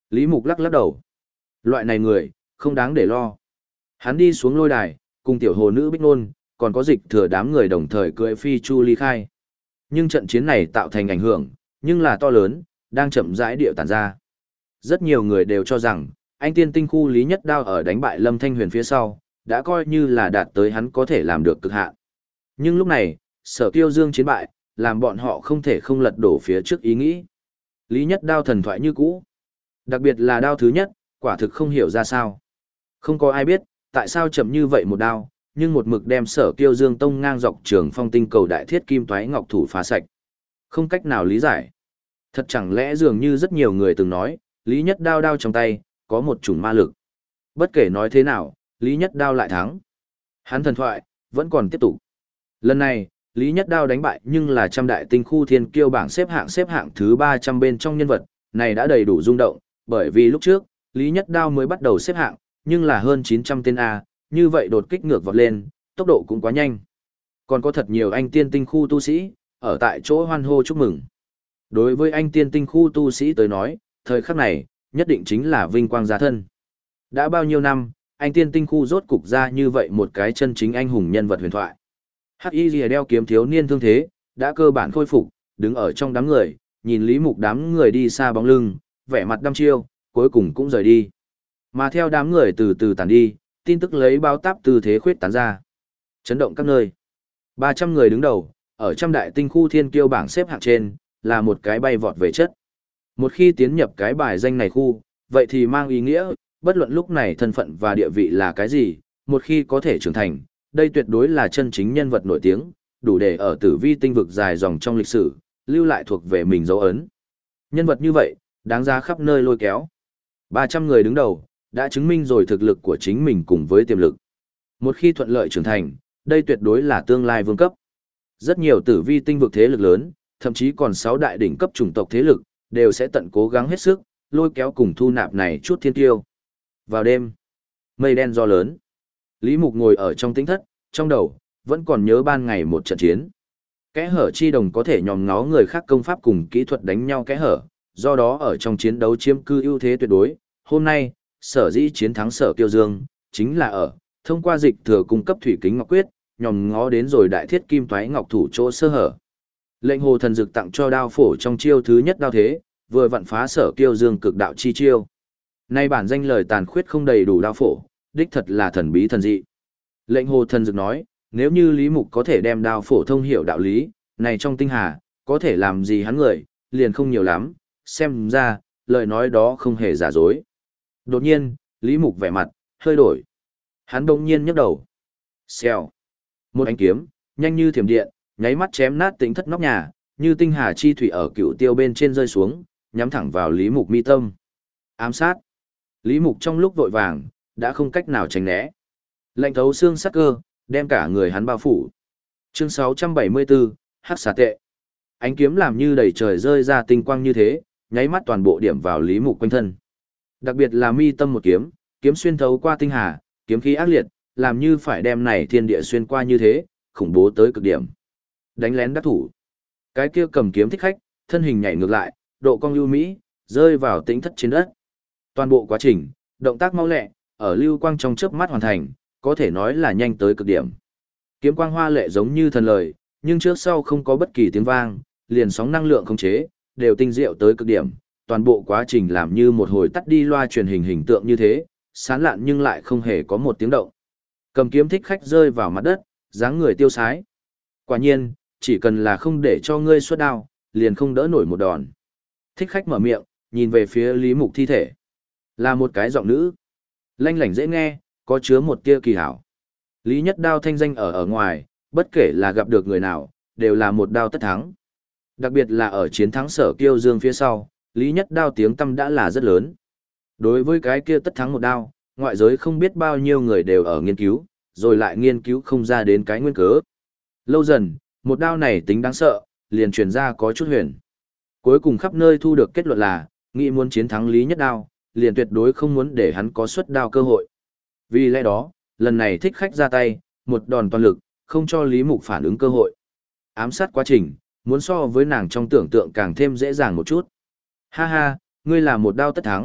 Lý Mục lắc lắc đầu. Loại này người, không đáng để lo. Hắn đi xuống lôi đài, cùng tiểu hồ nữ Bích Nôn, còn có dịch thừa đám người đồng thời cưỡi phi chu ly khai. Nhưng trận chiến này tạo thành ảnh hưởng, nhưng là to lớn, đang chậm rãi điệu tản ra. Rất nhiều người đều cho rằng, anh tiên tinh khu Lý Nhất Đao ở đánh bại Lâm Thanh Huyền phía sau, đã coi như là đạt tới hắn có thể làm được cực hạn. Nhưng lúc này, Sở Kiêu Dương chiến bại, làm bọn họ không thể không lật đổ phía trước ý nghĩ. Lý Nhất Đao thần thoại như cũ. Đặc biệt là đao thứ nhất, quả thực không hiểu ra sao. Không có ai biết, tại sao chậm như vậy một đao, nhưng một mực đem Sở Kiêu Dương tông ngang dọc trường phong tinh cầu đại thiết kim toái ngọc thủ phá sạch. Không cách nào lý giải. Thật chẳng lẽ dường như rất nhiều người từng nói, Lý Nhất Đao đao trong tay, có một chủng ma lực. Bất kể nói thế nào, Lý Nhất Đao lại thắng. Hắn thần thoại, vẫn còn tiếp tục. Lần này, Lý Nhất Đao đánh bại nhưng là trăm đại tinh khu thiên kiêu bảng xếp hạng thứ 300 bên trong nhân vật, này đã đầy đủ rung động, bởi vì lúc trước, Lý Nhất Đao mới bắt đầu xếp hạng, nhưng là hơn 900 tên A, như vậy đột kích ngược vọt lên, tốc độ cũng quá nhanh. Còn có thật nhiều anh tiên tinh khu tu sĩ, ở tại chỗ hoan hô chúc mừng. Đối với anh tiên tinh khu tu sĩ tới nói, thời khắc này, nhất định chính là vinh quang gia thân. Đã bao nhiêu năm, anh tiên tinh khu rốt cục ra như vậy một cái chân chính anh hùng nhân vật huyền thoại. Hắc Y Lìa đeo kiếm thiếu niên thương thế, đã cơ bản khôi phục, đứng ở trong đám người, nhìn Lý Mục đám người đi xa bóng lưng, vẻ mặt đăm chiêu, cuối cùng cũng rời đi. Mà theo đám người từ từ tàn đi, tin tức lấy báo táp tư thế khuyết tán ra. Chấn động các nơi. 300 người đứng đầu, ở trăm đại tinh khu thiên kiêu bảng xếp hạng trên, là một cái bay vọt về chất. Một khi tiến nhập cái bài danh này khu, vậy thì mang ý nghĩa, bất luận lúc này thân phận và địa vị là cái gì, một khi có thể trưởng thành, đây tuyệt đối là chân chính nhân vật nổi tiếng, đủ để ở tử vi tinh vực dài dòng trong lịch sử, lưu lại thuộc về mình dấu ấn. Nhân vật như vậy, đáng giá khắp nơi lôi kéo. 300 người đứng đầu, đã chứng minh rồi thực lực của chính mình cùng với tiềm lực. Một khi thuận lợi trưởng thành, đây tuyệt đối là tương lai vương cấp. Rất nhiều tử vi tinh vực thế lực lớn, thậm chí còn 6 đại đỉnh cấp chủng tộc thế lực, đều sẽ tận cố gắng hết sức, lôi kéo cùng thu nạp này chút thiên tiêu. Vào đêm, mây đen gió lớn. Lý Mục ngồi ở trong tĩnh thất, trong đầu, vẫn còn nhớ ban ngày một trận chiến. Kẽ hở chi đồng có thể nhòm ngó người khác công pháp cùng kỹ thuật đánh nhau kẽ hở, do đó ở trong chiến đấu chiếm cư ưu thế tuyệt đối. Hôm nay, sở dĩ chiến thắng Sở Kiêu Dương, chính là ở, thông qua dịch thừa cung cấp thủy kính ngọc quyết, nhòm ngó đến rồi đại thiết kim toái ngọc thủ chỗ sơ hở. Lệnh hồ thần dực tặng cho đao phổ trong chiêu thứ nhất đao thế, vừa vặn phá Sở Kiêu Dương cực đạo chi chiêu. Nay bản danh lời tàn khuyết không đầy đủ đao phổ, đích thật là thần bí thần dị. Lệnh hồ thần dực nói, nếu như Lý Mục có thể đem đao phổ thông hiểu đạo lý, này trong tinh hà, có thể làm gì hắn người, liền không nhiều lắm, xem ra, lời nói đó không hề giả dối. Đột nhiên, Lý Mục vẻ mặt, hơi đổi. Hắn đông nhiên nhấc đầu. Xèo. Một ánh kiếm, nhanh như thiểm điện, nháy mắt chém nát tính thất nóc nhà, như tinh hà chi thủy ở cựu tiêu bên trên rơi xuống, nhắm thẳng vào Lý Mục mi tâm. Ám sát. Lý Mục trong lúc vội vàng, đã không cách nào tránh né. Lạnh thấu xương sắc cơ, đem cả người hắn bao phủ. Chương 674, Hắc xà tệ. Ánh kiếm làm như đầy trời rơi ra tinh quang như thế, nháy mắt toàn bộ điểm vào Lý Mục quanh thân. Đặc biệt là mi tâm một kiếm, kiếm xuyên thấu qua tinh hà, kiếm khí ác liệt, làm như phải đem này thiên địa xuyên qua như thế, khủng bố tới cực điểm. Đánh lén đắc thủ. Cái kia cầm kiếm thích khách, thân hình nhảy ngược lại, độ cong ưu mỹ, rơi vào tĩnh thất trên đất. Toàn bộ quá trình, động tác mau lẹ, ở lưu quang trong chớp mắt hoàn thành, có thể nói là nhanh tới cực điểm. Kiếm quang hoa lệ giống như thần lời, nhưng trước sau không có bất kỳ tiếng vang, liền sóng năng lượng khống chế, đều tinh diệu tới cực điểm. Toàn bộ quá trình làm như một hồi tắt đi loa truyền hình hình tượng như thế, sán lạn nhưng lại không hề có một tiếng động. Cầm kiếm thích khách rơi vào mặt đất, dáng người tiêu sái. Quả nhiên, chỉ cần là không để cho ngươi xuất đao, liền không đỡ nổi một đòn. Thích khách mở miệng, nhìn về phía Lý Mục thi thể. Là một cái giọng nữ. Lanh lảnh dễ nghe, có chứa một tia kỳ hảo. Lý Nhất Đao thanh danh ở ngoài, bất kể là gặp được người nào, đều là một đao tất thắng. Đặc biệt là ở chiến thắng Sở Kiêu Dương phía sau, Lý Nhất Đao tiếng tăm đã là rất lớn. Đối với cái kia tất thắng một đao, ngoại giới không biết bao nhiêu người đều ở nghiên cứu, rồi lại nghiên cứu không ra đến cái nguyên cớ. Lâu dần, một đao này tính đáng sợ, liền truyền ra có chút huyền. Cuối cùng khắp nơi thu được kết luận là, nghĩ muốn chiến thắng Lý Nhất Đao, liền tuyệt đối không muốn để hắn có xuất đao cơ hội. Vì lẽ đó, lần này thích khách ra tay, một đòn toàn lực, không cho Lý Mục phản ứng cơ hội. Ám sát quá trình, muốn so với nàng trong tưởng tượng càng thêm dễ dàng một chút. Ha ha, ngươi là một đao tất thắng,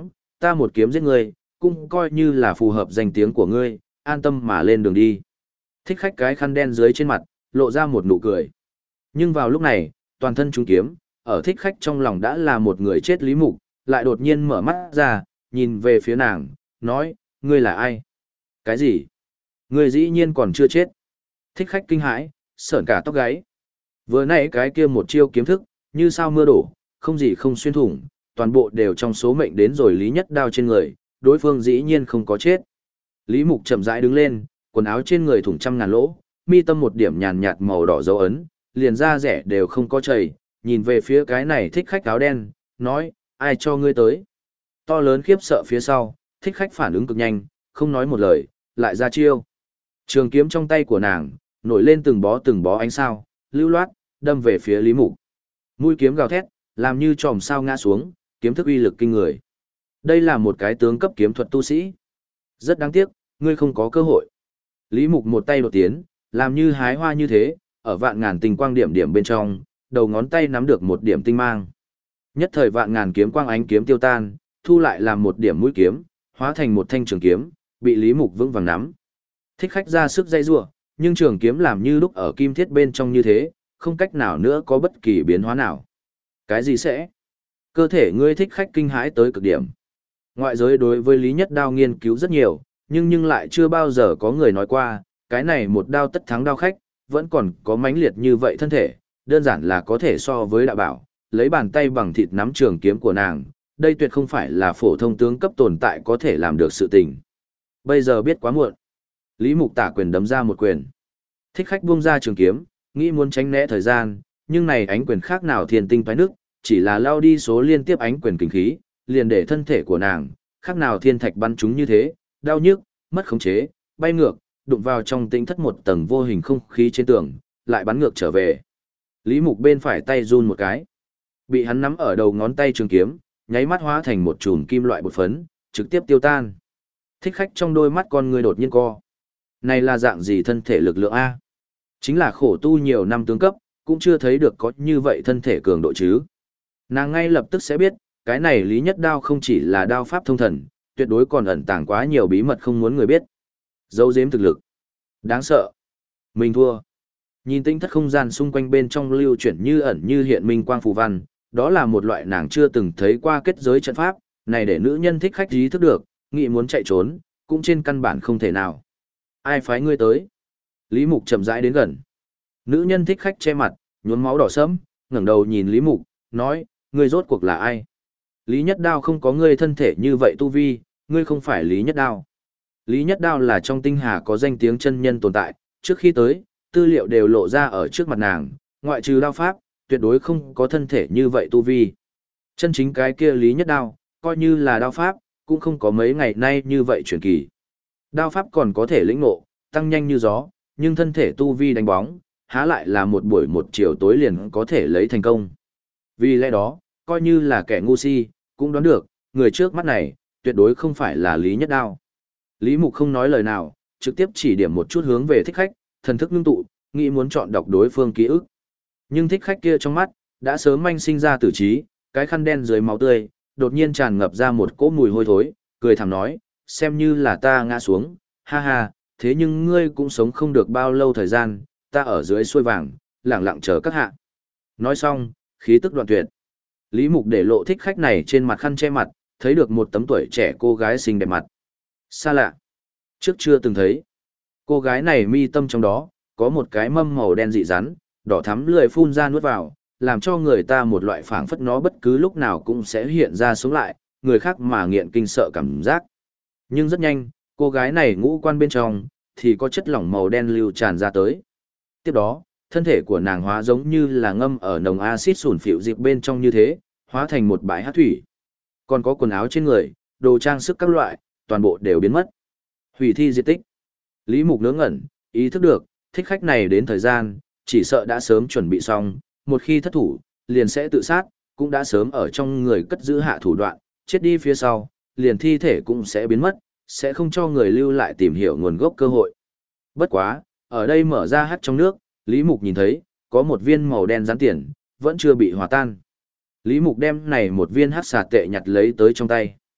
ta một kiếm giết ngươi, cũng coi như là phù hợp danh tiếng của ngươi, an tâm mà lên đường đi. Thích khách cái khăn đen dưới trên mặt, lộ ra một nụ cười. Nhưng vào lúc này, toàn thân trúng kiếm, ở thích khách trong lòng đã là một người chết Lý Mục, lại đột nhiên mở mắt ra, nhìn về phía nàng, nói, ngươi là ai? Cái gì? Ngươi dĩ nhiên còn chưa chết. Thích khách kinh hãi, sởn cả tóc gáy. Vừa nãy cái kia một chiêu kiếm thức, như sao mưa đổ, không gì không xuyên thủng, toàn bộ đều trong số mệnh đến rồi Lý Nhất Đao trên người, đối phương dĩ nhiên không có chết. Lý Mục chậm rãi đứng lên, quần áo trên người thủng trăm ngàn lỗ, mi tâm một điểm nhàn nhạt màu đỏ dấu ấn, liền da rẻ đều không có chảy, nhìn về phía cái này thích khách áo đen, nói, ai cho ngươi tới? To lớn khiếp sợ phía sau, thích khách phản ứng cực nhanh, không nói một lời, lại ra chiêu. Trường kiếm trong tay của nàng, nổi lên từng bó ánh sao, lưu loát, đâm về phía Lý Mục. Mũi kiếm gào thét, làm như chòm sao ngã xuống, kiếm thức uy lực kinh người. Đây là một cái tướng cấp kiếm thuật tu sĩ. Rất đáng tiếc, ngươi không có cơ hội. Lý Mục một tay đột tiến, làm như hái hoa như thế, ở vạn ngàn tinh quang điểm điểm bên trong, đầu ngón tay nắm được một điểm tinh mang. Nhất thời vạn ngàn kiếm quang ánh kiếm tiêu tan, thu lại làm một điểm mũi kiếm, hóa thành một thanh trường kiếm, bị Lý Mục vững vàng nắm. Thích khách ra sức dây rủa, nhưng trường kiếm làm như lúc ở kim thiết bên trong như thế, không cách nào nữa có bất kỳ biến hóa nào. Cái gì sẽ? Cơ thể ngươi thích khách kinh hãi tới cực điểm. Ngoại giới đối với Lý Nhất Đao nghiên cứu rất nhiều, nhưng lại chưa bao giờ có người nói qua, cái này một đao tất thắng đao khách, vẫn còn có mãnh liệt như vậy thân thể, đơn giản là có thể so với đạo bảo, lấy bàn tay bằng thịt nắm trường kiếm của nàng, đây tuyệt không phải là phổ thông tướng cấp tồn tại có thể làm được sự tình. Bây giờ biết quá muộn. Lý Mục tả quyền đấm ra một quyền. Thích khách buông ra trường kiếm, nghĩ muốn tránh né thời gian, nhưng này ánh quyền khác nào thiên tinh toái nước, chỉ là lao đi số liên tiếp ánh quyền kinh khí, liền để thân thể của nàng, khác nào thiên thạch bắn chúng như thế, đau nhức, mất khống chế, bay ngược, đụng vào trong tĩnh thất một tầng vô hình không khí trên tường, lại bắn ngược trở về. Lý Mục bên phải tay run một cái, bị hắn nắm ở đầu ngón tay trường kiếm, nháy mắt hóa thành một chùm kim loại bột phấn, trực tiếp tiêu tan. Thích khách trong đôi mắt con người đột nhiên co. Này là dạng gì thân thể lực lượng A? Chính là khổ tu nhiều năm tướng cấp, cũng chưa thấy được có như vậy thân thể cường độ chứ. Nàng ngay lập tức sẽ biết, cái này Lý Nhất Đao không chỉ là đao pháp thông thần, tuyệt đối còn ẩn tàng quá nhiều bí mật không muốn người biết. Giấu giếm thực lực. Đáng sợ. Mình thua. Nhìn tinh thất không gian xung quanh bên trong lưu chuyển như ẩn như hiện minh quang phù văn, đó là một loại nàng chưa từng thấy qua kết giới trận pháp, này để nữ nhân thích khách ý thức được, nghĩ muốn chạy trốn, cũng trên căn bản không thể nào. Ai phái ngươi tới? Lý Mục chậm rãi đến gần. Nữ nhân thích khách che mặt, nhuốm máu đỏ sẫm, ngẩng đầu nhìn Lý Mục, nói, ngươi rốt cuộc là ai? Lý Nhất Đao không có ngươi thân thể như vậy tu vi, ngươi không phải Lý Nhất Đao. Lý Nhất Đao là trong tinh hà có danh tiếng chân nhân tồn tại, trước khi tới, tư liệu đều lộ ra ở trước mặt nàng, ngoại trừ đao pháp, tuyệt đối không có thân thể như vậy tu vi. Chân chính cái kia Lý Nhất Đao, coi như là đao pháp, cũng không có mấy ngày nay như vậy truyền kỳ. Đao pháp còn có thể lĩnh ngộ, tăng nhanh như gió, nhưng thân thể tu vi đánh bóng, há lại là một buổi một chiều tối liền có thể lấy thành công. Vì lẽ đó, coi như là kẻ ngu si, cũng đoán được, người trước mắt này, tuyệt đối không phải là Lý Nhất Đao. Lý Mục không nói lời nào, trực tiếp chỉ điểm một chút hướng về thích khách, thần thức ngưng tụ, nghĩ muốn chọn đọc đối phương ký ức. Nhưng thích khách kia trong mắt, đã sớm manh sinh ra tử trí, cái khăn đen dưới máu tươi, đột nhiên tràn ngập ra một cỗ mùi hôi thối, cười thầm nói, xem như là ta ngã xuống, ha ha, thế nhưng ngươi cũng sống không được bao lâu thời gian, ta ở dưới xuôi vàng, lặng lặng chờ các hạ. Nói xong, khí tức đoạn tuyệt. Lý Mục để lộ thích khách này trên mặt khăn che mặt, thấy được một tấm tuổi trẻ cô gái xinh đẹp mặt. Xa lạ. Trước chưa từng thấy. Cô gái này mi tâm trong đó, có một cái mâm màu đen dị rắn, đỏ thắm lười phun ra nuốt vào, làm cho người ta một loại phảng phất nó bất cứ lúc nào cũng sẽ hiện ra sống lại, người khác mà nghiện kinh sợ cảm giác. Nhưng rất nhanh, cô gái này ngũ quan bên trong, thì có chất lỏng màu đen lưu tràn ra tới. Tiếp đó, thân thể của nàng hóa giống như là ngâm ở nồng axit sủn phịu dịp bên trong như thế, hóa thành một bãi hát thủy. Còn có quần áo trên người, đồ trang sức các loại, toàn bộ đều biến mất. Hủy thi diệt tích. Lý Mục ngớ ngẩn, ý thức được, thích khách này đến thời gian, chỉ sợ đã sớm chuẩn bị xong, một khi thất thủ, liền sẽ tự sát, cũng đã sớm ở trong người cất giữ hạ thủ đoạn, chết đi phía sau, liền thi thể cũng sẽ biến mất, sẽ không cho người lưu lại tìm hiểu nguồn gốc cơ hội. Bất quá, ở đây mở ra hắt trong nước, Lý Mục nhìn thấy, có một viên màu đen rắn tiền, vẫn chưa bị hòa tan. Lý Mục đem này một viên hắc xà tệ nhặt lấy tới trong tay.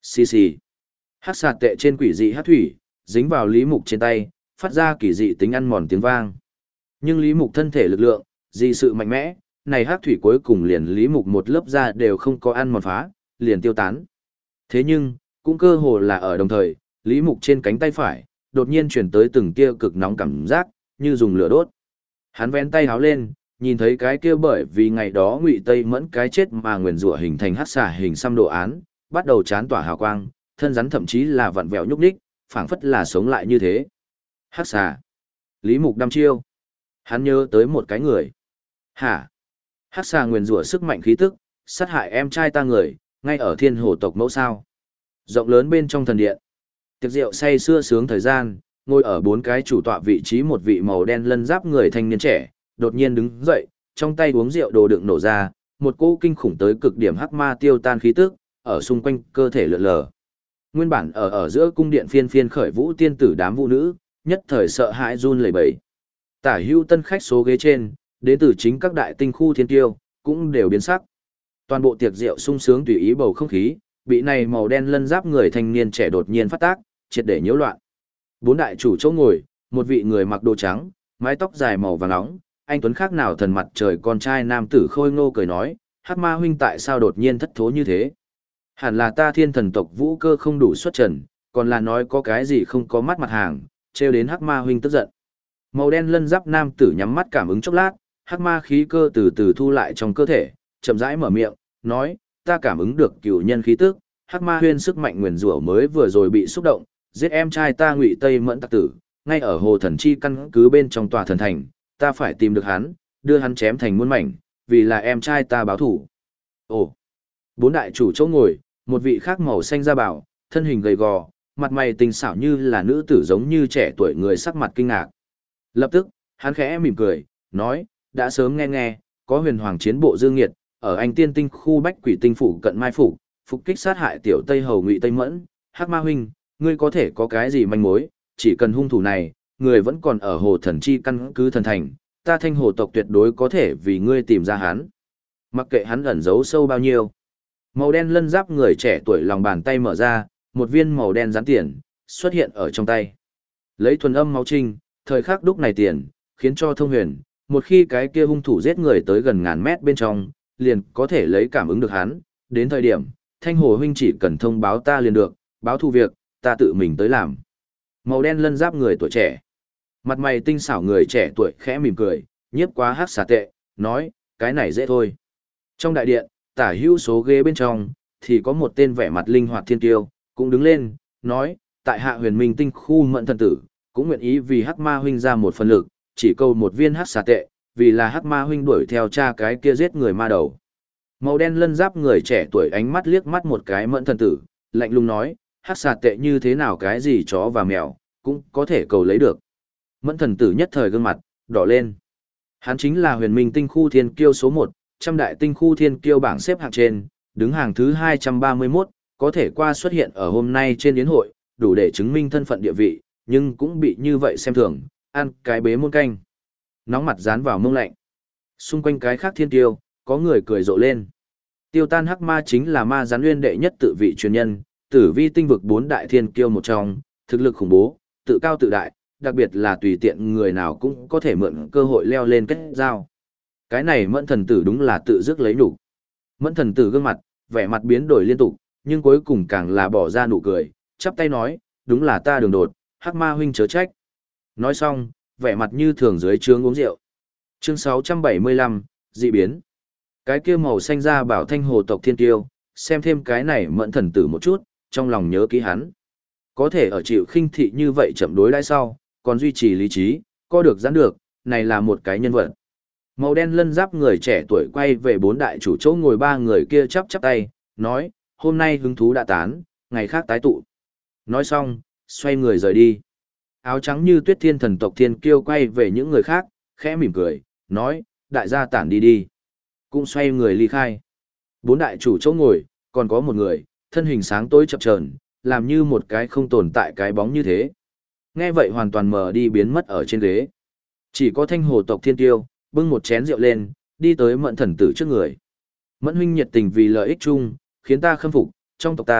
Xì xì. Hắc xà tệ trên quỷ dị hắc thủy, dính vào Lý Mục trên tay, phát ra kỳ dị tính ăn mòn tiếng vang. Nhưng Lý Mục thân thể lực lượng, dị sự mạnh mẽ, này hắc thủy cuối cùng liền Lý Mục một lớp da đều không có ăn mòn phá, liền tiêu tán. Thế nhưng, cũng cơ hồ là ở đồng thời, Lý Mục trên cánh tay phải, đột nhiên chuyển tới từng tia cực nóng cảm giác, như dùng lửa đốt. Hắn vén tay háo lên, nhìn thấy cái kia bởi vì ngày đó Ngụy Tây Mẫn cái chết mà nguyền rủa hình thành hắc xà hình xăm đồ án, bắt đầu chán tỏa hào quang, thân rắn thậm chí là vặn vẹo nhúc nhích, phảng phất là sống lại như thế. Hắc xà. Lý Mục đăm chiêu. Hắn nhớ tới một cái người. Hả? Hắc xà nguyền rủa sức mạnh khí tức, sát hại em trai ta người, ngay ở Thiên Hồ tộc mẫu sao. Rộng lớn bên trong thần điện. Tiệc rượu say sưa sướng thời gian, ngồi ở bốn cái chủ tọa vị trí một vị màu đen lân giáp người thanh niên trẻ, đột nhiên đứng dậy, trong tay uống rượu đồ đựng nổ ra, một cỗ kinh khủng tới cực điểm hắc ma tiêu tan khí tức, ở xung quanh cơ thể lượn lờ. Nguyên bản ở giữa cung điện phiên phiên khởi vũ tiên tử đám vũ nữ, nhất thời sợ hãi run lẩy bẩy. Tả hữu tân khách số ghế trên, đến từ chính các đại tinh khu thiên tiêu, cũng đều biến sắc. Toàn bộ tiệc rượu sung sướng tùy ý bầu không khí, bị này màu đen lân giáp người thanh niên trẻ đột nhiên phát tác, triệt để nhiễu loạn. Bốn đại chủ chỗ ngồi, một vị người mặc đồ trắng, mái tóc dài màu vàng nóng, anh tuấn khác nào thần mặt trời con trai nam tử khôi ngô cười nói, Hắc Ma huynh tại sao đột nhiên thất thố như thế? Hẳn là ta thiên thần tộc vũ cơ không đủ xuất trần, còn là nói có cái gì không có mắt mặt hàng, trêu đến Hắc Ma huynh tức giận. Màu đen lân giáp nam tử nhắm mắt cảm ứng chốc lát, Hắc Ma khí cơ từ từ thu lại trong cơ thể, chậm rãi mở miệng, nói, ta cảm ứng được cửu nhân khí tức, Hắc Ma huyên sức mạnh nguyền rủa mới vừa rồi bị xúc động, giết em trai ta Ngụy Tây Mẫn tặc tử, ngay ở hồ thần chi căn cứ bên trong tòa thần thành, ta phải tìm được hắn, đưa hắn chém thành muôn mảnh, vì là em trai ta báo thủ. Ồ, bốn đại chủ chỗ ngồi, một vị khác màu xanh da bảo, thân hình gầy gò, mặt mày tinh xảo như là nữ tử giống như trẻ tuổi người sắc mặt kinh ngạc. Lập tức, hắn khẽ mỉm cười, nói, đã sớm nghe, có huyền hoàng chiến bộ dương nghiệt, ở anh tiên tinh khu bách quỷ tinh phủ cận mai phủ, phục kích sát hại tiểu Tây Hầu Ngụy Tây Mẫn, Hắc Ma huynh, ngươi có thể có cái gì manh mối, chỉ cần hung thủ này, người vẫn còn ở hồ thần chi căn cứ thần thành, ta thanh hồ tộc tuyệt đối có thể vì ngươi tìm ra hắn. Mặc kệ hắn ẩn giấu sâu bao nhiêu. Màu đen lân giáp người trẻ tuổi lòng bàn tay mở ra, một viên màu đen rắn tiền, xuất hiện ở trong tay. Lấy thuần âm máu trinh, thời khắc đúc này tiền, khiến cho thông huyền, một khi cái kia hung thủ giết người tới gần ngàn mét bên trong, liền có thể lấy cảm ứng được hắn, đến thời điểm, thanh hồ huynh chỉ cần thông báo ta liền được, báo thù việc, ta tự mình tới làm. Màu đen lân giáp người tuổi trẻ. Mặt mày tinh xảo người trẻ tuổi khẽ mỉm cười, nhiếp quá hắc xà tệ, nói, cái này dễ thôi. Trong đại điện, tả hữu số ghế bên trong, thì có một tên vẻ mặt linh hoạt thiên tiêu, cũng đứng lên, nói, tại hạ huyền minh tinh khu mẫn thần tử, cũng nguyện ý vì hắc ma huynh ra một phần lực, chỉ câu một viên hắc xà tệ, vì là hắc ma huynh đuổi theo cha cái kia giết người ma đầu. Màu đen lân giáp người trẻ tuổi ánh mắt liếc mắt một cái mẫn thần tử, lạnh lùng nói, hắc xà tệ như thế nào cái gì chó và mèo, cũng có thể cầu lấy được. Mẫn thần tử nhất thời gương mặt, đỏ lên. Hắn chính là huyền minh tinh khu thiên kiêu số 1, trăm đại tinh khu thiên kiêu bảng xếp hạng trên, đứng hàng thứ 231, có thể qua xuất hiện ở hôm nay trên yến hội, đủ để chứng minh thân phận địa vị, nhưng cũng bị như vậy xem thường, ăn cái bế muôn canh. Nóng mặt dán vào mông lạnh. Xung quanh cái khác thiên kiêu, có người cười rộ lên. Tiêu tan hắc ma chính là ma gián nguyên đệ nhất tự vị truyền nhân, tử vi tinh vực 4 đại thiên kiêu một trong, thực lực khủng bố, tự cao tự đại, đặc biệt là tùy tiện người nào cũng có thể mượn cơ hội leo lên kết giao. Cái này mẫn thần tử đúng là tự dứt lấy nhục. Mẫn thần tử gương mặt, vẻ mặt biến đổi liên tục, nhưng cuối cùng càng là bỏ ra nụ cười, chắp tay nói, đúng là ta đường đột, hắc ma huynh chớ trách. Nói xong, vẻ mặt như thường dưới trướng uống rượu. Chương 675, dị biến. Cái kia màu xanh da bảo thanh hồ tộc thiên tiêu, xem thêm cái này mẫn thần tử một chút, trong lòng nhớ ký hắn. Có thể ở chịu khinh thị như vậy chậm đối đãi sau, còn duy trì lý trí, co được giãn được, này là một cái nhân vật. Màu đen lân giáp người trẻ tuổi quay về bốn đại chủ chỗ ngồi ba người kia chắp tay, nói, hôm nay hứng thú đã tán, ngày khác tái tụ. Nói xong, xoay người rời đi. Áo trắng như tuyết thiên thần tộc thiên kiêu quay về những người khác, khẽ mỉm cười, nói, đại gia tản đi đi. Cũng xoay người ly khai. Bốn đại chủ chỗ ngồi, còn có một người, thân hình sáng tối chập chờn, làm như một cái không tồn tại cái bóng như thế. Nghe vậy hoàn toàn mờ đi biến mất ở trên ghế. Chỉ có thanh hồ tộc thiên tiêu, bưng một chén rượu lên, đi tới mẫn thần tử trước người. Mẫn huynh nhiệt tình vì lợi ích chung, khiến ta khâm phục, trong tộc ta,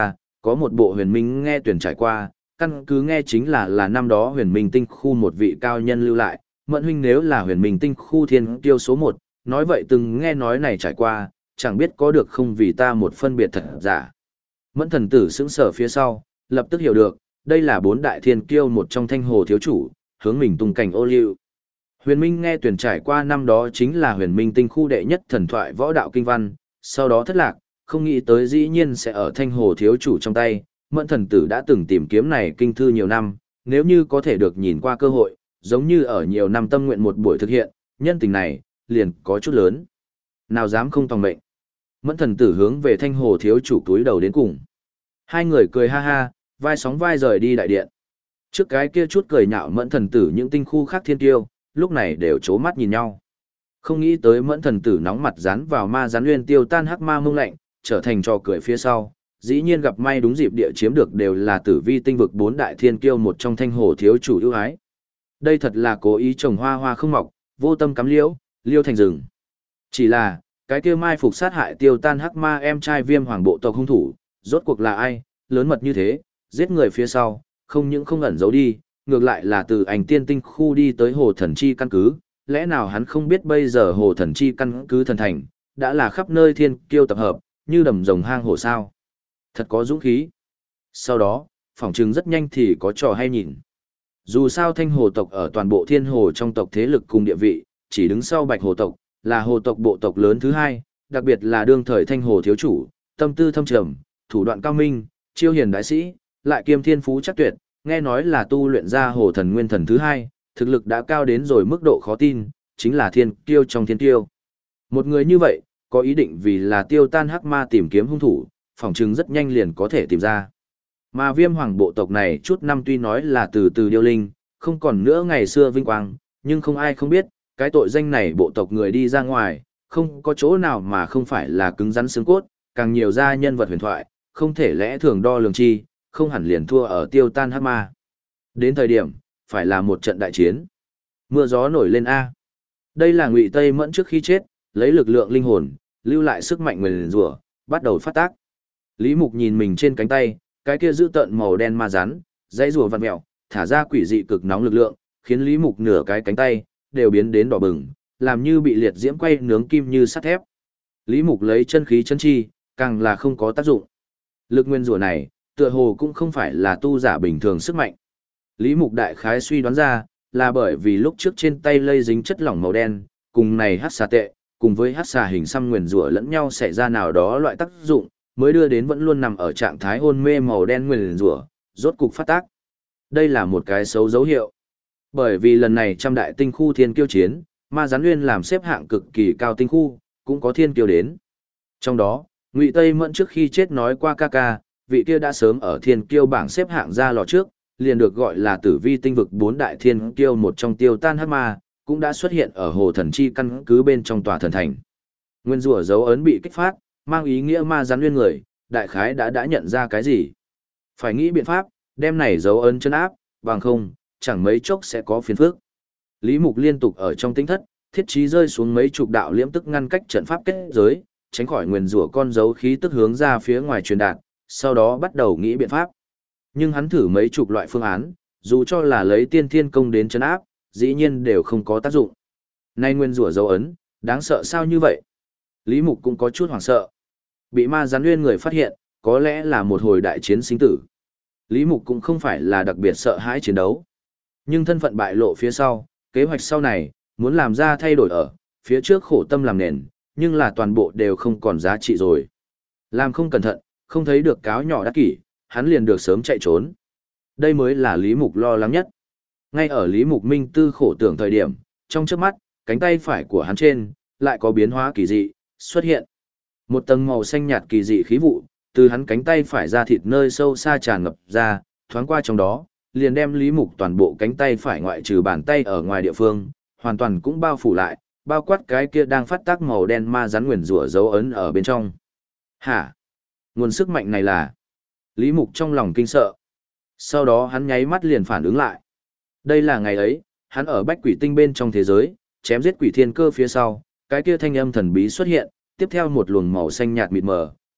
có một bộ huyền minh nghe tuyển trải qua, căn cứ nghe chính là năm đó huyền minh tinh khu một vị cao nhân lưu lại, Mẫn huynh nếu là huyền minh tinh khu thiên kiêu số 1, nói vậy từng nghe nói này trải qua, chẳng biết có được không vì ta một phân biệt thật giả. Mẫn thần tử sững sờ phía sau, lập tức hiểu được, đây là 4 đại thiên kiêu một trong Thanh Hồ thiếu chủ, hướng mình tung cảnh ô liu. Huyền Minh nghe tuyển trải qua năm đó chính là huyền minh tinh khu đệ nhất thần thoại võ đạo kinh văn, sau đó thất lạc, không nghĩ tới dĩ nhiên sẽ ở Thanh Hồ thiếu chủ trong tay. Mẫn thần tử đã từng tìm kiếm này kinh thư nhiều năm, nếu như có thể được nhìn qua cơ hội, giống như ở nhiều năm tâm nguyện một buổi thực hiện, nhân tình này, liền có chút lớn. Nào dám không tòng mệnh. Mẫn thần tử hướng về Thanh Hồ thiếu chủ túi đầu đến cùng. Hai người cười ha ha, vai sóng vai rời đi đại điện. Trước cái kia chút cười nhạo Mẫn thần tử những tinh khu khác thiên tiêu, lúc này đều chố mắt nhìn nhau. Không nghĩ tới Mẫn thần tử nóng mặt dán vào ma gián nguyên tiêu tan hắc ma mông lạnh, trở thành trò cười phía sau. Dĩ nhiên gặp may đúng dịp địa chiếm được đều là tử vi tinh vực 4 đại thiên kiêu một trong Thanh Hồ thiếu chủ ưu ái. Đây thật là cố ý trồng hoa hoa không mọc, vô tâm cắm liễu, liêu thành rừng. Chỉ là, cái kia mai phục sát hại tiêu tan hắc ma em trai Viêm Hoàng bộ tộc hung thủ, rốt cuộc là ai, lớn mật như thế, giết người phía sau, không những không ẩn giấu đi, ngược lại là từ ảnh tiên tinh khu đi tới hồ thần chi căn cứ, lẽ nào hắn không biết bây giờ hồ thần chi căn cứ thần thành, đã là khắp nơi thiên kiêu tập hợp, như đầm rồng hang hổ sao. Thật có dũng khí. Sau đó, phỏng chừng rất nhanh thì có trò hay nhìn. Dù sao Thanh Hồ tộc ở toàn bộ thiên hồ trong tộc thế lực cùng địa vị, chỉ đứng sau Bạch Hồ tộc, là hồ tộc bộ tộc lớn thứ hai, đặc biệt là đương thời Thanh Hồ thiếu chủ, tâm tư thâm trầm, thủ đoạn cao minh, chiêu hiền đại sĩ, lại kiêm thiên phú chắc tuyệt, nghe nói là tu luyện ra hồ thần nguyên thần thứ hai, thực lực đã cao đến rồi mức độ khó tin, chính là thiên kiêu trong thiên kiêu. Một người như vậy, có ý định vì là tiêu tan hắc ma tìm kiếm hung thủ, phỏng chừng rất nhanh liền có thể tìm ra. Mà Viêm Hoàng bộ tộc này chút năm tuy nói là từ từ điêu linh, không còn nữa ngày xưa vinh quang, nhưng không ai không biết, cái tội danh này bộ tộc người đi ra ngoài, không có chỗ nào mà không phải là cứng rắn xương cốt, càng nhiều ra nhân vật huyền thoại, không thể lẽ thường đo lường chi, không hẳn liền thua ở tiêu tan hắc ma. Đến thời điểm, phải là một trận đại chiến. Mưa gió nổi lên A. Đây là Ngụy Tây Mẫn trước khi chết, lấy lực lượng linh hồn, lưu lại sức mạnh nguyền rủa, bắt đầu phát tác. Lý Mục nhìn mình trên cánh tay, cái kia giữ tợn màu đen ma rắn, dãy rùa vặn mèo, thả ra quỷ dị cực nóng lực lượng, khiến Lý Mục nửa cái cánh tay đều biến đến đỏ bừng, làm như bị liệt diễm quay nướng kim như sắt thép. Lý Mục lấy chân khí chân chi, càng là không có tác dụng. Lực nguyên rủa này, tựa hồ cũng không phải là tu giả bình thường sức mạnh. Lý Mục đại khái suy đoán ra, là bởi vì lúc trước trên tay lây dính chất lỏng màu đen, cùng này hắc xà tệ, cùng với hắc xà hình xăm nguyền rủa lẫn nhau xảy ra nào đó loại tác dụng, mới đưa đến vẫn luôn nằm ở trạng thái hôn mê màu đen nguyền rủa, rốt cục phát tác. Đây là một cái xấu dấu hiệu. Bởi vì lần này trăm đại tinh khu thiên kiêu chiến, ma gián nguyên làm xếp hạng cực kỳ cao tinh khu, cũng có thiên kiêu đến. Trong đó, Ngụy Tây Mẫn trước khi chết nói qua ca ca, vị kia đã sớm ở thiên kiêu bảng xếp hạng ra lò trước, liền được gọi là tử vi tinh vực 4 đại thiên kiêu một trong tiêu tan hắc ma, cũng đã xuất hiện ở hồ thần chi căn cứ bên trong tòa thần thành. Nguyên rủa dấu ấn bị kích phát, mang ý nghĩa ma gián nguyên người, đại khái đã nhận ra cái gì. Phải nghĩ biện pháp, đem này dấu ấn chân áp, bằng không, chẳng mấy chốc sẽ có phiền phức. Lý Mục liên tục ở trong tinh thất, thiết trí rơi xuống mấy chục đạo liễm tức ngăn cách trận pháp kết giới, tránh khỏi nguyên rủa con dấu khí tức hướng ra phía ngoài truyền đạt, sau đó bắt đầu nghĩ biện pháp. Nhưng hắn thử mấy chục loại phương án, dù cho là lấy tiên thiên công đến chân áp, dĩ nhiên đều không có tác dụng. Nay nguyên rủa dấu ấn, đáng sợ sao như vậy? Lý Mục cũng có chút hoảng sợ. Bị ma gián nguyên người phát hiện, có lẽ là một hồi đại chiến sinh tử. Lý Mục cũng không phải là đặc biệt sợ hãi chiến đấu. Nhưng thân phận bại lộ phía sau, kế hoạch sau này, muốn làm ra thay đổi ở, phía trước khổ tâm làm nền, nhưng là toàn bộ đều không còn giá trị rồi. Làm không cẩn thận, không thấy được cáo nhỏ đắc kỷ, hắn liền được sớm chạy trốn. Đây mới là Lý Mục lo lắng nhất. Ngay ở Lý Mục minh tư khổ tưởng thời điểm, trong chớp mắt, cánh tay phải của hắn trên, lại có biến hóa kỳ dị, xuất hiện. Một tầng màu xanh nhạt kỳ dị khí vụ, từ hắn cánh tay phải ra thịt nơi sâu xa tràn ngập ra, thoáng qua trong đó, liền đem Lý Mục toàn bộ cánh tay phải ngoại trừ bàn tay ở ngoài địa phương, hoàn toàn cũng bao phủ lại, bao quát cái kia đang phát tác màu đen ma rắn nguyền rủa dấu ấn ở bên trong. Hả? Nguồn sức mạnh này là... Lý Mục trong lòng kinh sợ. Sau đó hắn nháy mắt liền phản ứng lại. Đây là ngày ấy, hắn ở bách quỷ tinh bên trong thế giới, chém giết quỷ thiên cơ phía sau, cái kia thanh âm thần bí xuất hiện, tiếp theo một luồng màu xanh nhạt mịt mờ,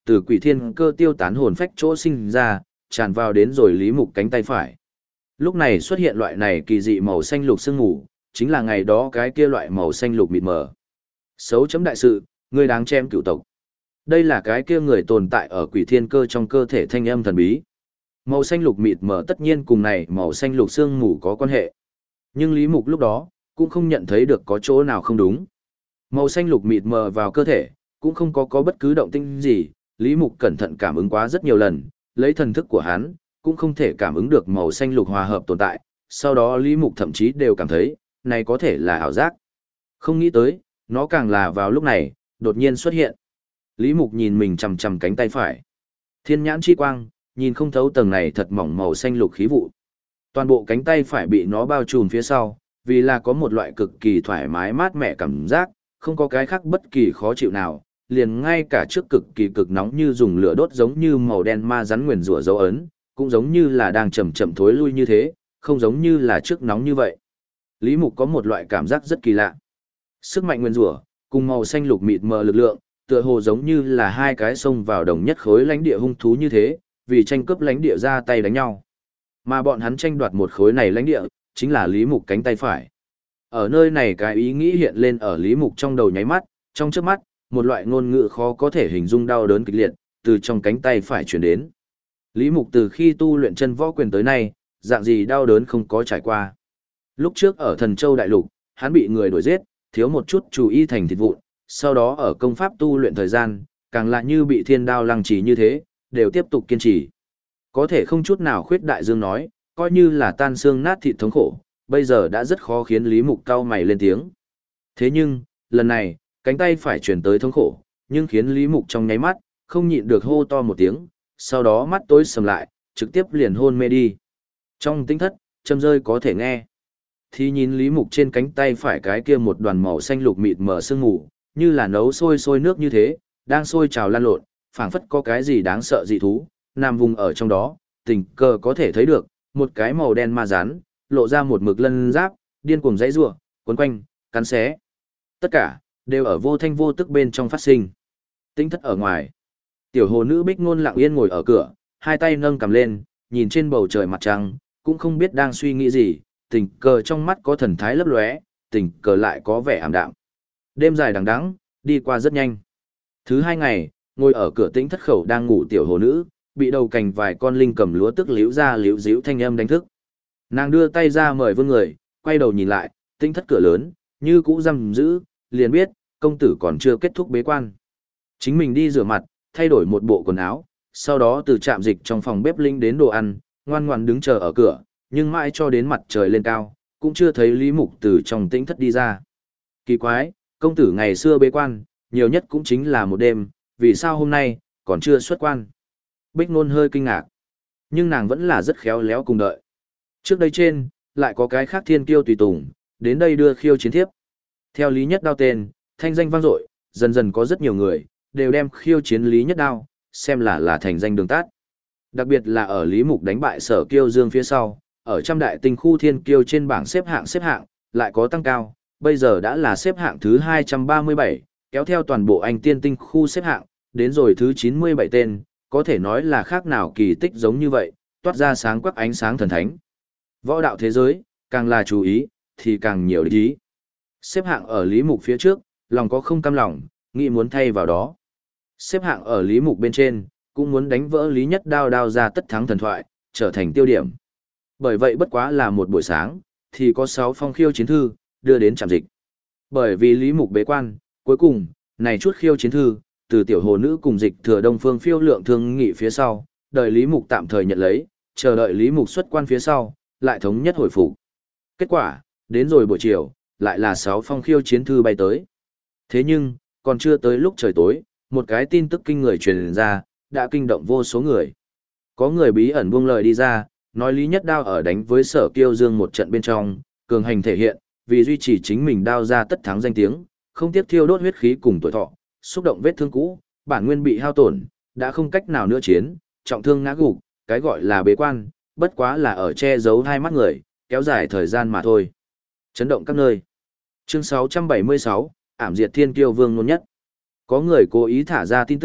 từ quỷ thiên cơ tiêu tán hồn phách chỗ sinh ra, tràn vào đến rồi Lý Mục cánh tay phải. Lúc này xuất hiện loại này kỳ dị màu xanh lục sương mù, chính là ngày đó cái kia loại màu xanh lục mịt mờ. Xấu chấm đại sự, ngươi đáng chém cửu tộc. Đây là cái kia người tồn tại ở quỷ thiên cơ trong cơ thể thanh âm thần bí. Màu xanh lục mịt mờ tất nhiên cùng này màu xanh lục sương mù có quan hệ. Nhưng Lý Mục lúc đó, cũng không nhận thấy được có chỗ nào không đúng. Màu xanh lục mịt mờ vào cơ thể, cũng không có bất cứ động tĩnh gì, Lý Mục cẩn thận cảm ứng quá rất nhiều lần, lấy thần thức của hắn, cũng không thể cảm ứng được màu xanh lục hòa hợp tồn tại, sau đó Lý Mục thậm chí đều cảm thấy, này có thể là ảo giác. Không nghĩ tới, nó càng là vào lúc này, đột nhiên xuất hiện. Lý Mục nhìn mình chằm chằm cánh tay phải. Thiên nhãn chi quang, nhìn không thấu tầng này thật mỏng màu xanh lục khí vụ. Toàn bộ cánh tay phải bị nó bao trùm phía sau, vì là có một loại cực kỳ thoải mái mát mẻ cảm giác, không có cái khác bất kỳ khó chịu nào, liền ngay cả trước cực kỳ cực nóng như dùng lửa đốt giống như màu đen ma rắn nguyền rủa dấu ấn, cũng giống như là đang chậm chậm thối lui như thế, không giống như là trước nóng như vậy. Lý Mục có một loại cảm giác rất kỳ lạ. Sức mạnh nguyền rủa cùng màu xanh lục mịt mờ lực lượng, tựa hồ giống như là hai cái sông vào đồng nhất khối lãnh địa hung thú như thế, vì tranh cướp lãnh địa ra tay đánh nhau. Mà bọn hắn tranh đoạt một khối này lãnh địa, chính là Lý Mục cánh tay phải. Ở nơi này cái ý nghĩ hiện lên ở Lý Mục trong đầu nháy mắt, trong chớp mắt, một loại ngôn ngữ khó có thể hình dung đau đớn kịch liệt, từ trong cánh tay phải truyền đến. Lý Mục từ khi tu luyện chân võ quyền tới nay, dạng gì đau đớn không có trải qua. Lúc trước ở Thần Châu Đại Lục, hắn bị người đuổi giết, thiếu một chút chú ý thành thịt vụn, sau đó ở công pháp tu luyện thời gian, càng lại như bị thiên đao lăng trì như thế, đều tiếp tục kiên trì. Có thể không chút nào khuyết đại dương nói, coi như là tan xương nát thịt thống khổ, bây giờ đã rất khó khiến Lý Mục cau mày lên tiếng. Thế nhưng, lần này, cánh tay phải chuyển tới thống khổ, nhưng khiến Lý Mục trong nháy mắt, không nhịn được hô to một tiếng, sau đó mắt tối sầm lại, trực tiếp liền hôn mê đi. Trong tinh thất, châm rơi có thể nghe. Thì nhìn Lý Mục trên cánh tay phải cái kia một đoàn màu xanh lục mịt mờ sương mù, như là nấu sôi nước như thế, đang sôi trào lan lộn, phảng phất có cái gì đáng sợ dị thú, nằm vùng ở trong đó, tình cờ có thể thấy được, một cái màu đen ma rắn, lộ ra một mực lân giáp, điên cuồng dãy rủa, quấn quanh, cắn xé. Tất cả đều ở vô thanh vô tức bên trong phát sinh. Tinh thất ở ngoài, tiểu hồ nữ Bích Ngôn lặng yên ngồi ở cửa, hai tay nâng cầm lên, nhìn trên bầu trời mặt trăng, cũng không biết đang suy nghĩ gì, tình cờ trong mắt có thần thái lấp lóe, tình cờ lại có vẻ ảm đạm. Đêm dài đằng đẵng, đi qua rất nhanh. Thứ hai ngày, ngồi ở cửa Tĩnh thất khẩu đang ngủ tiểu hồ nữ, bị đầu cành vài con linh cầm lúa tức liễu ra liễu díu thanh âm đánh thức. Nàng đưa tay ra mời vương người, quay đầu nhìn lại, Tĩnh thất cửa lớn, như cũ giam giữ, liền biết, công tử còn chưa kết thúc bế quan. Chính mình đi rửa mặt, thay đổi một bộ quần áo, sau đó từ trạm dịch trong phòng bếp linh đến đồ ăn, ngoan ngoãn đứng chờ ở cửa, nhưng mãi cho đến mặt trời lên cao, cũng chưa thấy Lý Mục từ trong Tĩnh thất đi ra. Kỳ quái, công tử ngày xưa bế quan, nhiều nhất cũng chính là một đêm, vì sao hôm nay, còn chưa xuất quan. Bích Nôn hơi kinh ngạc, nhưng nàng vẫn là rất khéo léo cùng đợi. Trước đây trên, lại có cái khác thiên kiêu tùy tùng, đến đây đưa khiêu chiến thiếp. Theo Lý Nhất Đao tên, thanh danh vang dội, dần dần có rất nhiều người, đều đem khiêu chiến Lý Nhất Đao, xem là thành danh đường tát. Đặc biệt là ở Lý Mục đánh bại Sở Kiêu Dương phía sau, ở trăm đại tinh khu thiên kiêu trên bảng xếp hạng, lại có tăng cao, bây giờ đã là xếp hạng thứ 237, kéo theo toàn bộ Anh Tiên tinh khu xếp hạng, đến rồi thứ 97 tên, có thể nói là khác nào kỳ tích giống như vậy, toát ra sáng quắc ánh sáng thần thánh. Võ đạo thế giới, càng là chú ý, thì càng nhiều địch ý. Xếp hạng ở Lý Mục phía trước, lòng có không cam lòng, nghĩ muốn thay vào đó. Xếp hạng ở Lý Mục bên trên, cũng muốn đánh vỡ Lý Nhất Đao ra tất thắng thần thoại, trở thành tiêu điểm. Bởi vậy bất quá là một buổi sáng, thì có 6 phong khiêu chiến thư, đưa đến trạm dịch. Bởi vì Lý Mục bế quan, cuối cùng, này chút khiêu chiến thư, từ tiểu hồ nữ cùng dịch thừa Đông Phương phiêu lượng thương nghị phía sau, đợi Lý Mục tạm thời nhận lấy, chờ đợi Lý Mục xuất quan phía sau, lại thống nhất hồi phục. Kết quả, đến rồi buổi chiều, lại là 6 phong khiêu chiến thư bay tới. Thế nhưng, còn chưa tới lúc trời tối, một cái tin tức kinh người truyền ra, đã kinh động vô số người. Có người bí ẩn buông lời đi ra, nói Lý Nhất Đao ở đánh với Sở Kiêu Dương một trận bên trong, cường hành thể hiện, vì duy trì chính mình đao ra tất thắng danh tiếng, không tiếc thiêu đốt huyết khí cùng tuổi thọ, xúc động vết thương cũ, bản nguyên bị hao tổn, đã không cách nào nữa chiến, trọng thương ngã gục, cái gọi là bế quan, bất quá là ở che giấu hai mắt người, kéo dài thời gian mà thôi. Chấn động các nơi. Chương 676, ảm diệt thiên kiêu vương ngôn nhất. Có người cố ý thả ra tin tức,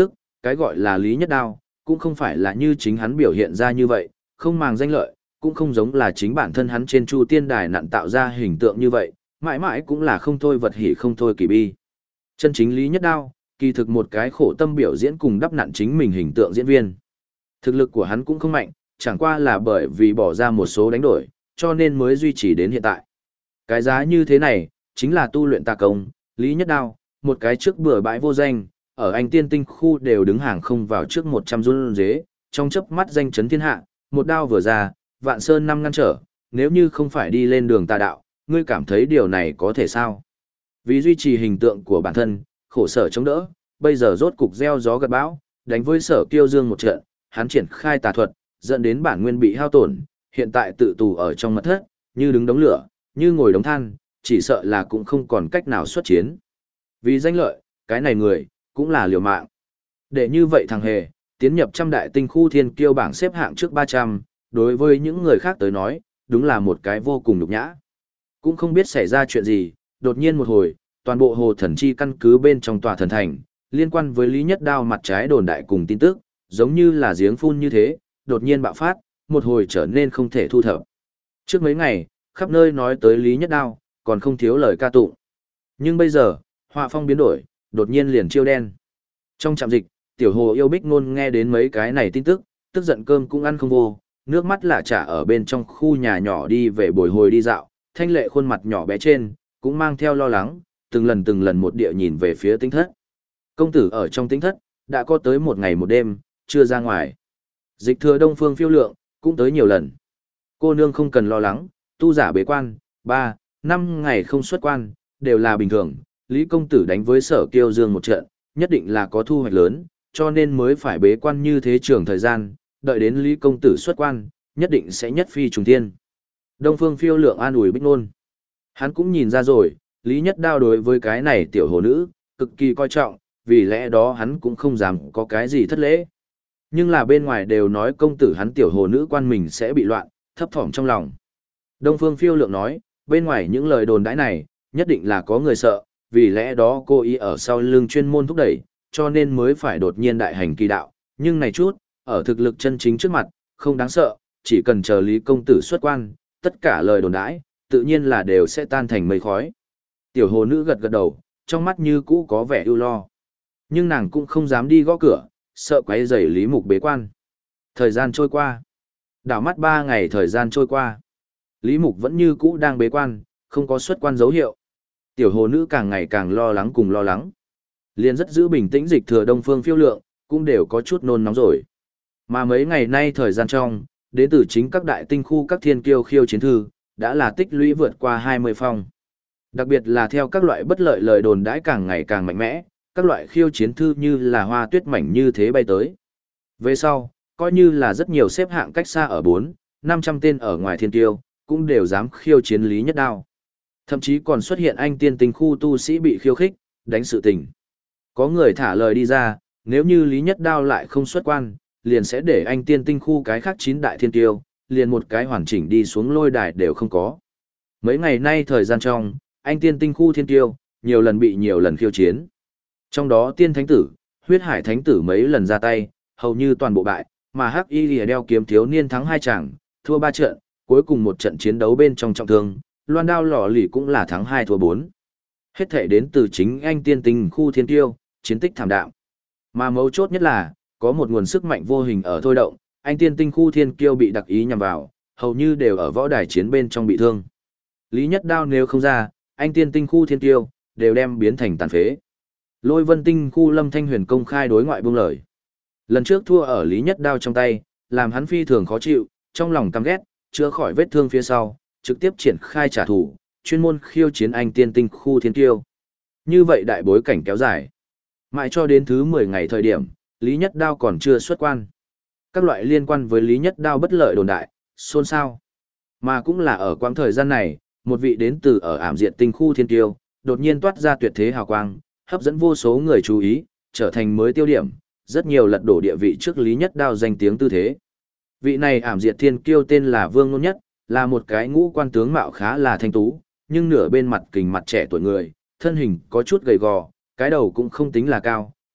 cái gọi là Lý Nhất Đao, cũng không phải là như chính hắn biểu hiện ra như vậy, không màng danh lợi, cũng không giống là chính bản thân hắn trên Chu Tiên Đài nặn tạo ra hình tượng như vậy, mãi mãi cũng là không thôi vật hỉ không thôi kỳ bi. Chân chính Lý Nhất Đao, kỳ thực một cái khổ tâm biểu diễn cùng đắp nặn chính mình hình tượng diễn viên. Thực lực của hắn cũng không mạnh, chẳng qua là bởi vì bỏ ra một số đánh đổi, cho nên mới duy trì đến hiện tại. Cái giá như thế này, chính là tu luyện tà công, Lý Nhất Đao, một cái trước bừa bãi vô danh, ở anh tiên tinh khu đều đứng hàng không vào trước 100 run dế, trong chớp mắt danh chấn thiên hạ, một đao vừa ra, vạn sơn năm ngăn trở, nếu như không phải đi lên đường tà đạo, ngươi cảm thấy điều này có thể sao? Vì duy trì hình tượng của bản thân, khổ sở chống đỡ, bây giờ rốt cục gieo gió gặt bão, đánh với Sở Kiêu Dương một trận, hắn triển khai tà thuật, dẫn đến bản nguyên bị hao tổn, hiện tại tự tù ở trong mật thất, như đứng đống lửa, như ngồi đống than, chỉ sợ là cũng không còn cách nào xuất chiến. Vì danh lợi, cái này người, cũng là liều mạng. Để như vậy thằng hề, tiến nhập trăm đại tinh khu thiên kiêu bảng xếp hạng trước 300, đối với những người khác tới nói, đúng là một cái vô cùng nhục nhã. Cũng không biết xảy ra chuyện gì, đột nhiên một hồi, toàn bộ hồ thần chi căn cứ bên trong tòa thần thành, liên quan với Lý Nhất Đao mặt trái đồn đại cùng tin tức, giống như là giếng phun như thế, đột nhiên bạo phát, một hồi trở nên không thể thu thập. Trước mấy ngày, khắp nơi nói tới Lý Nhất Đao, còn không thiếu lời ca tụng. Nhưng bây giờ, họa phong biến đổi, đột nhiên liền chiêu đen. Trong trạm dịch, tiểu hồ yêu Bích Nôn nghe đến mấy cái này tin tức, tức giận cơm cũng ăn không vô, nước mắt lạ chả ở bên trong khu nhà nhỏ đi về bồi hồi đi dạo, thanh lệ khuôn mặt nhỏ bé trên, cũng mang theo lo lắng, từng lần một địa nhìn về phía tinh thất. Công tử ở trong tinh thất, đã có tới một ngày một đêm, chưa ra ngoài. Dịch thừa Đông Phương Phiêu Lượng, cũng tới nhiều lần. Cô nương không cần lo lắng, tu giả bế quan, 3, 5 ngày không xuất quan, đều là bình thường. Lý công tử đánh với Sở Kiêu Dương một trận, nhất định là có thu hoạch lớn, cho nên mới phải bế quan như thế trường thời gian, đợi đến Lý công tử xuất quan, nhất định sẽ nhất phi trùng thiên. Đông Phương Phiêu Lượng an ủi Bích Nôn. Hắn cũng nhìn ra rồi, Lý Nhất Đao đối với cái này tiểu hồ nữ, cực kỳ coi trọng, vì lẽ đó hắn cũng không dám có cái gì thất lễ. Nhưng là bên ngoài đều nói công tử hắn tiểu hồ nữ quan mình sẽ bị loạn, thấp thỏm trong lòng. Đông Phương Phiêu Lượng nói, bên ngoài những lời đồn đãi này, nhất định là có người sợ, vì lẽ đó cô ý ở sau lưng chuyên môn thúc đẩy, cho nên mới phải đột nhiên đại hành kỳ đạo. Nhưng này chút, ở thực lực chân chính trước mặt, không đáng sợ, chỉ cần chờ Lý công tử xuất quan, tất cả lời đồn đãi, tự nhiên là đều sẽ tan thành mây khói. Tiểu hồ nữ gật gật đầu, trong mắt như cũ có vẻ ưu lo. Nhưng nàng cũng không dám đi gõ cửa, sợ quấy rầy Lý Mục bế quan. Thời gian trôi qua. Đảo mắt 3 ngày thời gian trôi qua. Lý Mục vẫn như cũ đang bế quan, không có xuất quan dấu hiệu. Tiểu hồ nữ càng ngày càng lo lắng cùng lo lắng. Liền rất giữ bình tĩnh Dịch thừa Đông Phương Phiêu Lượng, cũng đều có chút nôn nóng rồi. Mà mấy ngày nay thời gian trong, đến từ chính các đại tinh khu các thiên kiêu khiêu chiến thư, đã là tích lũy vượt qua 20 phong. Đặc biệt là theo các loại bất lợi lời đồn đãi càng ngày càng mạnh mẽ, các loại khiêu chiến thư như là hoa tuyết mảnh như thế bay tới. Về sau, coi như là rất nhiều xếp hạng cách xa ở 4, 500 tên ở ngoài thiên kiêu, cũng đều dám khiêu chiến Lý Nhất Đao. Thậm chí còn xuất hiện anh tiên tinh khu tu sĩ bị khiêu khích, đánh sự tình. Có người thả lời đi ra, nếu như Lý Nhất Đao lại không xuất quan, liền sẽ để anh tiên tinh khu cái khác 9 đại thiên kiêu, liền một cái hoàn chỉnh đi xuống lôi đài đều không có. Mấy ngày nay thời gian trong, anh tiên tinh khu thiên kiêu, nhiều lần khiêu chiến. Trong đó tiên thánh tử, huyết hải thánh tử mấy lần ra tay, hầu như toàn bộ bại, mà hắc y lìa đeo kiếm thiếu niên thắng 2 trận, thua 3 trận, cuối cùng một trận chiến đấu bên trong trọng thương, loan đao lò lì cũng là thắng 2 thua 4. Hết thể đến từ chính anh tiên tinh khu thiên kiêu, chiến tích thảm đạm. Mà mấu chốt nhất là, có một nguồn sức mạnh vô hình ở thôi động, anh tiên tinh khu thiên kiêu bị đặc ý nhằm vào, hầu như đều ở võ đài chiến bên trong bị thương. Lý Nhất Đao nếu không ra, anh tiên tinh khu thiên kiêu, đều đem biến thành tàn phế. Lôi vân tinh khu Lâm Thanh Huyền công khai đối ngoại buông lời. Lần trước thua ở Lý Nhất Đao trong tay, làm hắn phi thường khó chịu, trong lòng căm ghét, chữa khỏi vết thương phía sau, trực tiếp triển khai trả thù, chuyên môn khiêu chiến anh tiên tinh khu thiên kiêu. Như vậy đại bối cảnh kéo dài. Mãi cho đến thứ 10 ngày thời điểm, Lý Nhất Đao còn chưa xuất quan. Các loại liên quan với Lý Nhất Đao bất lợi đồn đại, xôn xao. Mà cũng là ở quãng thời gian này, một vị đến từ ở ảm diện tinh khu thiên kiêu, đột nhiên toát ra tuyệt thế hào quang, hấp dẫn vô số người chú ý, trở thành mới tiêu điểm, rất nhiều lật đổ địa vị trước Lý Nhất Đao danh tiếng tư thế. Vị này ảm diệt thiên kiêu tên là Vương Nôn Nhất, là một cái ngũ quan tướng mạo khá là thanh tú, nhưng nửa bên mặt kình mặt trẻ tuổi người, thân hình có chút gầy gò, cái đầu cũng không tính là cao,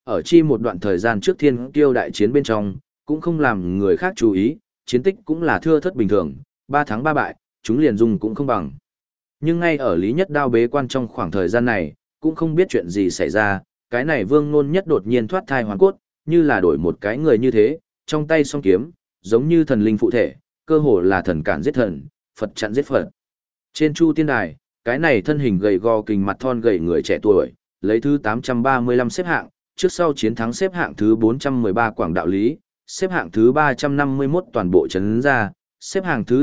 ở chi một đoạn thời gian trước thiên kiêu đại chiến bên trong, cũng không làm người khác chú ý, chiến tích cũng là thưa thất bình thường, 3 thắng 3 bại, chúng liền dùng cũng không bằng. Nhưng ngay ở Lý Nhất Đao bế quan trong khoảng thời gian này, cũng không biết chuyện gì xảy ra, cái này Vương Nôn Nhất đột nhiên thoát thai hoàn cốt, như là đổi một cái người như thế, trong tay song kiếm, giống như thần linh phụ thể, cơ hồ là thần cản giết thần, Phật chặn giết Phật. Trên Chu Tiên Đài, cái này thân hình gầy gò kình mặt thon gầy người trẻ tuổi, lấy thứ 835 xếp hạng, trước sau chiến thắng xếp hạng thứ 413 Quảng Đạo Lý, xếp hạng thứ 351 toàn bộ chấn ra, xếp hạng thứ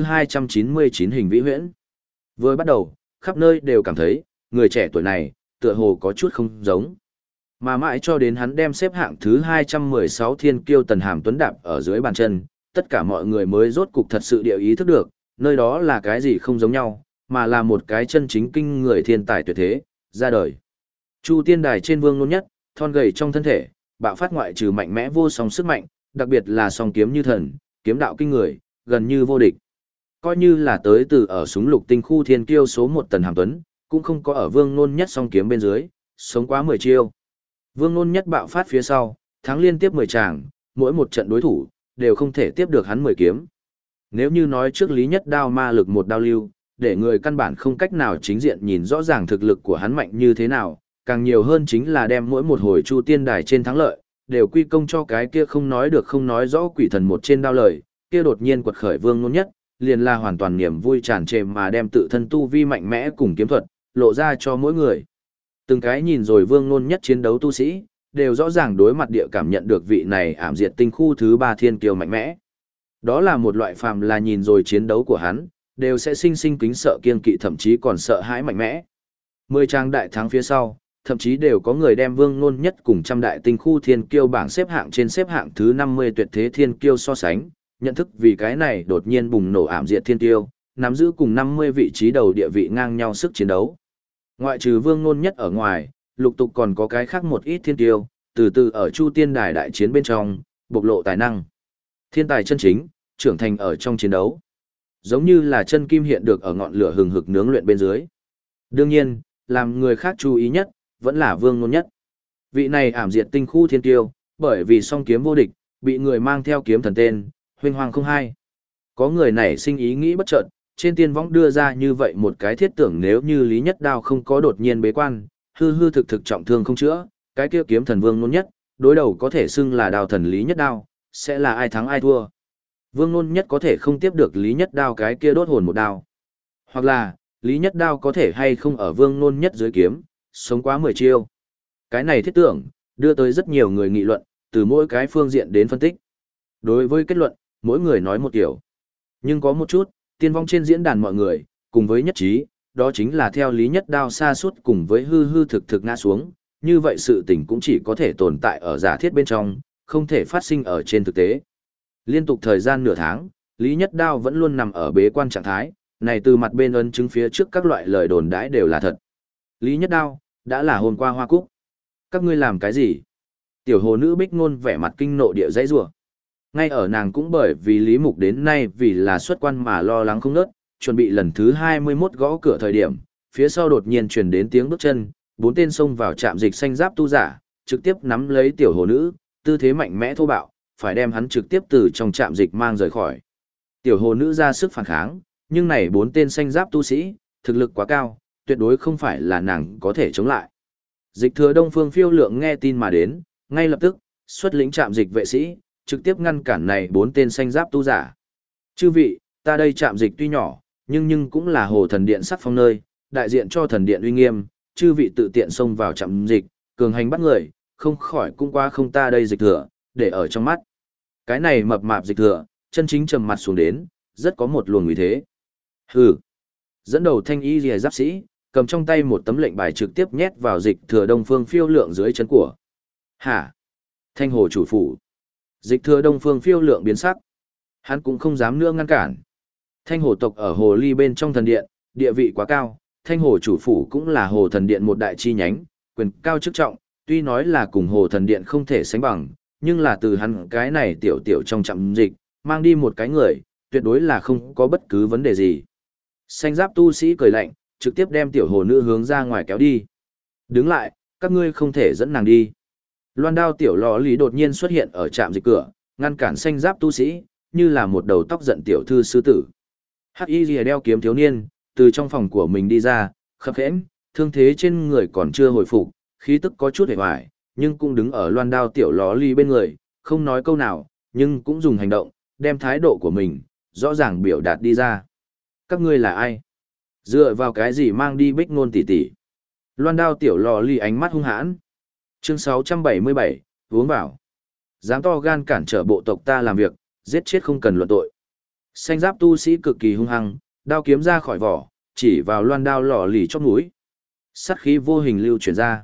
299 Hình Vĩ Huyễn. Vừa bắt đầu, khắp nơi đều cảm thấy, người trẻ tuổi này, tựa hồ có chút không giống. Mà mãi cho đến hắn đem xếp hạng thứ 216 Thiên Kiêu Tần Hàm Tuấn đạp ở dưới bàn chân, tất cả mọi người mới rốt cục thật sự địa ý thức được, nơi đó là cái gì không giống nhau, mà là một cái chân chính kinh người thiên tài tuyệt thế, ra đời. Chu Tiên Đài trên Vương Nôn Nhất, thon gầy trong thân thể, bạo phát ngoại trừ mạnh mẽ vô song sức mạnh, đặc biệt là song kiếm như thần, kiếm đạo kinh người, gần như vô địch. Coi như là tới từ ở súng lục tinh khu thiên kiêu số 1 Tần Hàm Tuấn, cũng không có ở Vương Nôn Nhất song kiếm bên dưới, sống quá 10 chiêu. Vương Nôn Nhất bạo phát phía sau, thắng liên tiếp 10 tràng, mỗi một trận đối thủ, đều không thể tiếp được hắn 10 kiếm. Nếu như nói trước Lý Nhất Đao ma lực một đao lưu, để người căn bản không cách nào chính diện nhìn rõ ràng thực lực của hắn mạnh như thế nào, càng nhiều hơn chính là đem mỗi một hồi Chu Tiên Đài trên thắng lợi, đều quy công cho cái kia không nói được không nói rõ quỷ thần một trên đao lời, kia đột nhiên quật khởi Vương Nôn Nhất, liền là hoàn toàn niềm vui tràn trề mà đem tự thân tu vi mạnh mẽ cùng kiếm thuật, lộ ra cho mỗi người. Từng cái nhìn rồi Vương Nôn Nhất chiến đấu tu sĩ, đều rõ ràng đối mặt địa cảm nhận được vị này ảm diệt tinh khu thứ 3 thiên kiêu mạnh mẽ. Đó là một loại phàm là nhìn rồi chiến đấu của hắn, đều sẽ sinh sinh kính sợ kiên kỵ thậm chí còn sợ hãi mạnh mẽ. 10 trang đại thắng phía sau, thậm chí đều có người đem Vương Nôn Nhất cùng trăm đại tinh khu thiên kiêu bảng xếp hạng trên xếp hạng thứ 50 tuyệt thế thiên kiêu so sánh, nhận thức vì cái này đột nhiên bùng nổ ảm diệt thiên kiêu, nắm giữ cùng 50 vị trí đầu địa vị ngang nhau sức chiến đấu. Ngoại trừ Vương Nôn Nhất ở ngoài, lục tục còn có cái khác một ít thiên kiêu, từ từ ở Chu Tiên Đài đại chiến bên trong, bộc lộ tài năng. Thiên tài chân chính, trưởng thành ở trong chiến đấu. Giống như là chân kim hiện được ở ngọn lửa hừng hực nướng luyện bên dưới. Đương nhiên, làm người khác chú ý nhất, vẫn là Vương Nôn Nhất. Vị này ảm diệt tinh khu thiên kiêu, bởi vì song kiếm vô địch, bị người mang theo kiếm thần tên, huênh hoàng không hai. Có người nảy sinh ý nghĩ bất chợt, trên tiên võng đưa ra như vậy một cái thiết tưởng, nếu như Lý Nhất Đao không có đột nhiên bế quan, hư hư thực thực trọng thương không chữa, cái kia kiếm thần Vương Nôn Nhất, đối đầu có thể xưng là đao thần Lý Nhất Đao, sẽ là ai thắng ai thua. Vương Nôn Nhất có thể không tiếp được Lý Nhất Đao cái kia đốt hồn một đao. Hoặc là, Lý Nhất Đao có thể hay không ở Vương Nôn Nhất dưới kiếm, sống quá 10 chiêu. Cái này thiết tưởng, đưa tới rất nhiều người nghị luận, từ mỗi cái phương diện đến phân tích. Đối với kết luận, mỗi người nói một kiểu. Nhưng có một chút, tiên vong trên diễn đàn mọi người, cùng với nhất trí, đó chính là theo Lý Nhất Đao sa sút cùng với hư hư thực thực ngã xuống, như vậy sự tình cũng chỉ có thể tồn tại ở giả thiết bên trong, không thể phát sinh ở trên thực tế. Liên tục thời gian nửa tháng, Lý Nhất Đao vẫn luôn nằm ở bế quan trạng thái, này từ mặt bên ấn chứng phía trước các loại lời đồn đãi đều là thật. Lý Nhất Đao, đã là hôm qua hoa cúc. Các ngươi làm cái gì? Tiểu hồ nữ Bích Ngôn vẻ mặt kinh nộ địa dãy rủa. Ngay ở nàng cũng bởi vì Lý Mục đến nay vì là xuất quan mà lo lắng không nớt, chuẩn bị lần thứ 21 gõ cửa thời điểm, phía sau đột nhiên truyền đến tiếng bước chân, 4 tên xông vào trạm dịch xanh giáp tu giả, trực tiếp nắm lấy tiểu hồ nữ, tư thế mạnh mẽ thô bạo, phải đem hắn trực tiếp từ trong trạm dịch mang rời khỏi. Tiểu hồ nữ ra sức phản kháng, nhưng này 4 tên xanh giáp tu sĩ, thực lực quá cao, tuyệt đối không phải là nàng có thể chống lại. Dịch thừa Đông Phương Phiêu Lượng nghe tin mà đến, ngay lập tức, xuất lĩnh trạm dịch vệ sĩ, trực tiếp ngăn cản này 4 tên xanh giáp tu giả. Chư vị, ta đây trạm dịch tuy nhỏ, nhưng cũng là hồ thần điện sắc phong nơi, đại diện cho thần điện uy nghiêm, chư vị tự tiện xông vào trạm dịch, cường hành bắt người, không khỏi cũng qua không ta đây dịch thừa, để ở trong mắt. Cái này mập mạp dịch thừa, chân chính trầm mặt xuống đến, rất có một luồng uy thế. Hừ. Dẫn đầu thanh y rìa giáp sĩ, cầm trong tay một tấm lệnh bài trực tiếp nhét vào dịch thừa Đông Phương Phiêu Lượng dưới chân của. Hả? Thanh hồ chủ phủ. Dịch thừa Đông Phương Phiêu Lượng biến sắc. Hắn cũng không dám nữa ngăn cản. Thanh hồ tộc ở hồ ly bên trong thần điện, địa vị quá cao, thanh hồ chủ phủ cũng là hồ thần điện một đại chi nhánh, quyền cao chức trọng, tuy nói là cùng hồ thần điện không thể sánh bằng, nhưng là từ hắn cái này tiểu tiểu trong trạm dịch, mang đi một cái người, tuyệt đối là không có bất cứ vấn đề gì. Xanh giáp tu sĩ cười lạnh, trực tiếp đem tiểu hồ nữ hướng ra ngoài kéo đi. Đứng lại, các ngươi không thể dẫn nàng đi. Loan đao tiểu lò lì đột nhiên xuất hiện ở trạm dịch cửa, ngăn cản xanh giáp tu sĩ, như là một đầu tóc giận tiểu thư sư tử. Hắc y lìa đeo kiếm thiếu niên, từ trong phòng của mình đi ra, khập khẽm, thương thế trên người còn chưa hồi phục, khí tức có chút hề hoài, nhưng cũng đứng ở loan đao tiểu lò lì bên người, không nói câu nào, nhưng cũng dùng hành động, đem thái độ của mình, rõ ràng biểu đạt đi ra. Các ngươi là ai? Dựa vào cái gì mang đi Bích Nôn tỷ tỷ? Loan đao tiểu lò lì ánh mắt hung hãn. Chương 677, uống vào. Dám to gan cản trở bộ tộc ta làm việc, giết chết không cần luận tội. Xanh giáp tu sĩ cực kỳ hung hăng, đao kiếm ra khỏi vỏ, chỉ vào loan đao lò lì chóp mũi. Sát khí vô hình lưu chuyển ra.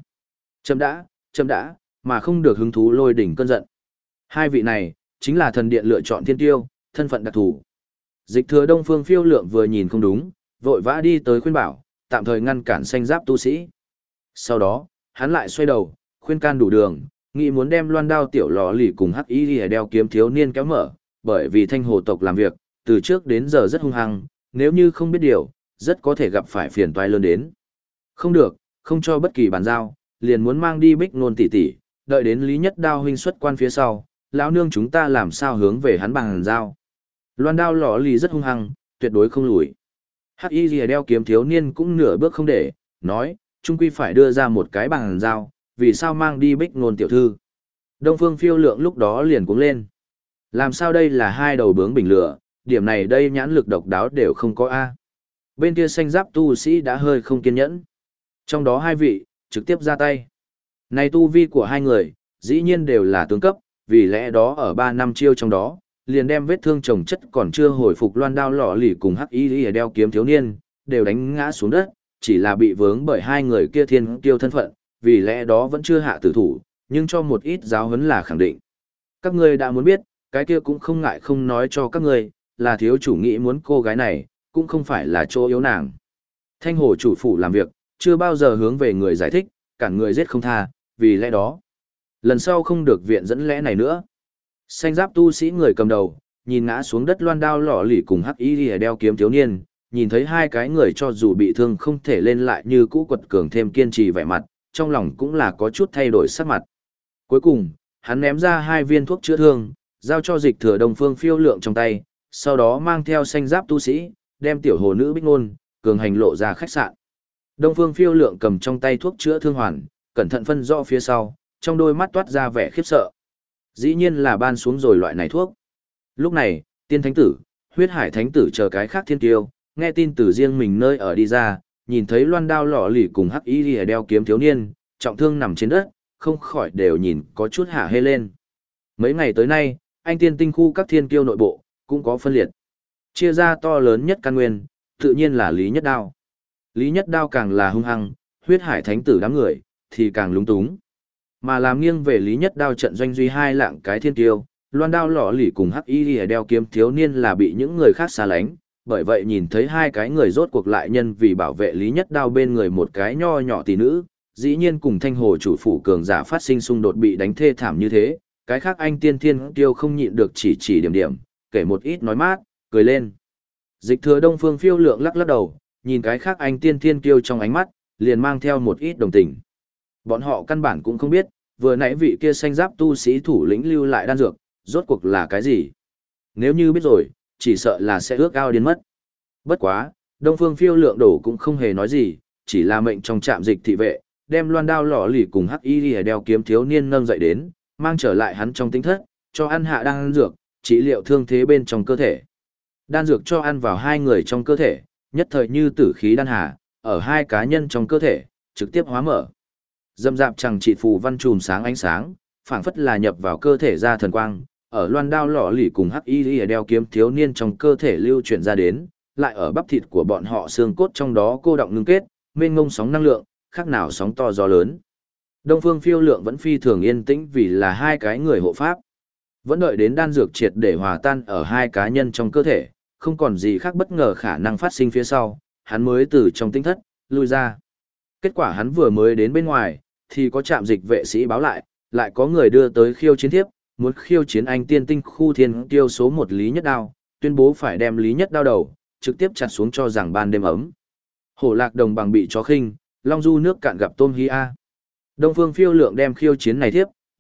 Chấm đã, mà không được hứng thú lôi đỉnh cơn giận. Hai vị này, chính là thần điện lựa chọn thiên tiêu, thân phận đặc thù. Dịch thừa Đông Phương Phiêu Lượng vừa nhìn không đúng, vội vã đi tới khuyên bảo, tạm thời ngăn cản xanh giáp tu sĩ. Sau đó, hắn lại xoay đầu, khuyên can đủ đường, nghĩ muốn đem loan đao tiểu lò lì cùng hắc y lìa đeo kiếm thiếu niên kéo mở, bởi vì thanh hồ tộc làm việc, từ trước đến giờ rất hung hăng, nếu như không biết điều, rất có thể gặp phải phiền toái lớn đến. Không được, không cho bất kỳ bàn giao, liền muốn mang đi Bích Nôn tỷ tỷ, đợi đến Lý Nhất Đao huynh xuất quan phía sau, lão nương chúng ta làm sao hướng về hắn bàn giao. Loan đao lò lì rất hung hăng, tuyệt đối không lùi. Hắc y lìa đeo kiếm thiếu niên cũng nửa bước không để, nói, chung quy phải đưa ra một cái bàn giao, vì sao mang đi Bích Nôn tiểu thư. Đông Phương Phiêu Lượng lúc đó liền cuống lên. Làm sao đây là hai đầu bướng bình lửa, điểm này đây nhãn lực độc đáo đều không có A. Bên kia xanh giáp tu sĩ đã hơi không kiên nhẫn. Trong đó hai vị, trực tiếp ra tay. Này tu vi của hai người, dĩ nhiên đều là tướng cấp, vì lẽ đó ở 3 năm chiêu trong đó, liền đem vết thương chồng chất còn chưa hồi phục loan đao lọ lì cùng hắc y lìa đeo kiếm thiếu niên, đều đánh ngã xuống đất, chỉ là bị vướng bởi hai người kia thiên kiêu thân phận, vì lẽ đó vẫn chưa hạ tử thủ, nhưng cho một ít giáo huấn là khẳng định. Các ngươi đã muốn biết, cái kia cũng không ngại không nói cho các ngươi, là thiếu chủ nghĩ muốn cô gái này, cũng không phải là chỗ yếu nàng. Thanh hồ chủ phủ làm việc, chưa bao giờ hướng về người giải thích, cản người giết không tha, vì lẽ đó. Lần sau không được viện dẫn lẽ này nữa. Xanh giáp tu sĩ người cầm đầu, nhìn ngã xuống đất loan đao lọ lì cùng hắc y lìa đeo kiếm thiếu niên, nhìn thấy hai cái người cho dù bị thương không thể lên lại như cũ quật cường thêm kiên trì vẻ mặt, trong lòng cũng là có chút thay đổi sắc mặt. Cuối cùng, hắn ném ra 2 viên thuốc chữa thương, giao cho dịch thừa Đông Phương Phiêu Lượng trong tay, sau đó mang theo xanh giáp tu sĩ, đem tiểu hồ nữ Bích Nôn, cường hành lộ ra khách sạn. Đông Phương Phiêu Lượng cầm trong tay thuốc chữa thương hoàn, cẩn thận phân rõ phía sau, trong đôi mắt toát ra vẻ khiếp sợ. Dĩ nhiên là ban xuống rồi loại này thuốc. Lúc này, Tiên Thánh Tử, Huyết Hải Thánh Tử chờ cái khác thiên kiêu, nghe tin từ riêng mình nơi ở đi ra, nhìn thấy loan đao lọ lì cùng hắc y lìa đeo kiếm thiếu niên, trọng thương nằm trên đất, không khỏi đều nhìn có chút hả hê lên. Mấy ngày tới nay, anh tiên tinh khu các thiên kiêu nội bộ, cũng có phân liệt. Chia ra to lớn nhất căn nguyên, tự nhiên là Lý Nhất Đao. Lý Nhất Đao càng là hung hăng, Huyết Hải Thánh Tử đám người, thì càng lúng túng. Mà làm nghiêng về Lý Nhất Đao trận doanh duy hai lạng cái thiên kiêu, loan đao lọ lì cùng hắc y lìa đeo kiếm thiếu niên là bị những người khác xa lánh, bởi vậy nhìn thấy hai cái người rốt cuộc lại nhân vì bảo vệ Lý Nhất Đao bên người một cái nho nhỏ tỷ nữ, dĩ nhiên cùng thanh hồ chủ phủ cường giả phát sinh xung đột bị đánh thê thảm như thế, cái khác anh tiên thiên tiêu không nhịn được chỉ điểm điểm, kể một ít nói mát, cười lên. Dịch thừa Đông Phương Phiêu Lượng lắc lắc đầu, nhìn cái khác anh tiên thiên tiêu trong ánh mắt, liền mang theo một ít đồng tình. Bọn họ căn bản cũng không biết, vừa nãy vị kia xanh giáp tu sĩ thủ lĩnh lưu lại đan dược, rốt cuộc là cái gì. Nếu như biết rồi, chỉ sợ là sẽ ước ao đến mất. Bất quá, Đông Phương Phiêu Lượng đổ cũng không hề nói gì, chỉ là mệnh trong trạm dịch thị vệ, đem loan đao lọ lì cùng hắc y lìa đeo kiếm thiếu niên nâng dậy đến, mang trở lại hắn trong tính thất, cho ăn hạ đan dược, trị liệu thương thế bên trong cơ thể. Đan dược cho ăn vào hai người trong cơ thể, nhất thời như tử khí đan hà, ở hai cá nhân trong cơ thể, trực tiếp hóa mở. Dâm dạp chẳng trị phù văn chùm sáng ánh sáng, phảng phất là nhập vào cơ thể ra thần quang, ở loan đao lọ lì cùng hắc y lìa đeo kiếm thiếu niên trong cơ thể lưu chuyển ra đến, lại ở bắp thịt của bọn họ xương cốt trong đó cô động ngưng kết, mênh ngông sóng năng lượng, khác nào sóng to gió lớn. Đông Phương Phiêu Lượng vẫn phi thường yên tĩnh vì là hai cái người hộ pháp. Vẫn đợi đến đan dược triệt để hòa tan ở hai cá nhân trong cơ thể, không còn gì khác bất ngờ khả năng phát sinh phía sau, hắn mới từ trong tinh thất, lui ra. Kết quả hắn vừa mới đến bên ngoài, thì có trạm dịch vệ sĩ báo lại có người đưa tới khiêu chiến thiếp, muốn khiêu chiến anh tiên tinh khu thiên tiêu số 1 Lý Nhất Đao, tuyên bố phải đem Lý Nhất Đao đầu, trực tiếp chặt xuống cho rằng ban đêm ấm. Hổ lạc đồng bằng bị chó khinh, long du nước cạn gặp tôm hi a. Đông Phương Phiêu Lượng đem khiêu chiến này thiếp,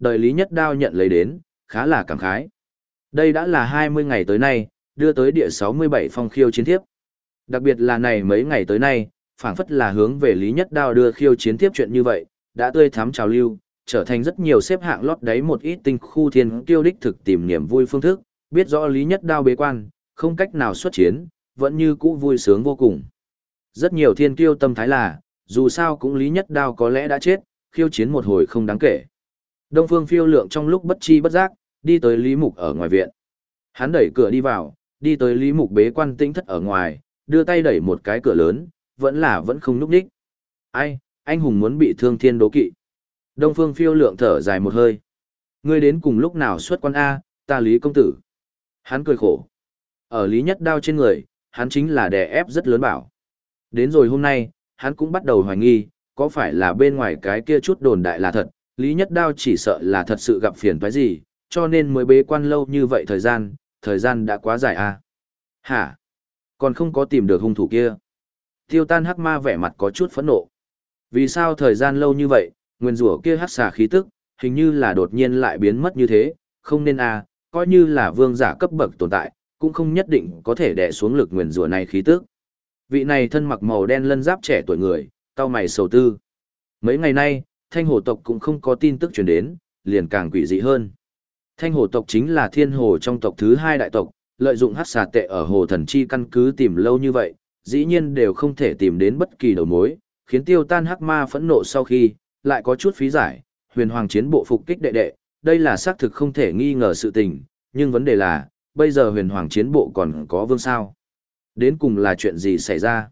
đợi Lý Nhất Đao nhận lấy đến, khá là cảm khái. Đây đã là 20 ngày tới nay, đưa tới địa 67 phong khiêu chiến thiếp. Đặc biệt là này mấy ngày tới nay, phảng phất là hướng về Lý Nhất Đao đưa khiêu chiến tiếp chuyện như vậy, đã tươi thắm trào lưu, trở thành rất nhiều xếp hạng lót đáy một ít tinh khu thiên kiêu đích thực tìm niềm vui phương thức, biết rõ Lý Nhất Đao bế quan, không cách nào xuất chiến, vẫn như cũ vui sướng vô cùng. Rất nhiều thiên kiêu tâm thái là, dù sao cũng Lý Nhất Đao có lẽ đã chết, khiêu chiến một hồi không đáng kể. Đông Phương Phiêu Lượng trong lúc bất chi bất giác, đi tới Lý Mục ở ngoài viện. Hắn đẩy cửa đi vào, đi tới Lý Mục bế quan tĩnh thất ở ngoài, đưa tay đẩy một cái cửa lớn, vẫn không núp đích. Ai, anh hùng muốn bị thương thiên đố kỵ. Đông Phương Phiêu Lượng thở dài một hơi. Ngươi đến cùng lúc nào xuất quan A, ta Lý công tử. Hắn cười khổ. Ở Lý Nhất Đao trên người, hắn chính là đè ép rất lớn bảo. Đến rồi hôm nay, hắn cũng bắt đầu hoài nghi, có phải là bên ngoài cái kia chút đồn đại là thật, Lý Nhất Đao chỉ sợ là thật sự gặp phiền toái gì, cho nên mới bế quan lâu như vậy thời gian đã quá dài à. Hả? Còn không có tìm được hung thủ kia. Tiêu Tan Hắc Ma vẻ mặt có chút phẫn nộ. Vì sao thời gian lâu như vậy, nguyên rủa kia hắc xà khí tức, hình như là đột nhiên lại biến mất như thế, không nên à, coi như là vương giả cấp bậc tồn tại, cũng không nhất định có thể đè xuống lực nguyên rủa này khí tức. Vị này thân mặc màu đen lân giáp trẻ tuổi người, cau mày sầu tư. Mấy ngày nay, Thanh Hồ tộc cũng không có tin tức truyền đến, liền càng quỷ dị hơn. Thanh Hồ tộc chính là thiên hồ trong tộc thứ hai đại tộc, lợi dụng hắc xà tệ ở hồ thần chi căn cứ tìm lâu như vậy, dĩ nhiên đều không thể tìm đến bất kỳ đầu mối, khiến Tiêu Tan Hắc Ma phẫn nộ sau khi, lại có chút phí giải, huyền hoàng chiến bộ phục kích đệ đệ, đây là xác thực không thể nghi ngờ sự tình, nhưng vấn đề là, bây giờ huyền hoàng chiến bộ còn có vương sao? Đến cùng là chuyện gì xảy ra?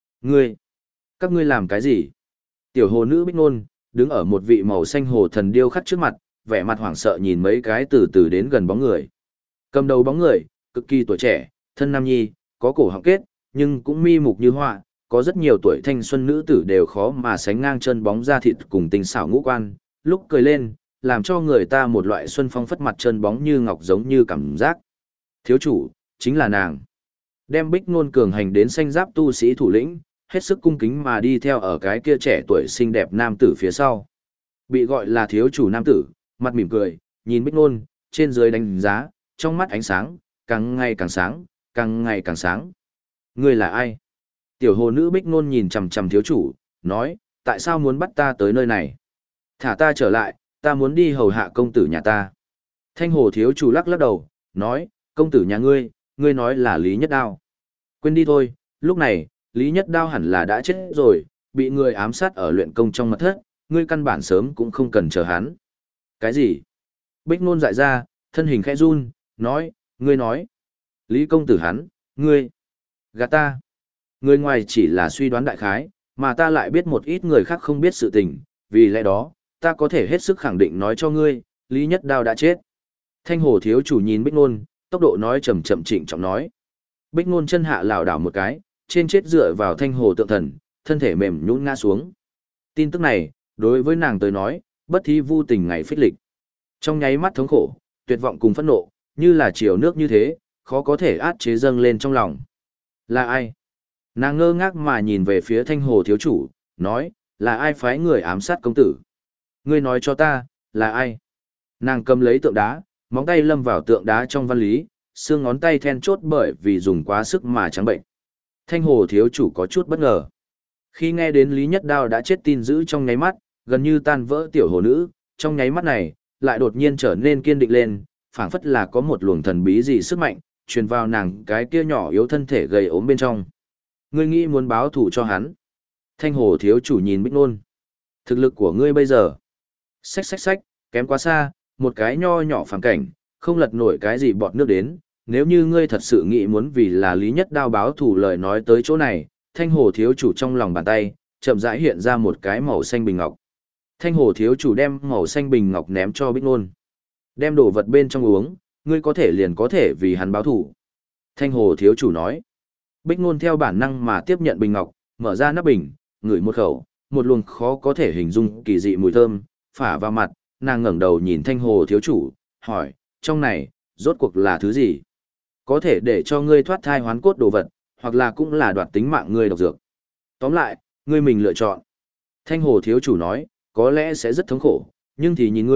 Các ngươi làm cái gì? Tiểu hồ nữ Bích Nôn, đứng ở một vị màu xanh hồ thần điêu khắc trước mặt, vẻ mặt hoảng sợ nhìn mấy cái từ từ đến gần bóng người. Cầm đầu bóng người, cực kỳ tuổi trẻ, thân nam nhi, có cổ họng kết, nhưng cũng mi mục như họa, có rất nhiều tuổi thanh xuân nữ tử đều khó mà sánh ngang chân bóng da thịt cùng tinh xảo ngũ quan, lúc cười lên, làm cho người ta một loại xuân phong phất mặt chân bóng như ngọc giống như cảm giác. Thiếu chủ, chính là nàng. Đem Bích Nôn cường hành đến xanh giáp tu sĩ thủ lĩnh, hết sức cung kính mà đi theo ở cái kia trẻ tuổi xinh đẹp nam tử phía sau. Bị gọi là thiếu chủ nam tử, mặt mỉm cười, nhìn Bích Nôn, trên dưới đánh giá, trong mắt ánh sáng, càng ngày càng sáng, càng ngày càng sáng. Ngươi là ai? Tiểu hồ nữ Bích Nôn nhìn chằm chằm thiếu chủ, nói, tại sao muốn bắt ta tới nơi này? Thả ta trở lại, ta muốn đi hầu hạ công tử nhà ta. Thanh hồ thiếu chủ lắc lắc đầu, nói, công tử nhà ngươi nói là Lý Nhất Đao. Quên đi thôi, lúc này, Lý Nhất Đao hẳn là đã chết rồi, bị người ám sát ở luyện công trong mật thất, ngươi căn bản sớm cũng không cần chờ hắn. Cái gì? Bích Nôn dại ra, thân hình khẽ run, nói, ngươi nói. Lý công tử hắn, ngươi. Gạt ta. Người ngoài chỉ là suy đoán đại khái, mà ta lại biết một ít người khác không biết sự tình, vì lẽ đó, ta có thể hết sức khẳng định nói cho ngươi, Lý Nhất Đao đã chết. Thanh hồ thiếu chủ nhìn Bích Nôn, tốc độ nói chậm chậm trịnh trọng nói. Bích Nôn chân hạ lảo đảo một cái, trên chết dựa vào thanh hồ tượng thần, thân thể mềm nhũn ngã xuống. Tin tức này, đối với nàng tới nói, bất thi vu tình ngày phích lịch. Trong nháy mắt thống khổ, tuyệt vọng cùng phẫn nộ, như là chiều nước như thế, khó có thể át chế dâng lên trong lòng. Là ai? Nàng ngơ ngác mà nhìn về phía thanh hồ thiếu chủ, nói, là ai phái người ám sát công tử? Ngươi nói cho ta, là ai? Nàng cầm lấy tượng đá, móng tay lâm vào tượng đá trong văn lý, xương ngón tay then chốt bởi vì dùng quá sức mà trắng bệnh. Thanh hồ thiếu chủ có chút bất ngờ. Khi nghe đến Lý Nhất Đao đã chết tin dữ trong nháy mắt, gần như tan vỡ tiểu hồ nữ, trong nháy mắt này, lại đột nhiên trở nên kiên định lên, phảng phất là có một luồng thần bí gì sức mạnh, truyền vào nàng cái kia nhỏ yếu thân thể gầy ốm bên trong. Ngươi nghĩ muốn báo thù cho hắn? Thanh hồ thiếu chủ nhìn Bích Nôn. Thực lực của ngươi bây giờ, xách, kém quá xa, một cái nho nhỏ phàm cảnh, không lật nổi cái gì bọt nước đến. Nếu như ngươi thật sự nghĩ muốn vì là Lý Nhất Đao báo thù lời nói tới chỗ này, thanh hồ thiếu chủ trong lòng bàn tay, chậm rãi hiện ra một cái màu xanh bình ngọc. Thanh hồ thiếu chủ đem màu xanh bình ngọc ném cho Bích Nôn. Đem đồ vật bên trong uống, ngươi có thể liền có thể vì hắn báo thù. Thanh hồ thiếu chủ nói. Bích Nôn theo bản năng mà tiếp nhận bình ngọc, mở ra nắp bình, ngửi một khẩu, một luồng khó có thể hình dung kỳ dị mùi thơm, phả vào mặt, nàng ngẩng đầu nhìn thanh hồ thiếu chủ, hỏi, trong này, rốt cuộc là thứ gì? Có thể để cho ngươi thoát thai hoán cốt đồ vật, hoặc là cũng là đoạt tính mạng ngươi độc dược. Tóm lại, ngươi mình lựa chọn. Thanh hồ thiếu chủ nói, có lẽ sẽ rất thống khổ, nhưng thì nhìn ngươi,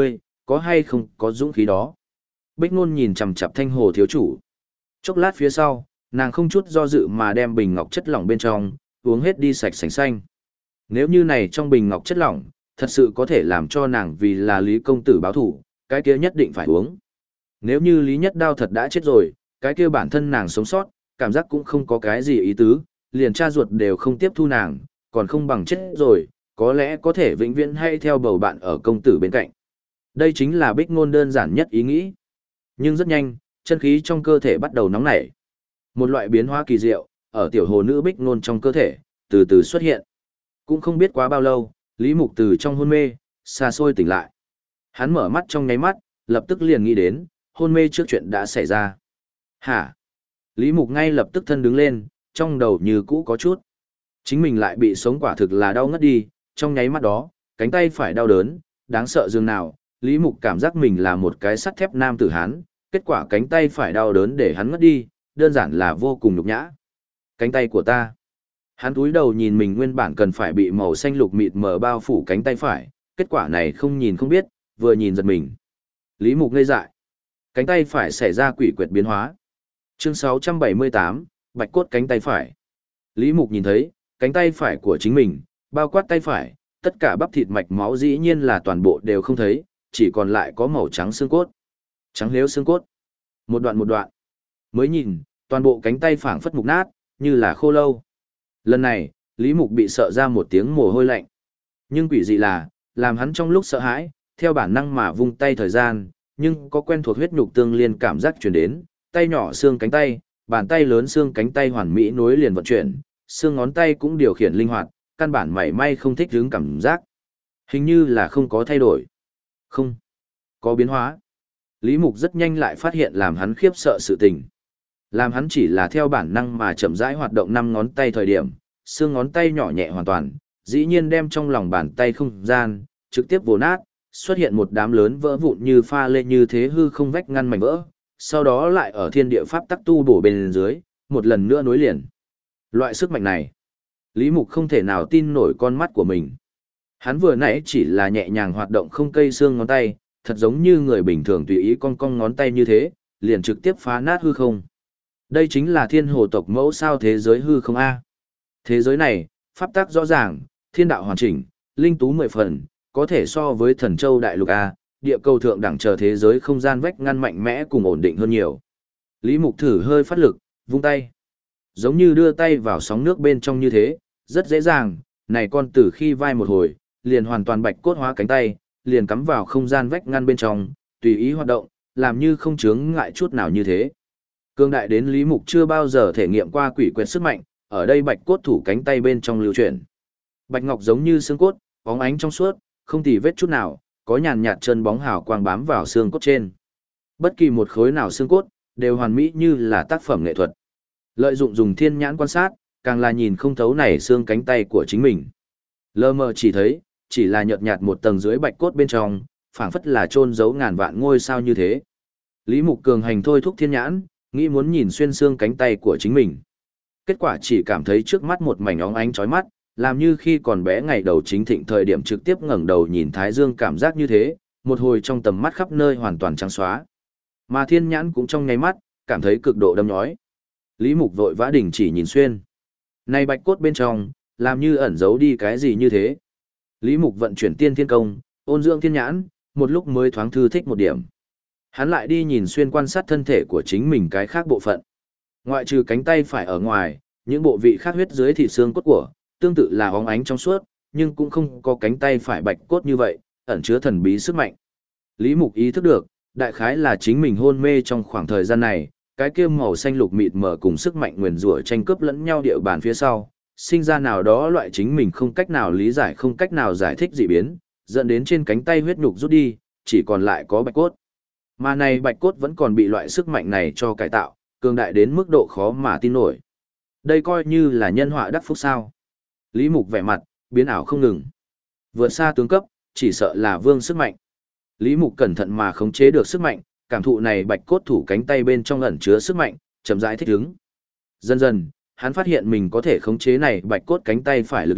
có hay không có dũng khí đó. Bích Nôn nhìn chằm chằm Thanh Hồ thiếu chủ. Chốc lát phía sau, nàng không chút do dự mà đem bình ngọc chất lỏng bên trong, uống hết đi sạch sành xanh. Nếu như này trong bình ngọc chất lỏng, thật sự có thể làm cho nàng vì là Lý công tử báo thủ, cái kia nhất định phải uống. Nếu như Lý Nhất Đao thật đã chết rồi, cái kia bản thân nàng sống sót, cảm giác cũng không có cái gì ý tứ, liền cha ruột đều không tiếp thu nàng, còn không bằng chết rồi, có lẽ có thể vĩnh viễn hay theo bầu bạn ở công tử bên cạnh. Đây chính là Bích Ngôn đơn giản nhất ý nghĩ. Nhưng rất nhanh, chân khí trong cơ thể bắt đầu nóng nảy. Một loại biến hóa kỳ diệu, ở tiểu hồ nữ Bích Ngôn trong cơ thể, từ từ xuất hiện. Cũng không biết quá bao lâu, Lý Mục từ trong hôn mê, xa xôi tỉnh lại. Hắn mở mắt trong nháy mắt, lập tức liền nghĩ đến, hôn mê trước chuyện đã xảy ra. Hả? Lý Mục ngay lập tức thân đứng lên, trong đầu như cũ có chút. Chính mình lại bị sống quả thực là đau ngất đi, trong nháy mắt đó, cánh tay phải đau đớn, đáng sợ dường nào, Lý Mục cảm giác mình là một cái sắt thép nam tử hán, kết quả cánh tay phải đau đớn để hắn ngất đi, đơn giản là vô cùng nhục nhã. Cánh tay của ta. Hắn cúi đầu nhìn mình nguyên bản cần phải bị màu xanh lục mịt mờ bao phủ cánh tay phải, kết quả này không nhìn không biết, vừa nhìn giật mình. Lý Mục ngây dại. Cánh tay phải xảy ra quỷ quyệt biến hóa. Chương 678, Bạch cốt cánh tay phải. Lý Mục nhìn thấy, cánh tay phải của chính mình, bao quát tay phải, tất cả bắp thịt mạch máu dĩ nhiên là toàn bộ đều không thấy, chỉ còn lại có màu trắng xương cốt. Trắng lếu xương cốt. Một đoạn một đoạn. Mới nhìn, toàn bộ cánh tay phảng phất mục nát, như là khô lâu. Lần này, Lý Mục bị sợ ra một tiếng mồ hôi lạnh. Nhưng quỷ dị là, làm hắn trong lúc sợ hãi, theo bản năng mà vung tay thời gian, nhưng có quen thuộc huyết nhục tương liên cảm giác truyền đến, tay nhỏ xương cánh tay, bàn tay lớn xương cánh tay hoàn mỹ nối liền vận chuyển, xương ngón tay cũng điều khiển linh hoạt, căn bản mảy may không thích hứng cảm giác. Hình như là không có thay đổi. Không. Có biến hóa. Lý Mục rất nhanh lại phát hiện làm hắn khiếp sợ sự tình. Làm hắn chỉ là theo bản năng mà chậm rãi hoạt động 5 ngón tay thời điểm, xương ngón tay nhỏ nhẹ hoàn toàn, dĩ nhiên đem trong lòng bàn tay không gian, trực tiếp vồ nát, xuất hiện một đám lớn vỡ vụn như pha lê như thế hư không vách ngăn mảnh vỡ, sau đó lại ở thiên địa pháp tắc tu bổ bên dưới, một lần nữa nối liền. Loại sức mạnh này, Lý Mục không thể nào tin nổi con mắt của mình. Hắn vừa nãy chỉ là nhẹ nhàng hoạt động không cây xương ngón tay, thật giống như người bình thường tùy ý cong ngón tay như thế, liền trực tiếp phá nát hư không. Đây chính là thiên hồ tộc mẫu sao thế giới hư không A. Thế giới này, pháp tắc rõ ràng, thiên đạo hoàn chỉnh, linh tú 10 phần, có thể so với thần châu đại lục A, địa cầu thượng đẳng chờ thế giới không gian vách ngăn mạnh mẽ cùng ổn định hơn nhiều. Lý Mục thử hơi phát lực, vung tay. Giống như đưa tay vào sóng nước bên trong như thế, rất dễ dàng, này con từ khi vai một hồi, liền hoàn toàn bạch cốt hóa cánh tay, liền cắm vào không gian vách ngăn bên trong, tùy ý hoạt động, làm như không chướng ngại chút nào như thế. Cương đại đến Lý Mục chưa bao giờ thể nghiệm qua quỷ quyệt sức mạnh, ở đây bạch cốt thủ cánh tay bên trong lưu chuyển. Bạch ngọc giống như xương cốt, bóng ánh trong suốt, không tì vết chút nào, có nhàn nhạt chân bóng hào quang bám vào xương cốt trên. Bất kỳ một khối nào xương cốt, đều hoàn mỹ như là tác phẩm nghệ thuật. Lợi dụng dùng thiên nhãn quan sát, càng là nhìn không thấu này xương cánh tay của chính mình. Lờ mờ chỉ thấy, chỉ là nhợt nhạt một tầng dưới bạch cốt bên trong, phảng phất là chôn giấu ngàn vạn ngôi sao như thế. Lý Mục cường hành thôi thúc thiên nhãn, nghĩ muốn nhìn xuyên xương cánh tay của chính mình. Kết quả chỉ cảm thấy trước mắt một mảnh óng ánh chói mắt, làm như khi còn bé ngày đầu chính thịnh thời điểm trực tiếp ngẩng đầu nhìn thái dương cảm giác như thế, một hồi trong tầm mắt khắp nơi hoàn toàn trắng xóa. Mà thiên nhãn cũng trong nháy mắt, cảm thấy cực độ đâm nhói. Lý Mục vội vã đình chỉ nhìn xuyên. Này bạch cốt bên trong, làm như ẩn giấu đi cái gì như thế. Lý Mục vận chuyển tiên thiên công, ôn dưỡng thiên nhãn, một lúc mới thoáng thư thích một điểm. Hắn lại đi nhìn xuyên quan sát thân thể của chính mình cái khác bộ phận. Ngoại trừ cánh tay phải ở ngoài, những bộ vị khác huyết dưới thịt xương cốt của, tương tự là óng ánh trong suốt, nhưng cũng không có cánh tay phải bạch cốt như vậy, ẩn chứa thần bí sức mạnh. Lý Mục ý thức được, đại khái là chính mình hôn mê trong khoảng thời gian này, cái kia màu xanh lục mịt mờ cùng sức mạnh nguyền rủa tranh cướp lẫn nhau địa bàn phía sau, sinh ra nào đó loại chính mình không cách nào lý giải không cách nào giải thích dị biến, dẫn đến trên cánh tay huyết nhục rút đi, chỉ còn lại có bạch cốt. Mà này bạch cốt vẫn còn bị loại sức mạnh này cho cải tạo, cường đại đến mức độ khó mà tin nổi. Đây coi như là nhân họa đắc phúc sao. Lý Mục vẻ mặt, biến ảo không ngừng. Vượt xa tướng cấp, chỉ sợ là vương sức mạnh. Lý Mục cẩn thận mà khống chế được sức mạnh, cảm thụ này bạch cốt thủ cánh tay bên trong ẩn chứa sức mạnh, chậm rãi thích ứng. Dần dần, hắn phát hiện mình có thể khống chế này bạch cốt cánh tay phải lực lượng,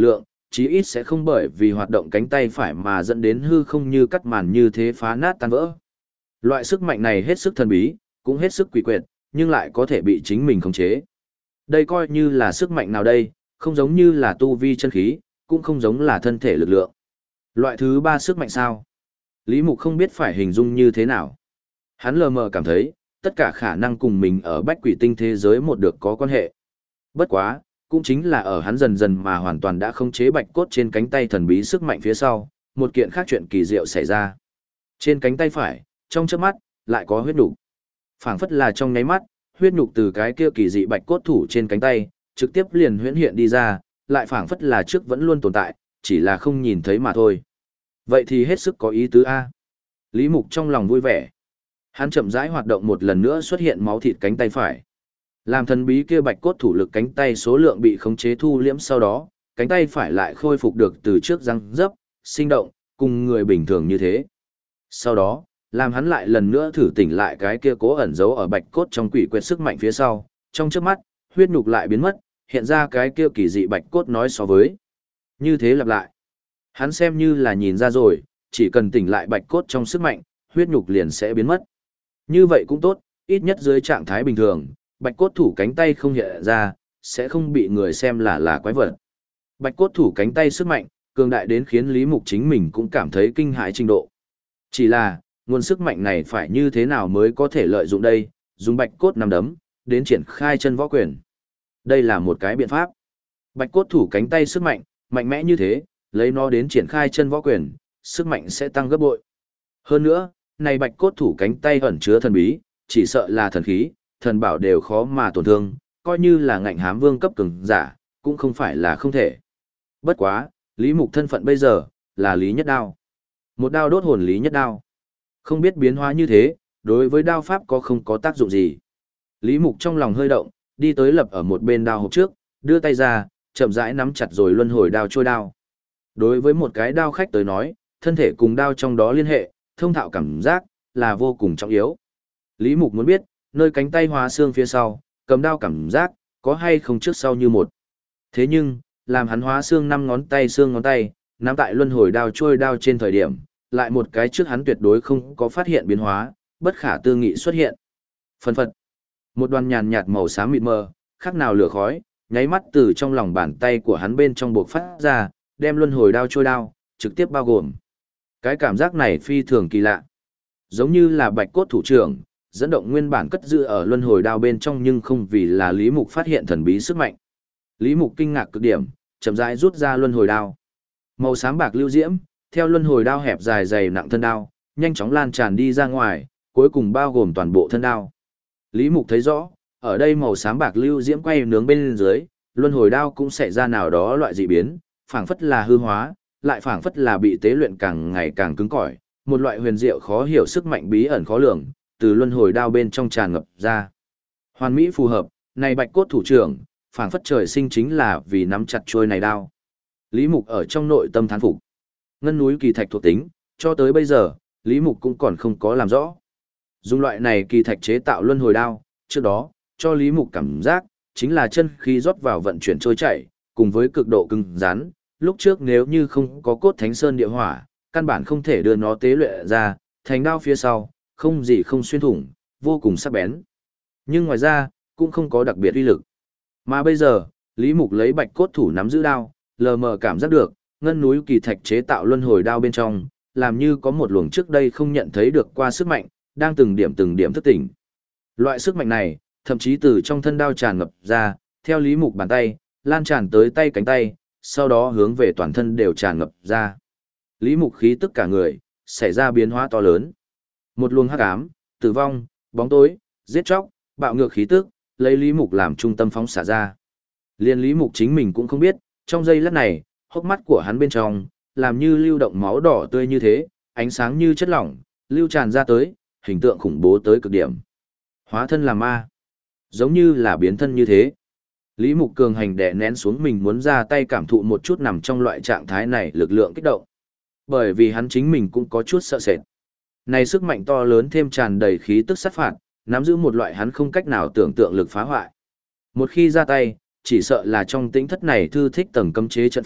chí ít sẽ không bởi vì hoạt động cánh tay phải mà dẫn đến hư không như cắt màn như thế phá nát tan vỡ. Loại sức mạnh này hết sức thần bí, cũng hết sức quỷ quyệt, nhưng lại có thể bị chính mình khống chế. Đây coi như là sức mạnh nào đây, không giống như là tu vi chân khí, cũng không giống là thân thể lực lượng. Loại thứ ba sức mạnh sao? Lý Mục không biết phải hình dung như thế nào. Hắn lờ mờ cảm thấy, tất cả khả năng cùng mình ở bách quỷ tinh thế giới một được có quan hệ. Bất quá, cũng chính là ở hắn dần dần mà hoàn toàn đã khống chế bạch cốt trên cánh tay thần bí sức mạnh phía sau, một kiện khác chuyện kỳ diệu xảy ra. Trên cánh tay phải, trong chớp mắt, lại có huyết nhục. Phảng phất là trong nháy mắt, huyết nhục từ cái kia kỳ dị bạch cốt thủ trên cánh tay, trực tiếp liền huyễn hiện đi ra, lại phảng phất là trước vẫn luôn tồn tại, chỉ là không nhìn thấy mà thôi. Vậy thì hết sức có ý tứ a. Lý Mục trong lòng vui vẻ. Hắn chậm rãi hoạt động một lần nữa xuất hiện máu thịt cánh tay phải. Làm thần bí kia bạch cốt thủ lực cánh tay số lượng bị khống chế thu liễm sau đó, cánh tay phải lại khôi phục được từ trước răng dấp, sinh động, cùng người bình thường như thế. Sau đó, làm hắn lại lần nữa thử tỉnh lại cái kia cố ẩn giấu ở bạch cốt trong quỷ quyệt sức mạnh phía sau, trong chớp mắt, huyết nhục lại biến mất, hiện ra cái kia kỳ dị bạch cốt nói so với. Như thế lặp lại. Hắn xem như là nhìn ra rồi, chỉ cần tỉnh lại bạch cốt trong sức mạnh, huyết nhục liền sẽ biến mất. Như vậy cũng tốt, ít nhất dưới trạng thái bình thường, bạch cốt thủ cánh tay không hiện ra, sẽ không bị người xem là quái vật. Bạch cốt thủ cánh tay sức mạnh, cường đại đến khiến Lý Mục chính mình cũng cảm thấy kinh hãi trình độ. Chỉ là, nguồn sức mạnh này phải như thế nào mới có thể lợi dụng đây, dùng bạch cốt nắm đấm, đến triển khai chân võ quyền. Đây là một cái biện pháp. Bạch cốt thủ cánh tay sức mạnh, mạnh mẽ như thế, lấy nó đến triển khai chân võ quyền, sức mạnh sẽ tăng gấp bội. Hơn nữa, này bạch cốt thủ cánh tay ẩn chứa thần bí, chỉ sợ là thần khí, thần bảo đều khó mà tổn thương, coi như là ngạnh hám vương cấp cường giả, cũng không phải là không thể. Bất quá, Lý Mục thân phận bây giờ, là Lý Nhất Đao. Một đao đốt hồn Lý Nhất Đao. Không biết biến hóa như thế, đối với đao pháp có không có tác dụng gì. Lý Mục trong lòng hơi động, đi tới lập ở một bên đao hộp trước, đưa tay ra, chậm rãi nắm chặt rồi luân hồi đao trôi đao. Đối với một cái đao khách tới nói, thân thể cùng đao trong đó liên hệ, thông thạo cảm giác, là vô cùng trọng yếu. Lý Mục muốn biết, nơi cánh tay hóa xương phía sau, cầm đao cảm giác, có hay không trước sau như một. Thế nhưng, làm hắn hóa xương 5 ngón tay xương ngón tay, nắm tại luân hồi đao trôi đao trên thời điểm, lại một cái trước hắn tuyệt đối không có phát hiện biến hóa, bất khả tư nghị xuất hiện. Phân phật, một đoàn nhàn nhạt màu xám mịt mờ, khác nào lửa khói, nháy mắt từ trong lòng bàn tay của hắn bên trong bộc phát ra, đem luân hồi đao trôi đao, trực tiếp bao gồm. Cái cảm giác này phi thường kỳ lạ. Giống như là bạch cốt thủ trưởng, dẫn động nguyên bản cất giữ ở luân hồi đao bên trong nhưng không vì là Lý Mục phát hiện thần bí sức mạnh. Lý Mục kinh ngạc cực điểm, chậm rãi rút ra luân hồi đao. Màu xám bạc lưu diễm, theo luân hồi đao hẹp dài dày nặng thân đao, nhanh chóng lan tràn đi ra ngoài, cuối cùng bao gồm toàn bộ thân đao. Lý Mục thấy rõ, ở đây màu xám bạc lưu diễm quay nướng bên dưới, luân hồi đao cũng xảy ra nào đó loại dị biến, phảng phất là hư hóa, lại phảng phất là bị tế luyện càng ngày càng cứng cỏi, một loại huyền diệu khó hiểu sức mạnh bí ẩn khó lường, từ luân hồi đao bên trong tràn ngập ra. Hoàn mỹ phù hợp, này bạch cốt thủ trưởng, phảng phất trời sinh chính là vì nắm chặt trôi này đao. Lý Mục ở trong nội tâm thán phục. Ngân núi kỳ thạch thuộc tính, cho tới bây giờ, Lý Mục cũng còn không có làm rõ. Dùng loại này kỳ thạch chế tạo luân hồi đao, trước đó, cho Lý Mục cảm giác, chính là chân khí rót vào vận chuyển trôi chảy, cùng với cực độ cứng rắn. Lúc trước nếu như không có cốt thánh sơn địa hỏa, căn bản không thể đưa nó tế luyện ra, thành đao phía sau, không gì không xuyên thủng, vô cùng sắc bén. Nhưng ngoài ra, cũng không có đặc biệt uy lực. Mà bây giờ, Lý Mục lấy bạch cốt thủ nắm giữ đao, lờ mờ cảm giác được, ngân núi kỳ thạch chế tạo luân hồi đao bên trong, làm như có một luồng trước đây không nhận thấy được qua sức mạnh, đang từng điểm thức tỉnh. Loại sức mạnh này, thậm chí từ trong thân đao tràn ngập ra, theo Lý Mục bàn tay, lan tràn tới tay cánh tay, sau đó hướng về toàn thân đều tràn ngập ra. Lý Mục khí tức cả người, xảy ra biến hóa to lớn. Một luồng hắc ám, tử vong, bóng tối, giết chóc, bạo ngược khí tức, lấy Lý Mục làm trung tâm phóng xả ra. Liên Lý Mục chính mình cũng không biết, trong giây lát này, hốc mắt của hắn bên trong, làm như lưu động máu đỏ tươi như thế, ánh sáng như chất lỏng, lưu tràn ra tới, hình tượng khủng bố tới cực điểm. Hóa thân làm ma. Giống như là biến thân như thế. Lý Mục cường hành đè nén xuống mình muốn ra tay cảm thụ một chút nằm trong loại trạng thái này lực lượng kích động. Bởi vì hắn chính mình cũng có chút sợ sệt. Này sức mạnh to lớn thêm tràn đầy khí tức sát phạt, nắm giữ một loại hắn không cách nào tưởng tượng lực phá hoại. Một khi ra tay, chỉ sợ là trong tĩnh thất này thư thích tầng cấm chế trận pháp,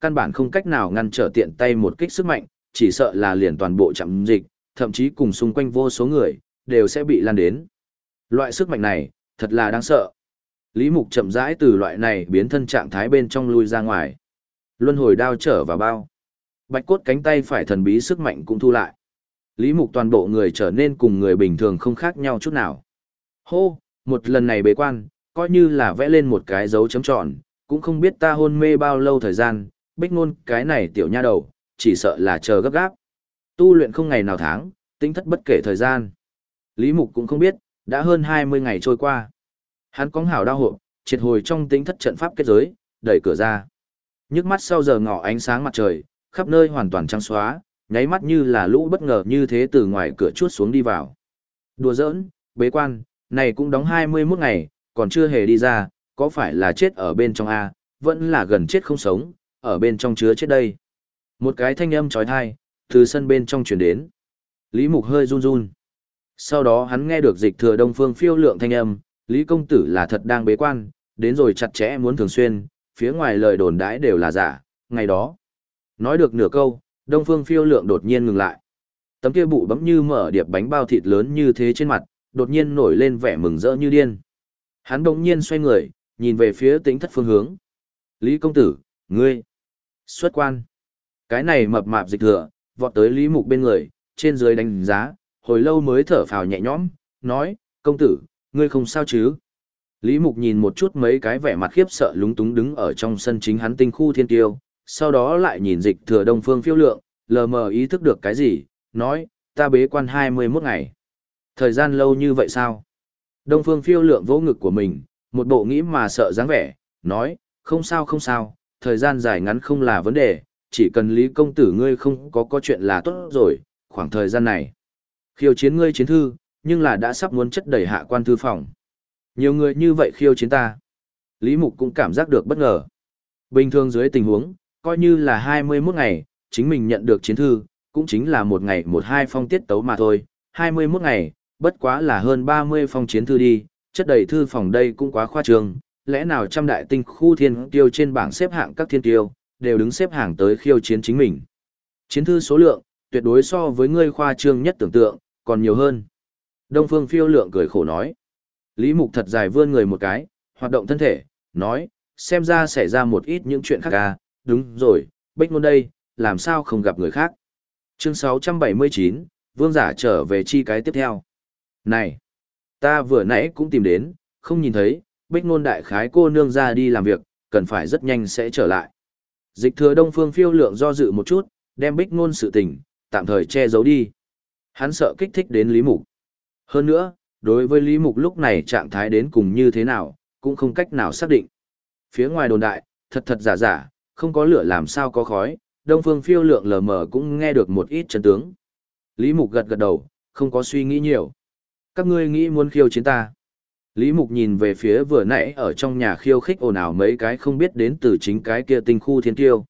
căn bản không cách nào ngăn trở tiện tay một kích sức mạnh, chỉ sợ là liền toàn bộ trạm dịch, thậm chí cùng xung quanh vô số người, đều sẽ bị lan đến. Loại sức mạnh này, thật là đáng sợ. Lý Mục chậm rãi từ loại này biến thân trạng thái bên trong lui ra ngoài. Luân hồi đao trở vào bao. Bạch cốt cánh tay phải thần bí sức mạnh cũng thu lại. Lý Mục toàn bộ người trở nên cùng người bình thường không khác nhau chút nào. Hô, một lần này bế quan, coi như là vẽ lên một cái dấu chấm tròn, cũng không biết ta hôn mê bao lâu thời gian, Bích Nôn cái này tiểu nha đầu, chỉ sợ là chờ gấp gáp. Tu luyện không ngày nào tháng, tính thất bất kể thời gian. Lý Mục cũng không biết, đã hơn 20 ngày trôi qua. Hắn cóng hảo đao hộp, triệt hồi trong tính thất trận pháp kết giới, đẩy cửa ra. Nhức mắt sau giờ ngọ ánh sáng mặt trời, khắp nơi hoàn toàn trắng xóa, nháy mắt như là lũ bất ngờ như thế từ ngoài cửa chuốt xuống đi vào. Đùa giỡn, bế quan, này cũng đóng 21 ngày, còn chưa hề đi ra, có phải là chết ở bên trong A, vẫn là gần chết không sống, ở bên trong chứa chết đây. Một cái thanh âm trói thai, từ sân bên trong chuyển đến. Lý Mục hơi run run. Sau đó hắn nghe được Dịch Thừa Đông Phương phiêu lượng thanh âm, Lý công tử là thật đang bế quan, đến rồi chặt chẽ muốn thường xuyên, phía ngoài lời đồn đãi đều là giả, ngày đó. Nói được nửa câu, Đông Phương phiêu lượng đột nhiên ngừng lại. Tấm kia bụ bấm như mở điệp bánh bao thịt lớn như thế trên mặt, đột nhiên nổi lên vẻ mừng rỡ như điên. Hắn đột nhiên xoay người, nhìn về phía Tĩnh thất phương hướng. Lý công tử, ngươi, xuất quan. Cái này mập mạp Dịch Thừa, vọt tới Lý Mục bên người, trên dưới đánh giá, hồi lâu mới thở phào nhẹ nhõm, nói, công tử, ngươi không sao chứ? Lý Mục nhìn một chút mấy cái vẻ mặt khiếp sợ lúng túng đứng ở trong sân chính hắn tinh khu thiên tiêu, sau đó lại nhìn Dịch Thừa Đông Phương phiêu lượng, lờ mờ ý thức được cái gì, nói, ta bế quan 21 ngày. Thời gian lâu như vậy sao? Đông Phương phiêu lượng vỗ ngực của mình, một bộ nghĩ mà sợ dáng vẻ, nói, không sao không sao, thời gian dài ngắn không là vấn đề, chỉ cần Lý công tử ngươi không có chuyện là tốt rồi, khoảng thời gian này. Khiêu chiến ngươi chiến thư, nhưng là đã sắp muốn chất đầy hạ quan thư phòng. Nhiều người như vậy khiêu chiến ta. Lý Mục cũng cảm giác được bất ngờ. Bình thường dưới tình huống, coi như là 21 ngày, chính mình nhận được chiến thư, cũng chính là một ngày một hai phong tiết tấu mà thôi. 21 ngày, bất quá là hơn 30 phong chiến thư đi, chất đầy thư phòng đây cũng quá khoa trương. Lẽ nào trăm đại tinh khu thiên tiêu trên bảng xếp hạng các thiên tiêu, đều đứng xếp hàng tới khiêu chiến chính mình. Chiến thư số lượng, tuyệt đối so với ngươi khoa trương nhất tưởng tượng, còn nhiều hơn. Đông Phương phiêu lượng cười khổ nói. Lý Mục thật dài vươn người một cái, hoạt động thân thể, nói, xem ra xảy ra một ít những chuyện khác à, đúng rồi, Bích Ngôn đây, làm sao không gặp người khác. Chương 679, Vương giả trở về chi cái tiếp theo. Này, ta vừa nãy cũng tìm đến, không nhìn thấy, Bích Ngôn đại khái cô nương ra đi làm việc, cần phải rất nhanh sẽ trở lại. Dịch Thừa Đông Phương phiêu lượng do dự một chút, đem Bích Ngôn sự tình, tạm thời che giấu đi. Hắn sợ kích thích đến Lý Mục. Hơn nữa, đối với Lý Mục lúc này trạng thái đến cùng như thế nào, cũng không cách nào xác định. Phía ngoài đồn đại, thật thật giả giả, không có lửa làm sao có khói, Đông Phương phiêu lượng lờ mờ cũng nghe được một ít chân tướng. Lý Mục gật gật đầu, không có suy nghĩ nhiều. Các ngươi nghĩ muốn khiêu chiến ta. Lý Mục nhìn về phía vừa nãy ở trong nhà khiêu khích ồn ào mấy cái không biết đến từ chính cái kia tinh khu thiên tiêu.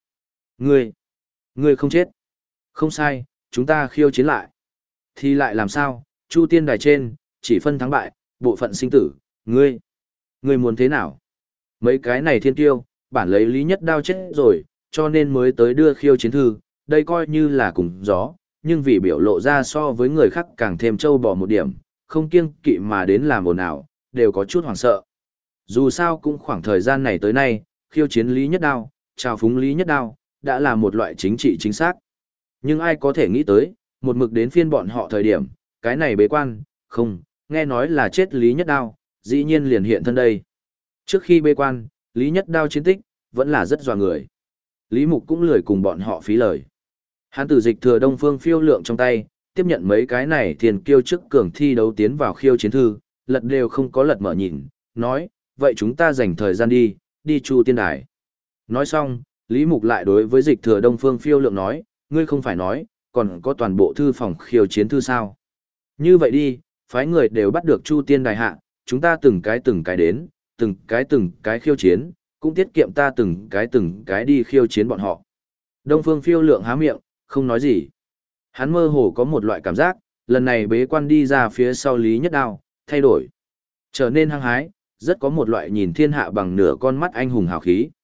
Ngươi không chết. Không sai, chúng ta khiêu chiến lại. Thì lại làm sao, Chu Tiên đài trên, chỉ phân thắng bại, bộ phận sinh tử, ngươi muốn thế nào? Mấy cái này thiên tiêu, bản lấy Lý Nhất Đao chết rồi, cho nên mới tới đưa khiêu chiến thư, đây coi như là cùng gió, nhưng vì biểu lộ ra so với người khác càng thêm trâu bò một điểm, không kiêng kỵ mà đến làm ồn ào, đều có chút hoảng sợ. Dù sao cũng khoảng thời gian này tới nay, khiêu chiến Lý Nhất Đao, trào phúng Lý Nhất Đao, đã là một loại chính trị chính xác. Nhưng ai có thể nghĩ tới, một mực đến phiên bọn họ thời điểm, cái này bế quan, không, nghe nói là chết Lý Nhất Đao, dĩ nhiên liền hiện thân đây. Trước khi bế quan, Lý Nhất Đao chiến tích, vẫn là rất dọa người. Lý Mục cũng lười cùng bọn họ phí lời. Hắn từ Dịch Thừa Đông Phương phiêu lượng trong tay, tiếp nhận mấy cái này thiền kiêu trước cường thi đấu tiến vào khiêu chiến thư, lật đều không có lật mở nhìn, nói, vậy chúng ta dành thời gian đi Chu Tiên Đài. Nói xong, Lý Mục lại đối với Dịch Thừa Đông Phương phiêu lượng nói, ngươi không phải nói, còn có toàn bộ thư phòng khiêu chiến thư sao. Như vậy đi, phái người đều bắt được Chu Tiên Đài hạ, chúng ta từng cái đến, từng cái khiêu chiến, cũng tiết kiệm ta từng cái đi khiêu chiến bọn họ. Đông Phương phiêu lượng há miệng, không nói gì. Hắn mơ hồ có một loại cảm giác, lần này bế quan đi ra phía sau Lý Nhất Đao, thay đổi. Trở nên hăng hái, rất có một loại nhìn thiên hạ bằng nửa con mắt anh hùng hào khí.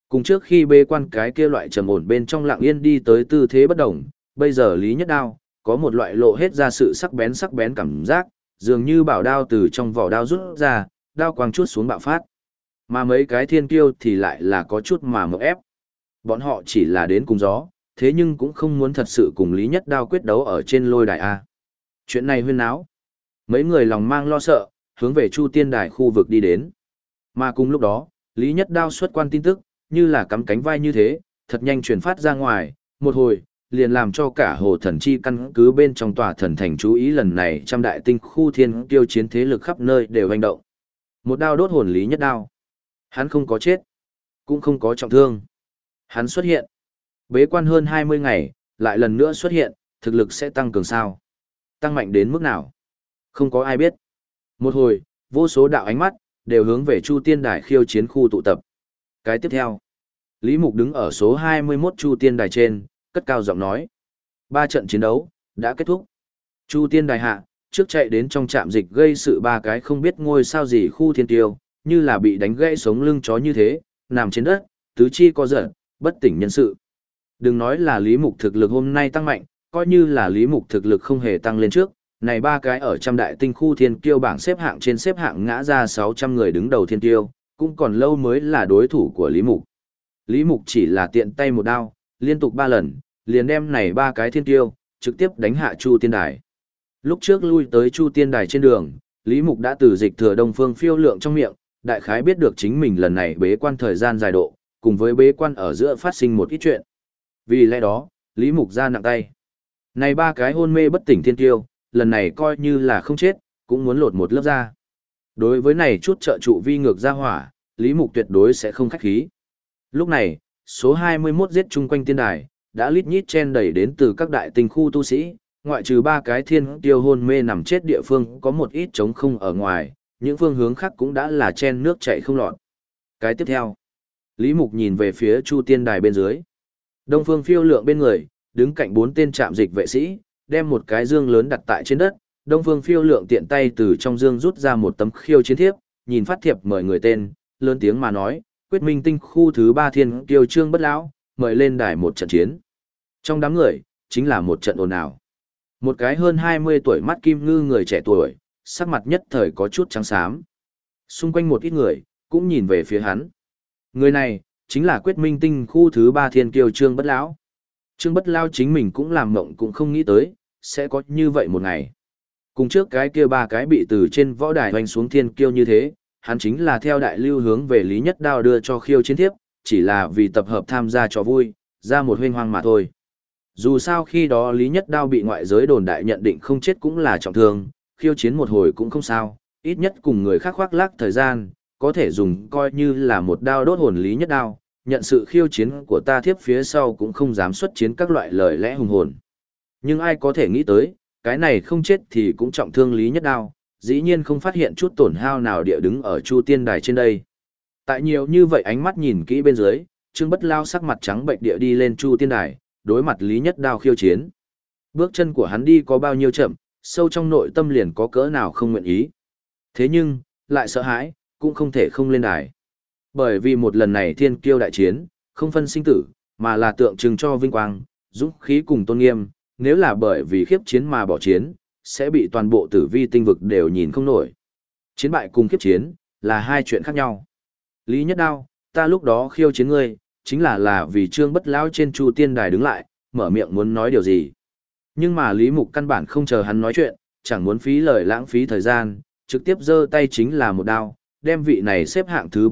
Cùng trước khi bê quan cái kia loại trầm ổn bên trong lặng yên đi tới tư thế bất động, bây giờ Lý Nhất Đao, có một loại lộ hết ra sự sắc bén cảm giác, dường như bảo đao từ trong vỏ đao rút ra, đao quang chút xuống bạo phát. Mà mấy cái thiên kiêu thì lại là có chút mà mộng ép. Bọn họ chỉ là đến cùng gió, thế nhưng cũng không muốn thật sự cùng Lý Nhất Đao quyết đấu ở trên lôi đài A. Chuyện này huyên náo. Mấy người lòng mang lo sợ, hướng về Chu Tiên Đài khu vực đi đến. Mà cùng lúc đó, Lý Nhất Đao xuất quan tin tức, như là cắm cánh vai như thế, thật nhanh truyền phát ra ngoài, một hồi, liền làm cho cả hồ thần chi căn cứ bên trong tòa thần thành chú ý lần này trăm đại tinh khu thiên tiêu chiến thế lực khắp nơi đều hành động. Một đao đốt hồn Lý Nhất Đao. Hắn không có chết, cũng không có trọng thương. Hắn xuất hiện. Bế quan hơn 20 ngày, lại lần nữa xuất hiện, thực lực sẽ tăng cường sao? Tăng mạnh đến mức nào? Không có ai biết. Một hồi, vô số đạo ánh mắt, đều hướng về Chu Tiên Đài khiêu chiến khu tụ tập. Cái tiếp theo, Lý Mục đứng ở số 21 Chu Tiên Đài trên, cất cao giọng nói. 3 trận chiến đấu, đã kết thúc. Chu Tiên Đài hạ, trước chạy đến trong trạm dịch gây sự 3 cái không biết ngôi sao gì khu thiên tiêu, như là bị đánh gãy sống lưng chó như thế, nằm trên đất, tứ chi co giật, bất tỉnh nhân sự. Đừng nói là Lý Mục thực lực hôm nay tăng mạnh, coi như là Lý Mục thực lực không hề tăng lên trước, này 3 cái ở trăm đại tinh khu thiên kiêu bảng xếp hạng trên xếp hạng ngã ra 600 người đứng đầu thiên kiêu, cũng còn lâu mới là đối thủ của Lý Mục. Lý Mục chỉ là tiện tay một đao, liên tục 3 lần, liền đem này 3 cái thiên kiêu, trực tiếp đánh hạ Chu Tiên Đài. Lúc trước lui tới Chu Tiên Đài trên đường, Lý Mục đã từ dịch thừa Đông Phương Phiêu Lượng trong miệng, đại khái biết được chính mình lần này bế quan thời gian dài độ, cùng với bế quan ở giữa phát sinh một ít chuyện. Vì lẽ đó, Lý Mục ra nặng tay. Này 3 cái hôn mê bất tỉnh thiên kiêu, lần này coi như là không chết, cũng muốn lột một lớp da. Đối với này chút trợ trụ vi ngược ra hỏa, Lý Mục tuyệt đối sẽ không khách khí. Lúc này, số 21 giết chung quanh tiên đài, đã lít nhít chen đẩy đến từ các đại tinh khu tu sĩ, ngoại trừ 3 cái thiên tiêu hôn mê nằm chết địa phương có một ít trống không ở ngoài, những phương hướng khác cũng đã là chen nước chảy không lọt. Cái tiếp theo, Lý Mục nhìn về phía Chu Tiên Đài bên dưới. Đông Phương Phiêu Lượng bên người, đứng cạnh 4 tên trạm dịch vệ sĩ, đem một cái dương lớn đặt tại trên đất. Đông Phương Phiêu Lượng tiện tay từ trong dương rút ra một tấm khiêu chiến thiếp, nhìn phát thiệp mời người tên, lớn tiếng mà nói, quyết minh tinh khu thứ 3 thiên kiêu Trương Bất Lão, mời lên đài một trận chiến. Trong đám người, chính là một trận ồn ào. Một cái hơn 20 tuổi mắt kim ngư người trẻ tuổi, sắc mặt nhất thời có chút trắng xám. Xung quanh một ít người, cũng nhìn về phía hắn. Người này, chính là quyết minh tinh khu thứ 3 thiên kiêu Trương Bất Lão. Trương Bất Lão chính mình cũng làm mộng cũng không nghĩ tới, sẽ có như vậy một ngày. Cùng trước cái kia 3 cái bị từ trên võ đài hoành xuống thiên kiêu như thế, hắn chính là theo đại lưu hướng về Lý Nhất Đao đưa cho khiêu chiến thiếp, chỉ là vì tập hợp tham gia cho vui, ra một huynh hoang mà thôi. Dù sao khi đó Lý Nhất Đao bị ngoại giới đồn đại nhận định không chết cũng là trọng thương, khiêu chiến một hồi cũng không sao, ít nhất cùng người khác khoác lác thời gian, có thể dùng coi như là một đao đốt hồn Lý Nhất Đao, nhận sự khiêu chiến của ta thiếp phía sau cũng không dám xuất chiến các loại lời lẽ hùng hồn. Nhưng ai có thể nghĩ tới, cái này không chết thì cũng trọng thương Lý Nhất Đao, dĩ nhiên không phát hiện chút tổn hao nào địa đứng ở Chu Tiên Đài trên đây. Tại nhiều như vậy ánh mắt nhìn kỹ bên dưới, Trương Bất Lao sắc mặt trắng bệnh địa đi lên Chu Tiên Đài, đối mặt Lý Nhất Đao khiêu chiến. Bước chân của hắn đi có bao nhiêu chậm, sâu trong nội tâm liền có cỡ nào không nguyện ý. Thế nhưng, lại sợ hãi, cũng không thể không lên đài. Bởi vì một lần này thiên kiêu đại chiến, không phân sinh tử, mà là tượng trưng cho vinh quang, dũng khí cùng tôn nghiêm, nếu là bởi vì khiếp chiến mà bỏ chiến, sẽ bị toàn bộ tử vi tinh vực đều nhìn không nổi. Chiến bại cùng khiếp chiến, là hai chuyện khác nhau. Lý Nhất Đao, ta lúc đó khiêu chiến ngươi, chính là vì Trương Bất Lão trên Chu Tiên Đài đứng lại, mở miệng muốn nói điều gì. Nhưng mà Lý Mục căn bản không chờ hắn nói chuyện, chẳng muốn phí lời lãng phí thời gian, trực tiếp giơ tay chính là một đao, đem vị này xếp hạng thứ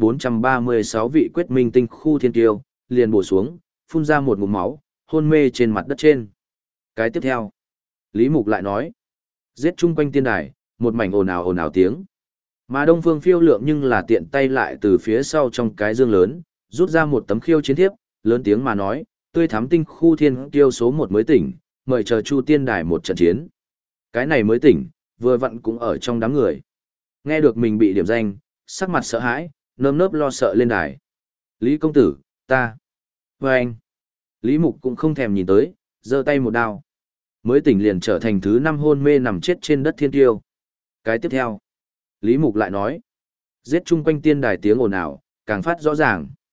436 vị quyết minh tinh khu thiên tiêu, liền bổ xuống, phun ra một ngụm máu, hôn mê trên mặt đất trên. Cái tiếp theo, Lý Mục lại nói, giết chung quanh tiên đài, một mảnh ồn ào tiếng. Mà Đông Phương Phiêu Lượng nhưng là tiện tay lại từ phía sau trong cái dương lớn, rút ra một tấm khiêu chiến thiếp, lớn tiếng mà nói, tươi thắm tinh khu thiên kiêu số 1 mới tỉnh, mời chờ Chu Tiên Đài một trận chiến. Cái này mới tỉnh, vừa vặn cũng ở trong đám người. Nghe được mình bị điểm danh, sắc mặt sợ hãi, nơm nớp lo sợ lên đài. Lý công tử, ta. Và anh. Lý Mục cũng không thèm nhìn tới, giơ tay một đao. Mới tỉnh liền trở thành thứ 5 hôn mê nằm chết trên đất thiên tiêu. Cái tiếp theo. Lý Mục lại nói. Giết chung quanh tiên đài tiếng ồn ào, càng phát rõ ràng.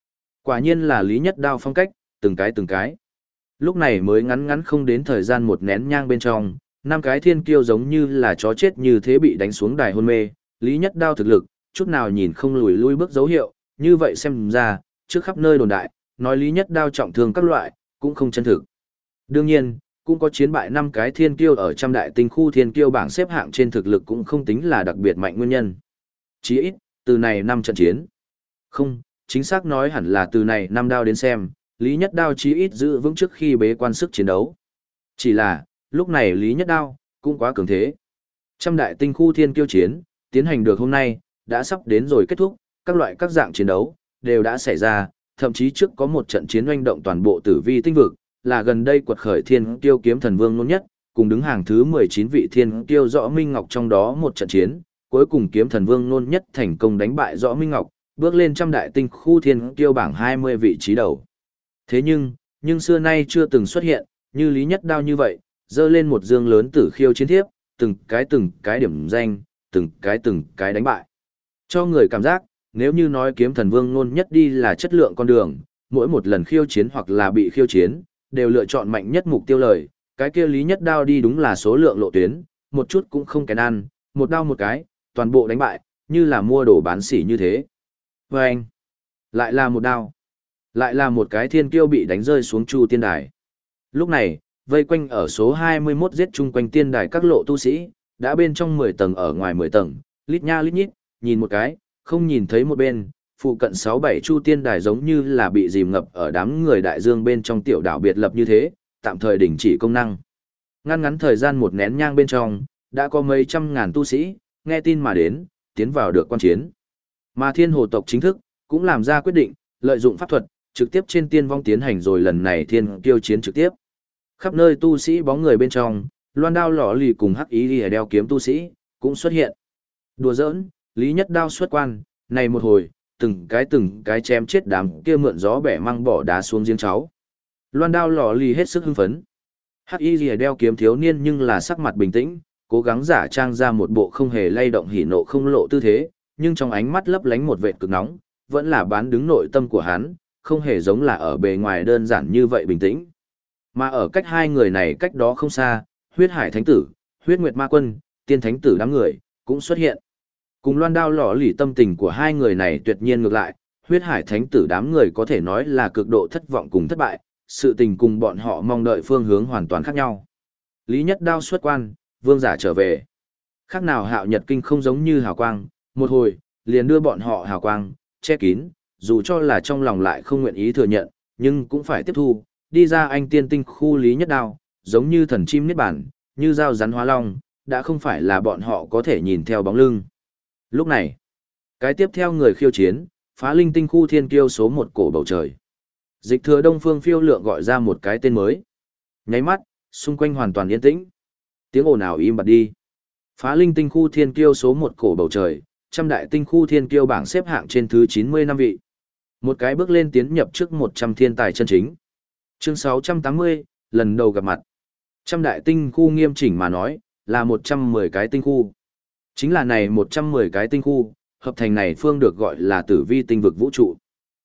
Quả nhiên là Lý Nhất Đao phong cách, từng cái từng cái. Lúc này mới ngắn ngắn không đến thời gian một nén nhang bên trong, năm cái thiên kiêu giống như là chó chết như thế bị đánh xuống đài hôn mê, Lý Nhất Đao thực lực, chút nào nhìn không lùi lui bước dấu hiệu, như vậy xem ra, trước khắp nơi đồn đại, nói Lý Nhất Đao trọng thương các loại, cũng không chân thực. Đương nhiên, cũng có chiến bại năm cái thiên kiêu ở trăm đại tinh khu thiên kiêu bảng xếp hạng trên thực lực cũng không tính là đặc biệt mạnh nguyên nhân. Chỉ ít, từ này năm trận chiến. Không, chính xác nói hẳn là từ này năm đao đến xem, Lý Nhất Đao chí ít giữ vững trước khi bế quan sức chiến đấu. Chỉ là, lúc này Lý Nhất Đao, cũng quá cường thế. Trăm đại tinh khu thiên kiêu chiến, tiến hành được hôm nay, đã sắp đến rồi kết thúc, các loại các dạng chiến đấu, đều đã xảy ra, thậm chí trước có một trận chiến oanh động toàn bộ tử vi tinh vực, là gần đây quật khởi thiên kiêu kiếm thần vương nôn nhất, cùng đứng hàng thứ 19 vị thiên kiêu Rõ Minh Ngọc trong đó một trận chiến, cuối cùng kiếm thần vương nôn nhất thành công đánh bại Rõ Minh Ngọc, bước lên trăm đại tinh khu thiên kiêu bảng 20 vị trí đầu. Thế nhưng xưa nay chưa từng xuất hiện, như Lý Nhất Đao như vậy, dơ lên một dương lớn tử khiêu chiến thiếp, từng cái điểm danh, từng cái đánh bại. Cho người cảm giác, nếu như nói kiếm thần vương nôn nhất đi là chất lượng con đường, mỗi một lần khiêu chiến hoặc là bị khiêu chiến, đều lựa chọn mạnh nhất mục tiêu lời, cái kia Lý Nhất Đao đi đúng là số lượng lộ tuyến, một chút cũng không kén ăn, một đao một cái, toàn bộ đánh bại, như là mua đồ bán sỉ như thế. Và anh, lại là một đao, lại là một cái thiên kiêu bị đánh rơi xuống Chu Tiên Đài. Lúc này, vây quanh ở số 21 giết chung quanh tiên đài các lộ tu sĩ, đã bên trong 10 tầng ở ngoài 10 tầng, lít nha lít nhít, nhìn một cái, không nhìn thấy một bên, phụ cận 6-7 Chu Tiên Đài giống như là bị dìm ngập ở đám người đại dương bên trong tiểu đảo biệt lập như thế, tạm thời đình chỉ công năng. Ngăn ngắn thời gian một nén nhang bên trong, đã có mấy trăm ngàn tu sĩ, nghe tin mà đến, tiến vào được quan chiến. Mà Thiên Hồ tộc chính thức, cũng làm ra quyết định, lợi dụng pháp thuật, trực tiếp trên tiên vong tiến hành rồi lần này thiên kiêu chiến trực tiếp. Khắp nơi tu sĩ bóng người bên trong, loan đao lỏ lì cùng hắc ý lìa đeo kiếm tu sĩ, cũng xuất hiện. Đùa giỡn, Lý Nhất Đao xuất quan, này một hồi, từng cái chém chết đám kia mượn gió bẻ măng bỏ đá xuống giếng cháu. Loan đao lỏ lì hết sức hưng phấn. Hắc y lìa đeo kiếm thiếu niên nhưng là sắc mặt bình tĩnh, cố gắng giả trang ra một bộ không hề lay động hỉ nộ không lộ tư thế, nhưng trong ánh mắt lấp lánh một vệt cực nóng, vẫn là bán đứng nội tâm của hắn, không hề giống là ở bề ngoài đơn giản như vậy bình tĩnh. Mà ở cách hai người này cách đó không xa, huyết hải thánh tử, huyết nguyệt ma quân, tiên thánh tử đám người, cũng xuất hiện. Cùng loan đao lỏ lì tâm tình của hai người này tuyệt nhiên ngược lại, huyết hải thánh tử đám người có thể nói là cực độ thất vọng cùng thất bại, sự tình cùng bọn họ mong đợi phương hướng hoàn toàn khác nhau. Lý Nhất Đao xuất quan, vương giả trở về. Khác nào hạo nhật kinh không giống như hào quang, một hồi, liền đưa bọn họ hào quang, che kín, dù cho là trong lòng lại không nguyện ý thừa nhận, nhưng cũng phải tiếp thu, đi ra anh tiên tinh khu Lý Nhất Đao, giống như thần chim niết bản, như dao rắn hóa long, đã không phải là bọn họ có thể nhìn theo bóng lưng. Lúc này, cái tiếp theo người khiêu chiến, phá linh tinh khu thiên kiêu số 1 cổ bầu trời. Dịch thừa Đông Phương Phiêu Lượng gọi ra một cái tên mới. Nháy mắt, xung quanh hoàn toàn yên tĩnh. Tiếng ồn ào im bặt đi. Phá linh tinh khu thiên kiêu số 1 cổ bầu trời, trăm đại tinh khu thiên kiêu bảng xếp hạng trên thứ 95 vị. Một cái bước lên tiến nhập trước 100 thiên tài chân chính. Chương 680, lần đầu gặp mặt. Trăm đại tinh khu nghiêm chỉnh mà nói, là 110 cái tinh khu. Chính là này 110 cái tinh khu, hợp thành này phương được gọi là tử vi tinh vực vũ trụ.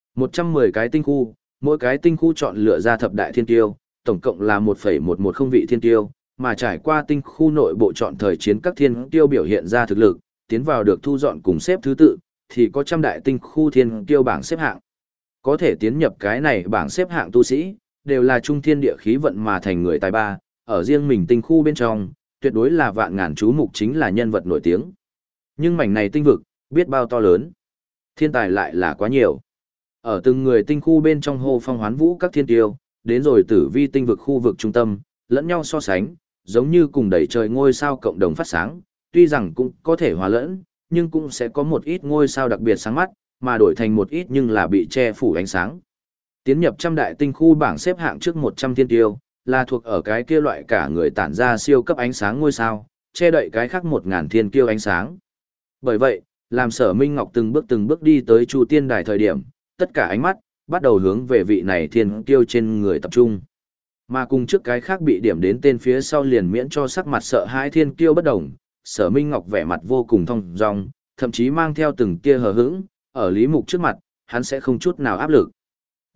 110 cái tinh khu, mỗi cái tinh khu chọn lựa ra thập đại thiên tiêu, tổng cộng là 1,110 vị thiên tiêu, mà trải qua tinh khu nội bộ chọn thời chiến các thiên tiêu biểu hiện ra thực lực, tiến vào được thu dọn cùng xếp thứ tự, thì có trăm đại tinh khu thiên tiêu bảng xếp hạng. Có thể tiến nhập cái này bảng xếp hạng tu sĩ, đều là trung thiên địa khí vận mà thành người tài ba, ở riêng mình tinh khu bên trong, tuyệt đối là vạn ngàn chú mục chính là nhân vật nổi tiếng. Nhưng mảnh này tinh vực, biết bao to lớn. Thiên tài lại là quá nhiều. Ở từng người tinh khu bên trong hô phong hoán vũ các thiên tiêu, đến rồi tử vi tinh vực khu vực trung tâm, lẫn nhau so sánh, giống như cùng đẩy trời ngôi sao cộng đồng phát sáng, tuy rằng cũng có thể hòa lẫn, nhưng cũng sẽ có một ít ngôi sao đặc biệt sáng mắt, mà đổi thành một ít nhưng là bị che phủ ánh sáng. Tiến nhập trăm đại tinh khu bảng xếp hạng trước 100 thiên tiêu, là thuộc ở cái kia loại cả người tản ra siêu cấp ánh sáng ngôi sao, che đậy cái khác 1000 thiên kiêu ánh sáng. Bởi vậy, làm Sở Minh Ngọc từng bước đi tới Chu Tiên Đài thời điểm, tất cả ánh mắt bắt đầu hướng về vị này thiên kiêu trên người tập trung. Mà cùng trước cái khác bị điểm đến tên phía sau liền miễn cho sắc mặt sợ hãi thiên kiêu bất đồng, Sở Minh Ngọc vẻ mặt vô cùng thong dong, thậm chí mang theo từng tia hờ hững, ở Lý Mục trước mặt, hắn sẽ không chút nào áp lực.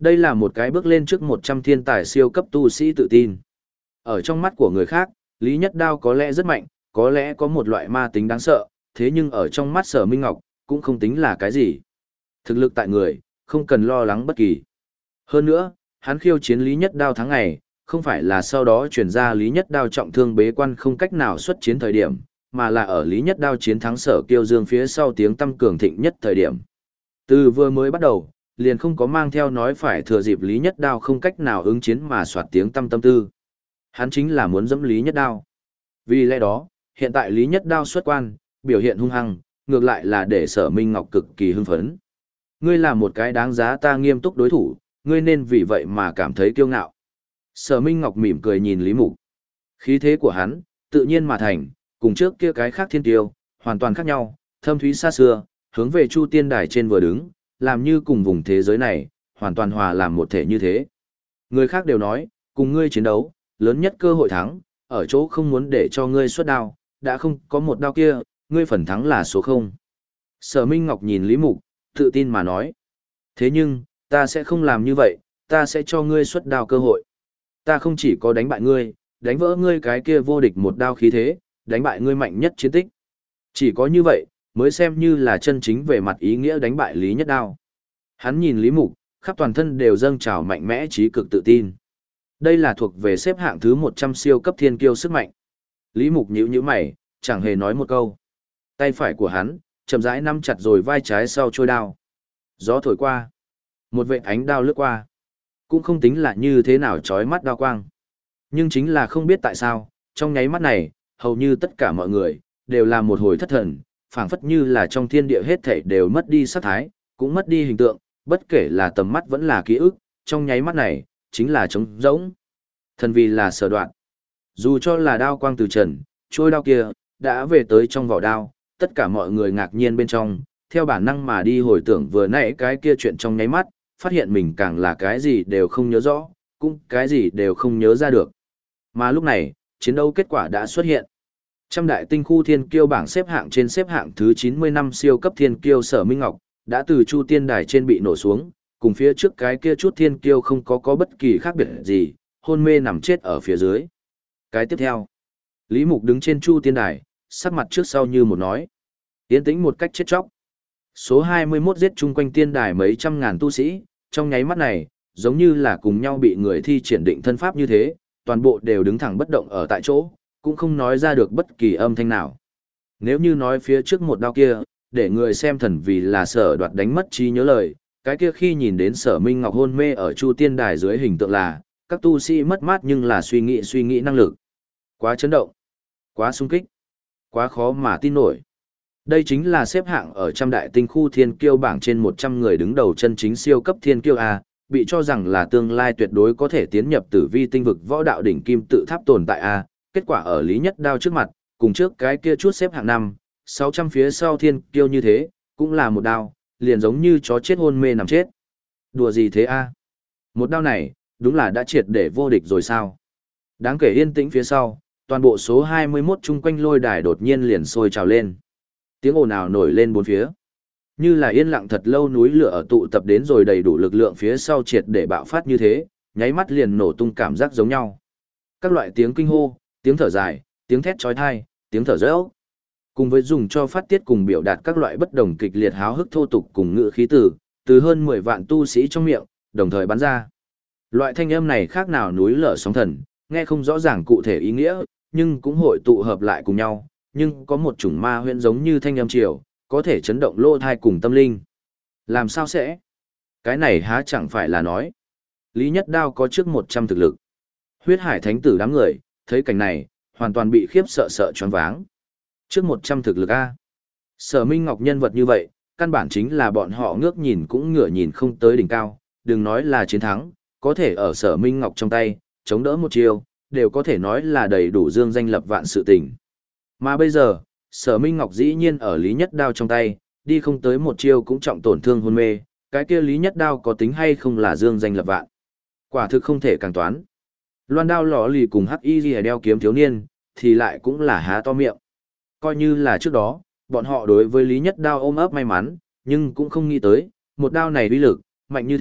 Đây là một cái bước lên trước 100 thiên tài siêu cấp tu sĩ tự tin. Ở trong mắt của người khác, Lý Nhất Đao có lẽ rất mạnh, có lẽ có một loại ma tính đáng sợ, thế nhưng ở trong mắt Sở Minh Ngọc, cũng không tính là cái gì. Thực lực tại người, không cần lo lắng bất kỳ. Hơn nữa, hắn khiêu chiến Lý Nhất Đao tháng ngày, không phải là sau đó chuyển ra Lý Nhất Đao trọng thương bế quan không cách nào xuất chiến thời điểm, mà là ở Lý Nhất Đao chiến thắng Sở Kiêu Dương phía sau tiếng tăm cường thịnh nhất thời điểm. Từ vừa mới bắt đầu, liền không có mang theo nói phải thừa dịp Lý Nhất Đao không cách nào ứng chiến mà soạt tiếng tăm tâm tư. Hắn chính là muốn dẫm Lý Nhất Đao. Vì lẽ đó, hiện tại Lý Nhất Đao xuất quan, biểu hiện hung hăng, ngược lại là để Sở Minh Ngọc cực kỳ hưng phấn. Ngươi là một cái đáng giá ta nghiêm túc đối thủ, ngươi nên vì vậy mà cảm thấy kiêu ngạo. Sở Minh Ngọc mỉm cười nhìn Lý Mục. Khí thế của hắn, tự nhiên mà thành, cùng trước kia cái khác thiên tiêu, hoàn toàn khác nhau, thâm thúy xa xưa, hướng về Chu Tiên Đài trên vừa đứng, làm như cùng vùng thế giới này, hoàn toàn hòa làm một thể như thế. Người khác đều nói, cùng ngươi chiến đấu, lớn nhất cơ hội thắng, ở chỗ không muốn để cho ngươi xuất đao, đã không có một đao kia, ngươi phần thắng là số 0. Sở Minh Ngọc nhìn Lý Mục, tự tin mà nói. Thế nhưng, ta sẽ không làm như vậy, ta sẽ cho ngươi xuất đao cơ hội. Ta không chỉ có đánh bại ngươi, đánh vỡ ngươi cái kia vô địch một đao khí thế, đánh bại ngươi mạnh nhất chiến tích. Chỉ có như vậy, mới xem như là chân chính về mặt ý nghĩa đánh bại Lý Nhất Đao. Hắn nhìn Lý Mục, khắp toàn thân đều dâng trào mạnh mẽ trí cực tự tin. Đây là thuộc về xếp hạng thứ 100 siêu cấp thiên kiêu sức mạnh. Lý Mục nhíu mày, chẳng hề nói một câu. Tay phải của hắn, chậm rãi nắm chặt rồi vai trái sau trôi đao. Gió thổi qua. Một vệt ánh đao lướt qua. Cũng không tính là như thế nào chói mắt đao quang. Nhưng chính là không biết tại sao, trong nháy mắt này, hầu như tất cả mọi người, đều là một hồi thất thần, phảng phất như là trong thiên địa hết thảy đều mất đi sắc thái, cũng mất đi hình tượng, bất kể là tầm mắt vẫn là ký ức, trong nháy mắt này, chính là trống rỗng. Thần vì là sở đoạn. Dù cho là đao quang từ trần, trôi đao kia, đã về tới trong vỏ đao, tất cả mọi người ngạc nhiên bên trong, theo bản năng mà đi hồi tưởng vừa nãy cái kia chuyện trong nháy mắt, phát hiện mình càng là cái gì đều không nhớ rõ, cũng cái gì đều không nhớ ra được. Mà lúc này, chiến đấu kết quả đã xuất hiện. Trăm đại tinh khu thiên kiêu bảng xếp hạng trên xếp hạng thứ 90 năm siêu cấp thiên kiêu Sở Minh Ngọc, đã từ Chu Tiên Đài trên bị nổ xuống, cùng phía trước cái kia chút thiên kiêu không có bất kỳ khác biệt gì, hôn mê nằm chết ở phía dưới. Cái tiếp theo, Lý Mục đứng trên Chu Tiên Đài, sắc mặt trước sau như một nói. Tiến tĩnh một cách chết chóc. Số 21 giết chung quanh tiên đài mấy trăm ngàn tu sĩ, trong nháy mắt này, giống như là cùng nhau bị người thi triển định thân pháp như thế, toàn bộ đều đứng thẳng bất động ở tại chỗ, cũng không nói ra được bất kỳ âm thanh nào. Nếu như nói phía trước một đao kia, để người xem thần vì là Sở Đoạt đánh mất trí nhớ lời, cái kia khi nhìn đến Sở Minh Ngọc hôn mê ở Chu Tiên Đài dưới hình tượng là, các tu sĩ mất mát nhưng là suy nghĩ năng lực. Quá chấn động, quá sung kích, quá khó mà tin nổi. Đây chính là xếp hạng ở trăm đại tinh khu thiên kiêu bảng trên 100 người đứng đầu chân chính siêu cấp thiên kiêu A, bị cho rằng là tương lai tuyệt đối có thể tiến nhập tử vi tinh vực võ đạo đỉnh kim tự tháp tồn tại A, kết quả ở Lý Nhất Đao trước mặt, cùng trước cái kia chút xếp hạng 5, 600 phía sau thiên kiêu như thế, cũng là một đao, liền giống như chó chết hôn mê nằm chết. Đùa gì thế A? Một đao này, đúng là đã triệt để vô địch rồi sao? Đáng kể yên tĩnh phía sau, toàn bộ số 21 chung quanh lôi đài đột nhiên liền sôi trào lên. Tiếng ồn ào nổi lên bốn phía. Như là yên lặng thật lâu núi lửa ở tụ tập đến rồi đầy đủ lực lượng phía sau triệt để bạo phát như thế, nháy mắt liền nổ tung cảm giác giống nhau. Các loại tiếng kinh hô, tiếng thở dài, tiếng thét chói tai, tiếng thở dốc, cùng với dùng cho phát tiết cùng biểu đạt các loại bất đồng kịch liệt háo hức thô tục cùng ngữ khí từ hơn 10 vạn tu sĩ trong miệng, đồng thời bắn ra. Loại thanh âm này khác nào núi lở sóng thần, nghe không rõ ràng cụ thể ý nghĩa, nhưng cũng hội tụ hợp lại cùng nhau, nhưng có một chủng ma huyễn giống như thanh âm triều, có thể chấn động lỗ thai cùng tâm linh. Làm sao sẽ? Cái này há chẳng phải là nói. Lý Nhất Đao có trước 100 thực lực. Huyết Hải Thánh tử đám người, thấy cảnh này, hoàn toàn bị khiếp sợ choáng váng. Trước 100 thực lực A. Sở Minh Ngọc nhân vật như vậy, căn bản chính là bọn họ ngước nhìn cũng ngửa nhìn không tới đỉnh cao, đừng nói là chiến thắng, có thể ở Sở Minh Ngọc trong tay, chống đỡ một chiêu, đều có thể nói là đầy đủ dương danh lập vạn sự tình. Mà bây giờ, Sở Minh Ngọc dĩ nhiên ở Lý Nhất Đao trong tay, đi không tới một chiêu cũng trọng tổn thương hôn mê, cái kia Lý Nhất Đao có tính hay không là dương danh lập vạn. Quả thực không thể càng toán. Loan Đao lò lì cùng hắc y ghi đeo kiếm thiếu niên, thì lại cũng là há to miệng. Coi như là trước đó, bọn họ đối với Lý Nhất Đao ôm ấp may mắn, nhưng cũng không nghĩ tới, một đao này uy lực, mạnh như thế,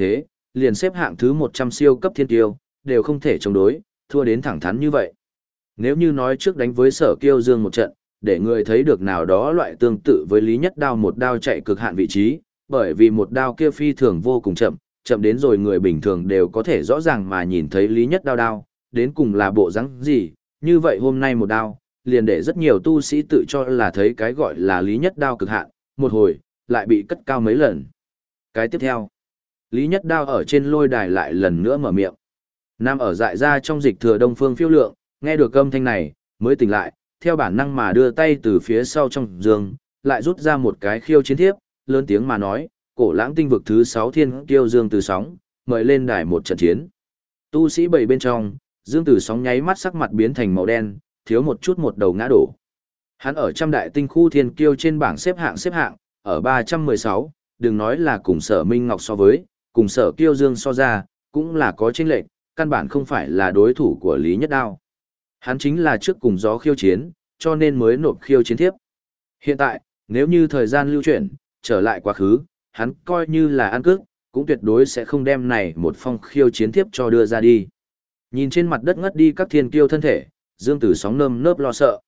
liền xếp hạng thứ 100 siêu cấp thiên tiêu, đều không thể chống đối, thua đến thẳng thắn như vậy. Nếu như nói trước đánh với Sở Kiêu Dương một trận, để người thấy được nào đó loại tương tự với Lý Nhất Đao một đao chạy cực hạn vị trí, bởi vì một đao kia phi thường vô cùng chậm, chậm đến rồi người bình thường đều có thể rõ ràng mà nhìn thấy Lý Nhất Đao đao, đến cùng là bộ dáng gì, như vậy hôm nay một đao, liền để rất nhiều tu sĩ tự cho là thấy cái gọi là Lý Nhất Đao cực hạn, một hồi, lại bị cất cao mấy lần. Cái tiếp theo, Lý Nhất Đao ở trên lôi đài lại lần nữa mở miệng. Nam ở dại ra trong dịch thừa Đông Phương Phiêu Lượng, nghe được âm thanh này, mới tỉnh lại, theo bản năng mà đưa tay từ phía sau trong giường, lại rút ra một cái khiêu chiến thiếp, lớn tiếng mà nói, cổ lãng tinh vực thứ 6 thiên kiêu Dương Từ Sóng, mời lên đài một trận chiến. Tu sĩ bảy bên trong, Dương Từ Sóng nháy mắt sắc mặt biến thành màu đen, thiếu một chút một đầu ngã đổ. Hắn ở trăm đại tinh khu thiên kiêu trên bảng xếp hạng, ở 316, đừng nói là cùng Sở Minh Ngọc so với, cùng Sở Kiêu Dương so ra, cũng là có chênh lệch, căn bản không phải là đối thủ của Lý Nhất Đao. Hắn chính là trước cùng gió khiêu chiến, cho nên mới nộp khiêu chiến thiếp. Hiện tại, nếu như thời gian lưu chuyển, trở lại quá khứ, hắn coi như là ăn cước, cũng tuyệt đối sẽ không đem này một phong khiêu chiến thiếp cho đưa ra đi. Nhìn trên mặt đất ngất đi các thiên kiêu thân thể, Dương Tử Sóng nơm nớp lo sợ.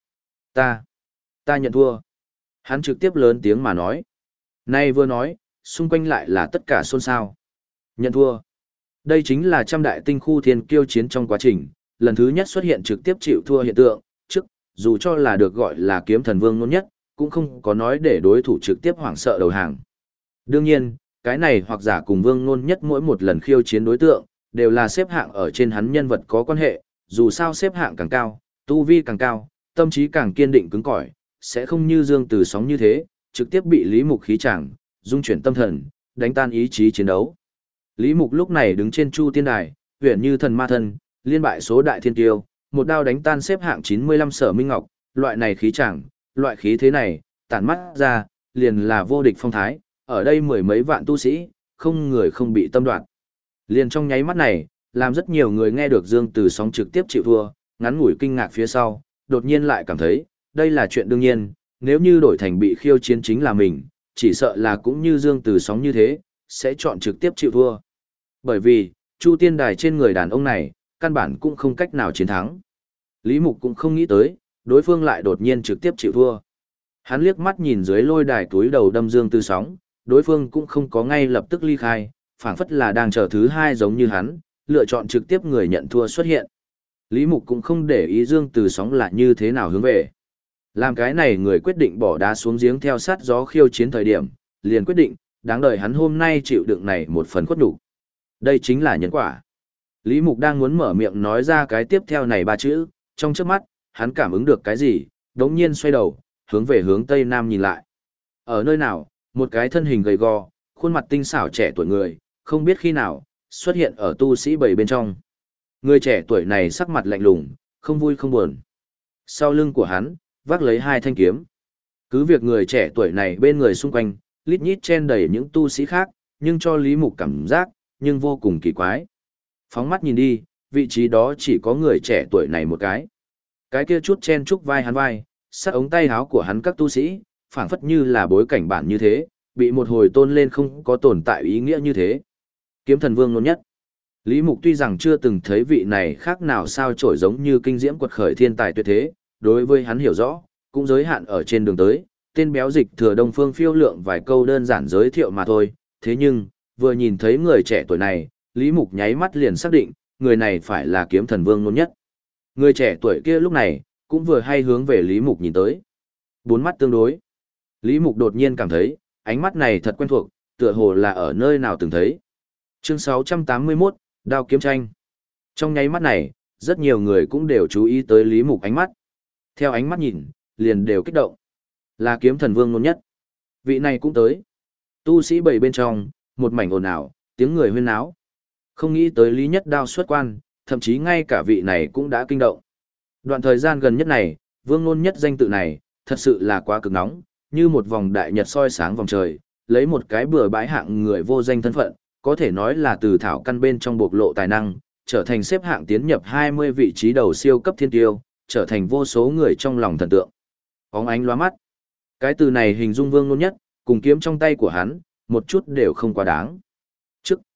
Ta nhận thua. Hắn trực tiếp lớn tiếng mà nói. Nay vừa nói, xung quanh lại là tất cả xôn xao. Nhận thua. Đây chính là trăm đại tinh khu thiên kiêu chiến trong quá trình, lần thứ nhất xuất hiện trực tiếp chịu thua hiện tượng, trước, dù cho là được gọi là kiếm thần vương nôn nhất, cũng không có nói để đối thủ trực tiếp hoảng sợ đầu hàng. Đương nhiên, cái này hoặc giả cùng vương nôn nhất mỗi một lần khiêu chiến đối tượng, đều là xếp hạng ở trên hắn nhân vật có quan hệ, dù sao xếp hạng càng cao, tu vi càng cao, tâm trí càng kiên định cứng cỏi, sẽ không như Dương Từ Sóng như thế, trực tiếp bị Lý Mục khí chàng, dung chuyển tâm thần, đánh tan ý chí chiến đấu. Lý Mục lúc này đứng trên Chu Tiên Đài, huyền như thần ma thân, liên bại số đại thiên tiêu, một đao đánh tan xếp hạng 95 Sở Minh Ngọc, loại này khí chàng, loại khí thế này, tản mắt ra, liền là vô địch phong thái, ở đây mười mấy vạn tu sĩ, không người không bị tâm đoạn. Liền trong nháy mắt này, làm rất nhiều người nghe được Dương Từ Sóng trực tiếp chịu thua, ngắn ngủi kinh ngạc phía sau, đột nhiên lại cảm thấy, đây là chuyện đương nhiên, nếu như đổi thành bị khiêu chiến chính là mình, chỉ sợ là cũng như Dương Từ Sóng như thế, sẽ chọn trực tiếp chịu thua. Bởi vì, Chu Tiên Đài trên người đàn ông này, căn bản cũng không cách nào chiến thắng. Lý Mục cũng không nghĩ tới, đối phương lại đột nhiên trực tiếp chịu thua. Hắn liếc mắt nhìn dưới lôi đài túi đầu đâm Dương Từ Sóng, đối phương cũng không có ngay lập tức ly khai, phảng phất là đang chờ thứ hai giống như hắn, lựa chọn trực tiếp người nhận thua xuất hiện. Lý Mục cũng không để ý Dương Từ Sóng là như thế nào hướng về. Làm cái này người quyết định bỏ đá xuống giếng theo sát gió khiêu chiến thời điểm, liền quyết định, đáng đời hắn hôm nay chịu đựng này một phần khuất nhục. Đây chính là nhân quả. Lý Mục đang muốn mở miệng nói ra cái tiếp theo này ba chữ, trong chớp mắt, hắn cảm ứng được cái gì, đống nhiên xoay đầu, hướng về hướng Tây Nam nhìn lại. Ở nơi nào, một cái thân hình gầy gò, khuôn mặt tinh xảo trẻ tuổi người, không biết khi nào, xuất hiện ở tu sĩ bầy bên trong. Người trẻ tuổi này sắc mặt lạnh lùng, không vui không buồn. Sau lưng của hắn, vác lấy hai thanh kiếm. Cứ việc người trẻ tuổi này bên người xung quanh, lít nhít chen đầy những tu sĩ khác, nhưng cho Lý Mục cảm giác, nhưng vô cùng kỳ quái. Phóng mắt nhìn đi, vị trí đó chỉ có người trẻ tuổi này một cái. Cái kia chút chen chúc vai hắn vai, sát ống tay áo của hắn các tu sĩ, phảng phất như là bối cảnh bản như thế, bị một hồi tôn lên không có tồn tại ý nghĩa như thế. Kiếm thần vương nôn nhất. Lý Mục tuy rằng chưa từng thấy vị này khác nào sao trổi giống như kinh diễm quật khởi thiên tài tuyệt thế, đối với hắn hiểu rõ, cũng giới hạn ở trên đường tới, tên béo dịch thừa Đông Phương Phiêu Lượng vài câu đơn giản giới thiệu mà thôi. Thế nhưng, vừa nhìn thấy người trẻ tuổi này, Lý Mục nháy mắt liền xác định, người này phải là kiếm thần vương nôn nhất. Người trẻ tuổi kia lúc này, cũng vừa hay hướng về Lý Mục nhìn tới. Bốn mắt tương đối. Lý Mục đột nhiên cảm thấy, ánh mắt này thật quen thuộc, tựa hồ là ở nơi nào từng thấy. Chương 681, Đao kiếm tranh. Trong nháy mắt này, rất nhiều người cũng đều chú ý tới Lý Mục ánh mắt. Theo ánh mắt nhìn, liền đều kích động. Là kiếm thần vương nôn nhất. Vị này cũng tới. Tu sĩ bảy bên trong, một mảnh ồn ào, tiếng người huyên náo. Không nghĩ tới Lý Nhất Đao xuất quan, thậm chí ngay cả vị này cũng đã kinh động. Đoạn thời gian gần nhất này, vương nôn nhất danh tự này, thật sự là quá cực nóng, như một vòng đại nhật soi sáng vòng trời, lấy một cái bừa bãi hạng người vô danh thân phận, có thể nói là từ thảo căn bên trong bộc lộ tài năng, trở thành xếp hạng tiến nhập 20 vị trí đầu siêu cấp thiên tiêu, trở thành vô số người trong lòng thần tượng. Óng ánh lóa mắt. Cái từ này hình dung vương nôn nhất, cùng kiếm trong tay của hắn, một chút đều không quá đáng. Trước,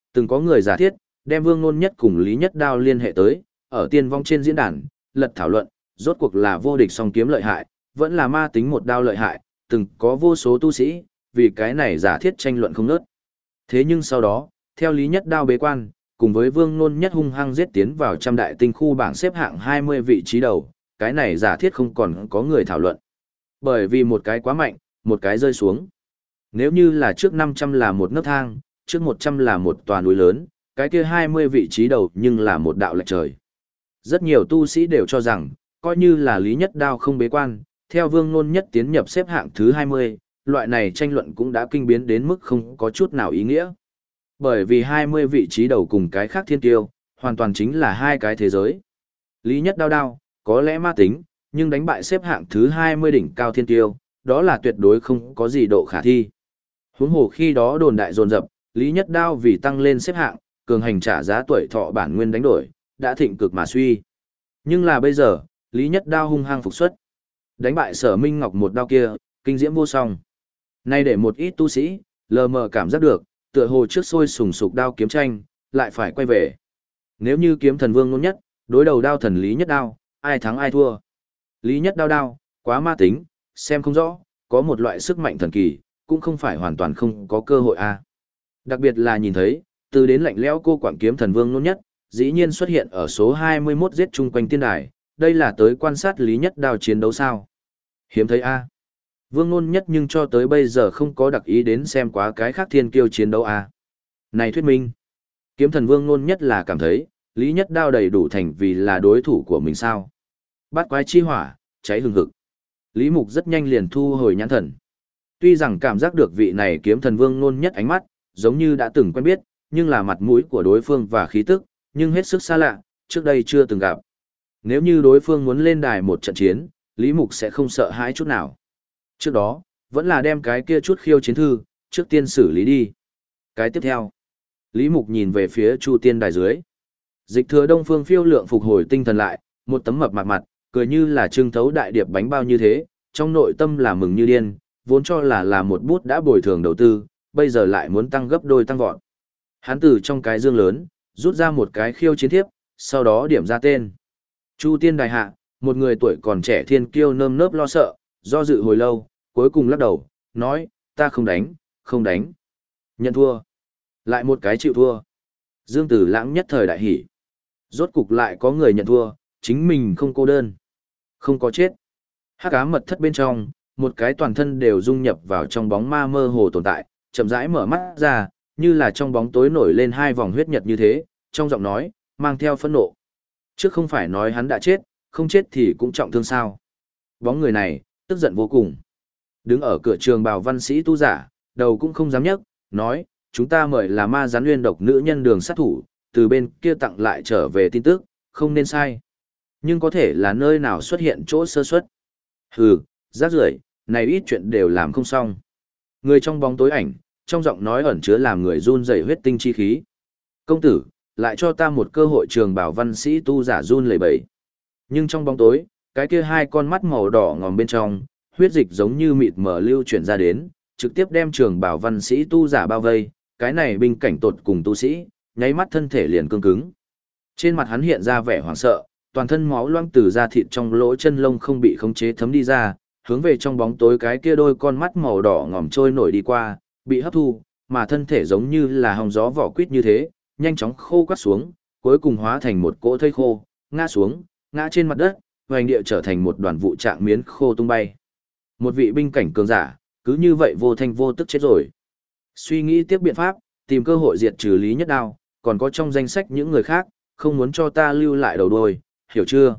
từng có người giả thiết, đem Vương Nôn Nhất cùng Lý Nhất Đao liên hệ tới, ở tiên vong trên diễn đàn, lật thảo luận, rốt cuộc là vô địch song kiếm lợi hại, vẫn là ma tính một đao lợi hại, từng có vô số tu sĩ, vì cái này giả thiết tranh luận không ngớt. Thế nhưng sau đó, theo Lý Nhất Đao bế quan, cùng với Vương Nôn Nhất hung hăng giết tiến vào trăm đại tinh khu bảng xếp hạng 20 vị trí đầu, cái này giả thiết không còn có người thảo luận. Bởi vì một cái quá mạnh, một cái rơi xuống. Nếu như là trước 500 là một nấc thang, trước 100 là một tòa núi lớn, cái kia 20 vị trí đầu nhưng là một đạo lệch trời. Rất nhiều tu sĩ đều cho rằng, coi như là Lý Nhất Đao không bế quan, theo Vương Nôn Nhất tiến nhập xếp hạng thứ 20, loại này tranh luận cũng đã kinh biến đến mức không có chút nào ý nghĩa. Bởi vì 20 vị trí đầu cùng cái khác thiên tiêu, hoàn toàn chính là hai cái thế giới. Lý Nhất Đao, có lẽ ma tính, nhưng đánh bại xếp hạng thứ 20 đỉnh cao thiên tiêu, đó là tuyệt đối không có gì độ khả thi. Huống hồ khi đó đồn đại dồn dập, Lý Nhất Đao vì tăng lên xếp hạng, cường hành trả giá tuổi thọ bản nguyên đánh đổi, đã thịnh cực mà suy. Nhưng là bây giờ, Lý Nhất Đao hung hăng phục xuất. Đánh bại Sở Minh Ngọc một đao kia, kinh diễm vô song. Nay để một ít tu sĩ, lờ mờ cảm giác được, tựa hồ trước sôi sùng sục đao kiếm tranh, lại phải quay về. Nếu như kiếm thần Vương Nôn Nhất, đối đầu đao thần Lý Nhất Đao, ai thắng ai thua. Lý Nhất Đao, quá ma tính, xem không rõ, có một loại sức mạnh thần kỳ, cũng không phải hoàn toàn không có cơ hội a. Đặc biệt là nhìn thấy, từ đến lạnh lẽo cô quảng kiếm thần Vương Nôn Nhất, dĩ nhiên xuất hiện ở số 21 giết chung quanh tiên đài, đây là tới quan sát Lý Nhất Đao chiến đấu sao. Hiếm thấy a. Vương Nôn Nhất nhưng cho tới bây giờ không có đặc ý đến xem quá cái khác thiên kiêu chiến đấu a. Này thuyết minh, kiếm thần Vương Nôn Nhất là cảm thấy, Lý Nhất Đao đầy đủ thành vì là đối thủ của mình sao. Bát quái chi hỏa, cháy hừng hực. Lý Mục rất nhanh liền thu hồi nhãn thần. Tuy rằng cảm giác được vị này kiếm thần Vương Nôn Nhất ánh mắt, giống như đã từng quen biết, nhưng là mặt mũi của đối phương và khí tức, nhưng hết sức xa lạ, trước đây chưa từng gặp. Nếu như đối phương muốn lên đài một trận chiến, Lý Mục sẽ không sợ hãi chút nào. Trước đó, vẫn là đem cái kia chút khiêu chiến thư, trước tiên xử lý đi. Cái tiếp theo, Lý Mục nhìn về phía Chu Tiên đài dưới. Dịch Thừa Đông Phương Phiêu Lượng phục hồi tinh thần lại, một tấm mập mạp mặt, cười như là trưng thấu đại điệp bánh bao như thế, trong nội tâm là mừng như điên, vốn cho là một bút đã bồi thường đầu tư, bây giờ lại muốn tăng gấp đôi tăng vọt. Hắn từ trong cái dương lớn, rút ra một cái khiêu chiến thiếp, sau đó điểm ra tên. Chu Tiên đài hạ, một người tuổi còn trẻ thiên kiêu nơm nớp lo sợ, do dự hồi lâu, cuối cùng lắc đầu, nói, ta không đánh, không đánh. Nhận thua. Lại một cái chịu thua. Dương Tử Lãng nhất thời đại hỉ. Rốt cục lại có người nhận thua, chính mình không cô đơn. Không có chết. Hắc ám mật thất bên trong, một cái toàn thân đều dung nhập vào trong bóng ma mơ hồ tồn tại, chậm rãi mở mắt ra, như là trong bóng tối nổi lên hai vòng huyết nhật như thế, trong giọng nói, mang theo phẫn nộ. Trước không phải nói hắn đã chết, không chết thì cũng trọng thương sao. Bóng người này, tức giận vô cùng. Đứng ở cửa trường bào văn sĩ tu giả, đầu cũng không dám nhấc, nói, chúng ta mời là ma gián nguyên độc nữ nhân đường sát thủ, từ bên kia tặng lại trở về tin tức, không nên sai. Nhưng có thể là nơi nào xuất hiện chỗ sơ suất. Hừ, rác rưởi, này ít chuyện đều làm không xong. Người trong bóng tối ảnh, trong giọng nói ẩn chứa làm người run rẩy huyết tinh chi khí. Công tử, lại cho ta một cơ hội trường bảo văn sĩ tu giả run lẩy bẩy. Nhưng trong bóng tối, cái kia hai con mắt màu đỏ ngòm bên trong, huyết dịch giống như mịt mờ lưu chuyển ra đến, trực tiếp đem trường bảo văn sĩ tu giả bao vây, cái này binh cảnh tột cùng tu sĩ, nháy mắt thân thể liền cứng cứng. Trên mặt hắn hiện ra vẻ hoảng sợ, toàn thân máu loang từ da thịt trong lỗ chân lông không bị khống chế thấm đi ra, hướng về trong bóng tối cái kia đôi con mắt màu đỏ ngòm trôi nổi đi qua, bị hấp thu, mà thân thể giống như là hòng gió vỏ quýt như thế, nhanh chóng khô quắt xuống, cuối cùng hóa thành một cỗ thây khô, ngã xuống, ngã trên mặt đất, hoành địa trở thành một đoàn vụ trạng miến khô tung bay. Một vị binh cảnh cường giả, cứ như vậy vô thanh vô tức chết rồi. Suy nghĩ tiếp biện pháp, tìm cơ hội diệt trừ Lý Nhất Đao, còn có trong danh sách những người khác, không muốn cho ta lưu lại đầu đuôi, hiểu chưa?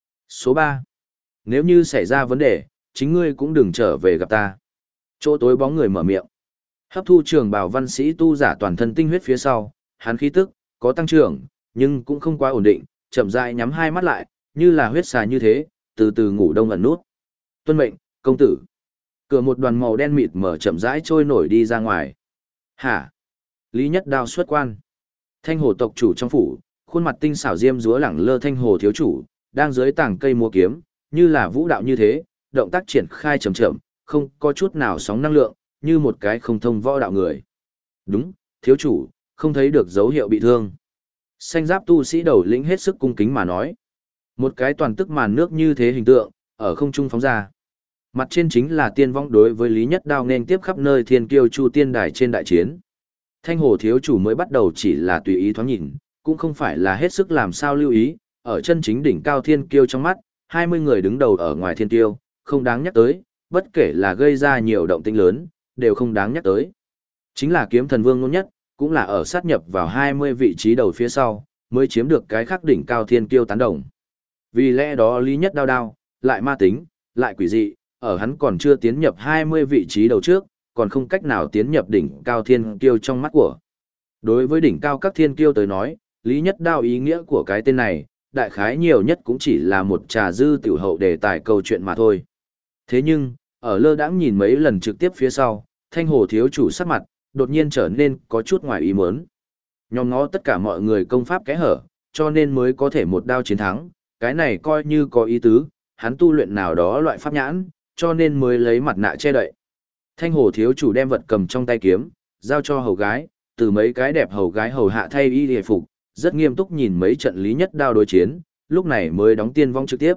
Số 3. Nếu như xảy ra vấn đề, chính ngươi cũng đừng trở về gặp ta. Chỗ tối bóng người mở miệng. Hấp thu trường bào văn sĩ tu giả toàn thân tinh huyết phía sau, hắn khí tức, có tăng trưởng, nhưng cũng không quá ổn định, chậm rãi nhắm hai mắt lại, như là huyết xà như thế, từ từ ngủ đông ẩn nút. Tuân mệnh, công tử. Cửa một đoàn màu đen mịt mở chậm rãi trôi nổi đi ra ngoài. Hả? Lý Nhất Đao xuất quan. Thanh hồ tộc chủ trong phủ, khuôn mặt tinh xảo diêm dúa lẳng lơ thanh hồ thiếu chủ, đang dưới tảng cây múa kiếm, như là vũ đạo như thế, động tác triển khai chậm chậm, không có chút nào sóng năng lượng, như một cái không thông võ đạo người. Đúng, thiếu chủ, không thấy được dấu hiệu bị thương. Xanh giáp tu sĩ đầu lĩnh hết sức cung kính mà nói. Một cái toàn tức màn nước như thế hình tượng, ở không trung phóng ra. Mặt trên chính là tiên vong đối với Lý Nhất Đao nên tiếp khắp nơi thiên kiêu chu tiên đài trên đại chiến. Thanh Hồ thiếu chủ mới bắt đầu chỉ là tùy ý thoáng nhìn, cũng không phải là hết sức làm sao lưu ý, ở chân chính đỉnh cao thiên kiêu trong mắt, 20 người đứng đầu ở ngoài thiên kiêu, không đáng nhắc tới, bất kể là gây ra nhiều động tĩnh lớn, đều không đáng nhắc tới. Chính là kiếm thần vương ngôn nhất, cũng là ở sát nhập vào 20 vị trí đầu phía sau, mới chiếm được cái khắc đỉnh cao thiên kiêu tán đồng. Vì lẽ đó Lý Nhất Đao đao, lại ma tính, lại quỷ dị, ở hắn còn chưa tiến nhập 20 vị trí đầu trước, còn không cách nào tiến nhập đỉnh cao thiên kiêu trong mắt của. Đối với đỉnh cao các thiên kiêu tới nói, Lý Nhất Đao ý nghĩa của cái tên này, đại khái nhiều nhất cũng chỉ là một trà dư tiểu hậu đề tài câu chuyện mà thôi. Thế nhưng, ở lơ đãng nhìn mấy lần trực tiếp phía sau, Thanh Hồ thiếu chủ sắc mặt, đột nhiên trở nên có chút ngoài ý muốn. Nhóm ngó tất cả mọi người công pháp kẽ hở, cho nên mới có thể một đao chiến thắng, cái này coi như có ý tứ, hắn tu luyện nào đó loại pháp nhãn, cho nên mới lấy mặt nạ che đậy. Thanh Hồ thiếu chủ đem vật cầm trong tay kiếm, giao cho hầu gái, từ mấy cái đẹp hầu gái hầu hạ thay y hề phục, rất nghiêm túc nhìn mấy trận Lý Nhất Đao đối chiến, lúc này mới đóng tiên vong trực tiếp.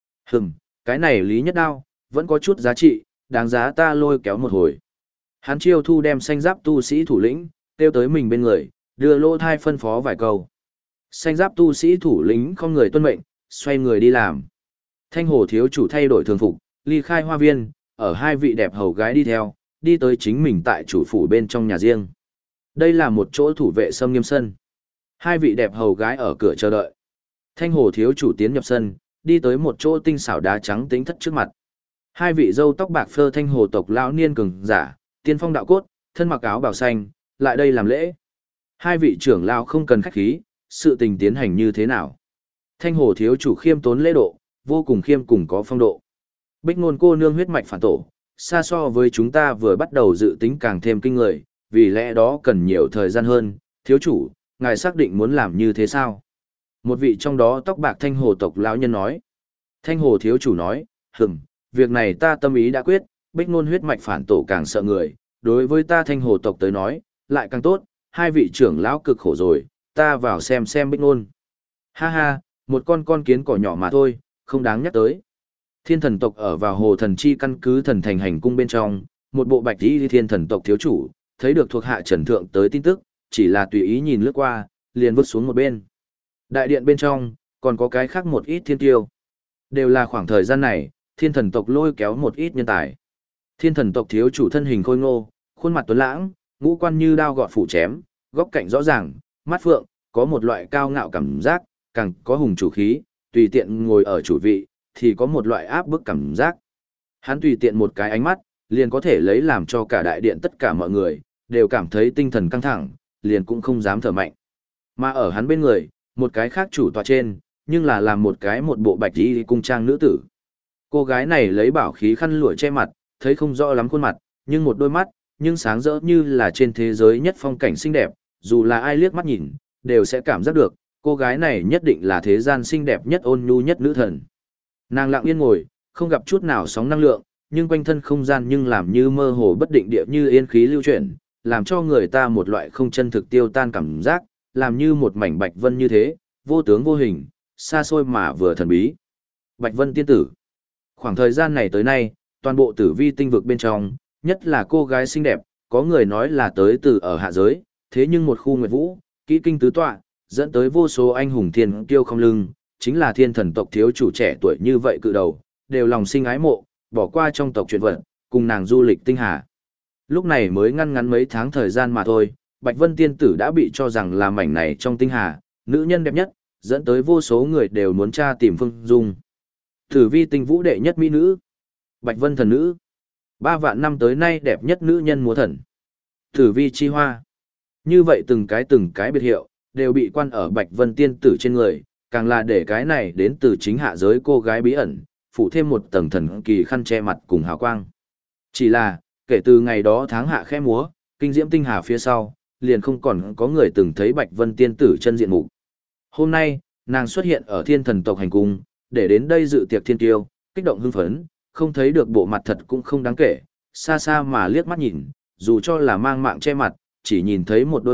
Cái này Lý Nhất Đao, vẫn có chút giá trị, đáng giá ta lôi kéo một hồi. Hắn chiêu thu đem xanh giáp tu sĩ thủ lĩnh, kêu tới mình bên người, đưa lô thai phân phó vài câu. Xanh giáp tu sĩ thủ lĩnh không người tuân mệnh, xoay người đi làm. Thanh Hồ thiếu chủ thay đổi thường phục, ly khai hoa viên, ở hai vị đẹp hầu gái đi theo, đi tới chính mình tại chủ phủ bên trong nhà riêng. Đây là một chỗ thủ vệ xâm nghiêm sân. Hai vị đẹp hầu gái ở cửa chờ đợi. Thanh Hồ thiếu chủ tiến nhập sân, đi tới một chỗ tinh xảo đá trắng tính thất trước mặt. Hai vị râu tóc bạc phơ Thanh Hồ tộc lão niên cường giả, tiên phong đạo cốt, thân mặc áo bào xanh, lại đây làm lễ. Hai vị trưởng lão không cần khách khí, sự tình tiến hành như thế nào? Thanh Hồ thiếu chủ khiêm tốn lễ độ, vô cùng khiêm cùng có phong độ. Bích Ngôn cô nương huyết mạch phản tổ, xa so với chúng ta vừa bắt đầu dự tính càng thêm kinh người, vì lẽ đó cần nhiều thời gian hơn. Thiếu chủ, ngài xác định muốn làm như thế sao? Một vị trong đó tóc bạc Thanh Hồ tộc lão nhân nói. Thanh Hồ thiếu chủ nói, việc này ta tâm ý đã quyết, Bích Ngôn huyết mạch phản tổ càng sợ người, đối với ta Thanh Hồ tộc tới nói, lại càng tốt, hai vị trưởng lão cực khổ rồi, ta vào xem Bích Ngôn. Ha ha, một con kiến cỏ nhỏ mà thôi, không đáng nhắc tới. Thiên thần tộc ở vào hồ thần chi căn cứ thần thành hành cung bên trong, một bộ bạch y thiên thần tộc thiếu chủ, thấy được thuộc hạ Trần Thượng tới tin tức, chỉ là tùy ý nhìn lướt qua, liền vứt xuống một bên. Đại điện bên trong, còn có cái khác một ít thiên tiêu. Đều là khoảng thời gian này, thiên thần tộc lôi kéo một ít nhân tài. Thiên thần tộc thiếu chủ thân hình khôi ngô, khuôn mặt tuấn lãng, ngũ quan như đao gọt phủ chém, góc cạnh rõ ràng, mắt phượng, có một loại cao ngạo cảm giác, càng có hùng chủ khí, tùy tiện ngồi ở chủ vị, thì có một loại áp bức cảm giác. Hắn tùy tiện một cái ánh mắt, liền có thể lấy làm cho cả đại điện tất cả mọi người, đều cảm thấy tinh thần căng thẳng, liền cũng không dám thở mạnh. Mà ở hắn bên người, một cái khác chủ tọa trên, nhưng là làm một bộ bạch y cung trang nữ tử. Cô gái này lấy bảo khí khăn lụa che mặt, thấy không rõ lắm khuôn mặt, nhưng một đôi mắt, nhưng sáng rỡ như là trên thế giới nhất phong cảnh xinh đẹp, dù là ai liếc mắt nhìn, đều sẽ cảm giác được, cô gái này nhất định là thế gian xinh đẹp nhất ôn nhu nhất nữ thần. Nàng lặng yên ngồi, không gặp chút nào sóng năng lượng, nhưng quanh thân không gian nhưng làm như mơ hồ bất định địa như yên khí lưu chuyển, làm cho người ta một loại không chân thực tiêu tan cảm giác, làm như một mảnh bạch vân như thế, vô tướng vô hình, xa xôi mà vừa thần bí. Bạch Vân tiên tử. Khoảng thời gian này tới nay, toàn bộ tử vi tinh vực bên trong, nhất là cô gái xinh đẹp, có người nói là tới từ ở hạ giới, thế nhưng một khu nguyệt vũ, kỹ kinh tứ tọa, dẫn tới vô số anh hùng thiên kiêu không lưng, chính là thiên thần tộc thiếu chủ trẻ tuổi như vậy cự đầu, đều lòng sinh ái mộ, bỏ qua trong tộc chuyện vận, cùng nàng du lịch tinh hà. Lúc này mới ngắn mấy tháng thời gian mà thôi, Bạch Vân tiên tử đã bị cho rằng là mảnh này trong tinh hà, nữ nhân đẹp nhất, dẫn tới vô số người đều muốn tra tìm Phương Dung. Tử vi tinh vũ đệ nhất mỹ nữ, Bạch Vân thần nữ, 3 vạn năm tới nay đẹp nhất nữ nhân múa thần. Tử vi chi hoa. Như vậy từng cái biệt hiệu, đều bị quan ở Bạch Vân tiên tử trên người, càng là để cái này đến từ chính hạ giới cô gái bí ẩn, phủ thêm một tầng thần kỳ khăn che mặt cùng hào quang. Chỉ là, kể từ ngày đó tháng hạ khẽ múa, kinh diễm tinh hà phía sau, liền không còn có người từng thấy Bạch Vân tiên tử chân diện mục. Hôm nay, nàng xuất hiện ở thiên thần tộc hành cung, để đến đây dự tiệc thiên tiêu, kích động hưng phấn, không thấy được bộ mặt thật cũng không đáng kể, xa xa mà liếc mắt nhìn, dù cho là mang mạng che mặt, chỉ nhìn thấy một đôi mắt,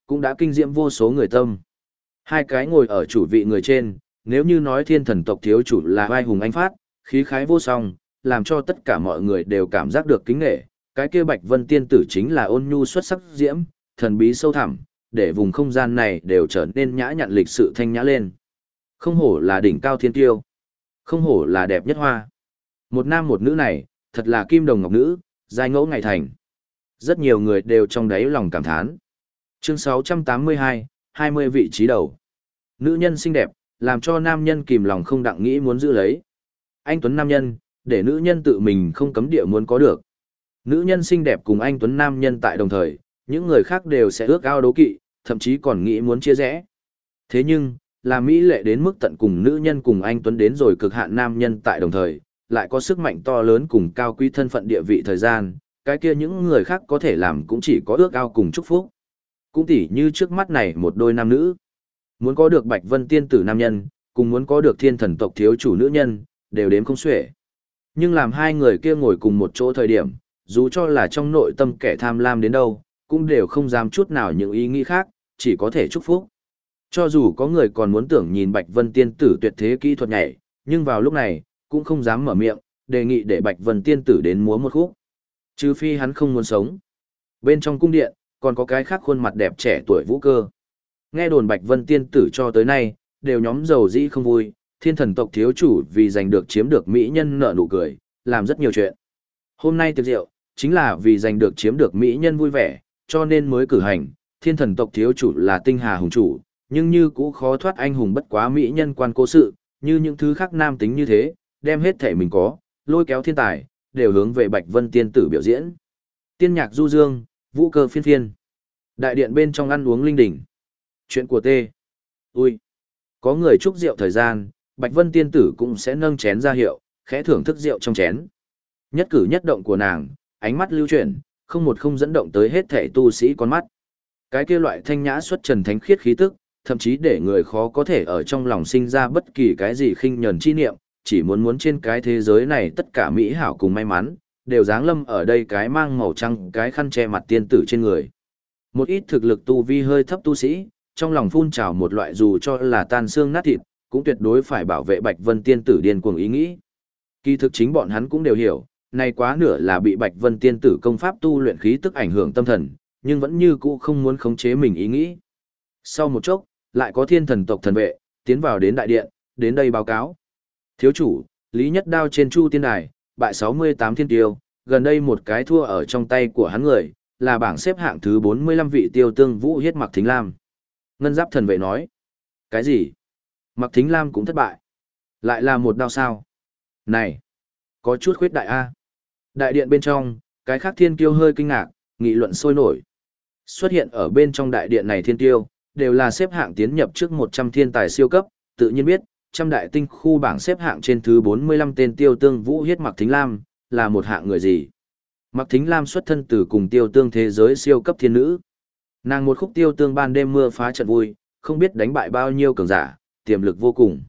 cũng đã kinh diễm vô số người tâm. Hai cái ngồi ở chủ vị người trên, nếu như nói thiên thần tộc thiếu chủ là vai hùng anh phát, khí khái vô song, làm cho tất cả mọi người đều cảm giác được kính nể, cái kia Bạch Vân tiên tử chính là ôn nhu xuất sắc diễm, thần bí sâu thẳm, để vùng không gian này đều trở nên nhã nhặn lịch sự thanh nhã lên. Không hổ là đỉnh cao thiên tiêu, không hổ là đẹp nhất hoa. Một nam một nữ này, thật là kim đồng ngọc nữ, giai ngẫu ngày thành. Rất nhiều người đều trong đáy lòng cảm thán. Chương 682, 20 vị trí đầu. Nữ nhân xinh đẹp, làm cho nam nhân kìm lòng không đặng nghĩ muốn giữ lấy. Anh tuấn nam nhân, để nữ nhân tự mình không cấm địa muốn có được. Nữ nhân xinh đẹp cùng anh tuấn nam nhân tại đồng thời, những người khác đều sẽ ước ao đố kỵ, thậm chí còn nghĩ muốn chia rẽ. Thế nhưng, là mỹ lệ đến mức tận cùng nữ nhân cùng anh tuấn đến rồi cực hạn nam nhân tại đồng thời, lại có sức mạnh to lớn cùng cao quý thân phận địa vị thời gian, cái kia những người khác có thể làm cũng chỉ có ước ao cùng chúc phúc. Cũng tỉ như trước mắt này một đôi nam nữ. Muốn có được Bạch Vân tiên tử nam nhân, cùng muốn có được thiên thần tộc thiếu chủ nữ nhân, đều đếm không xuể. Nhưng làm hai người kia ngồi cùng một chỗ thời điểm, dù cho là trong nội tâm kẻ tham lam đến đâu, cũng đều không dám chút nào những ý nghĩ khác, chỉ có thể chúc phúc. Cho dù có người còn muốn tưởng nhìn Bạch Vân tiên tử tuyệt thế kỹ thuật nhảy, nhưng vào lúc này, cũng không dám mở miệng, đề nghị để Bạch Vân tiên tử đến múa một khúc. Trừ phi hắn không muốn sống. Bên trong cung điện, còn có cái khác khuôn mặt đẹp trẻ tuổi vũ cơ. Nghe đồn Bạch Vân tiên tử cho tới nay, đều nhóm dầu dĩ không vui, thiên thần tộc thiếu chủ vì giành được chiếm được mỹ nhân nở nụ cười, làm rất nhiều chuyện. Hôm nay tiệc rượu, chính là vì giành được chiếm được mỹ nhân vui vẻ, cho nên mới cử hành, thiên thần tộc thiếu chủ là tinh hà hùng chủ, nhưng như cũ khó thoát anh hùng bất quá mỹ nhân quan cố sự, như những thứ khác nam tính như thế, đem hết thể mình có, lôi kéo thiên tài, đều hướng về Bạch Vân tiên tử biểu diễn. Tiên nhạc du dương, vũ cơ phiên phiên. Đại điện bên trong ăn uống linh đình. Chuyện của tê. Ui. Có người chúc rượu thời gian, Bạch Vân tiên tử cũng sẽ nâng chén ra hiệu, khẽ thưởng thức rượu trong chén. Nhất cử nhất động của nàng, ánh mắt lưu chuyển, không một không dẫn động tới hết thể tu sĩ con mắt. Cái kia loại thanh nhã xuất trần thánh khiết khí tức, thậm chí để người khó có thể ở trong lòng sinh ra bất kỳ cái gì khinh nhẫn chi niệm, chỉ muốn trên cái thế giới này tất cả mỹ hảo cùng may mắn, đều giáng lâm ở đây cái mang màu trắng cái khăn che mặt tiên tử trên người. Một ít thực lực tu vi hơi thấp tu sĩ, trong lòng phun trào một loại dù cho là tan xương nát thịt, cũng tuyệt đối phải bảo vệ Bạch Vân tiên tử điên cuồng ý nghĩ. Kỳ thực chính bọn hắn cũng đều hiểu, này quá nửa là bị Bạch Vân tiên tử công pháp tu luyện khí tức ảnh hưởng tâm thần, nhưng vẫn như cũ không muốn khống chế mình ý nghĩ. Sau một chốc, lại có thiên thần tộc thần vệ, tiến vào đến đại điện, đến đây báo cáo. Thiếu chủ, Lý Nhất Đao trên Chu Tiên Đài, bại 68 thiên tiêu, gần đây một cái thua ở trong tay của hắn người, là bảng xếp hạng thứ 45 vị tiêu tương vũ hiết Mạc Thính Lam. Ngân Giáp thần vệ nói. Cái gì? Mạc Thính Lam cũng thất bại. Lại là một đao sao? Này! Có chút khuyết đại A. Đại điện bên trong, cái khác thiên kiêu hơi kinh ngạc, nghị luận sôi nổi. Xuất hiện ở bên trong đại điện này thiên kiêu, đều là xếp hạng tiến nhập trước 100 thiên tài siêu cấp, tự nhiên biết, trăm đại tinh khu bảng xếp hạng trên thứ 45 tên tiêu tương vũ hiết Mạc Thính Lam, là một hạng người gì? Mạc Thính Lam xuất thân từ cùng tiêu tương thế giới siêu cấp thiên nữ. Nàng một khúc tiêu tương ban đêm mưa phá trận vui, không biết đánh bại bao nhiêu cường giả, tiềm lực vô cùng.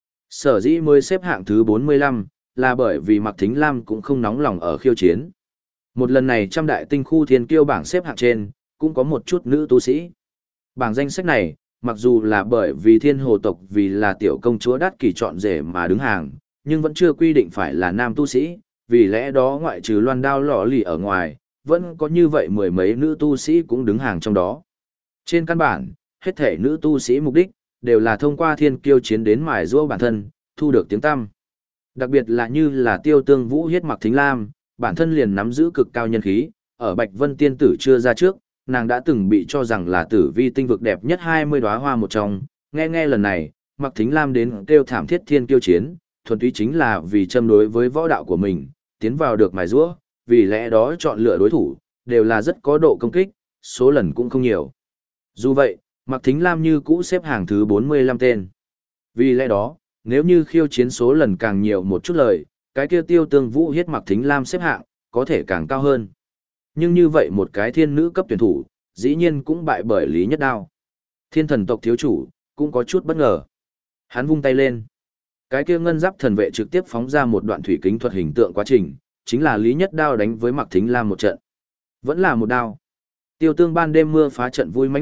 Sở dĩ mới xếp hạng thứ 45, là bởi vì Mạc Thính Lam cũng không nóng lòng ở khiêu chiến. Một lần này trăm đại tinh khu thiên kiêu bảng xếp hạng trên, cũng có một chút nữ tu sĩ. Bảng danh sách này, mặc dù là bởi vì thiên hồ tộc vì là tiểu công chúa đắt kỷ chọn rể mà đứng hàng, nhưng vẫn chưa quy định phải là nam tu sĩ, vì lẽ đó ngoại trừ loan đao lọ lì ở ngoài, vẫn có như vậy mười mấy nữ tu sĩ cũng đứng hàng trong đó. Trên căn bản, hết thể nữ tu sĩ mục đích, đều là thông qua thiên kiêu chiến đến mài giũa bản thân, thu được tiếng tăm. Đặc biệt là như là tiêu tương vũ hiết Mạc Thính Lam, bản thân liền nắm giữ cực cao nhân khí, ở Bạch Vân tiên tử chưa ra trước, nàng đã từng bị cho rằng là tử vi tinh vực đẹp nhất 20 đóa hoa một trong, nghe lần này, Mạc Thính Lam đến kêu thảm thiết thiên kiêu chiến, thuần túy chính là vì châm đối với võ đạo của mình, tiến vào được mài giũa, vì lẽ đó chọn lựa đối thủ, đều là rất có độ công kích, số lần cũng không nhiều. Dù vậy, Mạc Thính Lam như cũ xếp hàng thứ 45 tên. Vì lẽ đó, nếu như khiêu chiến số lần càng nhiều một chút lời, cái kia tiêu tương vũ hiết Mạc Thính Lam xếp hạng, có thể càng cao hơn. Nhưng như vậy một cái thiên nữ cấp tuyển thủ, dĩ nhiên cũng bại bởi Lý Nhất Đao. Thiên thần tộc thiếu chủ, cũng có chút bất ngờ. Hắn vung tay lên. Cái kia ngân giáp thần vệ trực tiếp phóng ra một đoạn thủy kính thuật hình tượng quá trình, chính là Lý Nhất Đao đánh với Mạc Thính Lam một trận. Vẫn là một đao. Tiêu tương ban đêm mưa phá trận vui mãnh liệt,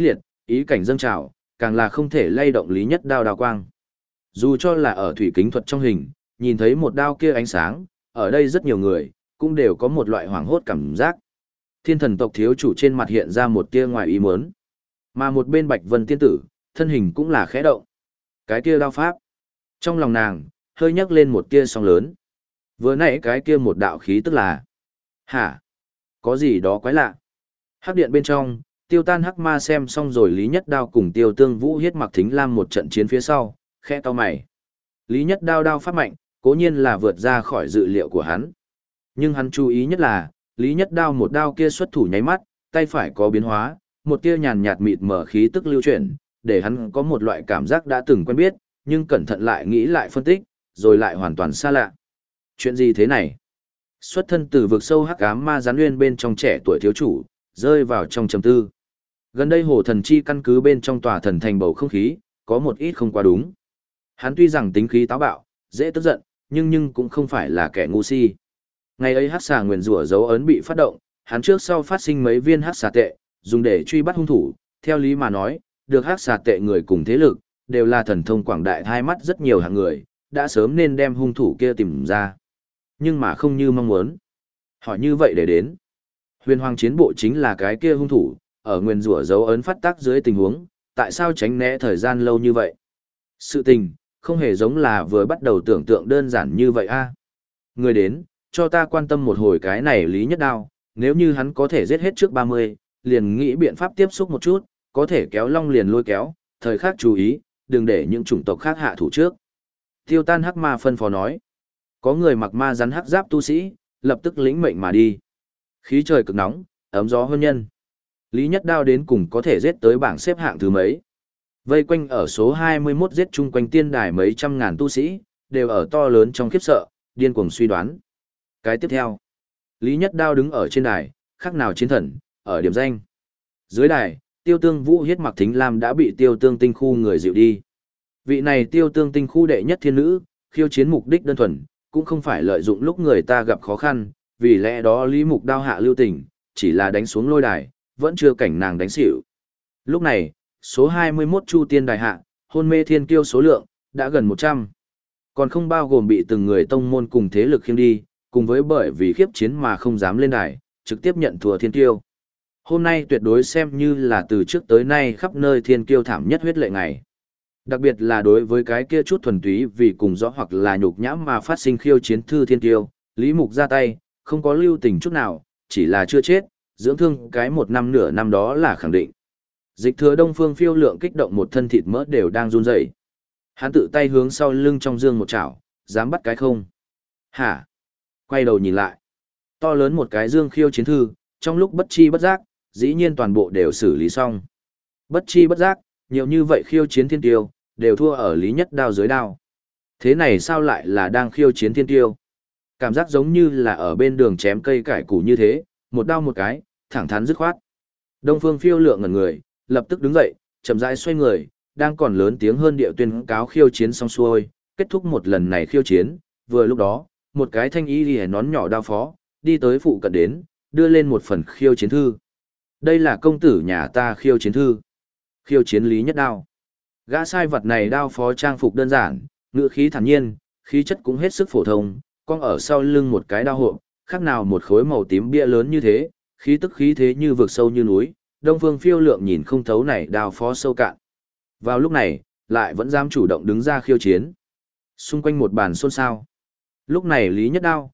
ý cảnh dâng trào, càng là không thể lay động Lý Nhất Đao đao quang. Dù cho là ở thủy kính thuật trong hình, nhìn thấy một đao kia ánh sáng, ở đây rất nhiều người, cũng đều có một loại hoảng hốt cảm giác. Thiên thần tộc thiếu chủ trên mặt hiện ra một tia ngoài ý muốn. Mà một bên Bạch Vân tiên tử, thân hình cũng là khẽ động. Cái kia đao pháp. Trong lòng nàng, hơi nhấc lên một tia sóng lớn. Vừa nãy cái kia một đạo khí tức là... Hả? Có gì đó quái lạ. Hắc điện bên trong, Tiêu Tan Hắc Ma xem xong rồi Lý Nhất Đao cùng Tiêu Tương Vũ Hiết Mặc Thính Lam một trận chiến phía sau, khẽ cau mày. Lý Nhất Đao đao pháp mạnh, cố nhiên là vượt ra khỏi dự liệu của hắn. Nhưng hắn chú ý nhất là, Lý Nhất Đao một đao kia xuất thủ nháy mắt, tay phải có biến hóa, một tia nhàn nhạt mịt mở khí tức lưu chuyển, để hắn có một loại cảm giác đã từng quen biết, nhưng cẩn thận lại nghĩ lại phân tích, rồi lại hoàn toàn xa lạ. Chuyện gì thế này? Xuất thân từ vực sâu hắc ám ma gián nguyên bên trong trẻ tuổi thiếu chủ, rơi vào trong trầm tư. Gần đây hồ thần chi căn cứ bên trong tòa thần thành bầu không khí, có một ít không quá đúng. Hắn tuy rằng tính khí táo bạo, dễ tức giận, nhưng cũng không phải là kẻ ngu si. Ngày ấy hắc xà nguyền rủa dấu ấn bị phát động, hắn trước sau phát sinh mấy viên hắc xà tệ, dùng để truy bắt hung thủ, theo lý mà nói, được hắc xà tệ người cùng thế lực, đều là thần thông quảng đại hai mắt rất nhiều hạng người, đã sớm nên đem hung thủ kia tìm ra. Nhưng mà không như mong muốn. Hỏi như vậy để đến. Huyền Hoàng chiến bộ chính là cái kia hung thủ, ở nguyền rủa dấu ấn phát tác dưới tình huống, tại sao tránh né thời gian lâu như vậy? Sự tình, không hề giống là vừa bắt đầu tưởng tượng đơn giản như vậy a. Người đến, cho ta quan tâm một hồi cái này Lý Nhất Đao, nếu như hắn có thể giết hết trước 30, liền nghĩ biện pháp tiếp xúc một chút, có thể kéo long liền lôi kéo, thời khắc chú ý, đừng để những chủng tộc khác hạ thủ trước. Tiêu Tan Hắc Ma phân phó nói. Có người mặc ma rắn hắc giáp tu sĩ, lập tức lĩnh mệnh mà đi. Khí trời cực nóng, ấm gió hơn nhân. Lý Nhất Đao đến cùng có thể giết tới bảng xếp hạng thứ mấy. Vây quanh ở số 21 giết chung quanh tiên đài mấy trăm ngàn tu sĩ, đều ở to lớn trong khiếp sợ, điên cuồng suy đoán. Cái tiếp theo, Lý Nhất Đao đứng ở trên đài, khác nào chiến thần, ở điểm danh. Dưới đài, Tiêu Tương Vũ Hiết Mặc Thính Lam đã bị Tiêu Tương Tinh khu người dịu đi. Vị này Tiêu Tương Tinh khu đệ nhất thiên nữ, khiêu chiến mục đích đơn thuần, cũng không phải lợi dụng lúc người ta gặp khó khăn, vì lẽ đó Lý Mục Đao hạ lưu tình, chỉ là đánh xuống lôi đài, vẫn chưa cảnh nàng đánh xỉu. Lúc này, số 21 Chu Tiên đài hạ, hôn mê thiên kiêu số lượng, đã gần 100. Còn không bao gồm bị từng người tông môn cùng thế lực khiêng đi, cùng với bởi vì khiếp chiến mà không dám lên đài, trực tiếp nhận thua thiên kiêu. Hôm nay tuyệt đối xem như là từ trước tới nay khắp nơi thiên kiêu thảm nhất huyết lệ ngày. Đặc biệt là đối với cái kia chút thuần túy vì cùng rõ hoặc là nhục nhãm mà phát sinh khiêu chiến thư thiên kiêu, Lý Mục ra tay, không có lưu tình chút nào, chỉ là chưa chết, dưỡng thương cái một năm nửa năm đó là khẳng định. Dịch Thừa Đông Phương Phiêu Lượng kích động một thân thịt mỡ đều đang run rẩy. Hắn tự tay hướng sau lưng trong dương một chảo, dám bắt cái không? Hả? Quay đầu nhìn lại. To lớn một cái dương khiêu chiến thư, trong lúc bất chi bất giác, dĩ nhiên toàn bộ đều xử lý xong. Bất chi bất giác, nhiều như vậy khiêu chiến thiên tiêu, đều thua ở Lý Nhất Đao dưới đao. Thế này sao lại là đang khiêu chiến thiên tiêu? Cảm giác giống như là ở bên đường chém cây cải củ như thế, một đao một cái, thẳng thắn dứt khoát. Đông Phương Phiêu Lượng ngẩn người, lập tức đứng dậy, chậm rãi xoay người, đang còn lớn tiếng hơn điệu tuyên cáo khiêu chiến xong xuôi, kết thúc một lần này khiêu chiến, vừa lúc đó, một cái thanh y liễu nón nhỏ đao phó, đi tới phụ cận đến, đưa lên một phần khiêu chiến thư. Đây là công tử nhà ta khiêu chiến thư. Khiêu chiến Lý Nhất Đao. Gã sai vật này đao phó trang phục đơn giản, ngữ khí thản nhiên, khí chất cũng hết sức phổ thông, cong ở sau lưng một cái đao hộp, khác nào một khối màu tím bia lớn như thế, khí tức khí thế như vực sâu như núi, Đông Phương Phiêu Lượng nhìn không thấu này đao phó sâu cạn. Vào lúc này, lại vẫn dám chủ động đứng ra khiêu chiến. Xung quanh một bàn xôn xao. Lúc này Lý Nhất Đao,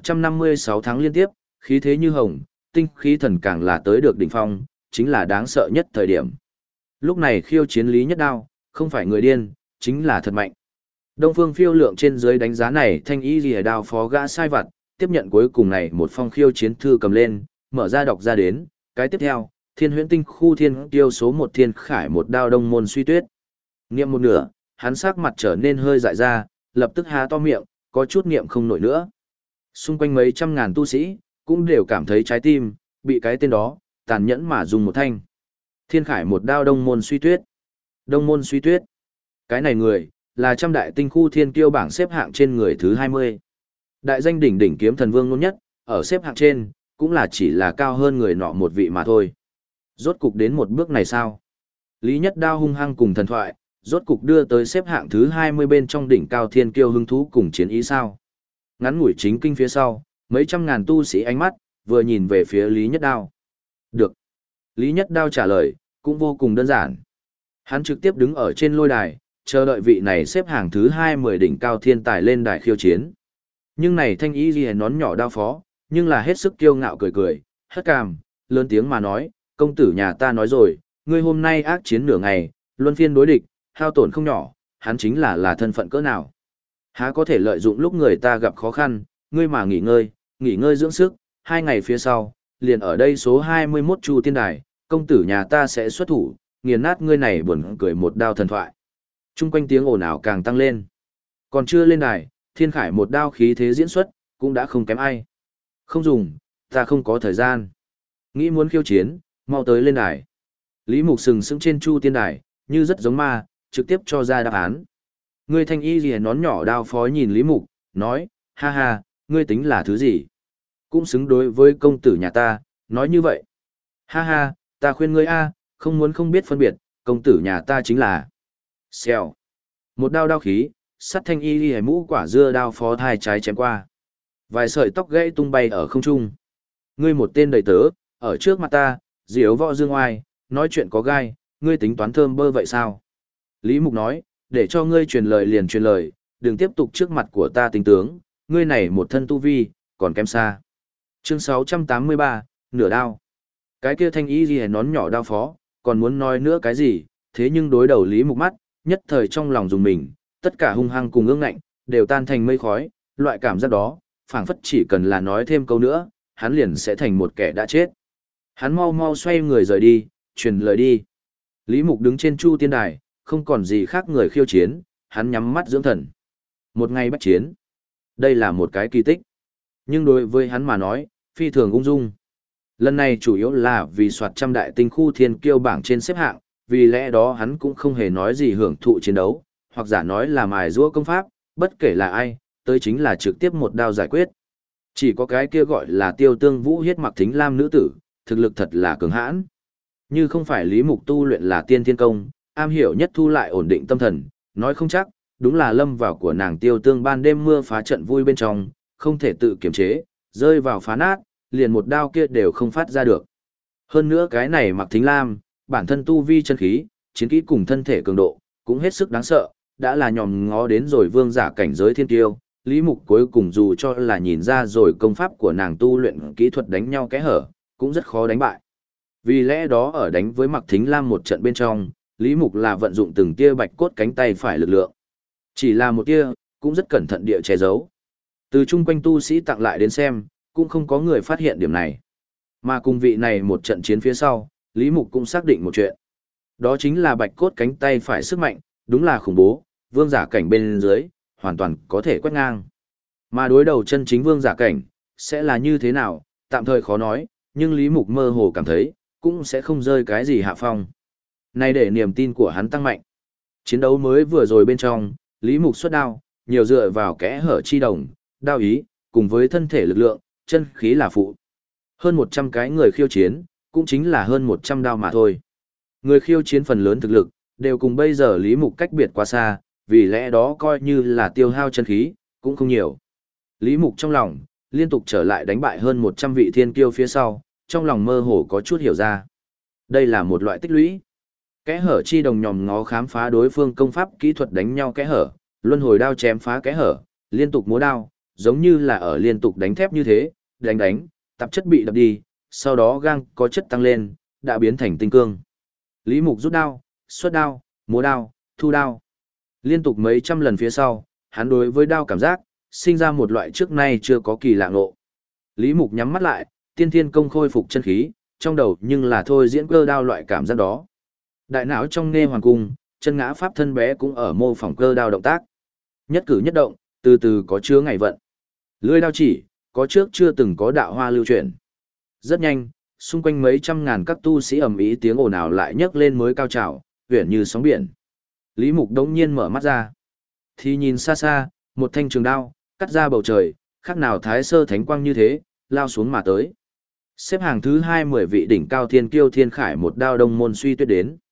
156 tháng liên tiếp, khí thế như hồng, tinh khí thần càng là tới được đỉnh phong, chính là đáng sợ nhất thời điểm. Lúc này khiêu chiến Lý Nhất Đao, không phải người điên, chính là thật mạnh. Đông Phương Phiêu Lượng trên dưới đánh giá này thanh y lìa đao phó gã sai vặt, tiếp nhận cuối cùng này một phong khiêu chiến thư cầm lên, mở ra đọc ra đến, cái tiếp theo, Thiên Huyễn Tinh khu thiên tiêu số 1 Thiên Khải một đao đông môn suy tuyết. Niệm một nửa, hắn sắc mặt trở nên hơi dại ra, lập tức há to miệng, có chút niệm không nổi nữa. Xung quanh mấy trăm ngàn tu sĩ, cũng đều cảm thấy trái tim, bị cái tên đó, tàn nhẫn mà dùng một thanh. Thiên Khải một đao đông môn suy tuyết. Đông môn suy tuyết. Cái này người, là trăm đại tinh khu thiên kiêu bảng xếp hạng trên người thứ 20. Đại danh đỉnh đỉnh kiếm thần vương luôn nhất, ở xếp hạng trên, cũng là chỉ là cao hơn người nọ một vị mà thôi. Rốt cục đến một bước này sao? Lý Nhất Đao hung hăng cùng thần thoại, rốt cục đưa tới xếp hạng thứ 20 bên trong đỉnh cao thiên kiêu hứng thú cùng chiến ý sao. Ngắn ngủi chính kinh phía sau, mấy trăm ngàn tu sĩ ánh mắt, vừa nhìn về phía Lý Nhất Đao. Được. Lý Nhất Đao trả lời, cũng vô cùng đơn giản. Hắn trực tiếp đứng ở trên lôi đài, chờ đợi vị này xếp hạng thứ 20 đỉnh cao thiên tài lên đài khiêu chiến. Nhưng này thanh ý ghi nón nhỏ đao phó, nhưng là hết sức kiêu ngạo cười cười, hất cằm, lớn tiếng mà nói, công tử nhà ta nói rồi, ngươi hôm nay ác chiến nửa ngày, luân phiên đối địch, hao tổn không nhỏ, hắn chính là thân phận cỡ nào. Há có thể lợi dụng lúc người ta gặp khó khăn, ngươi mà nghỉ ngơi dưỡng sức, 2 ngày phía sau, liền ở đây số 21 Chu Tiên Đài, công tử nhà ta sẽ xuất thủ, nghiền nát ngươi này buồn cười một đao thần thoại. Trung quanh tiếng ồn ào càng tăng lên. Còn chưa lên đài, Thiên Khải một đao khí thế diễn xuất, cũng đã không kém ai. Không dùng, ta không có thời gian. Nghĩ muốn khiêu chiến, mau tới lên đài. Lý Mục sừng sững trên Chu Tiên Đài, như rất giống ma, trực tiếp cho ra đáp án. Ngươi thanh y lìa nón nhỏ đao phó nhìn Lý Mục, nói, ha ha, ngươi tính là thứ gì? Cũng xứng đối với công tử nhà ta, nói như vậy. Ha ha, ta khuyên ngươi a, không muốn không biết phân biệt, công tử nhà ta chính là. Xèo. Một đao khí, sắt thanh y lìa mũ quả dưa đao phó thai trái chém qua. Vài sợi tóc gãy tung bay ở không trung. Ngươi một tên đầy tớ, ở trước mặt ta, diếu võ dương oai, nói chuyện có gai, ngươi tính toán thơm bơ vậy sao? Lý Mục nói, để cho ngươi truyền lời liền truyền lời, đừng tiếp tục trước mặt của ta tính tướng, ngươi này một thân tu vi, còn kém xa. Chương 683, nửa đao. Cái kia thanh y ghi nón nhỏ đao phó, còn muốn nói nữa cái gì, thế nhưng đối đầu Lý Mục mắt, nhất thời trong lòng dùng mình, tất cả hung hăng cùng ương ngạnh, đều tan thành mây khói, loại cảm giác đó, phảng phất chỉ cần là nói thêm câu nữa, hắn liền sẽ thành một kẻ đã chết. Hắn mau mau xoay người rời đi, truyền lời đi. Lý Mục đứng trên Chu Tiên Đài, không còn gì khác người khiêu chiến, hắn nhắm mắt dưỡng thần. Một ngày bách chiến. Đây là một cái kỳ tích. Nhưng đối với hắn mà nói, phi thường ung dung. Lần này chủ yếu là vì soạt trăm đại tinh khu thiên kiêu bảng trên xếp hạng, vì lẽ đó hắn cũng không hề nói gì hưởng thụ chiến đấu, hoặc giả nói là mài giũa công pháp, bất kể là ai, tới chính là trực tiếp một đao giải quyết. Chỉ có cái kia gọi là Tiêu Tương Vũ Hiết Mặc Thính Lam nữ tử, thực lực thật là cường hãn. Như không phải Lý Mục tu luyện là tiên thiên công, am hiểu nhất thu lại ổn định tâm thần, nói không chắc, đúng là lâm vào của nàng Tiêu Tương ban đêm mưa phá trận vui bên trong, không thể tự kiềm chế, rơi vào phá nát, liền một đao kia đều không phát ra được. Hơn nữa cái này Mặc Thính Lam, bản thân tu vi chân khí, chiến kỹ cùng thân thể cường độ, cũng hết sức đáng sợ, đã là nhòm ngó đến rồi vương giả cảnh giới thiên tiêu. Lý Mục cuối cùng dù cho là nhìn ra rồi công pháp của nàng tu luyện kỹ thuật đánh nhau kẽ hở, cũng rất khó đánh bại. Vì lẽ đó ở đánh với Mặc Thính Lam một trận bên trong, Lý Mục là vận dụng từng tia bạch cốt cánh tay phải lực lượng. Chỉ là một tia, cũng rất cẩn thận địa che giấu. Từ chung quanh tu sĩ tặng lại đến xem, cũng không có người phát hiện điểm này. Mà cùng vị này một trận chiến phía sau, Lý Mục cũng xác định một chuyện. Đó chính là bạch cốt cánh tay phải sức mạnh, đúng là khủng bố, vương giả cảnh bên dưới, hoàn toàn có thể quét ngang. Mà đối đầu chân chính vương giả cảnh, sẽ là như thế nào, tạm thời khó nói, nhưng Lý Mục mơ hồ cảm thấy, cũng sẽ không rơi cái gì hạ phong. Này để niềm tin của hắn tăng mạnh. Chiến đấu mới vừa rồi bên trong, Lý Mục xuất đao, nhiều dựa vào kẽ hở chi đồng, đao ý, cùng với thân thể lực lượng, chân khí là phụ. Hơn 100 cái người khiêu chiến, cũng chính là hơn 100 đao mà thôi. Người khiêu chiến phần lớn thực lực, đều cùng bây giờ Lý Mục cách biệt quá xa, vì lẽ đó coi như là tiêu hao chân khí, cũng không nhiều. Lý Mục trong lòng, liên tục trở lại đánh bại hơn 100 vị thiên kiêu phía sau, trong lòng mơ hồ có chút hiểu ra. Đây là một loại tích lũy. Kẽ hở chi đồng nhòm ngó khám phá đối phương công pháp kỹ thuật đánh nhau kẽ hở, luân hồi đao chém phá kẽ hở, liên tục múa đao, giống như là ở liên tục đánh thép như thế, đánh, tạp chất bị đập đi, sau đó gang có chất tăng lên, đã biến thành tinh cương. Lý Mục rút đao, xuất đao, múa đao, thu đao. Liên tục mấy trăm lần phía sau, hắn đối với đao cảm giác, sinh ra một loại trước nay chưa có kỳ lạ ngộ. Lý Mục nhắm mắt lại, tiên thiên công khôi phục chân khí, trong đầu nhưng là thôi diễn cơ đao loại cảm giác đó. Đại não trong nghe hoàng cung, chân ngã pháp thân bé cũng ở mô phỏng cơ đao động tác. Nhất cử nhất động, từ từ có chứa ngày vận. Lưỡi đao chỉ, có trước chưa từng có đạo hoa lưu chuyển. Rất nhanh, xung quanh mấy trăm ngàn các tu sĩ ầm ĩ tiếng ồn ào lại nhấc lên mới cao trào, huyền như sóng biển. Lý Mục đống nhiên mở mắt ra. Thì nhìn xa xa, một thanh trường đao, cắt ra bầu trời, khác nào thái sơ thánh quang như thế, lao xuống mà tới. Xếp hàng thứ 20 vị đỉnh cao thiên kiêu Thiên Khải một đao đông môn suy tuyết đến.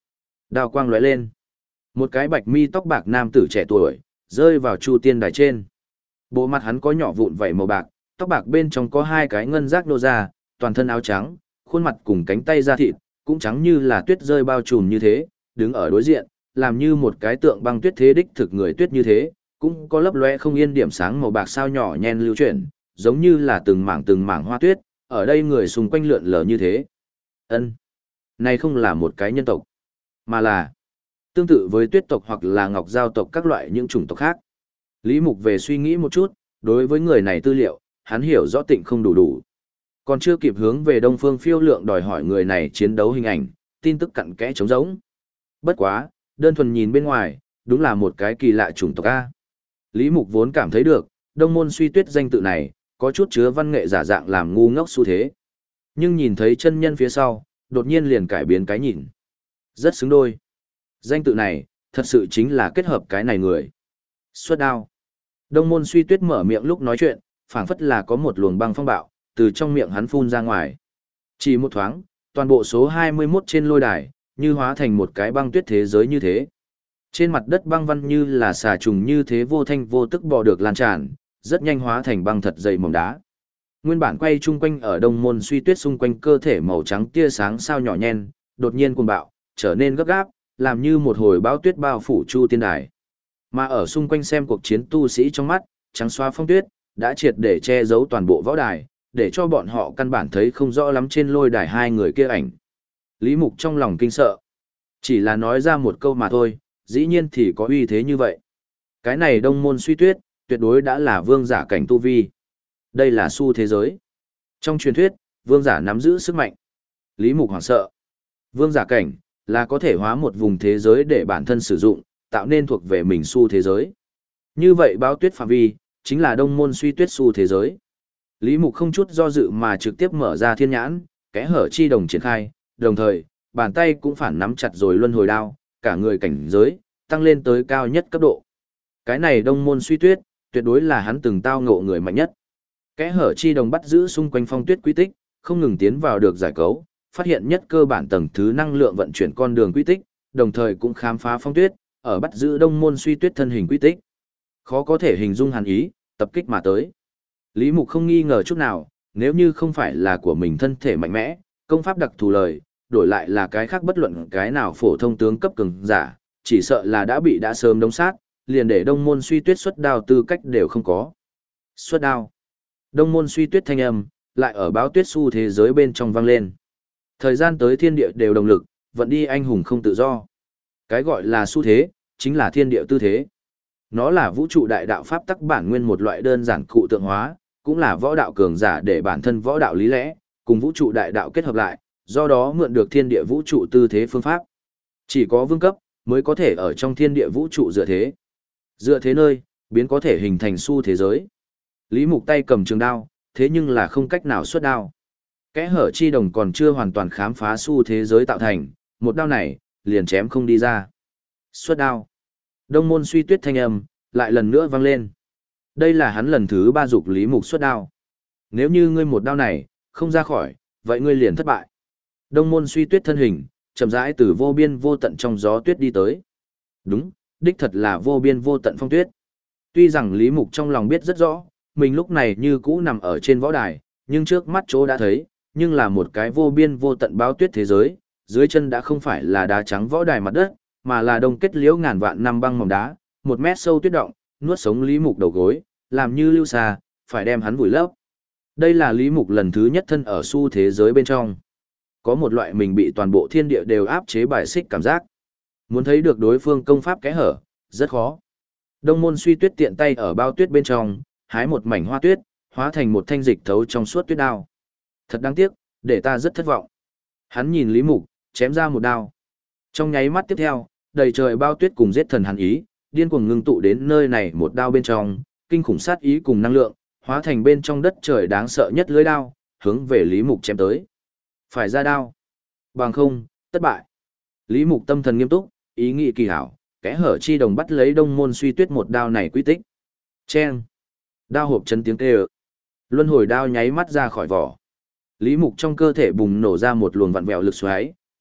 Đao quang lóe lên. Một cái bạch mi tóc bạc nam tử trẻ tuổi, rơi vào Chu Tiên Đài trên. Bộ mặt hắn có nhỏ vụn vảy màu bạc, tóc bạc bên trong có hai cái ngân giác nô ra, toàn thân áo trắng, khuôn mặt cùng cánh tay da thịt, cũng trắng như là tuyết rơi bao trùm như thế, đứng ở đối diện, làm như một cái tượng băng tuyết thế đích thực người tuyết như thế, cũng có lấp lóe không yên điểm sáng màu bạc sao nhỏ nhen lưu chuyển, giống như là từng mảng hoa tuyết, ở đây người xung quanh lượn lờ như thế. Ân, này không là một cái nhân tộc, mà là tương tự với tuyết tộc hoặc là ngọc giao tộc các loại những chủng tộc khác. Lý Mục về suy nghĩ một chút, đối với người này tư liệu, hắn hiểu rõ tịnh không đủ. Còn chưa kịp hướng về Đông Phương Phiêu Lượng đòi hỏi người này chiến đấu hình ảnh, tin tức cặn kẽ trống rỗng. Bất quá, đơn thuần nhìn bên ngoài, đúng là một cái kỳ lạ chủng tộc A. Lý Mục vốn cảm thấy được, Đông Môn Suy Tuyết danh tự này, có chút chứa văn nghệ giả dạng làm ngu ngốc xu thế. Nhưng nhìn thấy chân nhân phía sau, đột nhiên liền cải biến cái nhìn. Rất xứng đôi. Danh tự này, thật sự chính là kết hợp cái này người. Xuất đao. Đông Môn Suy Tuyết mở miệng lúc nói chuyện, phảng phất là có một luồng băng phong bạo, từ trong miệng hắn phun ra ngoài. Chỉ một thoáng, toàn bộ số 21 trên lôi đài, như hóa thành một cái băng tuyết thế giới như thế. Trên mặt đất băng văn như là xà trùng như thế vô thanh vô tức bò được lan tràn, rất nhanh hóa thành băng thật dày mỏng đá. Nguyên bản quay chung quanh ở Đông Môn Suy Tuyết xung quanh cơ thể màu trắng tia sáng sao nhỏ nhen, đột nhiên cuồng bạo, trở nên gấp gáp, làm như một hồi bão tuyết bao phủ Chu Tiên Đài. Mà ở xung quanh xem cuộc chiến tu sĩ trong mắt, trắng xóa phong tuyết, đã triệt để che giấu toàn bộ võ đài, để cho bọn họ căn bản thấy không rõ lắm trên lôi đài hai người kia ảnh. Lý Mục trong lòng kinh sợ. Chỉ là nói ra một câu mà thôi, dĩ nhiên thì có uy thế như vậy. Cái này Đông Môn Suy Tuyết, tuyệt đối đã là vương giả cảnh tu vi. Đây là xu thế giới. Trong truyền thuyết, vương giả nắm giữ sức mạnh. Lý Mục hoảng sợ. Vương giả cảnh, là có thể hóa một vùng thế giới để bản thân sử dụng, tạo nên thuộc về mình xu thế giới. Như vậy báo tuyết phạm vi, chính là Đông Môn Suy Tuyết xu thế giới. Lý Mục không chút do dự mà trực tiếp mở ra thiên nhãn, kẽ hở chi đồng triển khai, đồng thời, bàn tay cũng phản nắm chặt rồi luân hồi đao, cả người cảnh giới, tăng lên tới cao nhất cấp độ. Cái này Đông Môn Suy Tuyết, tuyệt đối là hắn từng tao ngộ người mạnh nhất. Kẽ hở chi đồng bắt giữ xung quanh phong tuyết quy tích, không ngừng tiến vào được giải cấu, phát hiện nhất cơ bản tầng thứ năng lượng vận chuyển con đường quy tích, đồng thời cũng khám phá phong tuyết, ở bắt giữ Đông Môn Suy Tuyết thân hình quy tích. Khó có thể hình dung hàn ý, tập kích mà tới. Lý Mục không nghi ngờ chút nào, nếu như không phải là của mình thân thể mạnh mẽ, công pháp đặc thù lời, đổi lại là cái khác bất luận cái nào phổ thông tướng cấp cường giả, chỉ sợ là đã sớm đống sát, liền để Đông Môn Suy Tuyết xuất đao tư cách đều không có. Xuất đao. Đông Môn Suy Tuyết thanh âm, lại ở báo tuyết xu thế giới bên trong vang lên. Thời gian tới thiên địa đều đồng lực, vận đi anh hùng không tự do. Cái gọi là xu thế, chính là thiên địa tư thế. Nó là vũ trụ đại đạo pháp tắc bản nguyên một loại đơn giản cụ tượng hóa, cũng là võ đạo cường giả để bản thân võ đạo lý lẽ, cùng vũ trụ đại đạo kết hợp lại, do đó mượn được thiên địa vũ trụ tư thế phương pháp. Chỉ có vương cấp, mới có thể ở trong thiên địa vũ trụ dựa thế. Dựa thế nơi, biến có thể hình thành xu thế giới. Lý Mục tay cầm trường đao, thế nhưng là không cách nào xuất đao. Kẽ hở chi đồng còn chưa hoàn toàn khám phá xu thế giới tạo thành, một đao này, liền chém không đi ra. Xuất đao. Đông Môn Suy Tuyết thanh âm, lại lần nữa vang lên. Đây là hắn lần thứ 3 dục Lý Mục xuất đao. Nếu như ngươi một đao này, không ra khỏi, vậy ngươi liền thất bại. Đông Môn Suy Tuyết thân hình, chậm rãi từ vô biên vô tận trong gió tuyết đi tới. Đúng, đích thật là vô biên vô tận phong tuyết. Tuy rằng Lý Mục trong lòng biết rất rõ, mình lúc này như cũ nằm ở trên võ đài, nhưng trước mắt chỗ đã thấy, nhưng là một cái vô biên vô tận báo tuyết thế giới, dưới chân đã không phải là đá trắng võ đài mặt đất, mà là đông kết liễu ngàn vạn năm băng mỏng đá, 1 mét sâu tuyết động, nuốt sống Lý Mục đầu gối, làm như lưu xa, phải đem hắn vùi lấp. Đây là Lý Mục lần thứ nhất thân ở xu thế giới bên trong. Có một loại mình bị toàn bộ thiên địa đều áp chế bài xích cảm giác. Muốn thấy được đối phương công pháp kẽ hở, rất khó. Đông Môn Suy Tuyết tiện tay ở bao tuyết bên trong, hái một mảnh hoa tuyết, hóa thành một thanh dịch thấu trong suốt tuyết đao. Thật đáng tiếc, để ta rất thất vọng. Hắn nhìn Lý Mục, chém ra một đao. Trong nháy mắt tiếp theo, đầy trời bao tuyết cùng giết thần hắn ý, điên cuồng ngưng tụ đến nơi này một đao bên trong, kinh khủng sát ý cùng năng lượng, hóa thành bên trong đất trời đáng sợ nhất lưỡi đao, hướng về Lý Mục chém tới. Phải ra đao. Bằng không, thất bại. Lý Mục tâm thần nghiêm túc, ý nghĩ kỳ hảo, kẽ hở chi đồng bắt lấy Đông Môn Suy Tuyết một đao này quy tích. Chen. Đao hộp chấn tiếng kêu. Luân hồi đao nháy mắt ra khỏi vỏ. Lý Mục trong cơ thể bùng nổ ra một luồng vặn vẹo lực xoáy,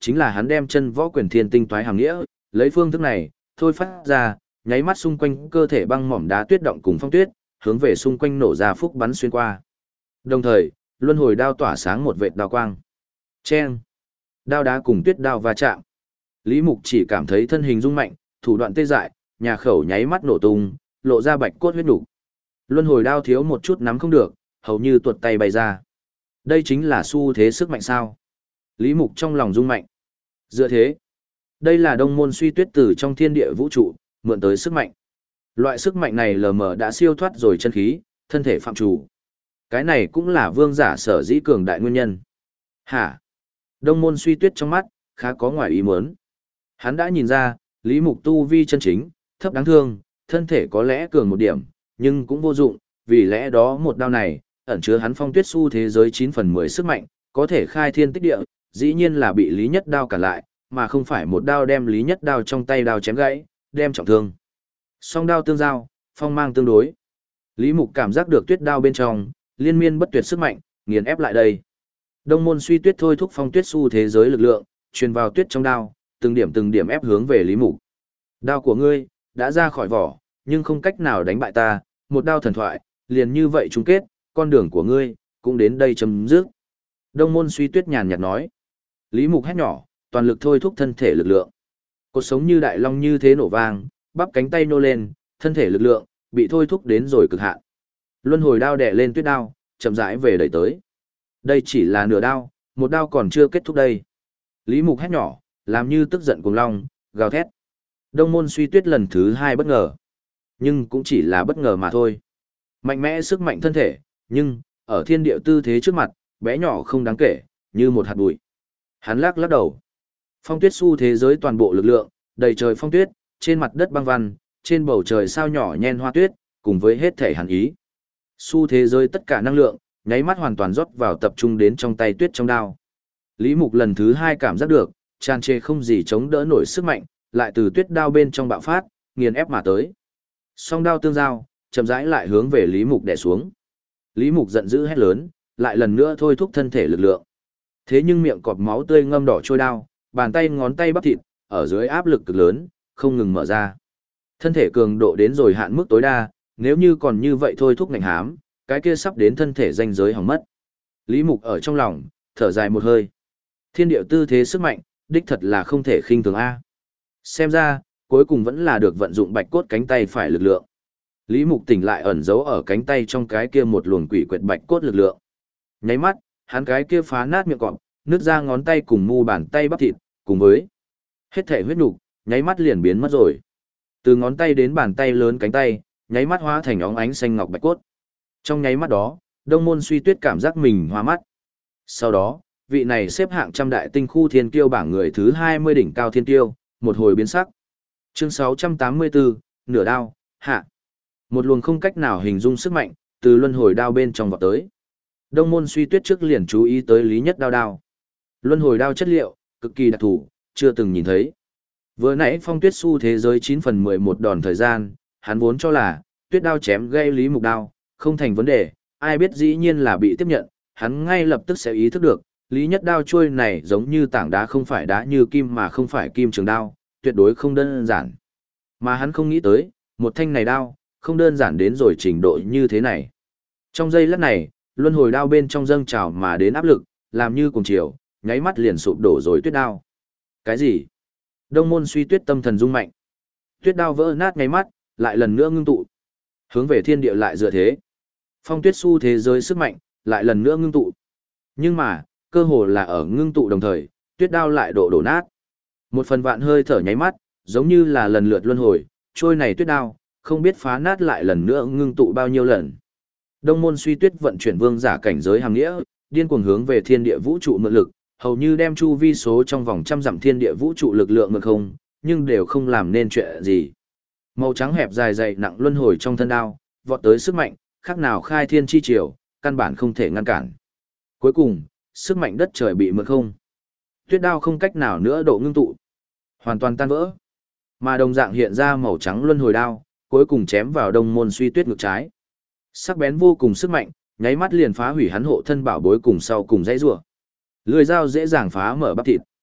chính là hắn đem chân võ quyền thiên tinh toái hàm nghĩa, lấy phương thức này, thôi phát ra, nháy mắt xung quanh cơ thể băng mỏm đá tuyết động cùng phong tuyết, hướng về xung quanh nổ ra phúc bắn xuyên qua. Đồng thời, luân hồi đao tỏa sáng một vệt đao quang. Chen! Đao đá cùng tuyết đao va chạm. Lý Mục chỉ cảm thấy thân hình rung mạnh, thủ đoạn tê dại, nhà khẩu nháy mắt nổ tung, lộ ra bạch cốt huyết đủ. Luân hồi đao thiếu một chút nắm không được, hầu như tuột tay bay ra. Đây chính là xu thế sức mạnh sao? Lý Mục trong lòng rung mạnh. Dựa thế, đây là đông môn suy tuyết từ trong thiên địa vũ trụ, mượn tới sức mạnh. Loại sức mạnh này lờ mờ đã siêu thoát rồi chân khí, thân thể phạm chủ. Cái này cũng là vương giả sở dĩ cường đại nguyên nhân. Hả? Đông môn suy tuyết trong mắt, khá có ngoài ý muốn. Hắn đã nhìn ra, Lý Mục tu vi chân chính, thấp đáng thương, thân thể có lẽ cường một điểm, nhưng cũng vô dụng, vì lẽ đó một đao này, ẩn chứa hắn phong tuyết su thế giới 9 phần 10 sức mạnh, có thể khai thiên tích địa, dĩ nhiên là bị Lý Nhất Đao cản lại, mà không phải một đao đem Lý Nhất Đao trong tay đao chém gãy, đem trọng thương. Song đao tương giao, phong mang tương đối. Lý Mục cảm giác được tuyết đao bên trong, liên miên bất tuyệt sức mạnh, nghiền ép lại đây. Đông môn suy tuyết thôi thúc phong tuyết su thế giới lực lượng, truyền vào tuyết trong đao, từng điểm ép hướng về Lý Mục. Đao của ngươi đã ra khỏi vỏ, nhưng không cách nào đánh bại ta, một đao thần thoại, liền như vậy chung kết, con đường của ngươi cũng đến đây chấm dứt. Đông môn suy tuyết nhàn nhạt nói. Lý Mục hét nhỏ, toàn lực thôi thúc thân thể lực lượng. Cột sống như đại long như thế nổ vang, bắp cánh tay nô lên, thân thể lực lượng bị thôi thúc đến rồi cực hạn. Luân hồi đao đè lên tuyết đao, chậm rãi về đẩy tới. Đây chỉ là nửa đao, một đao còn chưa kết thúc đây. Lý Mục hét nhỏ, làm như tức giận cùng long, gào thét. Đông môn suy tuyết lần thứ 2 bất ngờ. Nhưng cũng chỉ là bất ngờ mà thôi. Mạnh mẽ sức mạnh thân thể, nhưng, ở thiên địa tư thế trước mặt, bé nhỏ không đáng kể, như một hạt bụi. Hắn lắc lắc đầu. Phong tuyết su thế giới toàn bộ lực lượng, đầy trời phong tuyết, trên mặt đất băng văn, trên bầu trời sao nhỏ nhen hoa tuyết, cùng với hết thể hàn ý. Su thế giới tất cả năng lượng, nháy mắt hoàn toàn rót vào tập trung đến trong tay tuyết trong đao. Lý Mục lần thứ 2 cảm giác được, tràn trề không gì chống đỡ nổi sức mạnh, lại từ tuyết đao bên trong bạo phát, nghiền ép mà tới. Song đao tương giao, chậm rãi lại hướng về Lý Mục đè xuống. Lý Mục giận dữ hét lớn, lại lần nữa thôi thúc thân thể lực lượng. Thế nhưng miệng cọp máu tươi ngâm đỏ trôi đao, bàn tay ngón tay bắp thịt, ở dưới áp lực cực lớn, không ngừng mở ra. Thân thể cường độ đến rồi hạn mức tối đa, nếu như còn như vậy thôi thúc ngạnh hám, cái kia sắp đến thân thể ranh giới hỏng mất. Lý Mục ở trong lòng, thở dài một hơi. Thiên điệu tư thế sức mạnh, đích thật là không thể khinh thường A. Xem ra, cuối cùng vẫn là được vận dụng bạch cốt cánh tay phải lực lượng. Lý Mục tỉnh lại ẩn giấu ở cánh tay trong cái kia một luồng quỷ quyệt bạch cốt lực lượng. Nháy mắt, hắn cái kia phá nát miệng cọp, nứt ra ngón tay cùng mu bàn tay bắp thịt, cùng với hết thể huyết nục, nháy mắt liền biến mất rồi. Từ ngón tay đến bàn tay lớn cánh tay, nháy mắt hóa thành óng ánh xanh ngọc bạch cốt. Trong nháy mắt đó, Đông môn suy tuyết cảm giác mình hoa mắt. Sau đó, vị này xếp hạng trăm đại tinh khu thiên kiêu bảng người thứ 20 đỉnh cao thiên kiêu, một hồi biến sắc. Chương 684, nửa đao, hạ. Một luồng không cách nào hình dung sức mạnh, từ luân hồi đao bên trong vọt tới. Đông môn suy tuyết trước liền chú ý tới Lý Nhất Đao đao. Luân hồi đao chất liệu, cực kỳ đặc thù, chưa từng nhìn thấy. Vừa nãy phong tuyết su thế giới 9 phần 11 đòn thời gian, hắn vốn cho là, tuyết đao chém gây Lý Mục đao, không thành vấn đề, ai biết dĩ nhiên là bị tiếp nhận, hắn ngay lập tức sẽ ý thức được, Lý Nhất Đao chuôi này giống như tảng đá không phải đá như kim mà không phải kim trường đao, tuyệt đối không đơn giản. Mà hắn không nghĩ tới, một thanh này đao, không đơn giản đến rồi trình độ như thế này. Trong giây lát này, luân hồi đao bên trong dâng trào mà đến áp lực, làm như cùng chiều, nháy mắt liền sụp đổ rồi tuyết đao. Cái gì? Đông môn suy tuyết tâm thần rung mạnh. Tuyết đao vỡ nát nháy mắt, lại lần nữa ngưng tụ. Hướng về thiên địa lại dựa thế. Phong tuyết su thế giới sức mạnh, lại lần nữa ngưng tụ. Nhưng mà, cơ hồ là ở ngưng tụ đồng thời, tuyết đao lại đổ nát. Một phần vạn hơi thở nháy mắt, giống như là lần lượt luân hồi, trôi này tuyết đao, không biết phá nát lại lần nữa ngưng tụ bao nhiêu lần. Đông môn suy tuyết vận chuyển vương giả cảnh giới hàng nghĩa, điên cuồng hướng về thiên địa vũ trụ mượn lực, hầu như đem chu vi số trong vòng trăm dặm thiên địa vũ trụ lực lượng mượn không, nhưng đều không làm nên chuyện gì. Màu trắng hẹp dài dày nặng luân hồi trong thân đao, vọt tới sức mạnh, khác nào khai thiên chi triều, căn bản không thể ngăn cản. Cuối cùng, sức mạnh đất trời bị mượn không. Tuyết đao không cách nào nữa độ ngưng tụ, hoàn toàn tan vỡ. Mà đồng dạng hiện ra màu trắng luân hồi đao, cuối cùng chém vào đông môn suy tuyết ngực trái. Sắc bén vô cùng sức mạnh, nháy mắt liền phá hủy hắn hộ thân bảo bối cùng sau cùng dãy rủa. Lưỡi dao dễ dàng phá mở bắp thịt.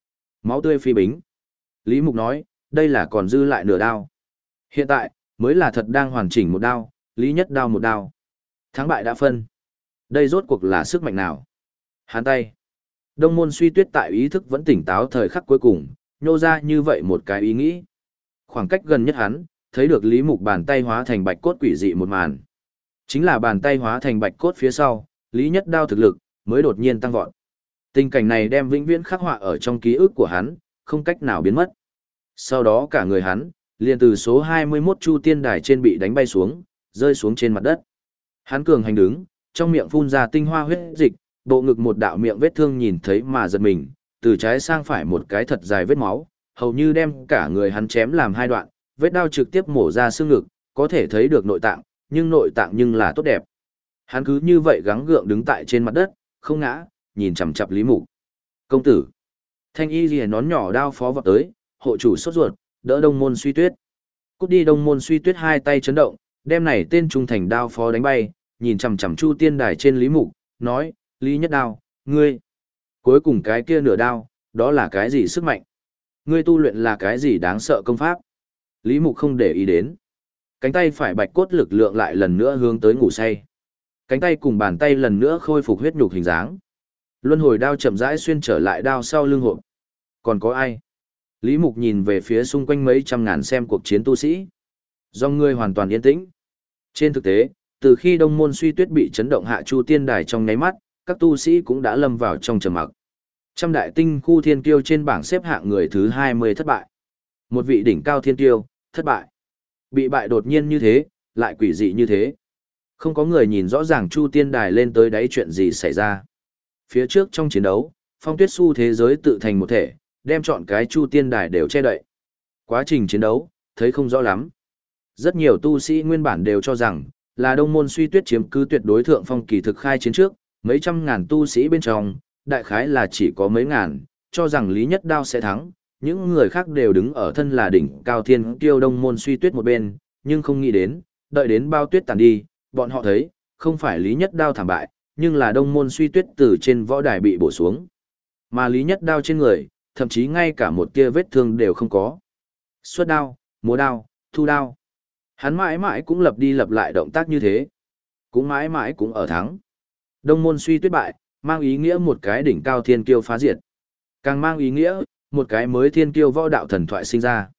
Máu tươi phi bính. Lý Mục nói, đây là còn dư lại nửa đao. Hiện tại, mới là thật đang hoàn chỉnh một đao, Lý Nhất Đao một đao. Thắng bại đã phân. Đây rốt cuộc là sức mạnh nào? Hán tay. Đông Môn Suy Tuyết tại ý thức vẫn tỉnh táo thời khắc cuối cùng, nhô ra như vậy một cái ý nghĩ. Khoảng cách gần nhất hắn, thấy được Lý Mục bàn tay hóa thành bạch cốt quỷ dị một màn. Chính là bàn tay hóa thành bạch cốt phía sau, Lý Nhất Đao thực lực mới đột nhiên tăng vọt. Tình cảnh này đem vĩnh viễn khắc họa ở trong ký ức của hắn, không cách nào biến mất. Sau đó cả người hắn, liền từ số 21 Chu Tiên Đài trên bị đánh bay xuống, rơi xuống trên mặt đất. Hắn cường hành đứng, trong miệng phun ra tinh hoa huyết dịch, bộ ngực một đạo miệng vết thương nhìn thấy mà giật mình, từ trái sang phải một cái thật dài vết máu, hầu như đem cả người hắn chém làm hai đoạn, vết đao trực tiếp mổ ra xương ngực, có thể thấy được nội tạng, nhưng nội tạng nhưng là tốt đẹp. Hắn cứ như vậy gắng gượng đứng tại trên mặt đất, không ngã, nhìn chằm chằm Lý Mục. Công tử. Thanh y liễu nón nhỏ đao phó vọt tới, hộ chủ sốt ruột, đỡ Đông Môn Suy Tuyết. Cút đi. Đông Môn Suy Tuyết hai tay chấn động, đem này tên trung thành đao phó đánh bay, nhìn chằm chằm Chu Tiên Đài trên Lý Mục, nói, Lý Nhất Đao, ngươi. Cuối cùng cái kia nửa đao, đó là cái gì sức mạnh? Ngươi tu luyện là cái gì đáng sợ công pháp? Lý Mục không để ý đến. Cánh tay phải bạch cốt lực lượng lại lần nữa hướng tới ngủ say. Cánh tay cùng bàn tay lần nữa khôi phục huyết nhục hình dáng. Luân hồi đao chậm rãi xuyên trở lại đao sau lưng hộp. Còn có ai? Lý Mục nhìn về phía xung quanh mấy trăm ngàn xem cuộc chiến tu sĩ. Dòng người hoàn toàn yên tĩnh. Trên thực tế, từ khi Đông Môn Suy Tuyết bị chấn động hạ Chu Tiên Đài trong nháy mắt, các tu sĩ cũng đã lâm vào trong trầm mặc. Trăm đại tinh khu thiên kiêu trên bảng xếp hạng người thứ 20 thất bại. Một vị đỉnh cao thiên kiêu, thất bại. Bị bại đột nhiên như thế, lại quỷ dị như thế. Không có người nhìn rõ ràng Chu Tiên Đài lên tới đáy chuyện gì xảy ra. Phía trước trong chiến đấu, Phong Tuyết Xu thế giới tự thành một thể, đem chọn cái Chu Tiên Đài đều che đậy. Quá trình chiến đấu, thấy không rõ lắm. Rất nhiều tu sĩ nguyên bản đều cho rằng, là Đông Môn Suy Tuyết chiếm cứ tuyệt đối thượng phong kỳ thực khai chiến trước, mấy trăm ngàn tu sĩ bên trong, đại khái là chỉ có mấy ngàn, cho rằng Lý Nhất Đao sẽ thắng, những người khác đều đứng ở thân là đỉnh cao thiên kiêu Đông Môn Suy Tuyết một bên, nhưng không nghĩ đến, đợi đến bao tuyết tàn đi, bọn họ thấy, không phải Lý Nhất Đao thảm bại, nhưng là Đông Môn Suy Tuyết từ trên võ đài bị bổ xuống. Mà Lý Nhất Đao trên người, thậm chí ngay cả một tia vết thương đều không có. Xuất đao, múa đao, thu đao. Hắn mãi mãi cũng lặp đi lặp lại động tác như thế. Cũng mãi mãi cũng ở thắng. Đông Môn Suy Tuyết bại, mang ý nghĩa một cái đỉnh cao thiên kiêu phá diệt. Càng mang ý nghĩa, một cái mới thiên kiêu võ đạo thần thoại sinh ra.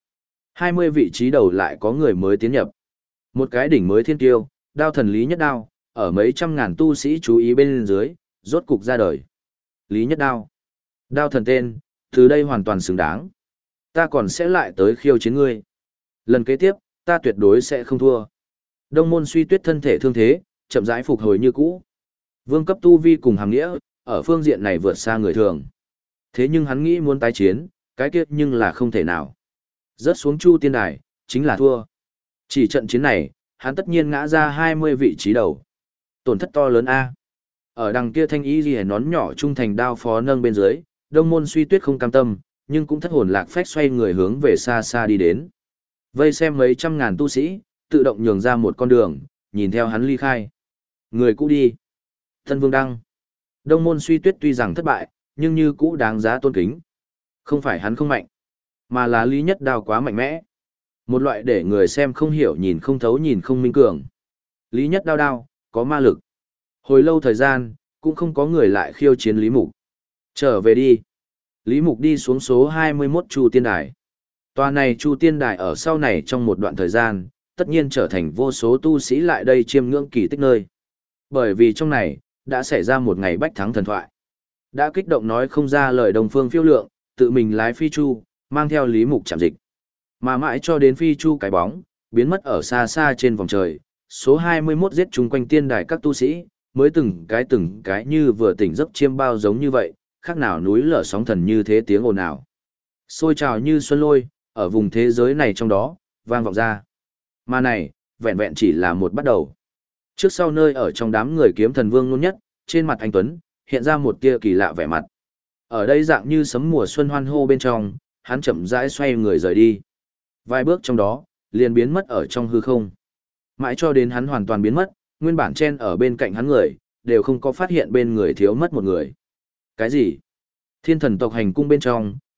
20 vị trí đầu lại có người mới tiến nhập. Một cái đỉnh mới thiên kiêu, đao thần Lý Nhất Đao, ở mấy trăm ngàn tu sĩ chú ý bên dưới, rốt cục ra đời. Lý Nhất Đao. Đao thần tên, từ đây hoàn toàn xứng đáng. Ta còn sẽ lại tới khiêu chiến ngươi. Lần kế tiếp, ta tuyệt đối sẽ không thua. Đông Môn Suy Tuyết thân thể thương thế, chậm rãi phục hồi như cũ. Vương cấp tu vi cùng hàng nghĩa, ở phương diện này vượt xa người thường. Thế nhưng hắn nghĩ muốn tái chiến, cái kia nhưng là không thể nào. Rớt xuống Chu Tiên Đài, chính là thua. Chỉ trận chiến này, hắn tất nhiên ngã ra 20 vị trí đầu. Tổn thất to lớn A. Ở đằng kia thanh y ghi nón nhỏ trung thành đao phó nâng bên dưới, Đông Môn Suy Tuyết không cam tâm, nhưng cũng thất hồn lạc phách xoay người hướng về xa xa đi đến. Vây xem mấy trăm ngàn tu sĩ, tự động nhường ra một con đường, nhìn theo hắn ly khai. Người cũ đi. Tân Vương Đăng. Đông Môn Suy Tuyết tuy rằng thất bại, nhưng như cũ đáng giá tôn kính. Không phải hắn không mạnh, mà là Lý Nhất Đao quá mạnh mẽ. Một loại để người xem không hiểu nhìn không thấu nhìn không minh cường. Lý Nhất Đao có ma lực. Hồi lâu thời gian, cũng không có người lại khiêu chiến Lý Mục. Trở về đi. Lý Mục đi xuống số 21 Chu Tiên Đài. Tòa này Chu Tiên Đài ở sau này trong một đoạn thời gian, tất nhiên trở thành vô số tu sĩ lại đây chiêm ngưỡng kỳ tích nơi. Bởi vì trong này, đã xảy ra một ngày bách thắng thần thoại. Đã kích động nói không ra lời Đông Phương Phiêu Lượng, tự mình lái phi chu, mang theo Lý Mục chạm dịch. Mà mãi cho đến phi chu cái bóng, biến mất ở xa xa trên vòng trời, số 21 giết chung quanh tiên đài các tu sĩ, mới từng cái như vừa tỉnh giấc chiêm bao giống như vậy, khác nào núi lở sóng thần như thế tiếng ồn ào. Xôi trào như xuân lôi, ở vùng thế giới này trong đó, vang vọng ra. Mà này, vẹn vẹn chỉ là một bắt đầu. Trước sau nơi ở trong đám người kiếm thần vương luôn nhất, trên mặt anh Tuấn, hiện ra một tia kỳ lạ vẻ mặt. Ở đây dạng như sấm mùa xuân hoan hô bên trong, hắn chậm rãi xoay người rời đi. Vài bước trong đó, liền biến mất ở trong hư không. Mãi cho đến hắn hoàn toàn biến mất, nguyên bản chen ở bên cạnh hắn người, đều không có phát hiện bên người thiếu mất một người. Cái gì? Thiên thần tộc hành cung bên trong,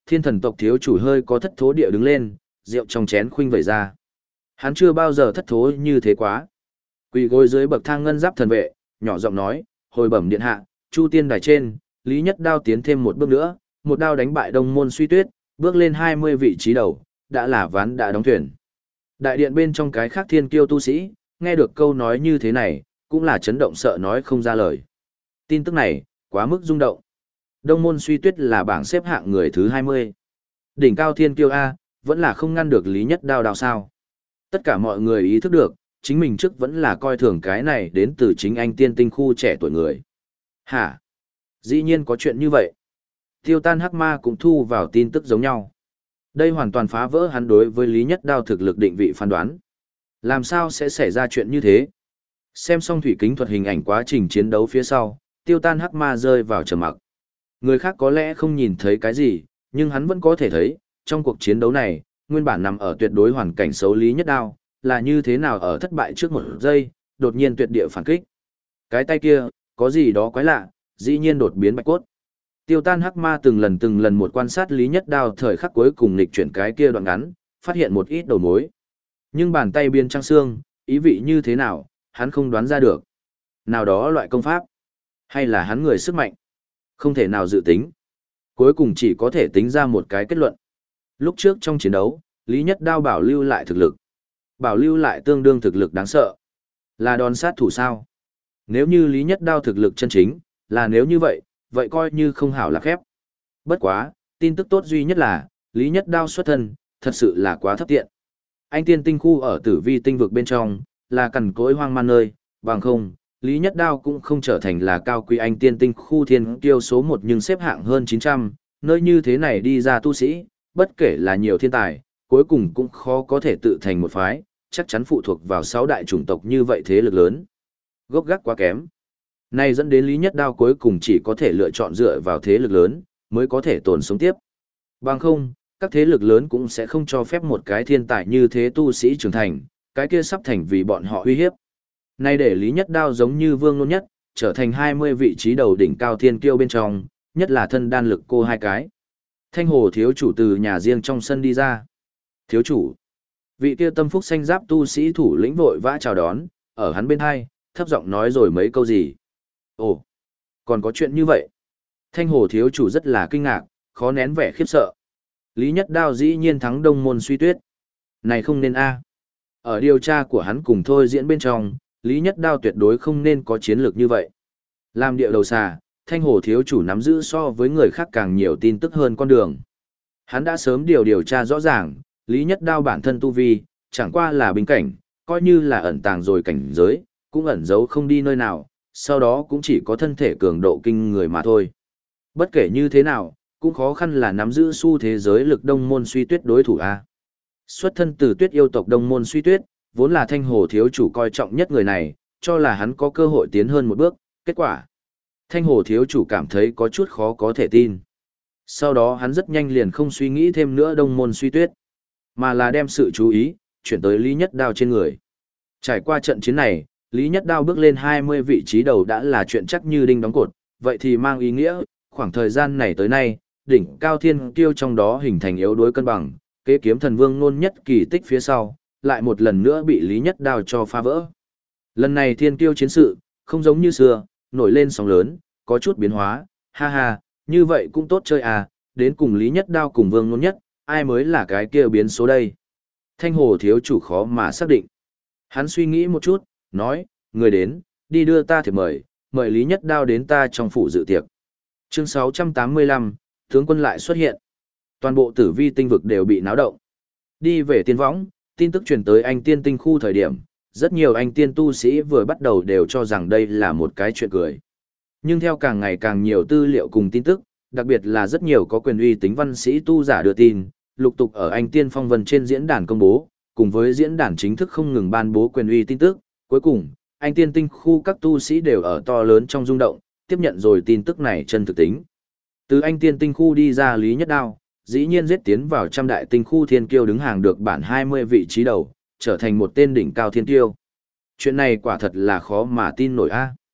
Thiên thần tộc thiếu chủ hơi có thất thố địa đứng lên, rượu trong chén khuynh vẩy ra. Hắn chưa bao giờ thất thố như thế quá. Quỳ gối dưới bậc thang ngân giáp thần vệ, nhỏ giọng nói, hồi bẩm điện hạ, Chu tiên đài trên, Lý Nhất Đao tiến thêm một bước nữa, một đao đánh bại Đông Môn Suy Tuyết, bước lên 20 vị trí đầu, đã là ván đã đóng thuyền. Đại điện bên trong cái khác thiên kiêu tu sĩ, nghe được câu nói như thế này, cũng là chấn động sợ nói không ra lời. Tin tức này, quá mức rung động. Đông Môn Suy Tuyết là bảng xếp hạng người thứ 20. Đỉnh cao thiên kiêu A, vẫn là không ngăn được Lý Nhất Đao sao. Tất cả mọi người ý thức được, chính mình trước vẫn là coi thường cái này đến từ chính anh tiên tinh khu trẻ tuổi người. Hả? Dĩ nhiên có chuyện như vậy. Tiêu Tan Hắc Ma cũng thu vào tin tức giống nhau. Đây hoàn toàn phá vỡ hắn đối với Lý Nhất Đao thực lực định vị phán đoán. Làm sao sẽ xảy ra chuyện như thế? Xem xong thủy kính thuật hình ảnh quá trình chiến đấu phía sau, Tiêu Tan Hắc Ma rơi vào trầm mặc. Người khác có lẽ không nhìn thấy cái gì, nhưng hắn vẫn có thể thấy, trong cuộc chiến đấu này, nguyên bản nằm ở tuyệt đối hoàn cảnh xấu Lý Nhất Đao, là như thế nào ở thất bại trước một giây, đột nhiên tuyệt địa phản kích. Cái tay kia, có gì đó quái lạ, dĩ nhiên đột biến bạch cốt. Tiêu Tan Hắc Ma từng lần một quan sát Lý Nhất Đao thời khắc cuối cùng nghịch chuyển cái kia đoạn ngắn, phát hiện một ít đầu mối. Nhưng bàn tay biên trăng xương, ý vị như thế nào, hắn không đoán ra được. Nào đó loại công pháp, hay là hắn người sức mạnh, không thể nào dự tính. Cuối cùng chỉ có thể tính ra một cái kết luận. Lúc trước trong chiến đấu, Lý Nhất Đao bảo lưu lại thực lực. Bảo lưu lại tương đương thực lực đáng sợ. Là đòn sát thủ sao? Nếu như Lý Nhất Đao thực lực chân chính, là nếu như vậy, vậy coi như không hảo là khép. Bất quá, tin tức tốt duy nhất là, Lý Nhất Đao xuất thân, thật sự là quá thấp tiện. Anh tiên tinh khu ở tử vi tinh vực bên trong, là cằn cỗi hoang man nơi, bằng không, Lý Nhất Đao cũng không trở thành là cao quý anh tiên tinh khu thiên kiêu số 1 nhưng xếp hạng hơn 900, nơi như thế này đi ra tu sĩ, bất kể là nhiều thiên tài, cuối cùng cũng khó có thể tự thành một phái, chắc chắn phụ thuộc vào 6 đại chủng tộc như vậy thế lực lớn. Gốc gác quá kém. Này dẫn đến Lý Nhất Đao cuối cùng chỉ có thể lựa chọn dựa vào thế lực lớn, mới có thể tồn sống tiếp. Bằng không, các thế lực lớn cũng sẽ không cho phép một cái thiên tài như thế tu sĩ trưởng thành, cái kia sắp thành vì bọn họ uy hiếp. Nay để Lý Nhất Đao giống như Vương Nôn Nhất, trở thành 20 vị trí đầu đỉnh cao thiên kiêu bên trong, nhất là thân đan lực cô hai cái. Thanh Hồ thiếu chủ từ nhà riêng trong sân đi ra. Thiếu chủ. Vị kia tâm phúc xanh giáp tu sĩ thủ lĩnh vội vã chào đón, ở hắn bên hai, thấp giọng nói rồi mấy câu gì. Ồ, còn có chuyện như vậy. Thanh Hồ thiếu chủ rất là kinh ngạc, khó nén vẻ khiếp sợ. Lý Nhất Đao dĩ nhiên thắng Đông Môn Suy Tuyết. Này không nên a. Ở điều tra của hắn cùng thôi diễn bên trong, Lý Nhất Đao tuyệt đối không nên có chiến lược như vậy. Làm địa đầu xà, Thanh Hồ thiếu chủ nắm giữ so với người khác càng nhiều tin tức hơn con đường. Hắn đã sớm điều tra rõ ràng, Lý Nhất Đao bản thân tu vi, chẳng qua là bình cảnh, coi như là ẩn tàng rồi cảnh giới, cũng ẩn giấu không đi nơi nào, sau đó cũng chỉ có thân thể cường độ kinh người mà thôi. Bất kể như thế nào, cũng khó khăn là nắm giữ xu thế giới lực Đông Môn Suy Tuyết đối thủ a. Xuất thân từ Tuyết yêu tộc Đông Môn Suy Tuyết, vốn là Thanh Hồ thiếu chủ coi trọng nhất người này, cho là hắn có cơ hội tiến hơn một bước, kết quả. Thanh Hồ thiếu chủ cảm thấy có chút khó có thể tin. Sau đó hắn rất nhanh liền không suy nghĩ thêm nữa Đông Môn Suy Tuyết, mà là đem sự chú ý, chuyển tới Lý Nhất Đao trên người. Trải qua trận chiến này, Lý Nhất Đao bước lên 20 vị trí đầu đã là chuyện chắc như đinh đóng cột, vậy thì mang ý nghĩa, khoảng thời gian này tới nay, đỉnh cao thiên kiêu trong đó hình thành yếu đuối cân bằng, kế kiếm thần vương Nôn Nhất kỳ tích phía sau, lại một lần nữa bị Lý Nhất Đao cho phá vỡ. Lần này thiên kiêu chiến sự, không giống như xưa, nổi lên sóng lớn, có chút biến hóa, ha ha, như vậy cũng tốt chơi à, đến cùng Lý Nhất Đao cùng Vương Nôn Nhất, ai mới là cái kia biến số đây. Thanh Hồ thiếu chủ khó mà xác định. Hắn suy nghĩ một chút, nói, người đến, đi đưa ta thiệp mời, mời Lý Nhất Đao đến ta trong phủ dự tiệc. Chương 685, tướng quân lại xuất hiện. Toàn bộ tử vi tinh vực đều bị náo động. Đi về tiên võng, tin tức truyền tới anh tiên tinh khu thời điểm, rất nhiều anh tiên tu sĩ vừa bắt đầu đều cho rằng đây là một cái chuyện cười. Nhưng theo càng ngày càng nhiều tư liệu cùng tin tức, đặc biệt là rất nhiều có quyền uy tín văn sĩ tu giả đưa tin, lục tục ở anh tiên phong vân trên diễn đàn công bố, cùng với diễn đàn chính thức không ngừng ban bố quyền uy tin tức. Cuối cùng, anh tiên tinh khu các tu sĩ đều ở to lớn trong rung động, tiếp nhận rồi tin tức này chân thực tính. Từ anh tiên tinh khu đi ra Lý Nhất Đao, dĩ nhiên giết tiến vào trăm đại tinh khu thiên kiêu đứng hàng được bản 20 vị trí đầu, trở thành một tên đỉnh cao thiên kiêu. Chuyện này quả thật là khó mà tin nổi a.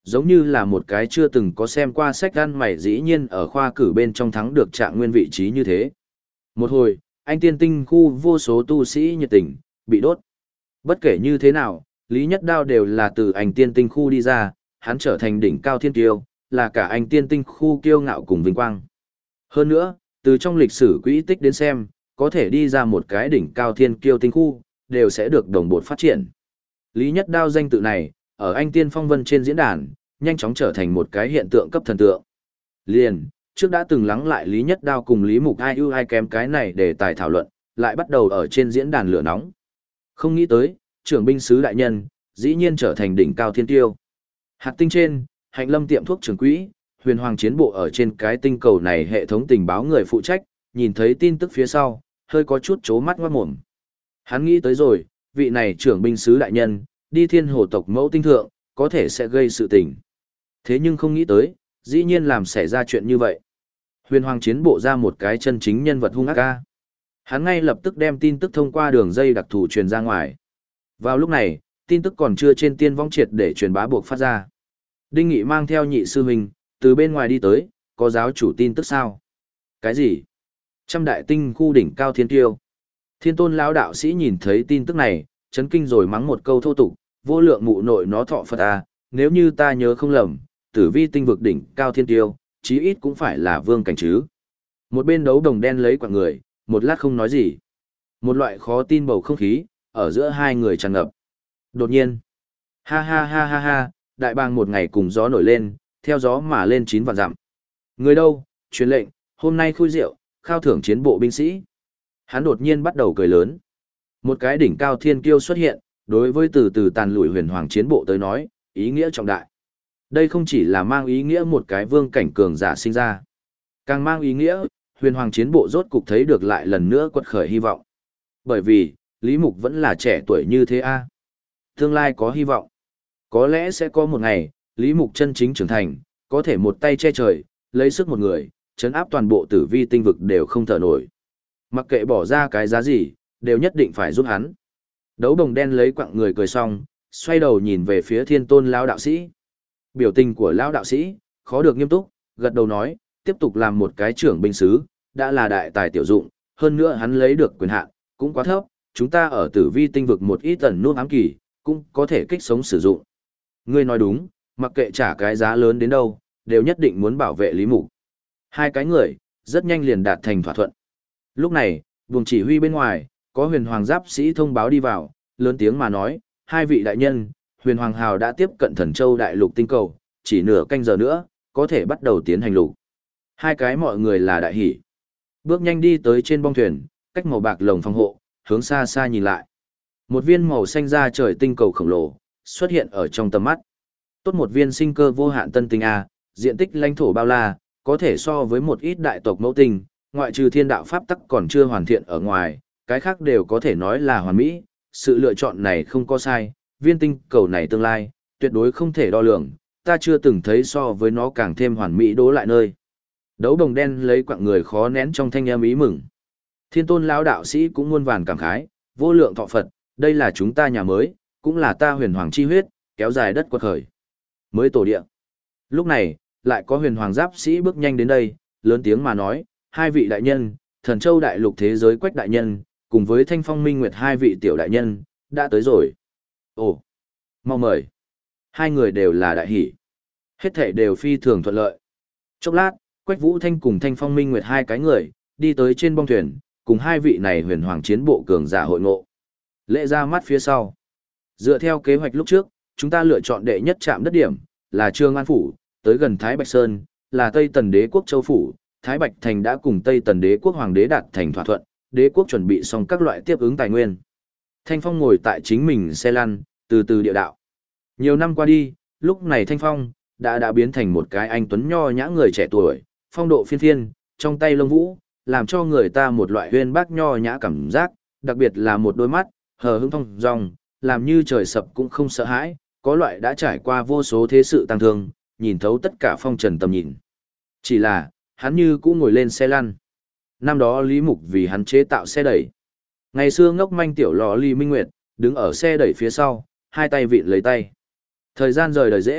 Giống như là một cái chưa từng có xem qua sách ăn mày dĩ nhiên ở khoa cử bên trong thắng được trạng nguyên vị trí như thế. Một hồi, anh tiên tinh khu vô số tu sĩ nhiệt tình, bị đốt. Bất kể như thế nào, Lý Nhất Đao đều là từ anh tiên tinh khu đi ra, hắn trở thành đỉnh cao thiên kiêu, là cả anh tiên tinh khu kiêu ngạo cùng vinh quang. Hơn nữa, từ trong lịch sử quỹ tích đến xem, có thể đi ra một cái đỉnh cao thiên kiêu tinh khu, đều sẽ được đồng bộ phát triển. Lý Nhất Đao danh tự này, ở anh tiên phong vân trên diễn đàn, nhanh chóng trở thành một cái hiện tượng cấp thần tượng. Liền, trước đã từng lắng lại Lý Nhất Đao cùng Lý Mục ai ưu ai kém cái này để tài thảo luận, lại bắt đầu ở trên diễn đàn lửa nóng. Không nghĩ tới, trưởng binh sứ đại nhân, dĩ nhiên trở thành đỉnh cao thiên tiêu. Hạt tinh trên, Hạnh Lâm tiệm thuốc trưởng quỹ, Huyền Hoàng chiến bộ ở trên cái tinh cầu này hệ thống tình báo người phụ trách, nhìn thấy tin tức phía sau, hơi có chút chố mắt ngoát mồm. Hắn nghĩ tới rồi, vị này trưởng binh sứ đại nhân, đi thiên hồ tộc mẫu tinh thượng, có thể sẽ gây sự tình. Thế nhưng không nghĩ tới, dĩ nhiên làm xảy ra chuyện như vậy. Huyền Hoàng chiến bộ ra một cái chân chính nhân vật hung ác ca. Hắn ngay lập tức đem tin tức thông qua đường dây đặc thù truyền ra ngoài. Vào lúc này, tin tức còn chưa trên tiên vong triệt để truyền bá buộc phát ra. Đinh Nghị mang theo nhị sư huynh, từ bên ngoài đi tới, có giáo chủ tin tức sao? Cái gì? Trăm đại tinh khu đỉnh cao thiên tiêu. Thiên tôn lão đạo sĩ nhìn thấy tin tức này, chấn kinh rồi mắng một câu thô tục, vô lượng mụ nội nó thọ Phật à, nếu như ta nhớ không lầm, tử vi tinh vực đỉnh cao thiên tiêu, chí ít cũng phải là vương cảnh chứ. Một bên đấu đồng đen lấy quạng người, một lát không nói gì. Một loại khó tin bầu không khí, ở giữa hai người tràn ngập. Đột nhiên, ha ha ha ha ha, đại bàng một ngày cùng gió nổi lên, theo gió mà lên 9 vạn dặm. Người đâu, truyền lệnh, hôm nay khui rượu, khao thưởng chiến bộ binh sĩ. Hắn đột nhiên bắt đầu cười lớn. Một cái đỉnh cao thiên kiêu xuất hiện, đối với từ từ tàn lùi huyền hoàng chiến bộ tới nói, ý nghĩa trọng đại. Đây không chỉ là mang ý nghĩa một cái vương cảnh cường giả sinh ra, càng mang ý nghĩa, huyền hoàng chiến bộ rốt cục thấy được lại lần nữa quật khởi hy vọng. Bởi vì, Lý Mục vẫn là trẻ tuổi như thế a, tương lai có hy vọng. Có lẽ sẽ có một ngày, Lý Mục chân chính trưởng thành, có thể một tay che trời, lấy sức một người, chấn áp toàn bộ tử vi tinh vực đều không thở nổi. Mặc kệ bỏ ra cái giá gì, đều nhất định phải giúp hắn. Đấu đồng đen lấy quặng người cười xong, xoay đầu nhìn về phía thiên tôn lão đạo sĩ. Biểu tình của lão đạo sĩ, khó được nghiêm túc, gật đầu nói, tiếp tục làm một cái trưởng binh sứ, đã là đại tài tiểu dụng, hơn nữa hắn lấy được quyền hạn, cũng quá thấp, chúng ta ở tử vi tinh vực một ít tần nút ám kỳ, cũng có thể kích sống sử dụng. Ngươi nói đúng, mặc kệ trả cái giá lớn đến đâu, đều nhất định muốn bảo vệ Lý Mục. Hai cái người, rất nhanh liền đạt thành thỏa thuận. Lúc này, vùng chỉ huy bên ngoài, có huyền hoàng giáp sĩ thông báo đi vào, lớn tiếng mà nói, hai vị đại nhân, huyền hoàng hào đã tiếp cận thần châu đại lục tinh cầu, chỉ nửa canh giờ nữa, có thể bắt đầu tiến hành lục. Hai cái mọi người là đại hỷ. Bước nhanh đi tới trên bong thuyền, cách màu bạc lồng phòng hộ, hướng xa xa nhìn lại. Một viên màu xanh da trời tinh cầu khổng lồ, xuất hiện ở trong tầm mắt. Tốt một viên sinh cơ vô hạn tân tinh A, diện tích lãnh thổ bao la, có thể so với một ít đại tộc mẫu tinh, ngoại trừ thiên đạo pháp tắc còn chưa hoàn thiện ở ngoài, cái khác đều có thể nói là hoàn mỹ. Sự lựa chọn này không có sai, viên tinh cầu này tương lai, tuyệt đối không thể đo lường, ta chưa từng thấy so với nó càng thêm hoàn mỹ đố lại nơi. Đấu đồng đen lấy quặng người khó nén trong thanh âm ý mừng. Thiên tôn lão đạo sĩ cũng muôn vàn cảm khái, vô lượng thọ Phật, đây là chúng ta nhà mới, cũng là ta huyền hoàng chi huyết, kéo dài đất quật khởi. Mới tổ địa. Lúc này, lại có huyền hoàng giáp sĩ bước nhanh đến đây, lớn tiếng mà nói, hai vị đại nhân, thần châu đại lục thế giới quách đại nhân, cùng với thanh phong minh nguyệt hai vị tiểu đại nhân, đã tới rồi. Ồ, mau mời. Hai người đều là đại hỷ. Hết thể đều phi thường thuận lợi. Chốc lát, Quách Vũ Thanh cùng Thanh Phong Minh Nguyệt hai cái người, đi tới trên bong thuyền, cùng hai vị này huyền hoàng chiến bộ cường giả hội ngộ. Lễ ra mắt phía sau. Dựa theo kế hoạch lúc trước, chúng ta lựa chọn đệ nhất trạm đất điểm, là Trương An Phủ, tới gần Thái Bạch Sơn, là Tây Tần Đế quốc Châu Phủ. Thái Bạch Thành đã cùng Tây Tần Đế quốc Hoàng đế đạt thành thỏa thuận, đế quốc chuẩn bị xong các loại tiếp ứng tài nguyên. Thanh Phong ngồi tại chính mình xe lăn, từ từ địa đạo. Nhiều năm qua đi, lúc này Thanh Phong đã biến thành một cái anh tuấn nho nhã người trẻ tuổi, phong độ phiên phiên, trong tay lông vũ, làm cho người ta một loại huyên bác nho nhã cảm giác, đặc biệt là một đôi mắt, hờ hững thong dong, làm như trời sập cũng không sợ hãi, có loại đã trải qua vô số thế sự tăng thương, nhìn thấu tất cả phong trần tầm nhìn. Chỉ là, hắn như cũ ngồi lên xe lăn. Năm đó Lý Mục vì hắn chế tạo xe đẩy. Ngày xưa ngốc manh tiểu lò Lý Minh Nguyệt, đứng ở xe đẩy phía sau, hai tay vịn lấy tay. Thời gian rời đời dễ,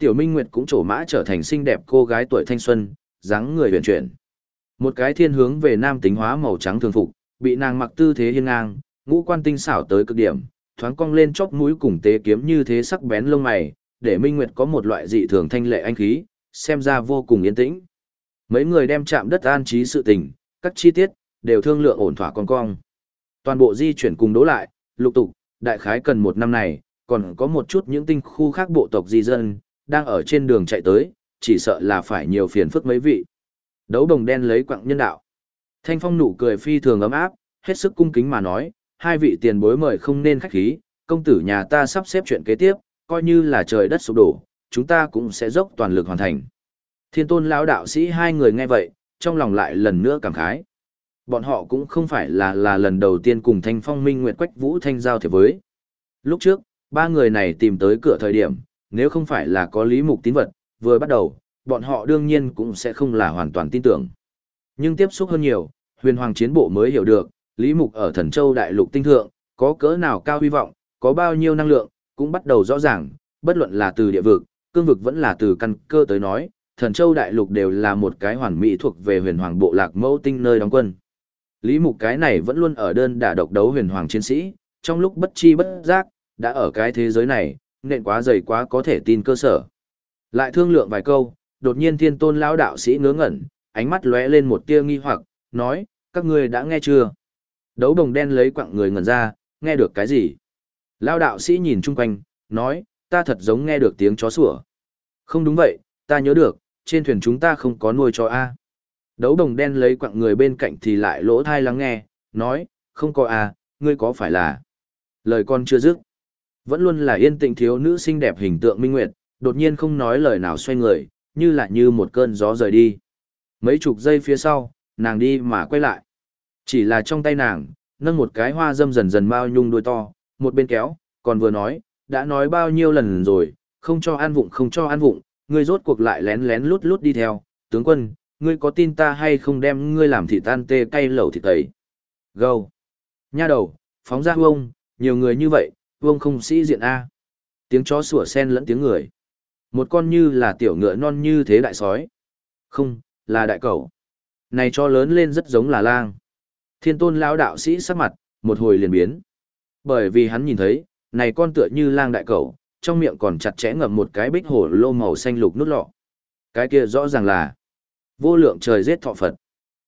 Tiểu Minh Nguyệt cũng trổ mã trở thành xinh đẹp cô gái tuổi thanh xuân, dáng người huyền chuyển. Một cái thiên hướng về nam tính hóa màu trắng thường phục, bị nàng mặc tư thế hiên ngang, ngũ quan tinh xảo tới cực điểm, thoáng cong lên chóp mũi cùng tế kiếm như thế sắc bén lông mày, để Minh Nguyệt có một loại dị thường thanh lệ anh khí, xem ra vô cùng yên tĩnh. Mấy người đem chạm đất an trí sự tình, các chi tiết đều thương lượng ổn thỏa con cong. Toàn bộ di chuyển cùng đố lại, lục tục, đại khái cần một năm này, còn có một chút những tinh khu khác bộ tộc di dân, đang ở trên đường chạy tới, chỉ sợ là phải nhiều phiền phức mấy vị. Đấu đồng đen lấy quặng nhân đạo. Thanh Phong nụ cười phi thường ấm áp, hết sức cung kính mà nói, hai vị tiền bối mời không nên khách khí, công tử nhà ta sắp xếp chuyện kế tiếp, coi như là trời đất sụp đổ, chúng ta cũng sẽ dốc toàn lực hoàn thành. Thiên Tôn lão đạo sĩ hai người nghe vậy, trong lòng lại lần nữa cảm khái. Bọn họ cũng không phải là lần đầu tiên cùng Thanh Phong Minh Nguyệt Quách Vũ Thanh giao thiệp với. Lúc trước, ba người này tìm tới cửa thời điểm, nếu không phải là có lý mục tín vật, vừa bắt đầu, bọn họ đương nhiên cũng sẽ không là hoàn toàn tin tưởng. Nhưng tiếp xúc hơn nhiều, huyền hoàng chiến bộ mới hiểu được, lý mục ở Thần Châu Đại Lục tinh thượng, có cỡ nào cao hy vọng, có bao nhiêu năng lượng, cũng bắt đầu rõ ràng, bất luận là từ địa vực, cương vực vẫn là từ căn cơ tới nói, Thần Châu Đại Lục đều là một cái hoàn mỹ thuộc về huyền hoàng bộ lạc mẫu tinh nơi đóng quân. Lý mục cái này vẫn luôn ở đơn đả độc đấu huyền hoàng chiến sĩ, trong lúc bất chi bất giác, đã ở cái thế giới này, nện quá dày quá có thể tin cơ sở. Lại thương lượng vài câu, đột nhiên Thiên Tôn lão đạo sĩ ngớ ngẩn, ánh mắt lóe lên một tia nghi hoặc, nói, các ngươi đã nghe chưa? Đấu đồng đen lấy quặng người ngẩn ra, nghe được cái gì? Lão đạo sĩ nhìn chung quanh, nói, ta thật giống nghe được tiếng chó sủa. Không đúng vậy, ta nhớ được, trên thuyền chúng ta không có nuôi chó A. Đấu đồng đen lấy quặng người bên cạnh thì lại lỗ thai lắng nghe, nói, không có A, ngươi có phải là... Lời con chưa dứt. Vẫn luôn là yên tĩnh thiếu nữ xinh đẹp hình tượng Minh Nguyệt, đột nhiên không nói lời nào xoay người, như là như một cơn gió rời đi. Mấy chục giây phía sau, nàng đi mà quay lại. Chỉ là trong tay nàng, nâng một cái hoa dâm dần dần bao nhung đuôi to, một bên kéo, còn vừa nói, đã nói bao nhiêu lần rồi, không cho ăn vụng không cho ăn vụng, ngươi rốt cuộc lại lén lén lút lút đi theo, tướng quân, ngươi có tin ta hay không đem ngươi làm thịt tan tê cay lẩu thịt tẩy. Gâu. Nha đầu, phóng ra vông, nhiều người như vậy, vông không sĩ diện A. Tiếng chó sủa sen lẫn tiếng người. Một con như là tiểu ngựa non như thế đại sói. Không, là đại cẩu. Này cho lớn lên rất giống là lang. Thiên Tôn lão đạo sĩ sắc mặt, một hồi liền biến. Bởi vì hắn nhìn thấy, này con tựa như lang đại cẩu, trong miệng còn chặt chẽ ngậm một cái bích hổ lô màu xanh lục nút lọ. Cái kia rõ ràng là vô lượng trời giết thọ Phật.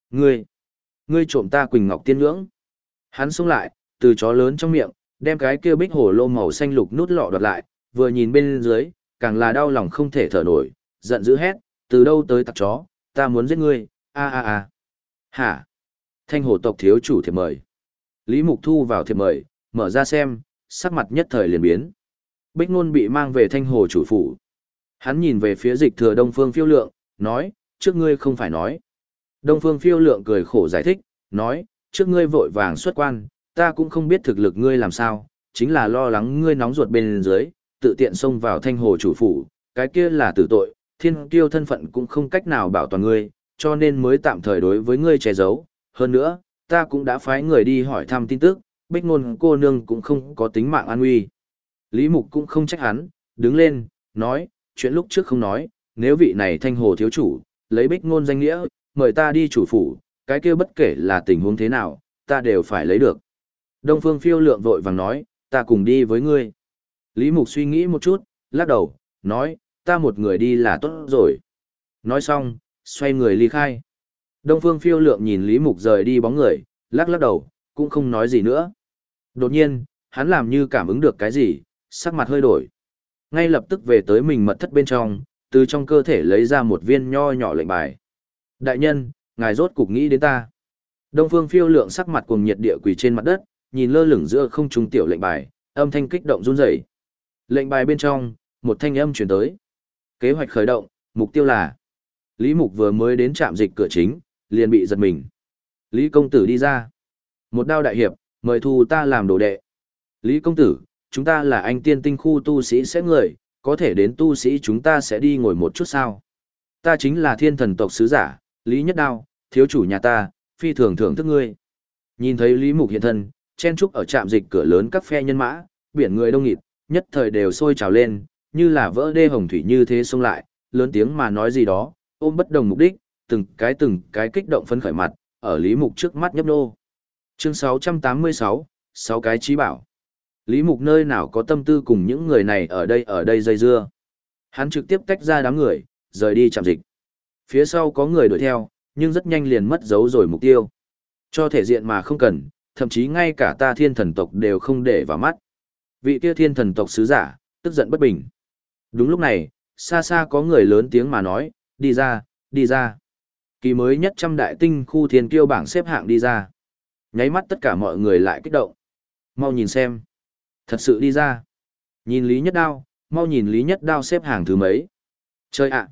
Ngươi trộm ta Quỳnh Ngọc Tiên Ngưỡng. Hắn xông lại, từ chó lớn trong miệng, đem cái kia bích hổ lô màu xanh lục nút lọ đoạt lại, vừa nhìn bên dưới, càng là đau lòng không thể thở nổi, giận dữ hét, từ đâu tới tặc chó, ta muốn giết ngươi, a. Hả? Thanh hổ tộc thiếu chủ thiệp mời. Lý Mục thu vào thiệp mời, mở ra xem, sắc mặt nhất thời liền biến. Bích Nôn bị mang về Thanh hồ chủ phủ. Hắn nhìn về phía Dịch Thừa Đông Phương Phiêu Lượng, nói, trước ngươi không phải nói. Đông Phương Phiêu Lượng cười khổ giải thích, nói, trước ngươi vội vàng xuất quan, ta cũng không biết thực lực ngươi làm sao, chính là lo lắng ngươi nóng ruột bên dưới, tự tiện xông vào Thanh hồ chủ phủ, cái kia là tử tội, thiên kiêu thân phận cũng không cách nào bảo toàn ngươi, cho nên mới tạm thời đối với ngươi che giấu. Hơn nữa, ta cũng đã phái người đi hỏi thăm tin tức, Bích Nôn cô nương cũng không có tính mạng an nguy. Lý Mục cũng không trách hắn, đứng lên, nói, chuyện lúc trước không nói, nếu vị này Thanh hồ thiếu chủ, lấy Bích Nôn danh nghĩa, mời ta đi chủ phủ, cái kia bất kể là tình huống thế nào, ta đều phải lấy được. Đông Phương Phiêu Lượng vội vàng nói, ta cùng đi với ngươi. Lý Mục suy nghĩ một chút, lắc đầu, nói, ta một người đi là tốt rồi. Nói xong, xoay người ly khai. Đông Phương Phiêu Lượng nhìn Lý Mục rời đi bóng người, lắc lắc đầu, cũng không nói gì nữa. Đột nhiên, hắn làm như cảm ứng được cái gì, sắc mặt hơi đổi. Ngay lập tức về tới mình mật thất bên trong, từ trong cơ thể lấy ra một viên nho nhỏ lệnh bài. Đại nhân, ngài rốt cục nghĩ đến ta. Đông Phương Phiêu Lượng sắc mặt cuồng nhiệt địa quỳ trên mặt đất, nhìn lơ lửng giữa không trung tiểu lệnh bài, âm thanh kích động run rẩy. Lệnh bài bên trong, một thanh âm truyền tới. Kế hoạch khởi động, mục tiêu là. Lý Mục vừa mới đến trạm dịch cửa chính, liền bị giật mình. Lý công tử đi ra. Một đao đại hiệp, mời thu ta làm đồ đệ. Lý công tử, chúng ta là anh tiên tinh khu tu sĩ sẽ người, có thể đến tu sĩ chúng ta sẽ đi ngồi một chút sao. Ta chính là thiên thần tộc sứ giả, Lý Nhất Đao, thiếu chủ nhà ta, phi thường thưởng thức ngươi. Nhìn thấy Lý Mục hiện thân, chen trúc ở trạm dịch cửa lớn các phe nhân mã, biển người đông nghịt, nhất thời đều sôi trào lên, như là vỡ đê hồng thủy như thế xông lại, lớn tiếng mà nói gì đó, ôm bất đồng mục đích, từng cái kích động phấn khởi mặt, ở Lý Mục trước mắt nhấp nô. Chương 686, 6 cái trí bảo. Lý Mục nơi nào có tâm tư cùng những người này ở đây dây dưa. Hắn trực tiếp tách ra đám người, rời đi trạm dịch. Phía sau có người đuổi theo, nhưng rất nhanh liền mất dấu rồi mục tiêu. Cho thể diện mà không cần, thậm chí ngay cả ta thiên thần tộc đều không để vào mắt. Vị kia thiên thần tộc sứ giả, tức giận bất bình. Đúng lúc này, xa xa có người lớn tiếng mà nói, đi ra, đi ra. Kỳ mới nhất trăm đại tinh khu thiên kiêu bảng xếp hạng đi ra. Nháy mắt tất cả mọi người lại kích động. Mau nhìn xem. Thật sự đi ra. Nhìn Lý Nhất Đao, mau nhìn Lý Nhất Đao xếp hàng thứ mấy. Chơi ạ.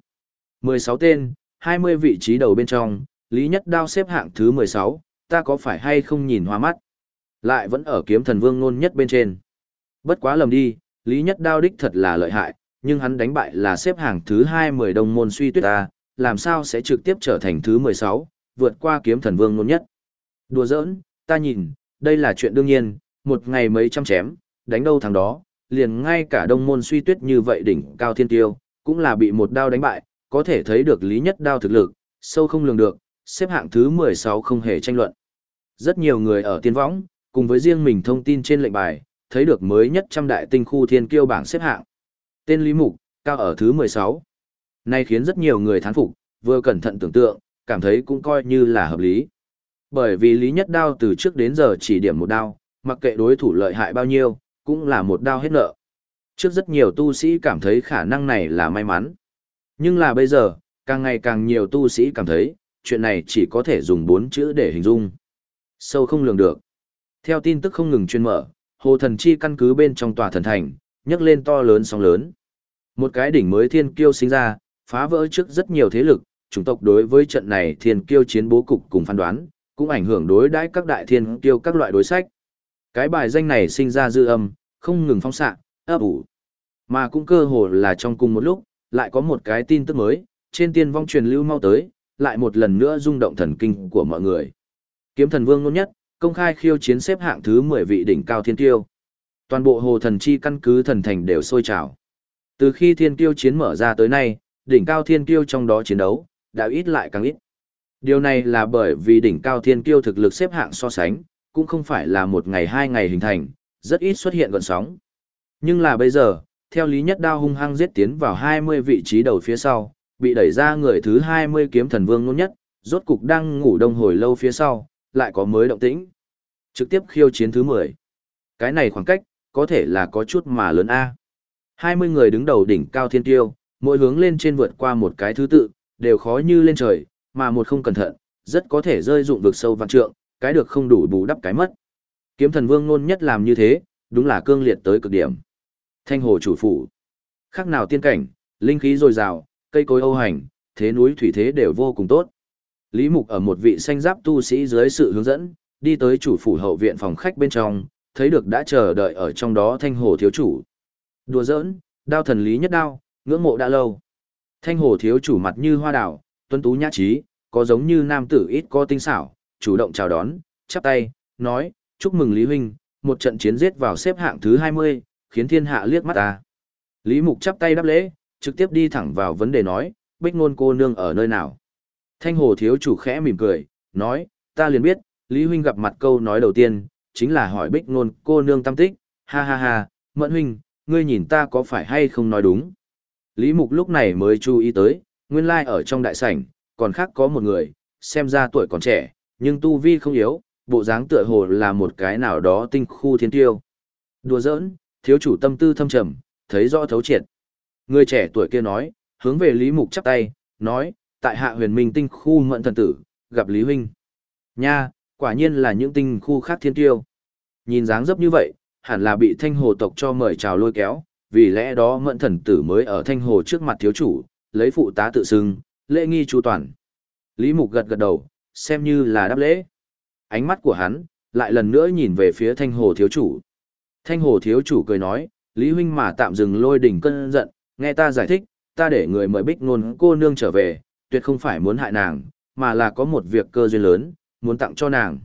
16 tên, 20 vị trí đầu bên trong, Lý Nhất Đao xếp hạng thứ 16, ta có phải hay không nhìn hoa mắt? Lại vẫn ở kiếm thần vương nôn nhất bên trên. Bất quá lầm đi, Lý Nhất Đao đích thật là lợi hại, nhưng hắn đánh bại là xếp hạng thứ 20 đồng môn suy tuyết ta, làm sao sẽ trực tiếp trở thành thứ 16, vượt qua kiếm thần vương nôn nhất. Đùa giỡn, ta nhìn, đây là chuyện đương nhiên, một ngày mấy trăm chém, đánh đâu thằng đó, liền ngay cả đông môn suy tuyết như vậy đỉnh cao thiên tiêu, cũng là bị một đao đánh bại, có thể thấy được Lý Nhất Đao thực lực, sâu không lường được, xếp hạng thứ 16 không hề tranh luận. Rất nhiều người ở tiên võng, cùng với riêng mình thông tin trên lệnh bài, thấy được mới nhất trăm đại tinh khu thiên kiêu bảng xếp hạng. Tên Lý Mục, cao ở thứ 16. Này khiến rất nhiều người thán phục, vừa cẩn thận tưởng tượng, cảm thấy cũng coi như là hợp lý. Bởi vì Lý Nhất Đao từ trước đến giờ chỉ điểm một đao, mặc kệ đối thủ lợi hại bao nhiêu, cũng là một đao hết nợ. Trước rất nhiều tu sĩ cảm thấy khả năng này là may mắn. Nhưng là bây giờ, càng ngày càng nhiều tu sĩ cảm thấy, chuyện này chỉ có thể dùng 4 chữ để hình dung. Sâu không lường được. Theo tin tức không ngừng truyền mở, Hồ Thần Chi căn cứ bên trong tòa thần thành, nhấc lên to lớn sóng lớn. Một cái đỉnh mới thiên kiêu sinh ra, phá vỡ trước rất nhiều thế lực, chủng tộc đối với trận này thiên kiêu chiến bố cục cùng phán đoán, cũng ảnh hưởng đối đãi các đại thiên kiêu các loại đối sách. Cái bài danh này sinh ra dư âm, không ngừng phóng xạ, ấp ủ. Mà cũng cơ hồ là trong cùng một lúc, lại có một cái tin tức mới, trên tiên vong truyền lưu mau tới, lại một lần nữa rung động thần kinh của mọi người. Kiếm thần vương nôn nhất, công khai khiêu chiến xếp hạng thứ 10 vị đỉnh cao thiên kiêu. Toàn bộ Hồ Thần Chi căn cứ thần thành đều sôi trào. Từ khi thiên kiêu chiến mở ra tới nay, đỉnh cao thiên kiêu trong đó chiến đấu, đã ít lại càng ít. Điều này là bởi vì đỉnh cao thiên kiêu thực lực xếp hạng so sánh, cũng không phải là một ngày hai ngày hình thành, rất ít xuất hiện gợn sóng. Nhưng là bây giờ, theo Lý Nhất Đao hung hăng giết tiến vào 20 vị trí đầu phía sau, bị đẩy ra người thứ 20 kiếm thần vương nôn nhất, rốt cục đang ngủ đông hồi lâu phía sau, lại có mới động tĩnh. Trực tiếp khiêu chiến thứ 10. Cái này khoảng cách, có thể là có chút mà lớn A. 20 người đứng đầu đỉnh cao thiên tiêu, mỗi hướng lên trên vượt qua một cái thứ tự, đều khó như lên trời, mà một không cẩn thận, rất có thể rơi dụng vực sâu vạn trượng, cái được không đủ bù đắp cái mất. Kiếm thần vương nôn nhất làm như thế, đúng là cương liệt tới cực điểm. Thanh hồ chủ phủ. Khác nào tiên cảnh, linh khí dồi dào, cây cối âu hành, thế núi thủy thế đều vô cùng tốt. Lý Mục ở một vị xanh giáp tu sĩ dưới sự hướng dẫn, đi tới chủ phủ hậu viện phòng khách bên trong, thấy được đã chờ đợi ở trong đó Thanh hồ thiếu chủ. Đùa giỡn, đao thần Lý Nhất Đao, ngưỡng mộ đã lâu. Thanh hồ thiếu chủ mặt như hoa đào, tuấn tú nhã trí, có giống như nam tử ít có tinh xảo, chủ động chào đón, chắp tay, nói, chúc mừng Lý huynh, một trận chiến giết vào xếp hạng thứ 20, khiến thiên hạ liếc mắt ta. Lý Mục chắp tay đáp lễ, trực tiếp đi thẳng vào vấn đề nói, Bích Nôn cô nương ở nơi nào. Thanh hồ thiếu chủ khẽ mỉm cười, nói, ta liền biết, Lý huynh gặp mặt câu nói đầu tiên, chính là hỏi Bích Nôn cô nương tâm tích, ha ha ha, Mẫn huynh, ngươi nhìn ta có phải hay không nói đúng. Lý Mục lúc này mới chú ý tới, nguyên lai ở trong đại sảnh, còn khác có một người, xem ra tuổi còn trẻ, nhưng tu vi không yếu, bộ dáng tựa hồ là một cái nào đó tinh khu thiên tiêu. Đùa giỡn, thiếu chủ tâm tư thâm trầm, thấy rõ thấu triệt. Người trẻ tuổi kia nói, hướng về Lý Mục chắp tay, nói, tại hạ huyền minh tinh khu Mẫn thần tử, gặp Lý huynh. Nha, quả nhiên là những tinh khu khác thiên tiêu. Nhìn dáng dấp như vậy, hẳn là bị Thanh hồ tộc cho mời chào lôi kéo, vì lẽ đó Mẫn thần tử mới ở Thanh hồ trước mặt thiếu chủ, lấy phụ tá tự xưng, lễ nghi chu toàn. Lý Mục gật gật đầu, xem như là đáp lễ. Ánh mắt của hắn, lại lần nữa nhìn về phía Thanh hồ thiếu chủ. Thanh hồ thiếu chủ cười nói, Lý huynh mà tạm dừng lôi đỉnh cơn giận, nghe ta giải thích, ta để người mời Bích Nôn cô nương trở về, tuyệt không phải muốn hại nàng, mà là có một việc cơ duyên lớn, muốn tặng cho nàng.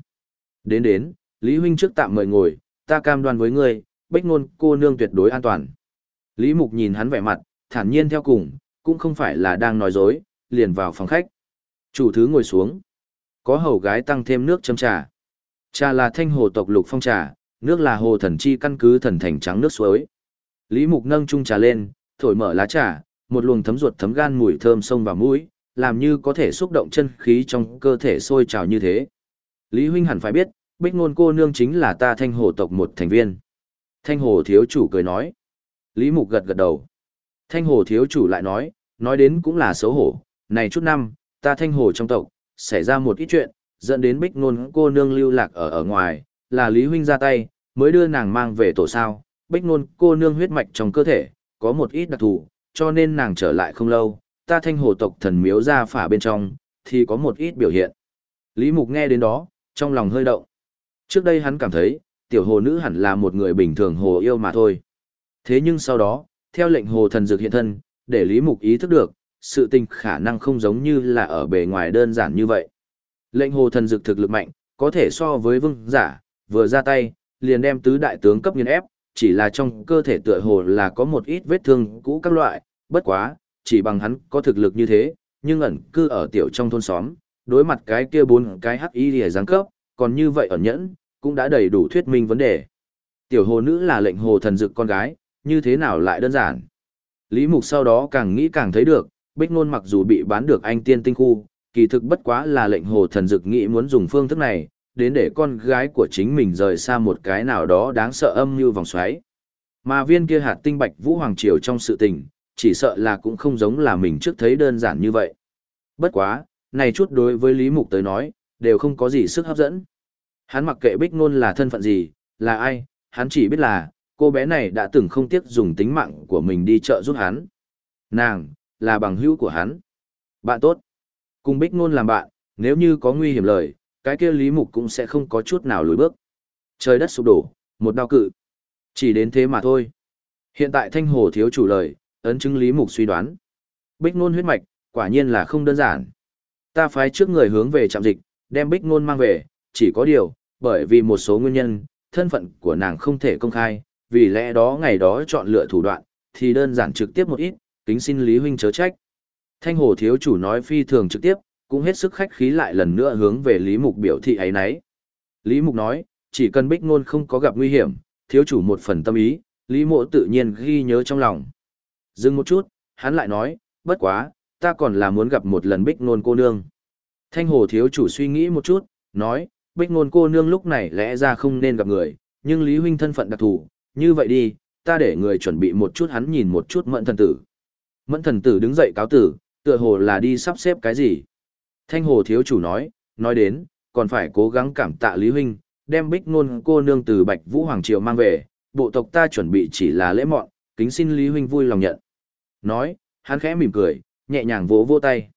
Đến, Lý huynh trước tạm mời ngồi, ta cam đoan với ngươi, Bích Nôn cô nương tuyệt đối an toàn. Lý Mục nhìn hắn vẻ mặt, thản nhiên theo cùng, cũng không phải là đang nói dối, liền vào phòng khách. Chủ thứ ngồi xuống. Có hầu gái tăng thêm nước châm trà. Trà là thanh hồ tộc lục phong trà, nước là hồ thần chi căn cứ thần thành trắng nước suối. Lý Mục nâng chung trà lên, thổi mở lá trà, một luồng thấm ruột thấm gan mùi thơm xông vào mũi, làm như có thể xúc động chân khí trong cơ thể sôi trào như thế. Lý huynh hẳn phải biết, Bích Nôn cô nương chính là ta thanh hồ tộc một thành viên. Thanh hồ thiếu chủ cười nói. Lý Mục gật gật đầu. Thanh hồ thiếu chủ lại nói đến cũng là xấu hổ. Này chút năm, ta thanh hồ trong tộc, xảy ra một ít chuyện, dẫn đến Bích Nôn cô nương lưu lạc ở ngoài, là Lý huynh ra tay, mới đưa nàng mang về tổ sao. Bích Nôn cô nương huyết mạch trong cơ thể, có một ít đặc thù, cho nên nàng trở lại không lâu, ta thanh hồ tộc thần miếu ra phả bên trong, thì có một ít biểu hiện. Lý Mục nghe đến đó, trong lòng hơi động. Trước đây hắn cảm thấy, tiểu hồ nữ hẳn là một người bình thường hồ yêu mà thôi. Thế nhưng sau đó, theo lệnh hồ thần dược hiện thân, để Lý Mục ý thức được, sự tình khả năng không giống như là ở bề ngoài đơn giản như vậy. Lệnh hồ thần dược thực lực mạnh, có thể so với vương giả, vừa ra tay, liền đem tứ đại tướng cấp nghiền ép, chỉ là trong cơ thể tựa hồ là có một ít vết thương cũ các loại, bất quá, chỉ bằng hắn có thực lực như thế, nhưng ẩn cư ở tiểu trong thôn xóm, đối mặt cái kia bốn cái hắc y lìa giáng cấp, còn như vậy ẩn nhẫn, cũng đã đầy đủ thuyết minh vấn đề. Tiểu hồ nữ là lệnh hồ thần dực con gái, như thế nào lại đơn giản. Lý Mục sau đó càng nghĩ càng thấy được, Bích Nôn mặc dù bị bán được anh tiên tinh khu, kỳ thực bất quá là lệnh hồ thần dực nghĩ muốn dùng phương thức này, đến để con gái của chính mình rời xa một cái nào đó đáng sợ âm như vòng xoáy. Mà viên kia hạt tinh bạch vũ hoàng triều trong sự tình, chỉ sợ là cũng không giống là mình trước thấy đơn giản như vậy. Bất quá, này chút đối với Lý Mục tới nói, đều không có gì sức hấp dẫn. Hắn mặc kệ Bích Nôn là thân phận gì, là ai, hắn chỉ biết là, cô bé này đã từng không tiếc dùng tính mạng của mình đi trợ giúp hắn. Nàng, là bằng hữu của hắn. Bạn tốt. Cùng Bích Nôn làm bạn, nếu như có nguy hiểm lời, cái kia Lý Mục cũng sẽ không có chút nào lùi bước. Trời đất sụp đổ, một đao cự. Chỉ đến thế mà thôi. Hiện tại Thanh Hồ thiếu chủ lời, ấn chứng Lý Mục suy đoán. Bích Nôn huyết mạch, quả nhiên là không đơn giản. Ta phái trước người hướng về trạm dịch, đem Bích Nôn mang về, chỉ có điều, bởi vì một số nguyên nhân, thân phận của nàng không thể công khai, vì lẽ đó ngày đó chọn lựa thủ đoạn, thì đơn giản trực tiếp một ít, kính xin Lý huynh chớ trách. Thanh Hồ thiếu chủ nói phi thường trực tiếp, cũng hết sức khách khí lại lần nữa hướng về Lý Mục biểu thị ấy nấy. Lý Mục nói, chỉ cần Bích Nôn không có gặp nguy hiểm, thiếu chủ một phần tâm ý, Lý Mộ tự nhiên ghi nhớ trong lòng. Dừng một chút, hắn lại nói, bất quá, ta còn là muốn gặp một lần Bích Nôn cô nương. Thanh Hồ thiếu chủ suy nghĩ một chút, nói, Bích Nôn cô nương lúc này lẽ ra không nên gặp người, nhưng Lý huynh thân phận đặc thù, như vậy đi, ta để người chuẩn bị một chút hắn nhìn một chút Mẫn thần tử. Mẫn thần tử đứng dậy cáo tử, tựa hồ là đi sắp xếp cái gì. Thanh Hồ thiếu chủ nói đến, còn phải cố gắng cảm tạ Lý huynh, đem Bích Nôn cô nương từ Bạch Vũ Hoàng Triều mang về, bộ tộc ta chuẩn bị chỉ là lễ mọn, kính xin Lý huynh vui lòng nhận. Nói, hắn khẽ mỉm cười, nhẹ nhàng vỗ vỗ tay.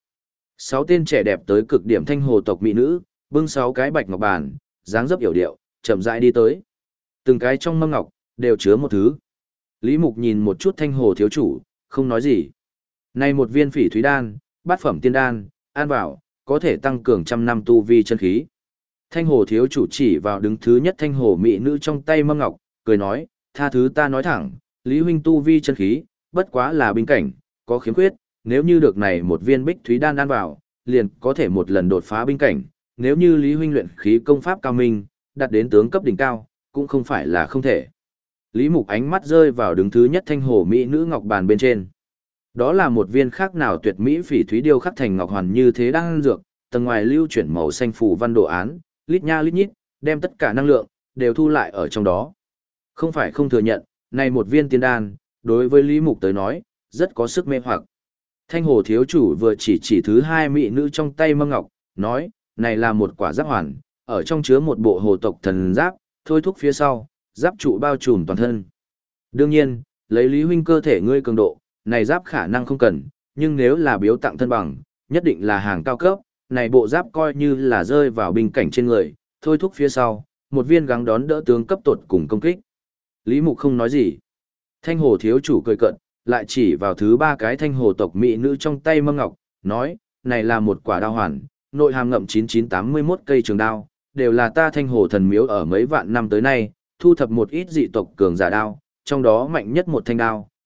6 tên trẻ đẹp tới cực điểm Thanh Hồ tộc mỹ nữ, bưng 6 cái bạch ngọc bàn, dáng dấp yểu điệu, chậm rãi đi tới. Từng cái trong mâm ngọc đều chứa một thứ. Lý Mục nhìn một chút Thanh Hồ thiếu chủ, không nói gì. Này một viên phỉ thúy đan, bát phẩm tiên đan, ăn vào, có thể tăng cường trăm năm tu vi chân khí. Thanh Hồ thiếu chủ chỉ vào đứng thứ nhất Thanh Hồ mỹ nữ trong tay mâm ngọc, cười nói, tha thứ ta nói thẳng, Lý huynh tu vi chân khí, bất quá là binh cảnh, có khiếm khuyết, nếu như được này một viên bích thúy đan ăn vào, liền có thể một lần đột phá binh cảnh, nếu như Lý huynh luyện khí công pháp cao minh, đạt đến tướng cấp đỉnh cao, cũng không phải là không thể. Lý Mục ánh mắt rơi vào đứng thứ nhất Thanh Hồ mỹ nữ ngọc bàn bên trên. Đó là một viên khác nào tuyệt mỹ phỉ thúy điêu khắc thành ngọc hoàn như thế đang dược, tầng ngoài lưu chuyển màu xanh phủ văn đồ án, lít nha lít nhít, đem tất cả năng lượng đều thu lại ở trong đó. Không phải không thừa nhận, này một viên tiên đan, đối với Lý Mục tới nói, rất có sức mê hoặc. Thanh Hồ thiếu chủ vừa chỉ thứ hai mỹ nữ trong tay mâm ngọc, nói, này là một quả giáp hoàn, ở trong chứa một bộ hồ tộc thần giáp, thôi thúc phía sau, giáp trụ bao trùm toàn thân. Đương nhiên, lấy Lý huynh cơ thể ngươi cường độ, này giáp khả năng không cần, nhưng nếu là biếu tặng thân bằng, nhất định là hàng cao cấp, này bộ giáp coi như là rơi vào binh cảnh trên người, thôi thúc phía sau, một viên gắng đón đỡ tướng cấp tột cùng công kích. Lý Mục không nói gì. Thanh Hồ thiếu chủ cười cợt, lại chỉ vào thứ ba cái Thanh Hồ tộc mỹ nữ trong tay mâm ngọc, nói, này là một quả đao hoàn, nội hàm ngậm 9981 cây trường đao, đều là ta Thanh Hồ thần miếu ở mấy vạn năm tới nay, thu thập một ít dị tộc cường giả đao, trong đó mạnh nhất một thanh đao,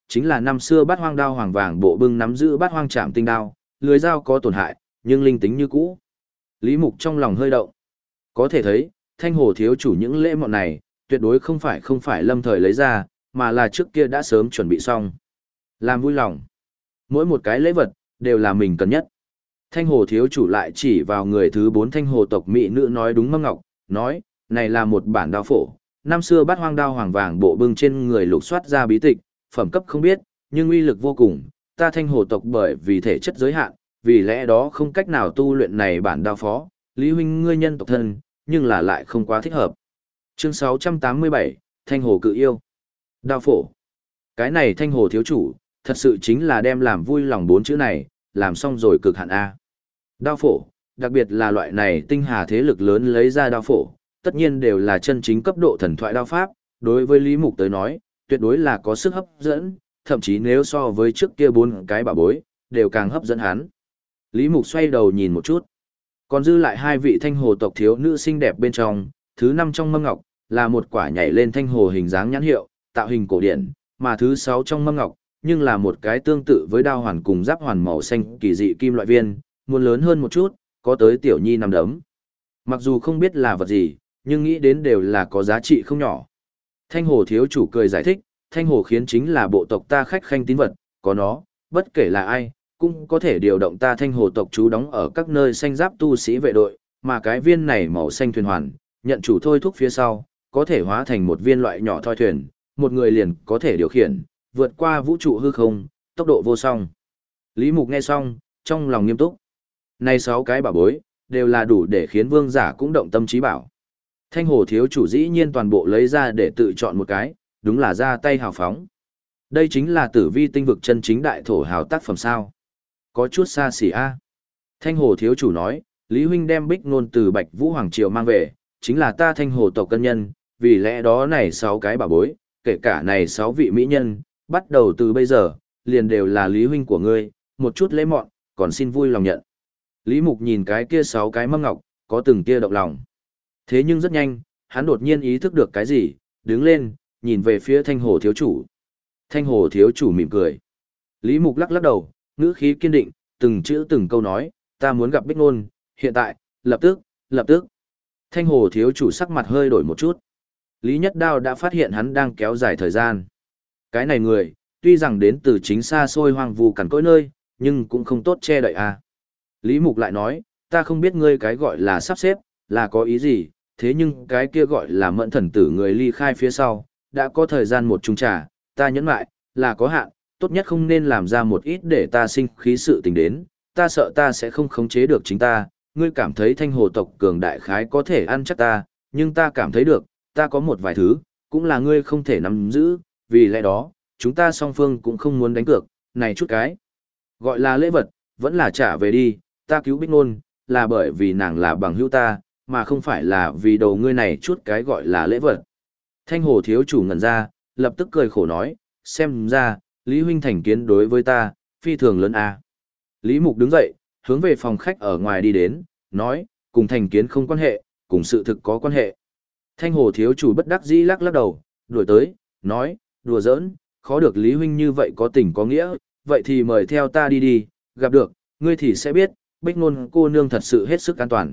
chính là năm xưa Bát Hoang đao hoàng vàng bộ bưng nắm giữ Bát Hoang Trảm Tinh đao, lưới dao có tổn hại, nhưng linh tính như cũ. Lý Mục trong lòng hơi động. Có thể thấy, Thanh Hồ thiếu chủ những lễ mọn này, tuyệt đối không phải lâm thời lấy ra, mà là trước kia đã sớm chuẩn bị xong. Làm vui lòng. Mỗi một cái lễ vật, đều là mình cần nhất. Thanh Hồ thiếu chủ lại chỉ vào người thứ 4 Thanh Hồ tộc mỹ nữ nói đúng Mâm Ngọc, nói, này là một bản đao phổ. Năm xưa Bát Hoang đao hoàng vàng bộ bưng trên người lục soát ra bí tịch, phẩm cấp không biết, nhưng uy lực vô cùng. Ta Thanh Hồ tộc bởi vì thể chất giới hạn, vì lẽ đó không cách nào tu luyện này bản đao phó. Lý huynh ngươi nhân tộc thân, nhưng là lại không quá thích hợp. Chương 687, Thanh Hồ cự yêu. Đao phổ. Cái này Thanh Hồ thiếu chủ, thật sự chính là đem làm vui lòng 4 chữ này, làm xong rồi cực hạn A. Đao phổ, đặc biệt là loại này tinh hà thế lực lớn lấy ra đao phổ, tất nhiên đều là chân chính cấp độ thần thoại đao pháp, đối với Lý Mục tới nói, tuyệt đối là có sức hấp dẫn, thậm chí nếu so với trước kia 4 cái bảo bối, đều càng hấp dẫn hắn. Lý Mục xoay đầu nhìn một chút, còn dư lại 2 vị Thanh Hồ tộc thiếu nữ xinh đẹp bên trong, thứ 5 trong mâm ngọc, là một quả nhảy lên Thanh Hồ hình dáng nhãn hiệu, tạo hình cổ điển, mà thứ 6 trong mâm ngọc, nhưng là một cái tương tự với đao hoàn cùng giáp hoàn màu xanh kỳ dị kim loại viên, muốn lớn hơn một chút, có tới tiểu nhi nằm đấm. Mặc dù không biết là vật gì, nhưng nghĩ đến đều là có giá trị không nhỏ. Thanh Hồ thiếu chủ cười giải thích, Thanh Hồ khiến chính là bộ tộc ta khách khanh tín vật, có nó, bất kể là ai, cũng có thể điều động ta Thanh Hồ tộc trú đóng ở các nơi xanh giáp tu sĩ vệ đội, mà cái viên này màu xanh thuyền hoàn, nhận chủ thôi thúc phía sau, có thể hóa thành một viên loại nhỏ thoi thuyền, một người liền có thể điều khiển, vượt qua vũ trụ hư không, tốc độ vô song. Lý Mục nghe xong, trong lòng nghiêm túc. Này 6 cái bảo bối, đều là đủ để khiến vương giả cũng động tâm trí bảo. Thanh Hồ thiếu chủ dĩ nhiên toàn bộ lấy ra để tự chọn một cái, đúng là ra tay hào phóng. Đây chính là Tử Vi tinh vực chân chính đại thổ hào tác phẩm sao. Có chút xa xỉ a. Thanh Hồ thiếu chủ nói, Lý huynh đem Bích Nôn từ Bạch Vũ Hoàng Triều mang về, chính là ta Thanh Hồ tộc cân nhân, vì lẽ đó này 6 cái bảo bối, kể cả này 6 vị mỹ nhân, bắt đầu từ bây giờ, liền đều là Lý huynh của ngươi, một chút lễ mọn, còn xin vui lòng nhận. Lý Mục nhìn cái kia 6 cái mâm ngọc, có từng kia động lòng. Thế nhưng rất nhanh, hắn đột nhiên ý thức được cái gì, đứng lên, nhìn về phía Thanh Hồ thiếu chủ. Thanh Hồ thiếu chủ mỉm cười. Lý Mục lắc lắc đầu, ngữ khí kiên định, từng chữ từng câu nói, ta muốn gặp Bích Nôn, hiện tại, lập tức. Thanh Hồ thiếu chủ sắc mặt hơi đổi một chút. Lý Nhất Đao đã phát hiện hắn đang kéo dài thời gian. Cái này người, tuy rằng đến từ chính xa xôi hoang vu cằn cỗi nơi, nhưng cũng không tốt che đậy à. Lý Mục lại nói, ta không biết ngươi cái gọi là sắp xếp, là có ý gì, thế nhưng cái kia gọi là mẫn thần tử người ly khai phía sau, đã có thời gian một chung trà, ta nhẫn lại, là có hạn, tốt nhất không nên làm ra một ít để ta sinh khí sự tình đến, ta sợ ta sẽ không khống chế được chính ta, ngươi cảm thấy Thanh Hồ tộc cường đại khái có thể ăn chắc ta, nhưng ta cảm thấy được, ta có một vài thứ, cũng là ngươi không thể nắm giữ, vì lẽ đó, chúng ta song phương cũng không muốn đánh cược, này chút cái. Gọi là lễ vật, vẫn là trả về đi, ta cứu Bích Nôn, là bởi vì nàng là bằng hữu ta, mà không phải là vì đầu ngươi này chút cái gọi là lễ vật. Thanh Hồ thiếu chủ ngẩn ra, lập tức cười khổ nói, xem ra, Lý huynh thành kiến đối với ta, phi thường lớn a. Lý Mục đứng dậy, hướng về phòng khách ở ngoài đi đến, nói, cùng thành kiến không quan hệ, cùng sự thực có quan hệ. Thanh Hồ thiếu chủ bất đắc dĩ lắc lắc đầu, đuổi tới, nói, đùa giỡn, khó được Lý huynh như vậy có tình có nghĩa, vậy thì mời theo ta đi đi, gặp được, ngươi thì sẽ biết, Bích Nôn cô nương thật sự hết sức an toàn.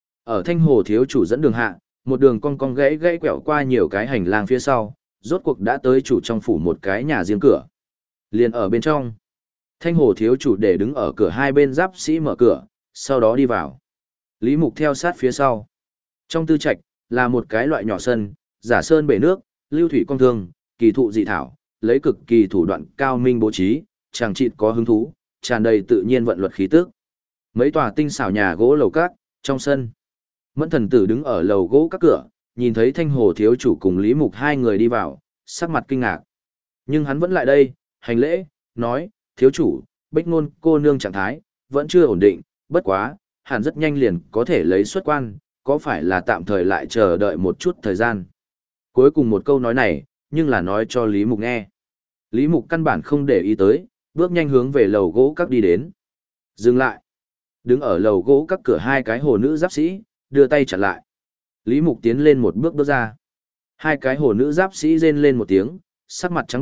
Ở Thanh Hồ thiếu chủ dẫn đường hạ, một đường cong cong gãy gãy quẹo qua nhiều cái hành lang phía sau, rốt cuộc đã tới chủ trong phủ một cái nhà riêng cửa. Liền ở bên trong, Thanh Hồ thiếu chủ để đứng ở cửa hai bên giáp sĩ mở cửa, sau đó đi vào. Lý Mục theo sát phía sau. Trong tư trạch là một cái loại nhỏ sân, giả sơn bể nước, lưu thủy công thương, kỳ thụ dị thảo, lấy cực kỳ thủ đoạn cao minh bố trí, chàng trịt có hứng thú, tràn đầy tự nhiên vận luật khí tức. Mấy tòa tinh xảo nhà gỗ lầu các, trong sân. Mẫn thần tử đứng ở lầu gỗ các cửa, nhìn thấy Thanh Hồ thiếu chủ cùng Lý Mục hai người đi vào, sắc mặt kinh ngạc. Nhưng hắn vẫn lại đây, hành lễ, nói, thiếu chủ, Bích Nôn cô nương trạng thái, vẫn chưa ổn định, bất quá, hẳn rất nhanh liền có thể lấy xuất quan, có phải là tạm thời lại chờ đợi một chút thời gian. Cuối cùng một câu nói này, nhưng là nói cho Lý Mục nghe. Lý Mục căn bản không để ý tới, bước nhanh hướng về lầu gỗ các đi đến. Dừng lại. Đứng ở lầu gỗ các cửa hai cái hồ nữ giáp sĩ, đưa tay chặn lại. Lý Mục tiến lên một bước bước ra. Hai cái hồ nữ giáp sĩ rên lên một tiếng, sắc mặt trắng bệnh,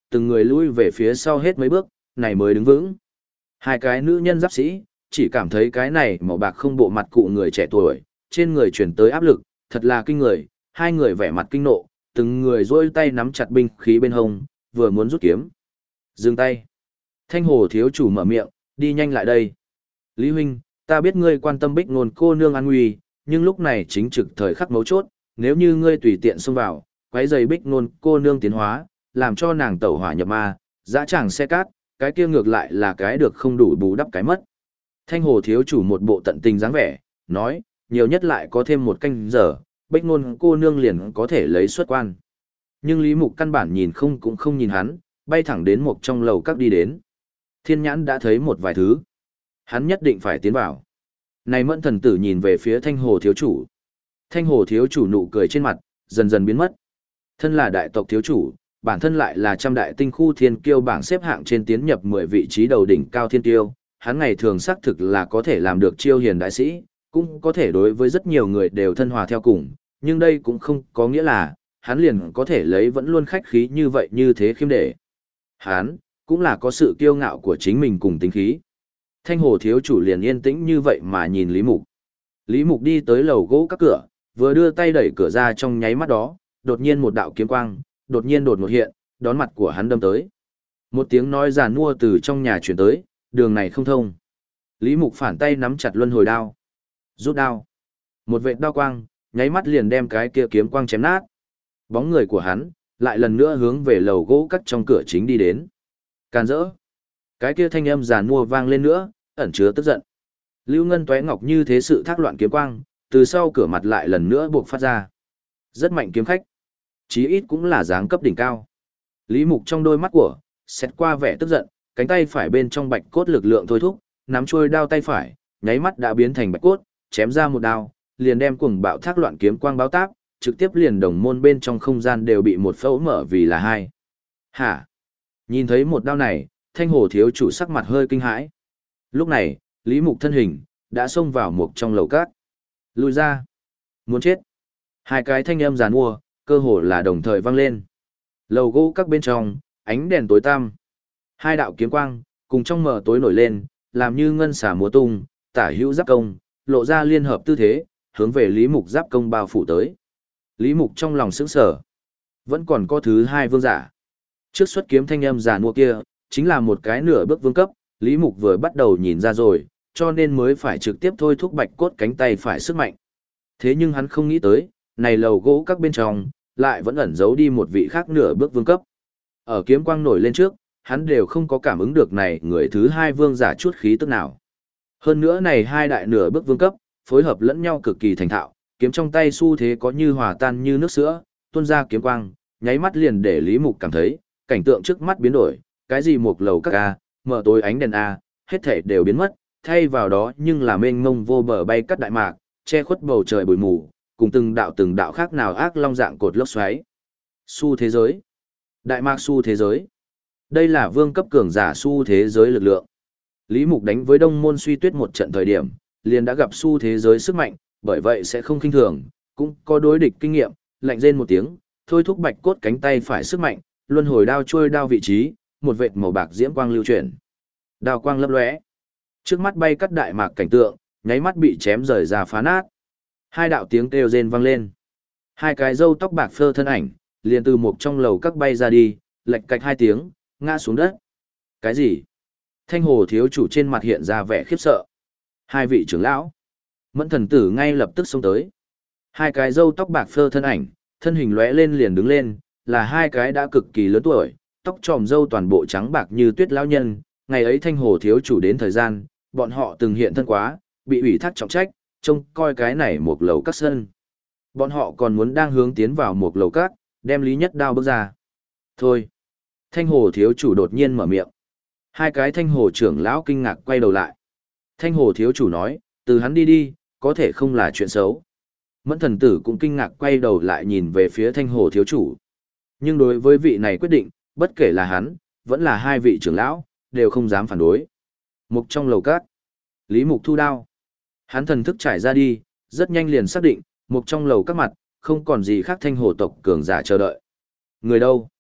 từng người lui về phía sau hết mấy bước, này mới đứng vững. Hai cái nữ nhân giáp sĩ, chỉ cảm thấy cái này màu bạc không bộ mặt cụ người trẻ tuổi, trên người chuyển tới áp lực, thật là kinh người, hai người vẻ mặt kinh nộ, từng người duỗi tay nắm chặt binh khí bên hông, vừa muốn rút kiếm. Dừng tay. Thanh Hồ thiếu chủ mở miệng, đi nhanh lại đây. Lý huynh, ta biết ngươi quan tâm Bích Nôn cô nương an nguy, nhưng lúc này chính trực thời khắc mấu chốt, nếu như ngươi tùy tiện xông vào, quấy rầy Bích Nôn cô nương tiến hóa, làm cho nàng tẩu hỏa nhập ma, dã tràng xe cát, cái kia ngược lại là cái được không đủ bù đắp cái mất. Thanh Hồ thiếu chủ một bộ tận tình dáng vẻ, nói, nhiều nhất lại có thêm một canh giờ, Bích Nôn cô nương liền có thể lấy xuất quan. Nhưng Lý Mục căn bản nhìn không cũng không nhìn hắn, bay thẳng đến một trong lầu các đi đến. Thiên nhãn đã thấy một vài thứ. Hắn nhất định phải tiến vào. Này Mẫn thần tử nhìn về phía Thanh Hồ thiếu chủ. Thanh Hồ thiếu chủ nụ cười trên mặt, dần dần biến mất. Thân là đại tộc thiếu chủ, bản thân lại là trăm đại tinh khu thiên kiêu bảng xếp hạng trên tiến nhập 10 vị trí đầu đỉnh cao thiên kiêu. Hắn ngày thường xác thực là có thể làm được chiêu hiền đại sĩ, cũng có thể đối với rất nhiều người đều thân hòa theo cùng, nhưng đây cũng không có nghĩa là, hắn liền có thể lấy vẫn luôn khách khí như vậy như thế khiêm để. Hắn, cũng là có sự kiêu ngạo của chính mình cùng tính khí. Thanh Hồ thiếu chủ liền yên tĩnh như vậy mà nhìn Lý Mục. Lý Mục đi tới lầu gỗ các cửa, vừa đưa tay đẩy cửa ra trong nháy mắt đó, đột nhiên một đạo kiếm quang, đột ngột hiện, đón mặt của hắn đâm tới. Một tiếng nói giàn mua từ trong nhà chuyển tới, đường này không thông. Lý Mục phản tay nắm chặt luân hồi đao. Rút đao. Một vệt đao quang, nháy mắt liền đem cái kia kiếm quang chém nát. Bóng người của hắn, lại lần nữa hướng về lầu gỗ cắt trong cửa chính đi đến. Càn rỡ. Cái kia thanh âm giàn mua vang lên nữa, ẩn chứa tức giận. Lưu Ngân Toé Ngọc như thế sự thác loạn kiếm quang, từ sau cửa mặt lại lần nữa buộc phát ra. Rất mạnh kiếm khách. Chí ít cũng là dáng cấp đỉnh cao. Lý Mục trong đôi mắt của, xét qua vẻ tức giận, cánh tay phải bên trong bạch cốt lực lượng thôi thúc, nắm trôi đao tay phải, nháy mắt đã biến thành bạch cốt, chém ra một đao, liền đem cuồng bạo thác loạn kiếm quang báo táp, trực tiếp liền đồng môn bên trong không gian đều bị một phẫu mở vì là hai. Hả? Nhìn thấy một đao này, Thanh Hồ thiếu chủ sắc mặt hơi kinh hãi. Lúc này, Lý Mục thân hình, đã xông vào một trong lầu cát. Lùi ra. Muốn chết. Hai cái thanh âm giàn mua, cơ hồ là đồng thời vang lên. Lầu gỗ các bên trong, ánh đèn tối tăm. Hai đạo kiếm quang, cùng trong mờ tối nổi lên, làm như ngân xả múa tung, tả hữu giáp công, lộ ra liên hợp tư thế, hướng về Lý Mục giáp công bao phủ tới. Lý Mục trong lòng sững sờ. Vẫn còn có thứ hai vương giả. Trước xuất kiếm thanh âm giàn mua kia, chính là một cái nửa bước vương cấp, Lý Mục vừa bắt đầu nhìn ra rồi, cho nên mới phải trực tiếp thôi thúc bạch cốt cánh tay phải sức mạnh. Thế nhưng hắn không nghĩ tới, này lầu gỗ các bên trong, lại vẫn ẩn giấu đi một vị khác nửa bước vương cấp. Ở kiếm quang nổi lên trước, hắn đều không có cảm ứng được này người thứ hai vương giả chút khí tức nào. Hơn nữa này hai đại nửa bước vương cấp, phối hợp lẫn nhau cực kỳ thành thạo, kiếm trong tay xu thế có như hòa tan như nước sữa, tuôn ra kiếm quang, nháy mắt liền để Lý Mục cảm thấy, cảnh tượng trước mắt biến đổi, cái gì một lầu các A, mở tối ánh đèn A, hết thể đều biến mất, thay vào đó nhưng là mênh mông vô bờ bay cắt đại mạc, che khuất bầu trời bụi mù, cùng từng đạo khác nào ác long dạng cột lốc xoáy. Xu thế giới. Đại mạc xu thế giới. Đây là vương cấp cường giả xu thế giới lực lượng. Lý Mục đánh với Đông Môn Suy Tuyết một trận thời điểm, liền đã gặp xu thế giới sức mạnh, bởi vậy sẽ không khinh thường, cũng có đối địch kinh nghiệm, lạnh rên một tiếng, thôi thúc bạch cốt cánh tay phải sức mạnh, luân hồi đao trôi đao vị trí, một vệt màu bạc diễm quang lưu chuyển. Đao quang lấp lóe. Trước mắt bay cắt đại mạc cảnh tượng, nháy mắt bị chém rời ra phá nát. Hai đạo tiếng kêu rên vang lên. Hai cái râu tóc bạc phơ thân ảnh, liền từ một trong lầu các bay ra đi, lệch cạch hai tiếng, ngã xuống đất. Cái gì? Thanh Hồ thiếu chủ trên mặt hiện ra vẻ khiếp sợ. Hai vị trưởng lão. Mẫn thần tử ngay lập tức xông tới. Hai cái râu tóc bạc phơ thân ảnh, thân hình lóe lên liền đứng lên, là hai cái đã cực kỳ lớn tuổi, tóc tròm râu toàn bộ trắng bạc như tuyết lão nhân. Ngày ấy Thanh Hồ thiếu chủ đến thời gian, bọn họ từng hiện thân quá, bị ủy thác trọng trách, trông coi cái này một lầu các sân. Bọn họ còn muốn đang hướng tiến vào một lầu các, đem Lý Nhất Đao bước ra. Thôi. Thanh Hồ thiếu chủ đột nhiên mở miệng. Hai cái Thanh Hồ trưởng lão kinh ngạc quay đầu lại. Thanh Hồ thiếu chủ nói, từ hắn đi đi, có thể không là chuyện xấu. Mẫn thần tử cũng kinh ngạc quay đầu lại nhìn về phía Thanh Hồ thiếu chủ. Nhưng đối với vị này quyết định, bất kể là hắn, vẫn là hai vị trưởng lão, đều không dám phản đối. Mục trong lầu cát. Lý Mục thu đao. Hắn thần thức trải ra đi, rất nhanh liền xác định, mục trong lầu các mặt, không còn gì khác Thanh Hồ tộc cường giả chờ đợi. Người đâu?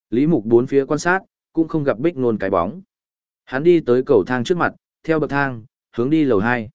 Lý Mục bốn phía quan sát, cũng không gặp Bích Nôn cái bóng. Hắn đi tới cầu thang trước mặt, theo bậc thang, hướng đi lầu 2.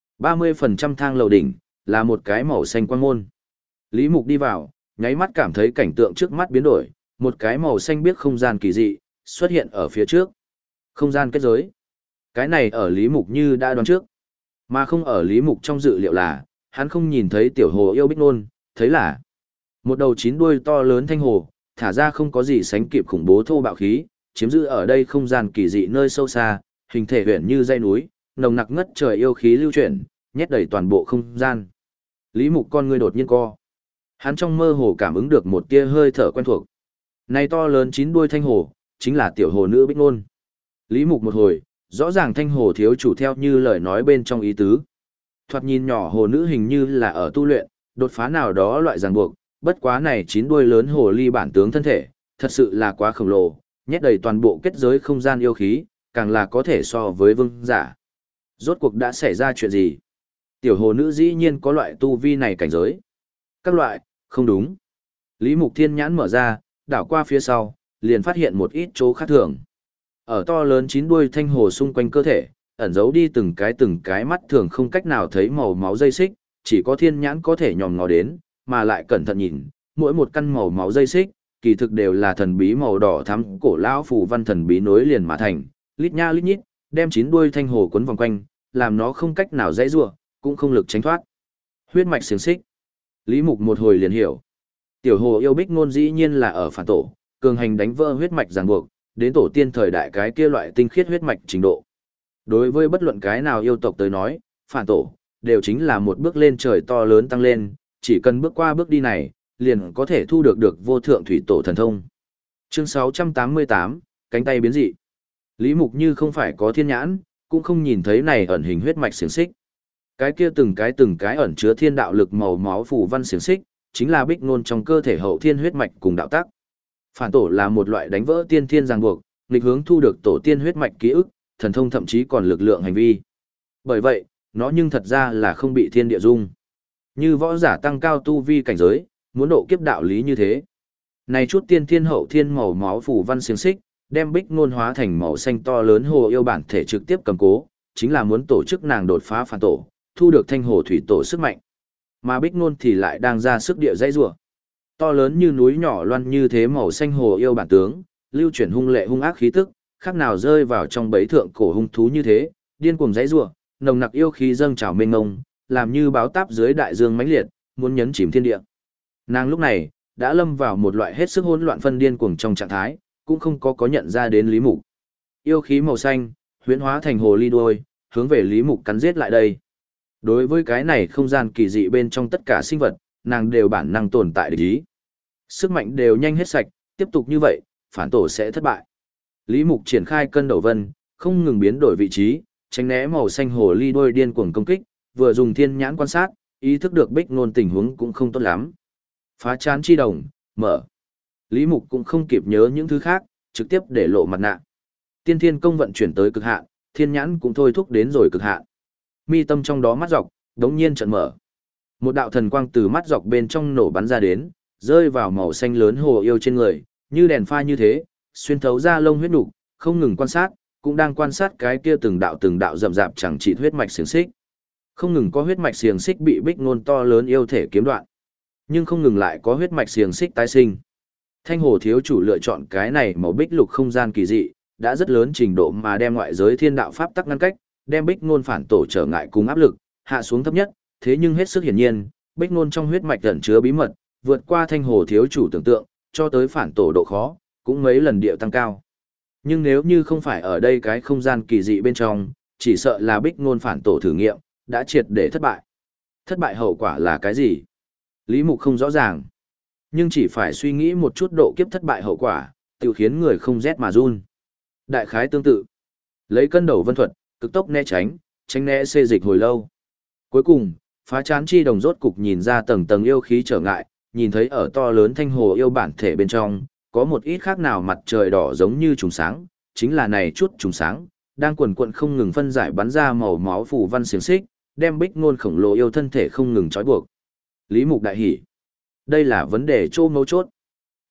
30% thang lầu đỉnh, là một cái màu xanh quang môn. Lý Mục đi vào, nháy mắt cảm thấy cảnh tượng trước mắt biến đổi, một cái màu xanh biếc không gian kỳ dị, xuất hiện ở phía trước. Không gian kết giới. Cái này ở Lý Mục như đã đoán trước. Mà không ở Lý Mục trong dự liệu là, hắn không nhìn thấy tiểu hồ yêu Bích Nôn, thấy là một đầu 9 đuôi to lớn thanh hồ, thả ra không có gì sánh kịp khủng bố thô bạo khí, chiếm giữ ở đây không gian kỳ dị nơi sâu xa, hình thể huyền như dãy núi, nồng nặc ngất trời yêu khí lưu chuyển, nhét đầy toàn bộ không gian. Lý Mục con người đột nhiên co. Hắn trong mơ hồ cảm ứng được một tia hơi thở quen thuộc. Này to lớn 9 đuôi thanh hồ, chính là tiểu hồ nữ Bích Nôn. Lý Mục một hồi, rõ ràng thanh hồ thiếu chủ theo như lời nói bên trong ý tứ. Thoạt nhìn nhỏ hồ nữ hình như là ở tu luyện, đột phá nào đó loại ràng buộc, bất quá này 9 đuôi lớn hồ ly bản tướng thân thể, thật sự là quá khổng lồ, nhét đầy toàn bộ kết giới không gian yêu khí, càng là có thể so với vương giả. Rốt cuộc đã xảy ra chuyện gì? Tiểu hồ nữ dĩ nhiên có loại tu vi này cảnh giới. Các loại, không đúng. Lý Mục Thiên nhãn mở ra, đảo qua phía sau, liền phát hiện một ít chỗ khác thường. Ở to lớn 9 đuôi thanh hồ xung quanh cơ thể, ẩn giấu đi từng cái mắt thường không cách nào thấy màu máu dây xích, chỉ có thiên nhãn có thể nhòm ngó đến, mà lại cẩn thận nhìn, mỗi một căn màu máu dây xích, kỳ thực đều là thần bí màu đỏ thắm cổ lão phù văn thần bí nối liền mà thành, lít nha lít nhít, đem 9 đuôi thanh hồ quấn vòng quanh, làm nó không cách nào dãy rủa, cũng không lực tránh thoát. Huyết mạch xiềng xích. Lý Mục một hồi liền hiểu. Tiểu hồ yêu Bích Nôn dĩ nhiên là ở phản tổ, cường hành đánh vỡ huyết mạch ràng buộc, đến tổ tiên thời đại cái kia loại tinh khiết huyết mạch trình độ. Đối với bất luận cái nào yêu tộc tới nói, phản tổ, đều chính là một bước lên trời to lớn tăng lên, chỉ cần bước qua bước đi này, liền có thể thu được vô thượng thủy tổ thần thông. Chương 688, cánh tay biến dị. Lý Mục như không phải có thiên nhãn, cũng không nhìn thấy này ẩn hình huyết mạch xiềng xích. Cái kia từng cái ẩn chứa thiên đạo lực màu máu phù văn xiềng xích, chính là Bích Nôn trong cơ thể hậu thiên huyết mạch cùng đạo tắc. Phản tổ là một loại đánh vỡ tiên thiên ràng buộc, nghịch hướng thu được tổ tiên huyết mạch ký ức, thần thông thậm chí còn lực lượng hành vi. Bởi vậy, nó nhưng thật ra là không bị thiên địa dung. Như võ giả tăng cao tu vi cảnh giới, muốn độ kiếp đạo lý như thế. Này chút tiên thiên hậu thiên màu máu phù văn xiềng xích, đem Bích Nôn hóa thành màu xanh to lớn hồ yêu bản thể trực tiếp cầm cố, chính là muốn tổ chức nàng đột phá phản tổ, thu được thanh hồ thủy tổ sức mạnh. Mà Bích Nôn thì lại đang ra sức địa dãy rủa. To lớn như núi nhỏ loan như thế màu xanh hồ yêu bản tướng, lưu chuyển hung lệ hung ác khí tức, khác nào rơi vào trong bẫy thượng cổ hung thú như thế, điên cuồng dãy rủa, nồng nặc yêu khí dâng trào mênh mông, làm như báo táp dưới đại dương mãnh liệt, muốn nhấn chìm thiên địa. Nàng lúc này đã lâm vào một loại hết sức hỗn loạn phân điên cuồng trong trạng thái, cũng không có nhận ra đến Lý Mục. Yêu khí màu xanh huyễn hóa thành hồ ly đuôi, hướng về Lý Mục cắn giết lại đây. Đối với cái này không gian kỳ dị bên trong tất cả sinh vật, nàng đều bản năng tồn tại địch ý. Sức mạnh đều nhanh hết sạch, tiếp tục như vậy, phản tổ sẽ thất bại. Lý Mục triển khai cân đầu vân, không ngừng biến đổi vị trí, tránh né màu xanh hồ ly đuôi điên cuồng công kích, vừa dùng thiên nhãn quan sát, ý thức được Bích Nôn tình huống cũng không tốt lắm. Phá chán chi đồng, mở. Lý Mục cũng không kịp nhớ những thứ khác, trực tiếp để lộ mặt nạ. Tiên thiên công vận chuyển tới cực hạn, thiên nhãn cũng thôi thúc đến rồi cực hạn. Mi tâm trong đó mắt dọc, đống nhiên trận mở. Một đạo thần quang từ mắt dọc bên trong nổ bắn ra đến, rơi vào màu xanh lớn hồ yêu trên người, như đèn pha như thế, xuyên thấu ra lông huyết nục, không ngừng quan sát, cũng đang quan sát cái kia từng đạo rậm rạp chẳng trị huyết mạch xiềng xích. Không ngừng có huyết mạch xiềng xích bị Bích Nôn to lớn yêu thể kiếm đoạn, nhưng không ngừng lại có huyết mạch xiềng xích tái sinh. Thanh hồ thiếu chủ lựa chọn cái này màu bích lục không gian kỳ dị, đã rất lớn trình độ mà đem ngoại giới thiên đạo pháp tắc ngăn cách, đem Bích Nôn phản tổ trở ngại cùng áp lực hạ xuống thấp nhất, thế nhưng hết sức hiển nhiên, Bích Nôn trong huyết mạch ẩn chứa bí mật, vượt qua thanh hồ thiếu chủ tưởng tượng, cho tới phản tổ độ khó, cũng mấy lần điệu tăng cao. Nhưng nếu như không phải ở đây cái không gian kỳ dị bên trong, chỉ sợ là Bích Nôn phản tổ thử nghiệm, đã triệt để thất bại. Thất bại hậu quả là cái gì? Lý Mục không rõ ràng. Nhưng chỉ phải suy nghĩ một chút độ kiếp thất bại hậu quả, tự khiến người không rét mà run. Đại khái tương tự. Lấy cân đầu vân thuật, cực tốc né tránh né xê dịch hồi lâu. Cuối cùng, phá chán chi đồng rốt cục nhìn ra tầng tầng yêu khí trở ngại, nhìn thấy ở to lớn thanh hồ yêu bản thể bên trong, có một ít khác nào mặt trời đỏ giống như trùng sáng, chính là này chút trùng sáng, đang quần quận không ngừng phân giải bắn ra màu máu phù văn xiềng xích, đem Bích Nôn khổng lồ yêu thân thể không ngừng trói buộc. Lý Mục đại hỉ. Đây là vấn đề chỗ mấu chốt.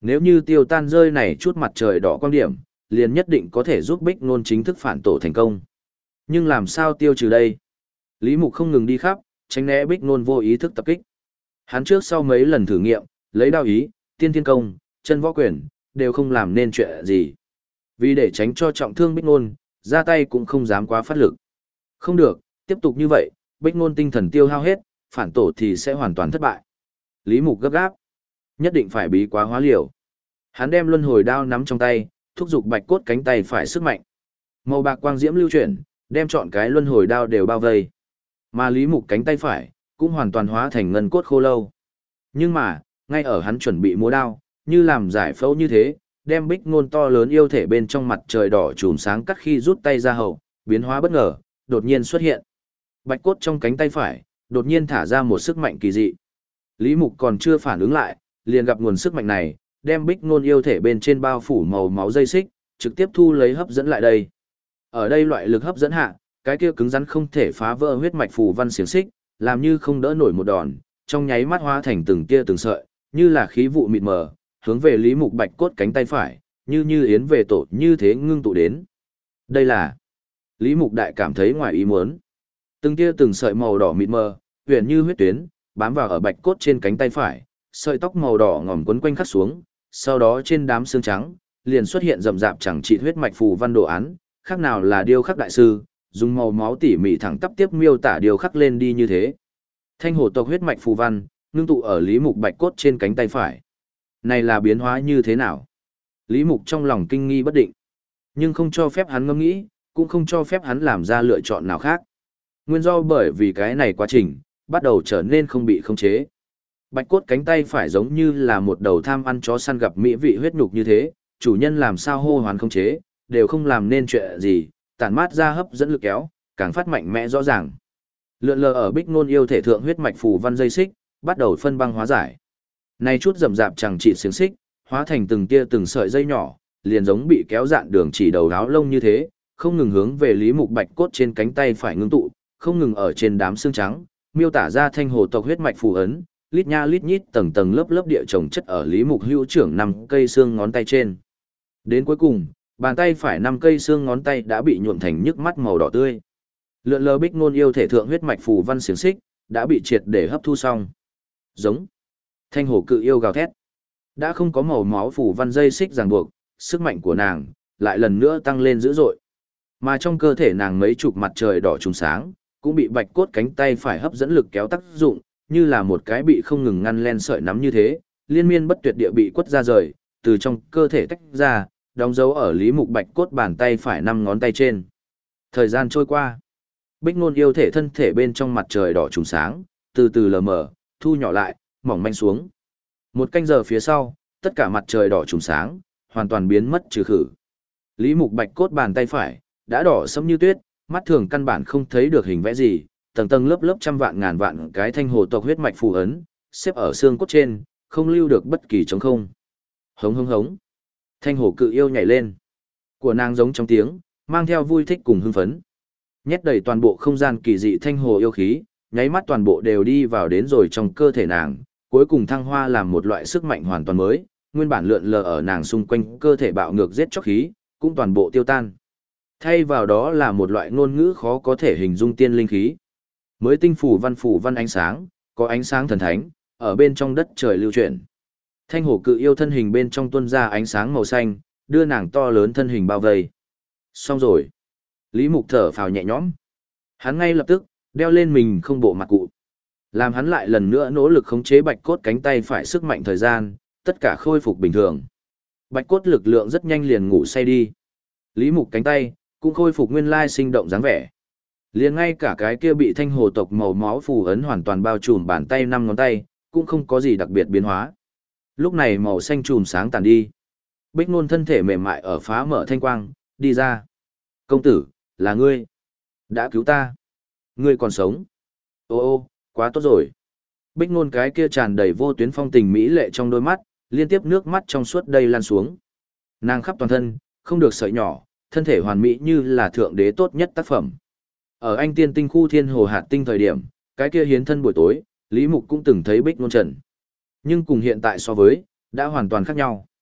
Nếu như tiêu tan rơi này chút mặt trời đỏ quan điểm, liền nhất định có thể giúp Bích Nôn chính thức phản tổ thành công. Nhưng làm sao tiêu trừ đây? Lý Mục không ngừng đi khắp, tránh né Bích Nôn vô ý thức tập kích. Hắn trước sau mấy lần thử nghiệm, lấy đao ý, tiên thiên công, chân võ quyền, đều không làm nên chuyện gì. Vì để tránh cho trọng thương Bích Nôn, ra tay cũng không dám quá phát lực. Không được, tiếp tục như vậy, Bích Nôn tinh thần tiêu hao hết, phản tổ thì sẽ hoàn toàn thất bại. Lý Mục gấp gáp, nhất định phải bí quá hóa liều. Hắn đem luân hồi đao nắm trong tay, thúc giục bạch cốt cánh tay phải sức mạnh. Màu bạc quang diễm lưu chuyển, đem trọn cái luân hồi đao đều bao vây. Mà Lý Mục cánh tay phải cũng hoàn toàn hóa thành ngân cốt khô lâu. Nhưng mà, ngay ở hắn chuẩn bị múa đao, như làm giải phẫu như thế, đem Bích Nôn to lớn yêu thể bên trong mặt trời đỏ chùm sáng cắt khi rút tay ra hậu, biến hóa bất ngờ, đột nhiên xuất hiện. Bạch cốt trong cánh tay phải, đột nhiên thả ra một sức mạnh kỳ dị. Lý Mục còn chưa phản ứng lại, liền gặp nguồn sức mạnh này, đem Bích Nôn yêu thể bên trên bao phủ màu máu dây xích, trực tiếp thu lấy hấp dẫn lại đây. Ở đây loại lực hấp dẫn hạ, cái kia cứng rắn không thể phá vỡ huyết mạch phù văn xiềng xích, làm như không đỡ nổi một đòn, trong nháy mắt hóa thành từng tia từng sợi, như là khí vụ mịt mờ, hướng về Lý Mục bạch cốt cánh tay phải, như yến về tổ như thế ngưng tụ đến. Đây là Lý Mục đại cảm thấy ngoài ý muốn. Từng tia từng sợi màu đỏ mịt mờ, huyền như huyết tuyến, bám vào ở bạch cốt trên cánh tay phải, sợi tóc màu đỏ ngòm quấn quanh khắc xuống, sau đó trên đám xương trắng, liền xuất hiện rậm rạp chẳng trị huyết mạch phù văn đồ án, khác nào là điêu khắc đại sư, dùng màu máu tỉ mỉ thẳng tắp tiếp miêu tả điêu khắc lên đi như thế. Thanh hổ tộc huyết mạch phù văn, ngưng tụ ở Lý Mục bạch cốt trên cánh tay phải. Này là biến hóa như thế nào? Lý Mục trong lòng kinh nghi bất định, nhưng không cho phép hắn ngẫm nghĩ, cũng không cho phép hắn làm ra lựa chọn nào khác. Nguyên do bởi vì cái này quá trình, bắt đầu trở nên không bị khống chế. Bạch cốt cánh tay phải giống như là một đầu tham ăn chó săn gặp mỹ vị huyết nhục như thế, chủ nhân làm sao hô hoán khống chế, đều không làm nên chuyện gì, tản mát ra hấp dẫn lực kéo, càng phát mạnh mẽ rõ ràng. Lượn lờ ở Bích Nôn yêu thể thượng huyết mạch phù văn dây xích, bắt đầu phân băng hóa giải. Này chút rậm rạp chẳng trị xiềng xích, hóa thành từng tia từng sợi dây nhỏ, liền giống bị kéo dạn đường chỉ đầu áo lông như thế, không ngừng hướng về Lý Mục bạch cốt trên cánh tay phải ngưng tụ, không ngừng ở trên đám xương trắng, miêu tả ra thanh hồ tộc huyết mạch phù ấn, lít nha lít nhít tầng tầng lớp lớp địa chồng chất ở Lý Mục hữu trưởng 5 cây xương ngón tay trên. Đến cuối cùng, bàn tay phải 5 cây xương ngón tay đã bị nhuộm thành nhức mắt màu đỏ tươi. Lượn lờ Bích Nôn yêu thể thượng huyết mạch phù văn xiềng xích, đã bị triệt để hấp thu xong. Giống. Thanh hồ cự yêu gào thét. Đã không có màu máu phù văn dây xích ràng buộc, sức mạnh của nàng lại lần nữa tăng lên dữ dội. Mà trong cơ thể nàng mấy chục mặt trời đỏ trùng sáng, cũng bị bạch cốt cánh tay phải hấp dẫn lực kéo tác dụng, như là một cái bị không ngừng ngăn len sợi nắm như thế, liên miên bất tuyệt địa bị quất ra rời, từ trong cơ thể tách ra, đóng dấu ở Lý Mục bạch cốt bàn tay phải 5 ngón tay trên. Thời gian trôi qua, Bích Nôn yêu thể thân thể bên trong mặt trời đỏ trùng sáng, từ từ lờ mờ, thu nhỏ lại, mỏng manh xuống. Một canh giờ phía sau, tất cả mặt trời đỏ trùng sáng, hoàn toàn biến mất trừ khử. Lý Mục bạch cốt bàn tay phải, đã đỏ sẫm như tuyết, mắt thường căn bản không thấy được hình vẽ gì, tầng tầng lớp lớp trăm vạn ngàn vạn cái thanh hồ tộc huyết mạch phù ấn, xếp ở xương cốt trên, không lưu được bất kỳ trống không. Hống hống hống. Thanh hồ cự yêu nhảy lên. Của nàng giống trong tiếng, mang theo vui thích cùng hưng phấn. Nhét đầy toàn bộ không gian kỳ dị thanh hồ yêu khí, nháy mắt toàn bộ đều đi vào đến rồi trong cơ thể nàng, cuối cùng thăng hoa làm một loại sức mạnh hoàn toàn mới, nguyên bản lượn lờ ở nàng xung quanh cơ thể bạo ngược giết chóc khí, cũng toàn bộ tiêu tan. Thay vào đó là một loại ngôn ngữ khó có thể hình dung tiên linh khí. Mới tinh phủ văn ánh sáng, có ánh sáng thần thánh, ở bên trong đất trời lưu chuyển. Thanh hổ cự yêu thân hình bên trong tuôn ra ánh sáng màu xanh, đưa nàng to lớn thân hình bao vây. Xong rồi. Lý Mục thở phào nhẹ nhõm. Hắn ngay lập tức, đeo lên mình không bộ mặt cụ. Làm hắn lại lần nữa nỗ lực khống chế bạch cốt cánh tay phải sức mạnh thời gian, tất cả khôi phục bình thường. Bạch cốt lực lượng rất nhanh liền ngủ say đi. Lý Mục cánh tay, cũng khôi phục nguyên lai sinh động dáng vẻ. Liền ngay cả cái kia bị thanh hồ tộc màu máu phù ấn hoàn toàn bao trùm bàn tay 5 ngón tay, cũng không có gì đặc biệt biến hóa. Lúc này màu xanh trùm sáng tàn đi. Bích Nôn thân thể mềm mại ở phá mở thanh quang, đi ra. Công tử, là ngươi. Đã cứu ta. Ngươi còn sống. Ô ô, quá tốt rồi. Bích Nôn cái kia tràn đầy vô tuyến phong tình mỹ lệ trong đôi mắt, liên tiếp nước mắt trong suốt đây lan xuống. Nàng khắp toàn thân, không được sợi nhỏ, thân thể hoàn mỹ như là thượng đế tốt nhất tác phẩm. Ở anh tiên tinh khu thiên hồ hạt tinh thời điểm, cái kia hiến thân buổi tối, Lý Mục cũng từng thấy Bích Nôn trần. Nhưng cùng hiện tại so với, đã hoàn toàn khác nhau.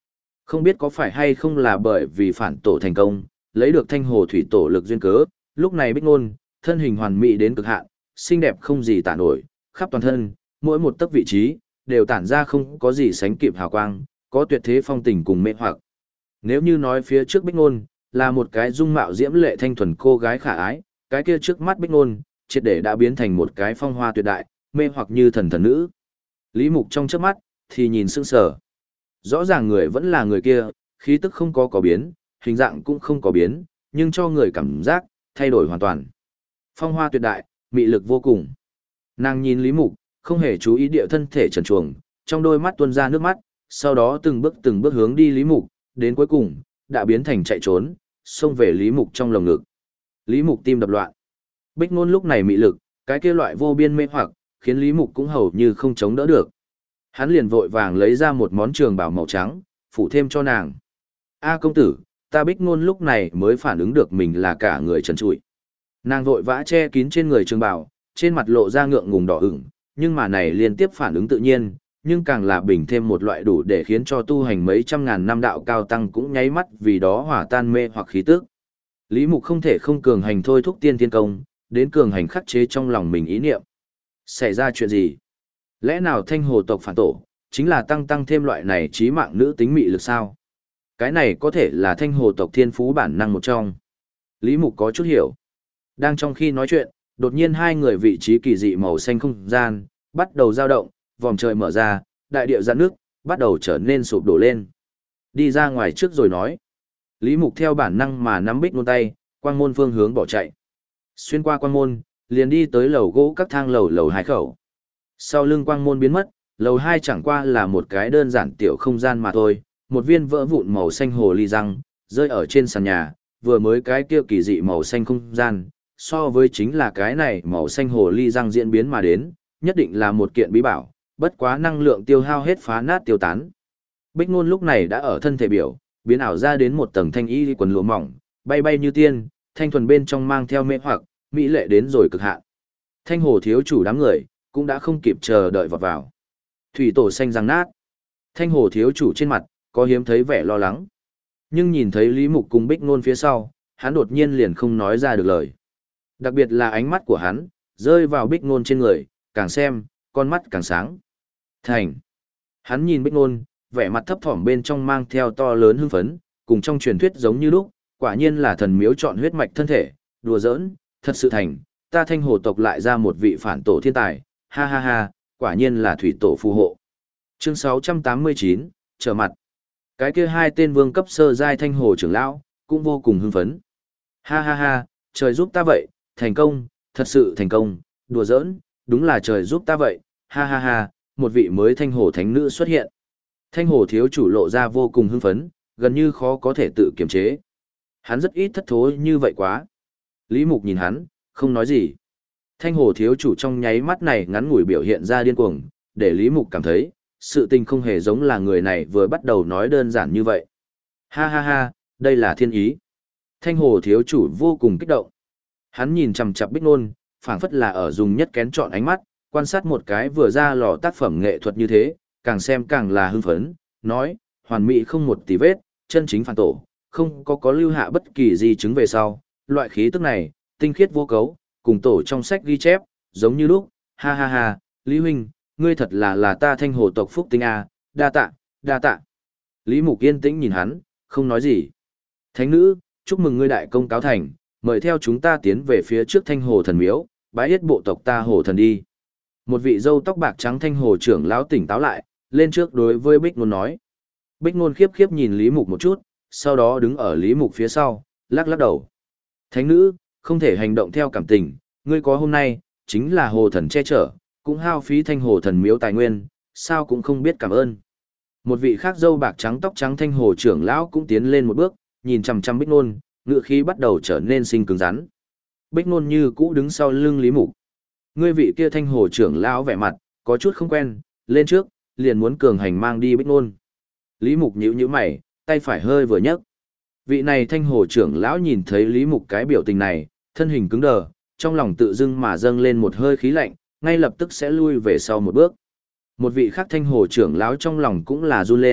Không biết có phải hay không là bởi vì phản tổ thành công, lấy được thanh hồ thủy tổ lực duyên cớ, lúc này Bích Nôn, thân hình hoàn mỹ đến cực hạn, xinh đẹp không gì tả nổi, khắp toàn thân, mỗi một tấc vị trí, đều tản ra không có gì sánh kịp hào quang, có tuyệt thế phong tình cùng mê hoặc. Nếu như nói phía trước Bích Nôn, là một cái dung mạo diễm lệ thanh thuần cô gái khả ái, cái kia trước mắt Bích Nôn, triệt để đã biến thành một cái phong hoa tuyệt đại, mê hoặc như thần thần nữ. Lý Mục trong trước mắt, thì nhìn sững sờ. Rõ ràng người vẫn là người kia, khí tức không có biến, hình dạng cũng không có biến, nhưng cho người cảm giác, thay đổi hoàn toàn. Phong hoa tuyệt đại, mị lực vô cùng. Nàng nhìn Lý Mục, không hề chú ý địa thân thể trần truồng, trong đôi mắt tuôn ra nước mắt, sau đó từng bước hướng đi Lý Mục, đến cuối cùng, đã biến thành chạy trốn, xông về Lý Mục trong lồng ngực. Lý Mục tim đập loạn. Bích Nôn lúc này mị lực, cái kia loại vô biên mê hoặc, khiến Lý Mục cũng hầu như không chống đỡ được. Hắn liền vội vàng lấy ra một món trường bào màu trắng, phủ thêm cho nàng. A công tử, ta Bích Nôn lúc này mới phản ứng được mình là cả người trần trụi. Nàng vội vã che kín trên người trường bào, trên mặt lộ ra ngượng ngùng đỏ ửng, nhưng mà này liên tiếp phản ứng tự nhiên, nhưng càng là bình thêm một loại đủ để khiến cho tu hành mấy trăm ngàn năm đạo cao tăng cũng nháy mắt vì đó hỏa tan mê hoặc khí tức. Lý Mục không thể không cường hành thôi thúc tiên thiên công, đến cường hành khắc chế trong lòng mình ý niệm. Xảy ra chuyện gì? Lẽ nào thanh hồ tộc phản tổ, chính là tăng thêm loại này trí mạng nữ tính mị lực sao? Cái này có thể là thanh hồ tộc thiên phú bản năng một trong. Lý Mục có chút hiểu. Đang trong khi nói chuyện, đột nhiên hai người vị trí kỳ dị màu xanh không gian, bắt đầu dao động, vòm trời mở ra, đại địa giãn nước, bắt đầu trở nên sụp đổ lên. Đi ra ngoài trước rồi nói. Lý Mục theo bản năng mà nắm Bích Nôn tay, quang môn phương hướng bỏ chạy. Xuyên qua quang môn, liền đi tới lầu gỗ các thang lầu hai khẩu. Sau lưng quang môn biến mất, lầu 2 chẳng qua là một cái đơn giản tiểu không gian mà thôi, một viên vỡ vụn màu xanh hồ ly răng, rơi ở trên sàn nhà, vừa mới cái kia kỳ dị màu xanh không gian, so với chính là cái này màu xanh hồ ly răng diễn biến mà đến, nhất định là một kiện bí bảo, bất quá năng lượng tiêu hao hết phá nát tiêu tán. Bích Nôn lúc này đã ở thân thể biểu, biến ảo ra đến một tầng thanh y quần lụa mỏng, bay bay như tiên, thanh thuần bên trong mang theo mê hoặc, mỹ lệ đến rồi cực hạn. Thanh hồ thiếu chủ đám người, cũng đã không kịp chờ đợi vọt vào. Thủy tổ xanh răng nát. Thanh hồ thiếu chủ trên mặt, có hiếm thấy vẻ lo lắng. Nhưng nhìn thấy Lý Mục cùng Bích Nôn phía sau, hắn đột nhiên liền không nói ra được lời. Đặc biệt là ánh mắt của hắn, rơi vào Bích Nôn trên người, càng xem, con mắt càng sáng. Thành. Hắn nhìn Bích Nôn, vẻ mặt thấp thỏm bên trong mang theo to lớn hưng phấn, cùng trong truyền thuyết giống như lúc, quả nhiên là thần miếu chọn huyết mạch thân thể, đùa giỡn, thật sự thành, ta thanh hồ tộc lại ra một vị phản tổ thiên tài, ha ha ha, quả nhiên là thủy tổ phù hộ. Chương 689, trở mặt. Cái kia hai tên vương cấp sơ giai thanh hồ trưởng lão, cũng vô cùng hưng phấn. Ha ha ha, trời giúp ta vậy, thành công, thật sự thành công, đùa giỡn, đúng là trời giúp ta vậy, ha ha ha, một vị mới thanh hồ thánh nữ xuất hiện. Thanh hồ thiếu chủ lộ ra vô cùng hưng phấn, gần như khó có thể tự kiềm chế. Hắn rất ít thất thố như vậy quá. Lý Mục nhìn hắn, không nói gì. Thanh hồ thiếu chủ trong nháy mắt này ngắn ngủi biểu hiện ra điên cuồng, để Lý Mục cảm thấy, sự tình không hề giống là người này vừa bắt đầu nói đơn giản như vậy. Ha ha ha, đây là thiên ý. Thanh hồ thiếu chủ vô cùng kích động. Hắn nhìn chằm chằm Bích Nôn, phảng phất là ở dùng nhất kén chọn ánh mắt, quan sát một cái vừa ra lò tác phẩm nghệ thuật như thế, càng xem càng là hưng phấn, nói, hoàn mỹ không một tì vết, chân chính phản tổ, không có lưu hạ bất kỳ di chứng về sau, loại khí tức này, tinh khiết vô cấu, cùng tổ trong sách ghi chép, giống như lúc, ha ha ha, Lý huynh, ngươi thật là ta thanh hồ tộc phúc tinh a, đa tạ, đa tạ. Lý Mục yên tĩnh nhìn hắn, không nói gì. Thánh nữ, chúc mừng ngươi đại công cáo thành, mời theo chúng ta tiến về phía trước thanh hồ thần miếu, bái yết bộ tộc ta hồ thần đi. Một vị dâu tóc bạc trắng thanh hồ trưởng lão tỉnh táo lại, lên trước đối với Bích Nôn nói. Bích Nôn khiếp khiếp nhìn Lý Mục một chút, sau đó đứng ở Lý Mục phía sau, lắc lắc đầu. Thánh nữ, không thể hành động theo cảm tình, ngươi có hôm nay, chính là hồ thần che chở, cũng hao phí thanh hồ thần miếu tài nguyên, sao cũng không biết cảm ơn. Một vị khác dâu bạc trắng tóc trắng thanh hồ trưởng lão cũng tiến lên một bước, nhìn chằm chằm Bích Nôn, ngựa khí bắt đầu trở nên sinh cứng rắn. Bích Nôn như cũ đứng sau lưng Lý Mục. Ngươi vị kia thanh hồ trưởng lão vẻ mặt, có chút không quen, lên trước, liền muốn cường hành mang đi Bích Nôn. Lý Mục nhíu nhíu mày, tay phải hơi vừa nhấc. Vị này thanh hồ trưởng lão nhìn thấy Lý Mục cái biểu tình này, thân hình cứng đờ, trong lòng tự dưng mà dâng lên một hơi khí lạnh, ngay lập tức sẽ lui về sau một bước. Một vị khác thanh hồ trưởng lão trong lòng cũng là run lên,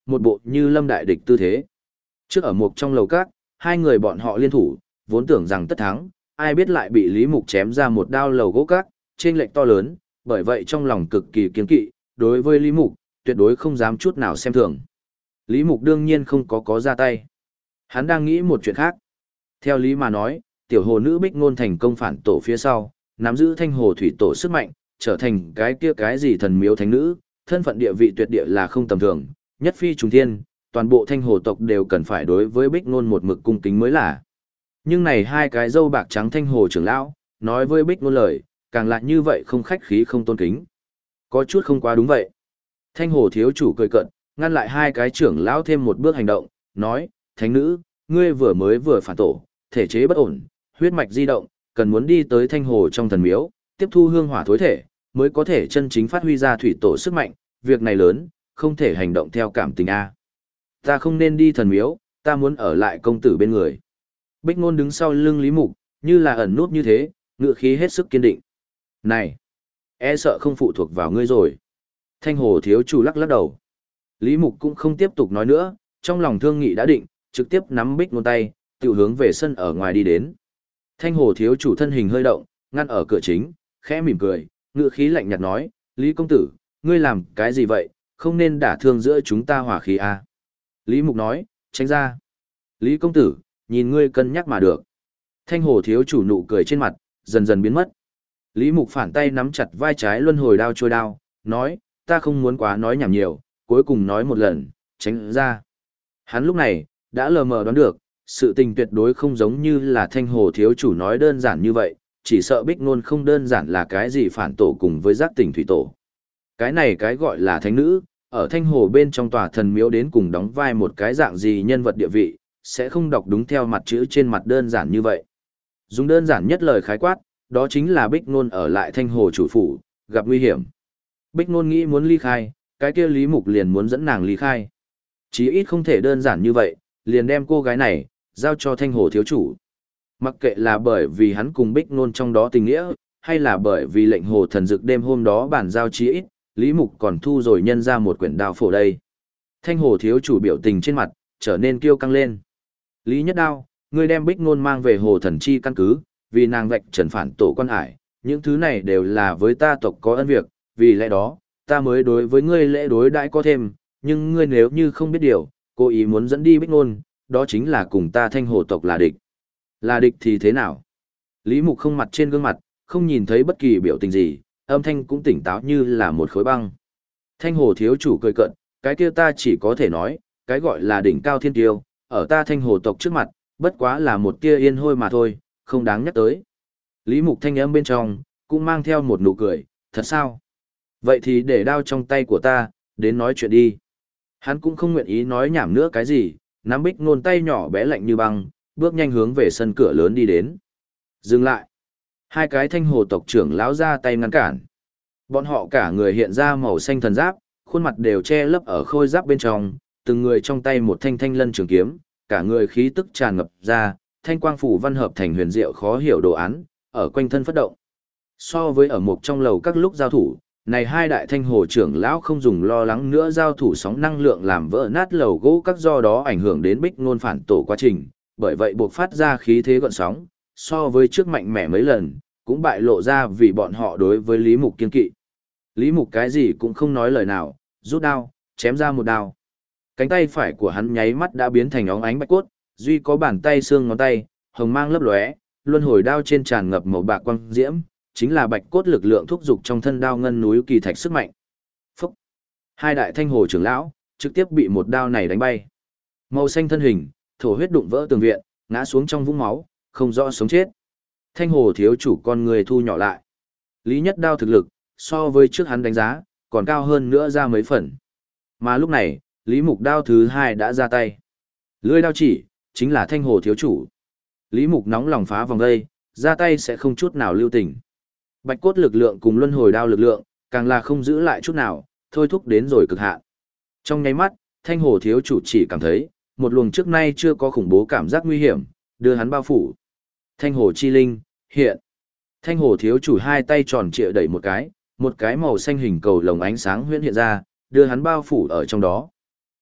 một bộ như lâm đại địch tư thế. Trước ở một trong lầu các, hai người bọn họ liên thủ, vốn tưởng rằng tất thắng, ai biết lại bị Lý Mục chém ra một đao lầu gỗ các, trên lệch to lớn, bởi vậy trong lòng cực kỳ kiêng kỵ, đối với Lý Mục, tuyệt đối không dám chút nào xem thường. Lý Mục đương nhiên không có ra tay. Hắn đang nghĩ một chuyện khác. Theo lý mà nói, tiểu hồ nữ Bích Ngôn thành công phản tổ phía sau, nắm giữ thanh hồ thủy tổ sức mạnh, trở thành cái kia cái gì thần miếu thánh nữ, thân phận địa vị tuyệt địa là không tầm thường, nhất phi trùng thiên, toàn bộ thanh hồ tộc đều cần phải đối với Bích Ngôn một mực cung kính mới là. Nhưng này hai cái râu bạc trắng thanh hồ trưởng lão, nói với Bích Ngôn lời, càng lại như vậy không khách khí không tôn kính. Có chút không quá đúng vậy. Thanh hồ thiếu chủ cười cợt, ngăn lại hai cái trưởng lão thêm một bước hành động, nói, thánh nữ, ngươi vừa phản tổ, thể chế bất ổn, huyết mạch di động, cần muốn đi tới thanh hồ trong thần miếu, tiếp thu hương hỏa thối thể, mới có thể chân chính phát huy ra thủy tổ sức mạnh, việc này lớn, không thể hành động theo cảm tình a. Ta không nên đi thần miếu, ta muốn ở lại công tử bên người. Bích Ngôn đứng sau lưng Lý Mục, như là ẩn nút như thế, ngựa khí hết sức kiên định. Này, e sợ không phụ thuộc vào ngươi rồi. Thanh hồ thiếu chủ lắc lắc đầu. Lý Mục cũng không tiếp tục nói nữa, trong lòng thương nghị đã định, trực tiếp nắm Bích Ngôn tay, tự hướng về sân ở ngoài đi đến. Thanh hồ thiếu chủ thân hình hơi động, ngăn ở cửa chính, khẽ mỉm cười, ngựa khí lạnh nhạt nói, Lý công tử, ngươi làm cái gì vậy, không nên đả thương giữa chúng ta hòa khí à. Lý Mục nói, tránh ra. Lý công tử, nhìn ngươi cân nhắc mà được. Thanh hồ thiếu chủ nụ cười trên mặt, dần dần biến mất. Lý Mục phản tay nắm chặt vai trái luân hồi đao trôi đao, nói, ta không muốn quá nói nhảm nhiều, cuối cùng nói một lần, tránh ra. Hắn lúc này, đã lờ mờ đoán được, sự tình tuyệt đối không giống như là thanh hồ thiếu chủ nói đơn giản như vậy, chỉ sợ Bích Ngôn không đơn giản là cái gì phản tổ cùng với giác tỉnh thủy tổ. Cái này cái gọi là thánh nữ, ở thanh hồ bên trong tòa thần miếu đến cùng đóng vai một cái dạng gì nhân vật địa vị, sẽ không đọc đúng theo mặt chữ trên mặt đơn giản như vậy. Dùng đơn giản nhất lời khái quát, đó chính là Bích Ngôn ở lại thanh hồ chủ phủ, gặp nguy hiểm. Bích Ngôn nghĩ muốn ly khai, cái kia Lý Mục liền muốn dẫn nàng ly khai. Chí ít không thể đơn giản như vậy, liền đem cô gái này, giao cho thanh hồ thiếu chủ. Mặc kệ là bởi vì hắn cùng Bích Ngôn trong đó tình nghĩa, hay là bởi vì lệnh hồ thần dực đêm hôm đó bản giao chí ít, Lý Mục còn thu rồi nhân ra một quyển đao phổ đây. Thanh hồ thiếu chủ biểu tình trên mặt, trở nên kiêu căng lên. Lý Nhất Đao, ngươi đem Bích Ngôn mang về hồ thần chi căn cứ, vì nàng vạch trần phản tổ quan hải, những thứ này đều là với ta tộc có ân việc, vì lẽ đó, ta mới đối với ngươi lễ đối đãi có thêm, nhưng ngươi nếu như không biết điều, cố ý muốn dẫn đi Bích Ngôn, đó chính là cùng ta thanh hồ tộc là địch. Là địch thì thế nào? Lý Mục không mặt trên gương mặt, không nhìn thấy bất kỳ biểu tình gì, âm thanh cũng tỉnh táo như là một khối băng. Thanh hồ thiếu chủ cười cợt, cái kia ta chỉ có thể nói, cái gọi là đỉnh cao thiên tiêu, ở ta thanh hồ tộc trước mặt, bất quá là một tia yên hôi mà thôi, không đáng nhắc tới. Lý Mục thanh âm bên trong, cũng mang theo một nụ cười, thật sao? Vậy thì để đao trong tay của ta, đến nói chuyện đi. Hắn cũng không nguyện ý nói nhảm nữa cái gì, nắm Bích Ngôn tay nhỏ bé lạnh như băng, bước nhanh hướng về sân cửa lớn đi đến. Dừng lại. Hai cái thanh hồ tộc trưởng lão ra tay ngăn cản. Bọn họ cả người hiện ra màu xanh thần giáp, khuôn mặt đều che lấp ở khôi giáp bên trong, từng người trong tay một thanh thanh lân trường kiếm, cả người khí tức tràn ngập ra, thanh quang phủ văn hợp thành huyền diệu khó hiểu đồ án, ở quanh thân phất động. So với ở một trong lầu các lúc giao thủ, này hai đại thanh hồ trưởng lão không dùng lo lắng nữa giao thủ sóng năng lượng làm vỡ nát lầu gỗ các, do đó ảnh hưởng đến Bích Ngôn phản tổ quá trình, bởi vậy buộc phát ra khí thế gợn sóng, so với trước mạnh mẽ mấy lần, cũng bại lộ ra vì bọn họ đối với Lý Mục kiên kỵ. Lý Mục cái gì cũng không nói lời nào, rút đao, chém ra một đao. Cánh tay phải của hắn nháy mắt đã biến thành óng ánh bạch cốt, duy có bàn tay xương ngón tay, hồng mang lấp lóe, luân hồi đao trên tràn ngập màu bạc quang diễm, chính là bạch cốt lực lượng thúc dục trong thân đao ngân núi kỳ thạch sức mạnh. Phúc! Hai đại thanh hồ trưởng lão, trực tiếp bị một đao này đánh bay. Màu xanh thân hình, thổ huyết đụng vỡ tường viện, ngã xuống trong vũng máu, không rõ sống chết. Thanh hồ thiếu chủ con người thu nhỏ lại. Lý Nhất Đao thực lực, so với trước hắn đánh giá, còn cao hơn nữa ra mấy phần. Mà lúc này, Lý Mục đao thứ hai đã ra tay. Lưỡi đao chỉ, chính là thanh hồ thiếu chủ. Lý Mục nóng lòng phá vòng đây, ra tay sẽ không chút nào lưu tình. Bạch cốt lực lượng cùng luân hồi đao lực lượng, càng là không giữ lại chút nào, thôi thúc đến rồi cực hạn. Trong nháy mắt, thanh hồ thiếu chủ chỉ cảm thấy, một luồng trước nay chưa có khủng bố cảm giác nguy hiểm, đưa hắn bao phủ. Thanh hồ chi linh, hiện. Thanh hồ thiếu chủ hai tay tròn trịa đẩy một cái màu xanh hình cầu lồng ánh sáng huyễn hiện ra, đưa hắn bao phủ ở trong đó.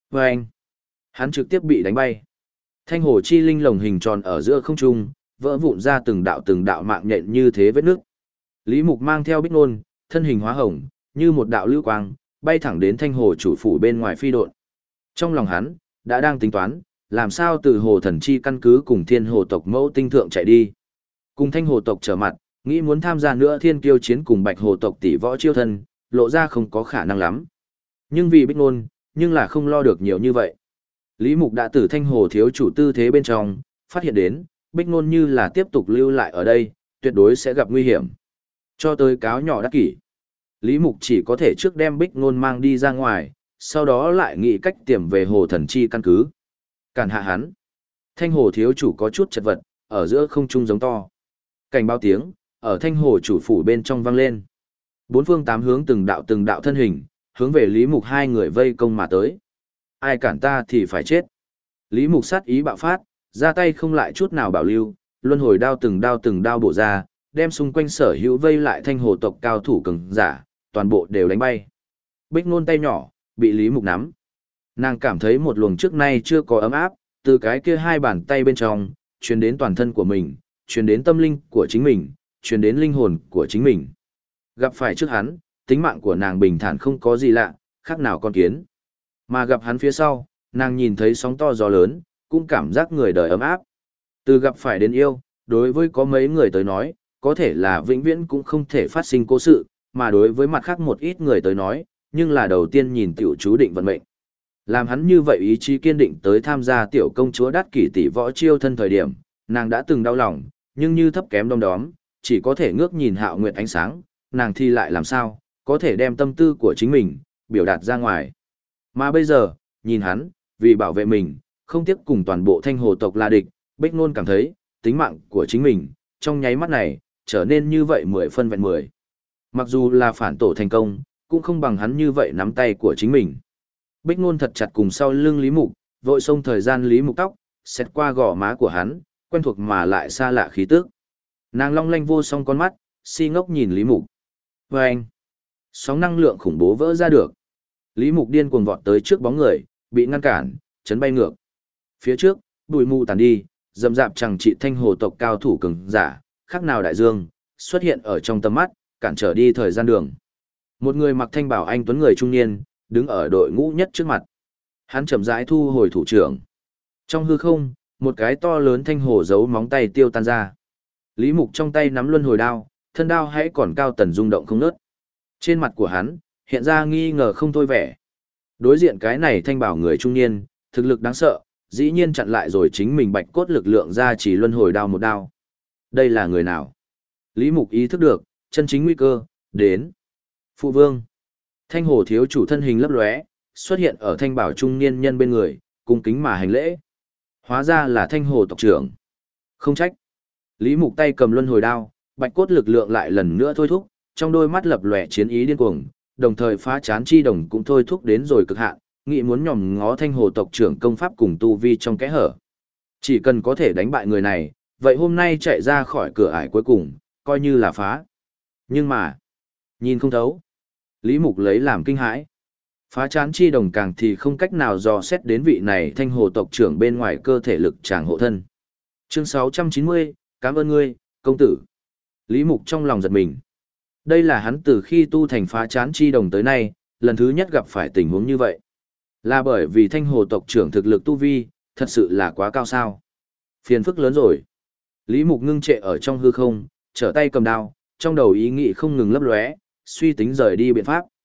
Và anh, hắn trực tiếp bị đánh bay. Thanh hồ chi linh lồng hình tròn ở giữa không trung, vỡ vụn ra từng đạo mạng nhện như thế vết nước. Lý Mục mang theo Bích Nôn, thân hình hóa hồng, như một đạo lưu quang, bay thẳng đến thanh hồ chủ phủ bên ngoài phi độn. Trong lòng hắn, đã đang tính toán, làm sao từ hồ thần chi căn cứ cùng thiên hồ tộc mẫu tinh thượng chạy đi. Cùng thanh hồ tộc trở mặt, nghĩ muốn tham gia nữa thiên kiêu chiến cùng bạch hồ tộc tỷ võ chiêu thân, lộ ra không có khả năng lắm. Nhưng vì Bích Nôn, nhưng là không lo được nhiều như vậy. Lý Mục đã từ thanh hồ thiếu chủ tư thế bên trong, phát hiện đến, Bích Nôn như là tiếp tục lưu lại ở đây, tuyệt đối sẽ gặp nguy hiểm. Cho tới cáo nhỏ đắc kỷ. Lý Mục chỉ có thể trước đem Bích Nôn mang đi ra ngoài, sau đó lại nghĩ cách tiềm về hồ thần chi căn cứ. Cản hạ hắn. Thanh hồ thiếu chủ có chút chật vật, ở giữa không trung giống to. Cảnh báo tiếng, ở thanh hồ chủ phủ bên trong vang lên. Bốn phương tám hướng từng đạo thân hình, hướng về Lý Mục hai người vây công mà tới. Ai cản ta thì phải chết. Lý Mục sát ý bạo phát, ra tay không lại chút nào bảo lưu, luân hồi đao từng đao bổ ra, đem xung quanh sở hữu vây lại thanh hồ tộc cao thủ cường giả, toàn bộ đều đánh bay. Bích Nôn tay nhỏ, bị Lý Mục nắm. Nàng cảm thấy một luồng trước nay chưa có ấm áp, từ cái kia hai bàn tay bên trong, truyền đến toàn thân của mình, truyền đến tâm linh của chính mình, truyền đến linh hồn của chính mình. Gặp phải trước hắn, tính mạng của nàng bình thản không có gì lạ, khác nào con kiến. Mà gặp hắn phía sau, nàng nhìn thấy sóng to gió lớn, cũng cảm giác người đời ấm áp. Từ gặp phải đến yêu, đối với có mấy người tới nói, có thể là vĩnh viễn cũng không thể phát sinh cố sự, mà đối với mặt khác một ít người tới nói, nhưng là đầu tiên nhìn tiểu chú định vận mệnh. Làm hắn như vậy ý chí kiên định tới tham gia tiểu công chúa đắt kỷ tỷ võ chiêu thân thời điểm, nàng đã từng đau lòng, nhưng như thấp kém đom đóm, chỉ có thể ngước nhìn Hạo Nguyệt ánh sáng, nàng thì lại làm sao, có thể đem tâm tư của chính mình, biểu đạt ra ngoài. Mà bây giờ, nhìn hắn, vì bảo vệ mình, không tiếc cùng toàn bộ thanh hồ tộc là địch, Bích Nôn cảm thấy, tính mạng của chính mình, trong nháy mắt này, trở nên như vậy 10 phân vẹn 10. Mặc dù là phản tổ thành công, cũng không bằng hắn như vậy nắm tay của chính mình. Bích Nôn thật chặt cùng sau lưng Lý Mục, vội xông thời gian Lý Mục tóc, xét qua gò má của hắn, quen thuộc mà lại xa lạ khí tức. Nàng long lanh vô song con mắt, si ngốc nhìn Lý Mục. Và anh, sóng năng lượng khủng bố vỡ ra được. Lý Mục điên cuồng vọt tới trước bóng người, bị ngăn cản, chấn bay ngược. Phía trước, bụi mù tàn đi, dầm dạp chẳng trị thanh hồ tộc cao thủ cường giả, khác nào đại dương, xuất hiện ở trong tầm mắt, cản trở đi thời gian đường. Một người mặc thanh bảo anh tuấn người trung niên, đứng ở đội ngũ nhất trước mặt. Hắn chậm rãi thu hồi thủ trưởng. Trong hư không, một cái to lớn thanh hồ giấu móng tay tiêu tan ra. Lý Mục trong tay nắm luân hồi đao, thân đao hãy còn cao tần rung động không ngớt. Trên mặt của hắn, hiện ra nghi ngờ không thôi vẻ. Đối diện cái này thanh bảo người trung niên, thực lực đáng sợ, dĩ nhiên chặn lại rồi chính mình bạch cốt lực lượng ra chỉ luân hồi đao một đao. Đây là người nào? Lý Mục ý thức được, chân chính nguy cơ, đến. Phụ vương. Thanh hồ thiếu chủ thân hình lấp lóe, xuất hiện ở thanh bảo trung niên nhân bên người, cung kính mà hành lễ. Hóa ra là thanh hồ tộc trưởng. Không trách. Lý Mục tay cầm luân hồi đao, bạch cốt lực lượng lại lần nữa thôi thúc, trong đôi mắt lập lòe chiến ý điên cuồng, đồng thời phá chán chi đồng cũng thôi thúc đến rồi cực hạn, nghĩ muốn nhòm ngó thanh hồ tộc trưởng công pháp cùng tu vi trong kẽ hở. Chỉ cần có thể đánh bại người này, vậy hôm nay chạy ra khỏi cửa ải cuối cùng, coi như là phá. Nhưng mà, nhìn không thấu. Lý Mục lấy làm kinh hãi. Phá chán chi đồng càng thì không cách nào dò xét đến vị này thanh hồ tộc trưởng bên ngoài cơ thể lực chàng hộ thân. Chương 690, cảm ơn ngươi, công tử. Lý Mục trong lòng giật mình. Đây là hắn từ khi tu thành phá chán chi đồng tới nay, lần thứ nhất gặp phải tình huống như vậy. Là bởi vì thanh hồ tộc trưởng thực lực tu vi, thật sự là quá cao sao. Phiền phức lớn rồi. Lý Mục ngưng trệ ở trong hư không, trở tay cầm đao, trong đầu ý nghĩ không ngừng lấp lóe, suy tính rời đi biện pháp.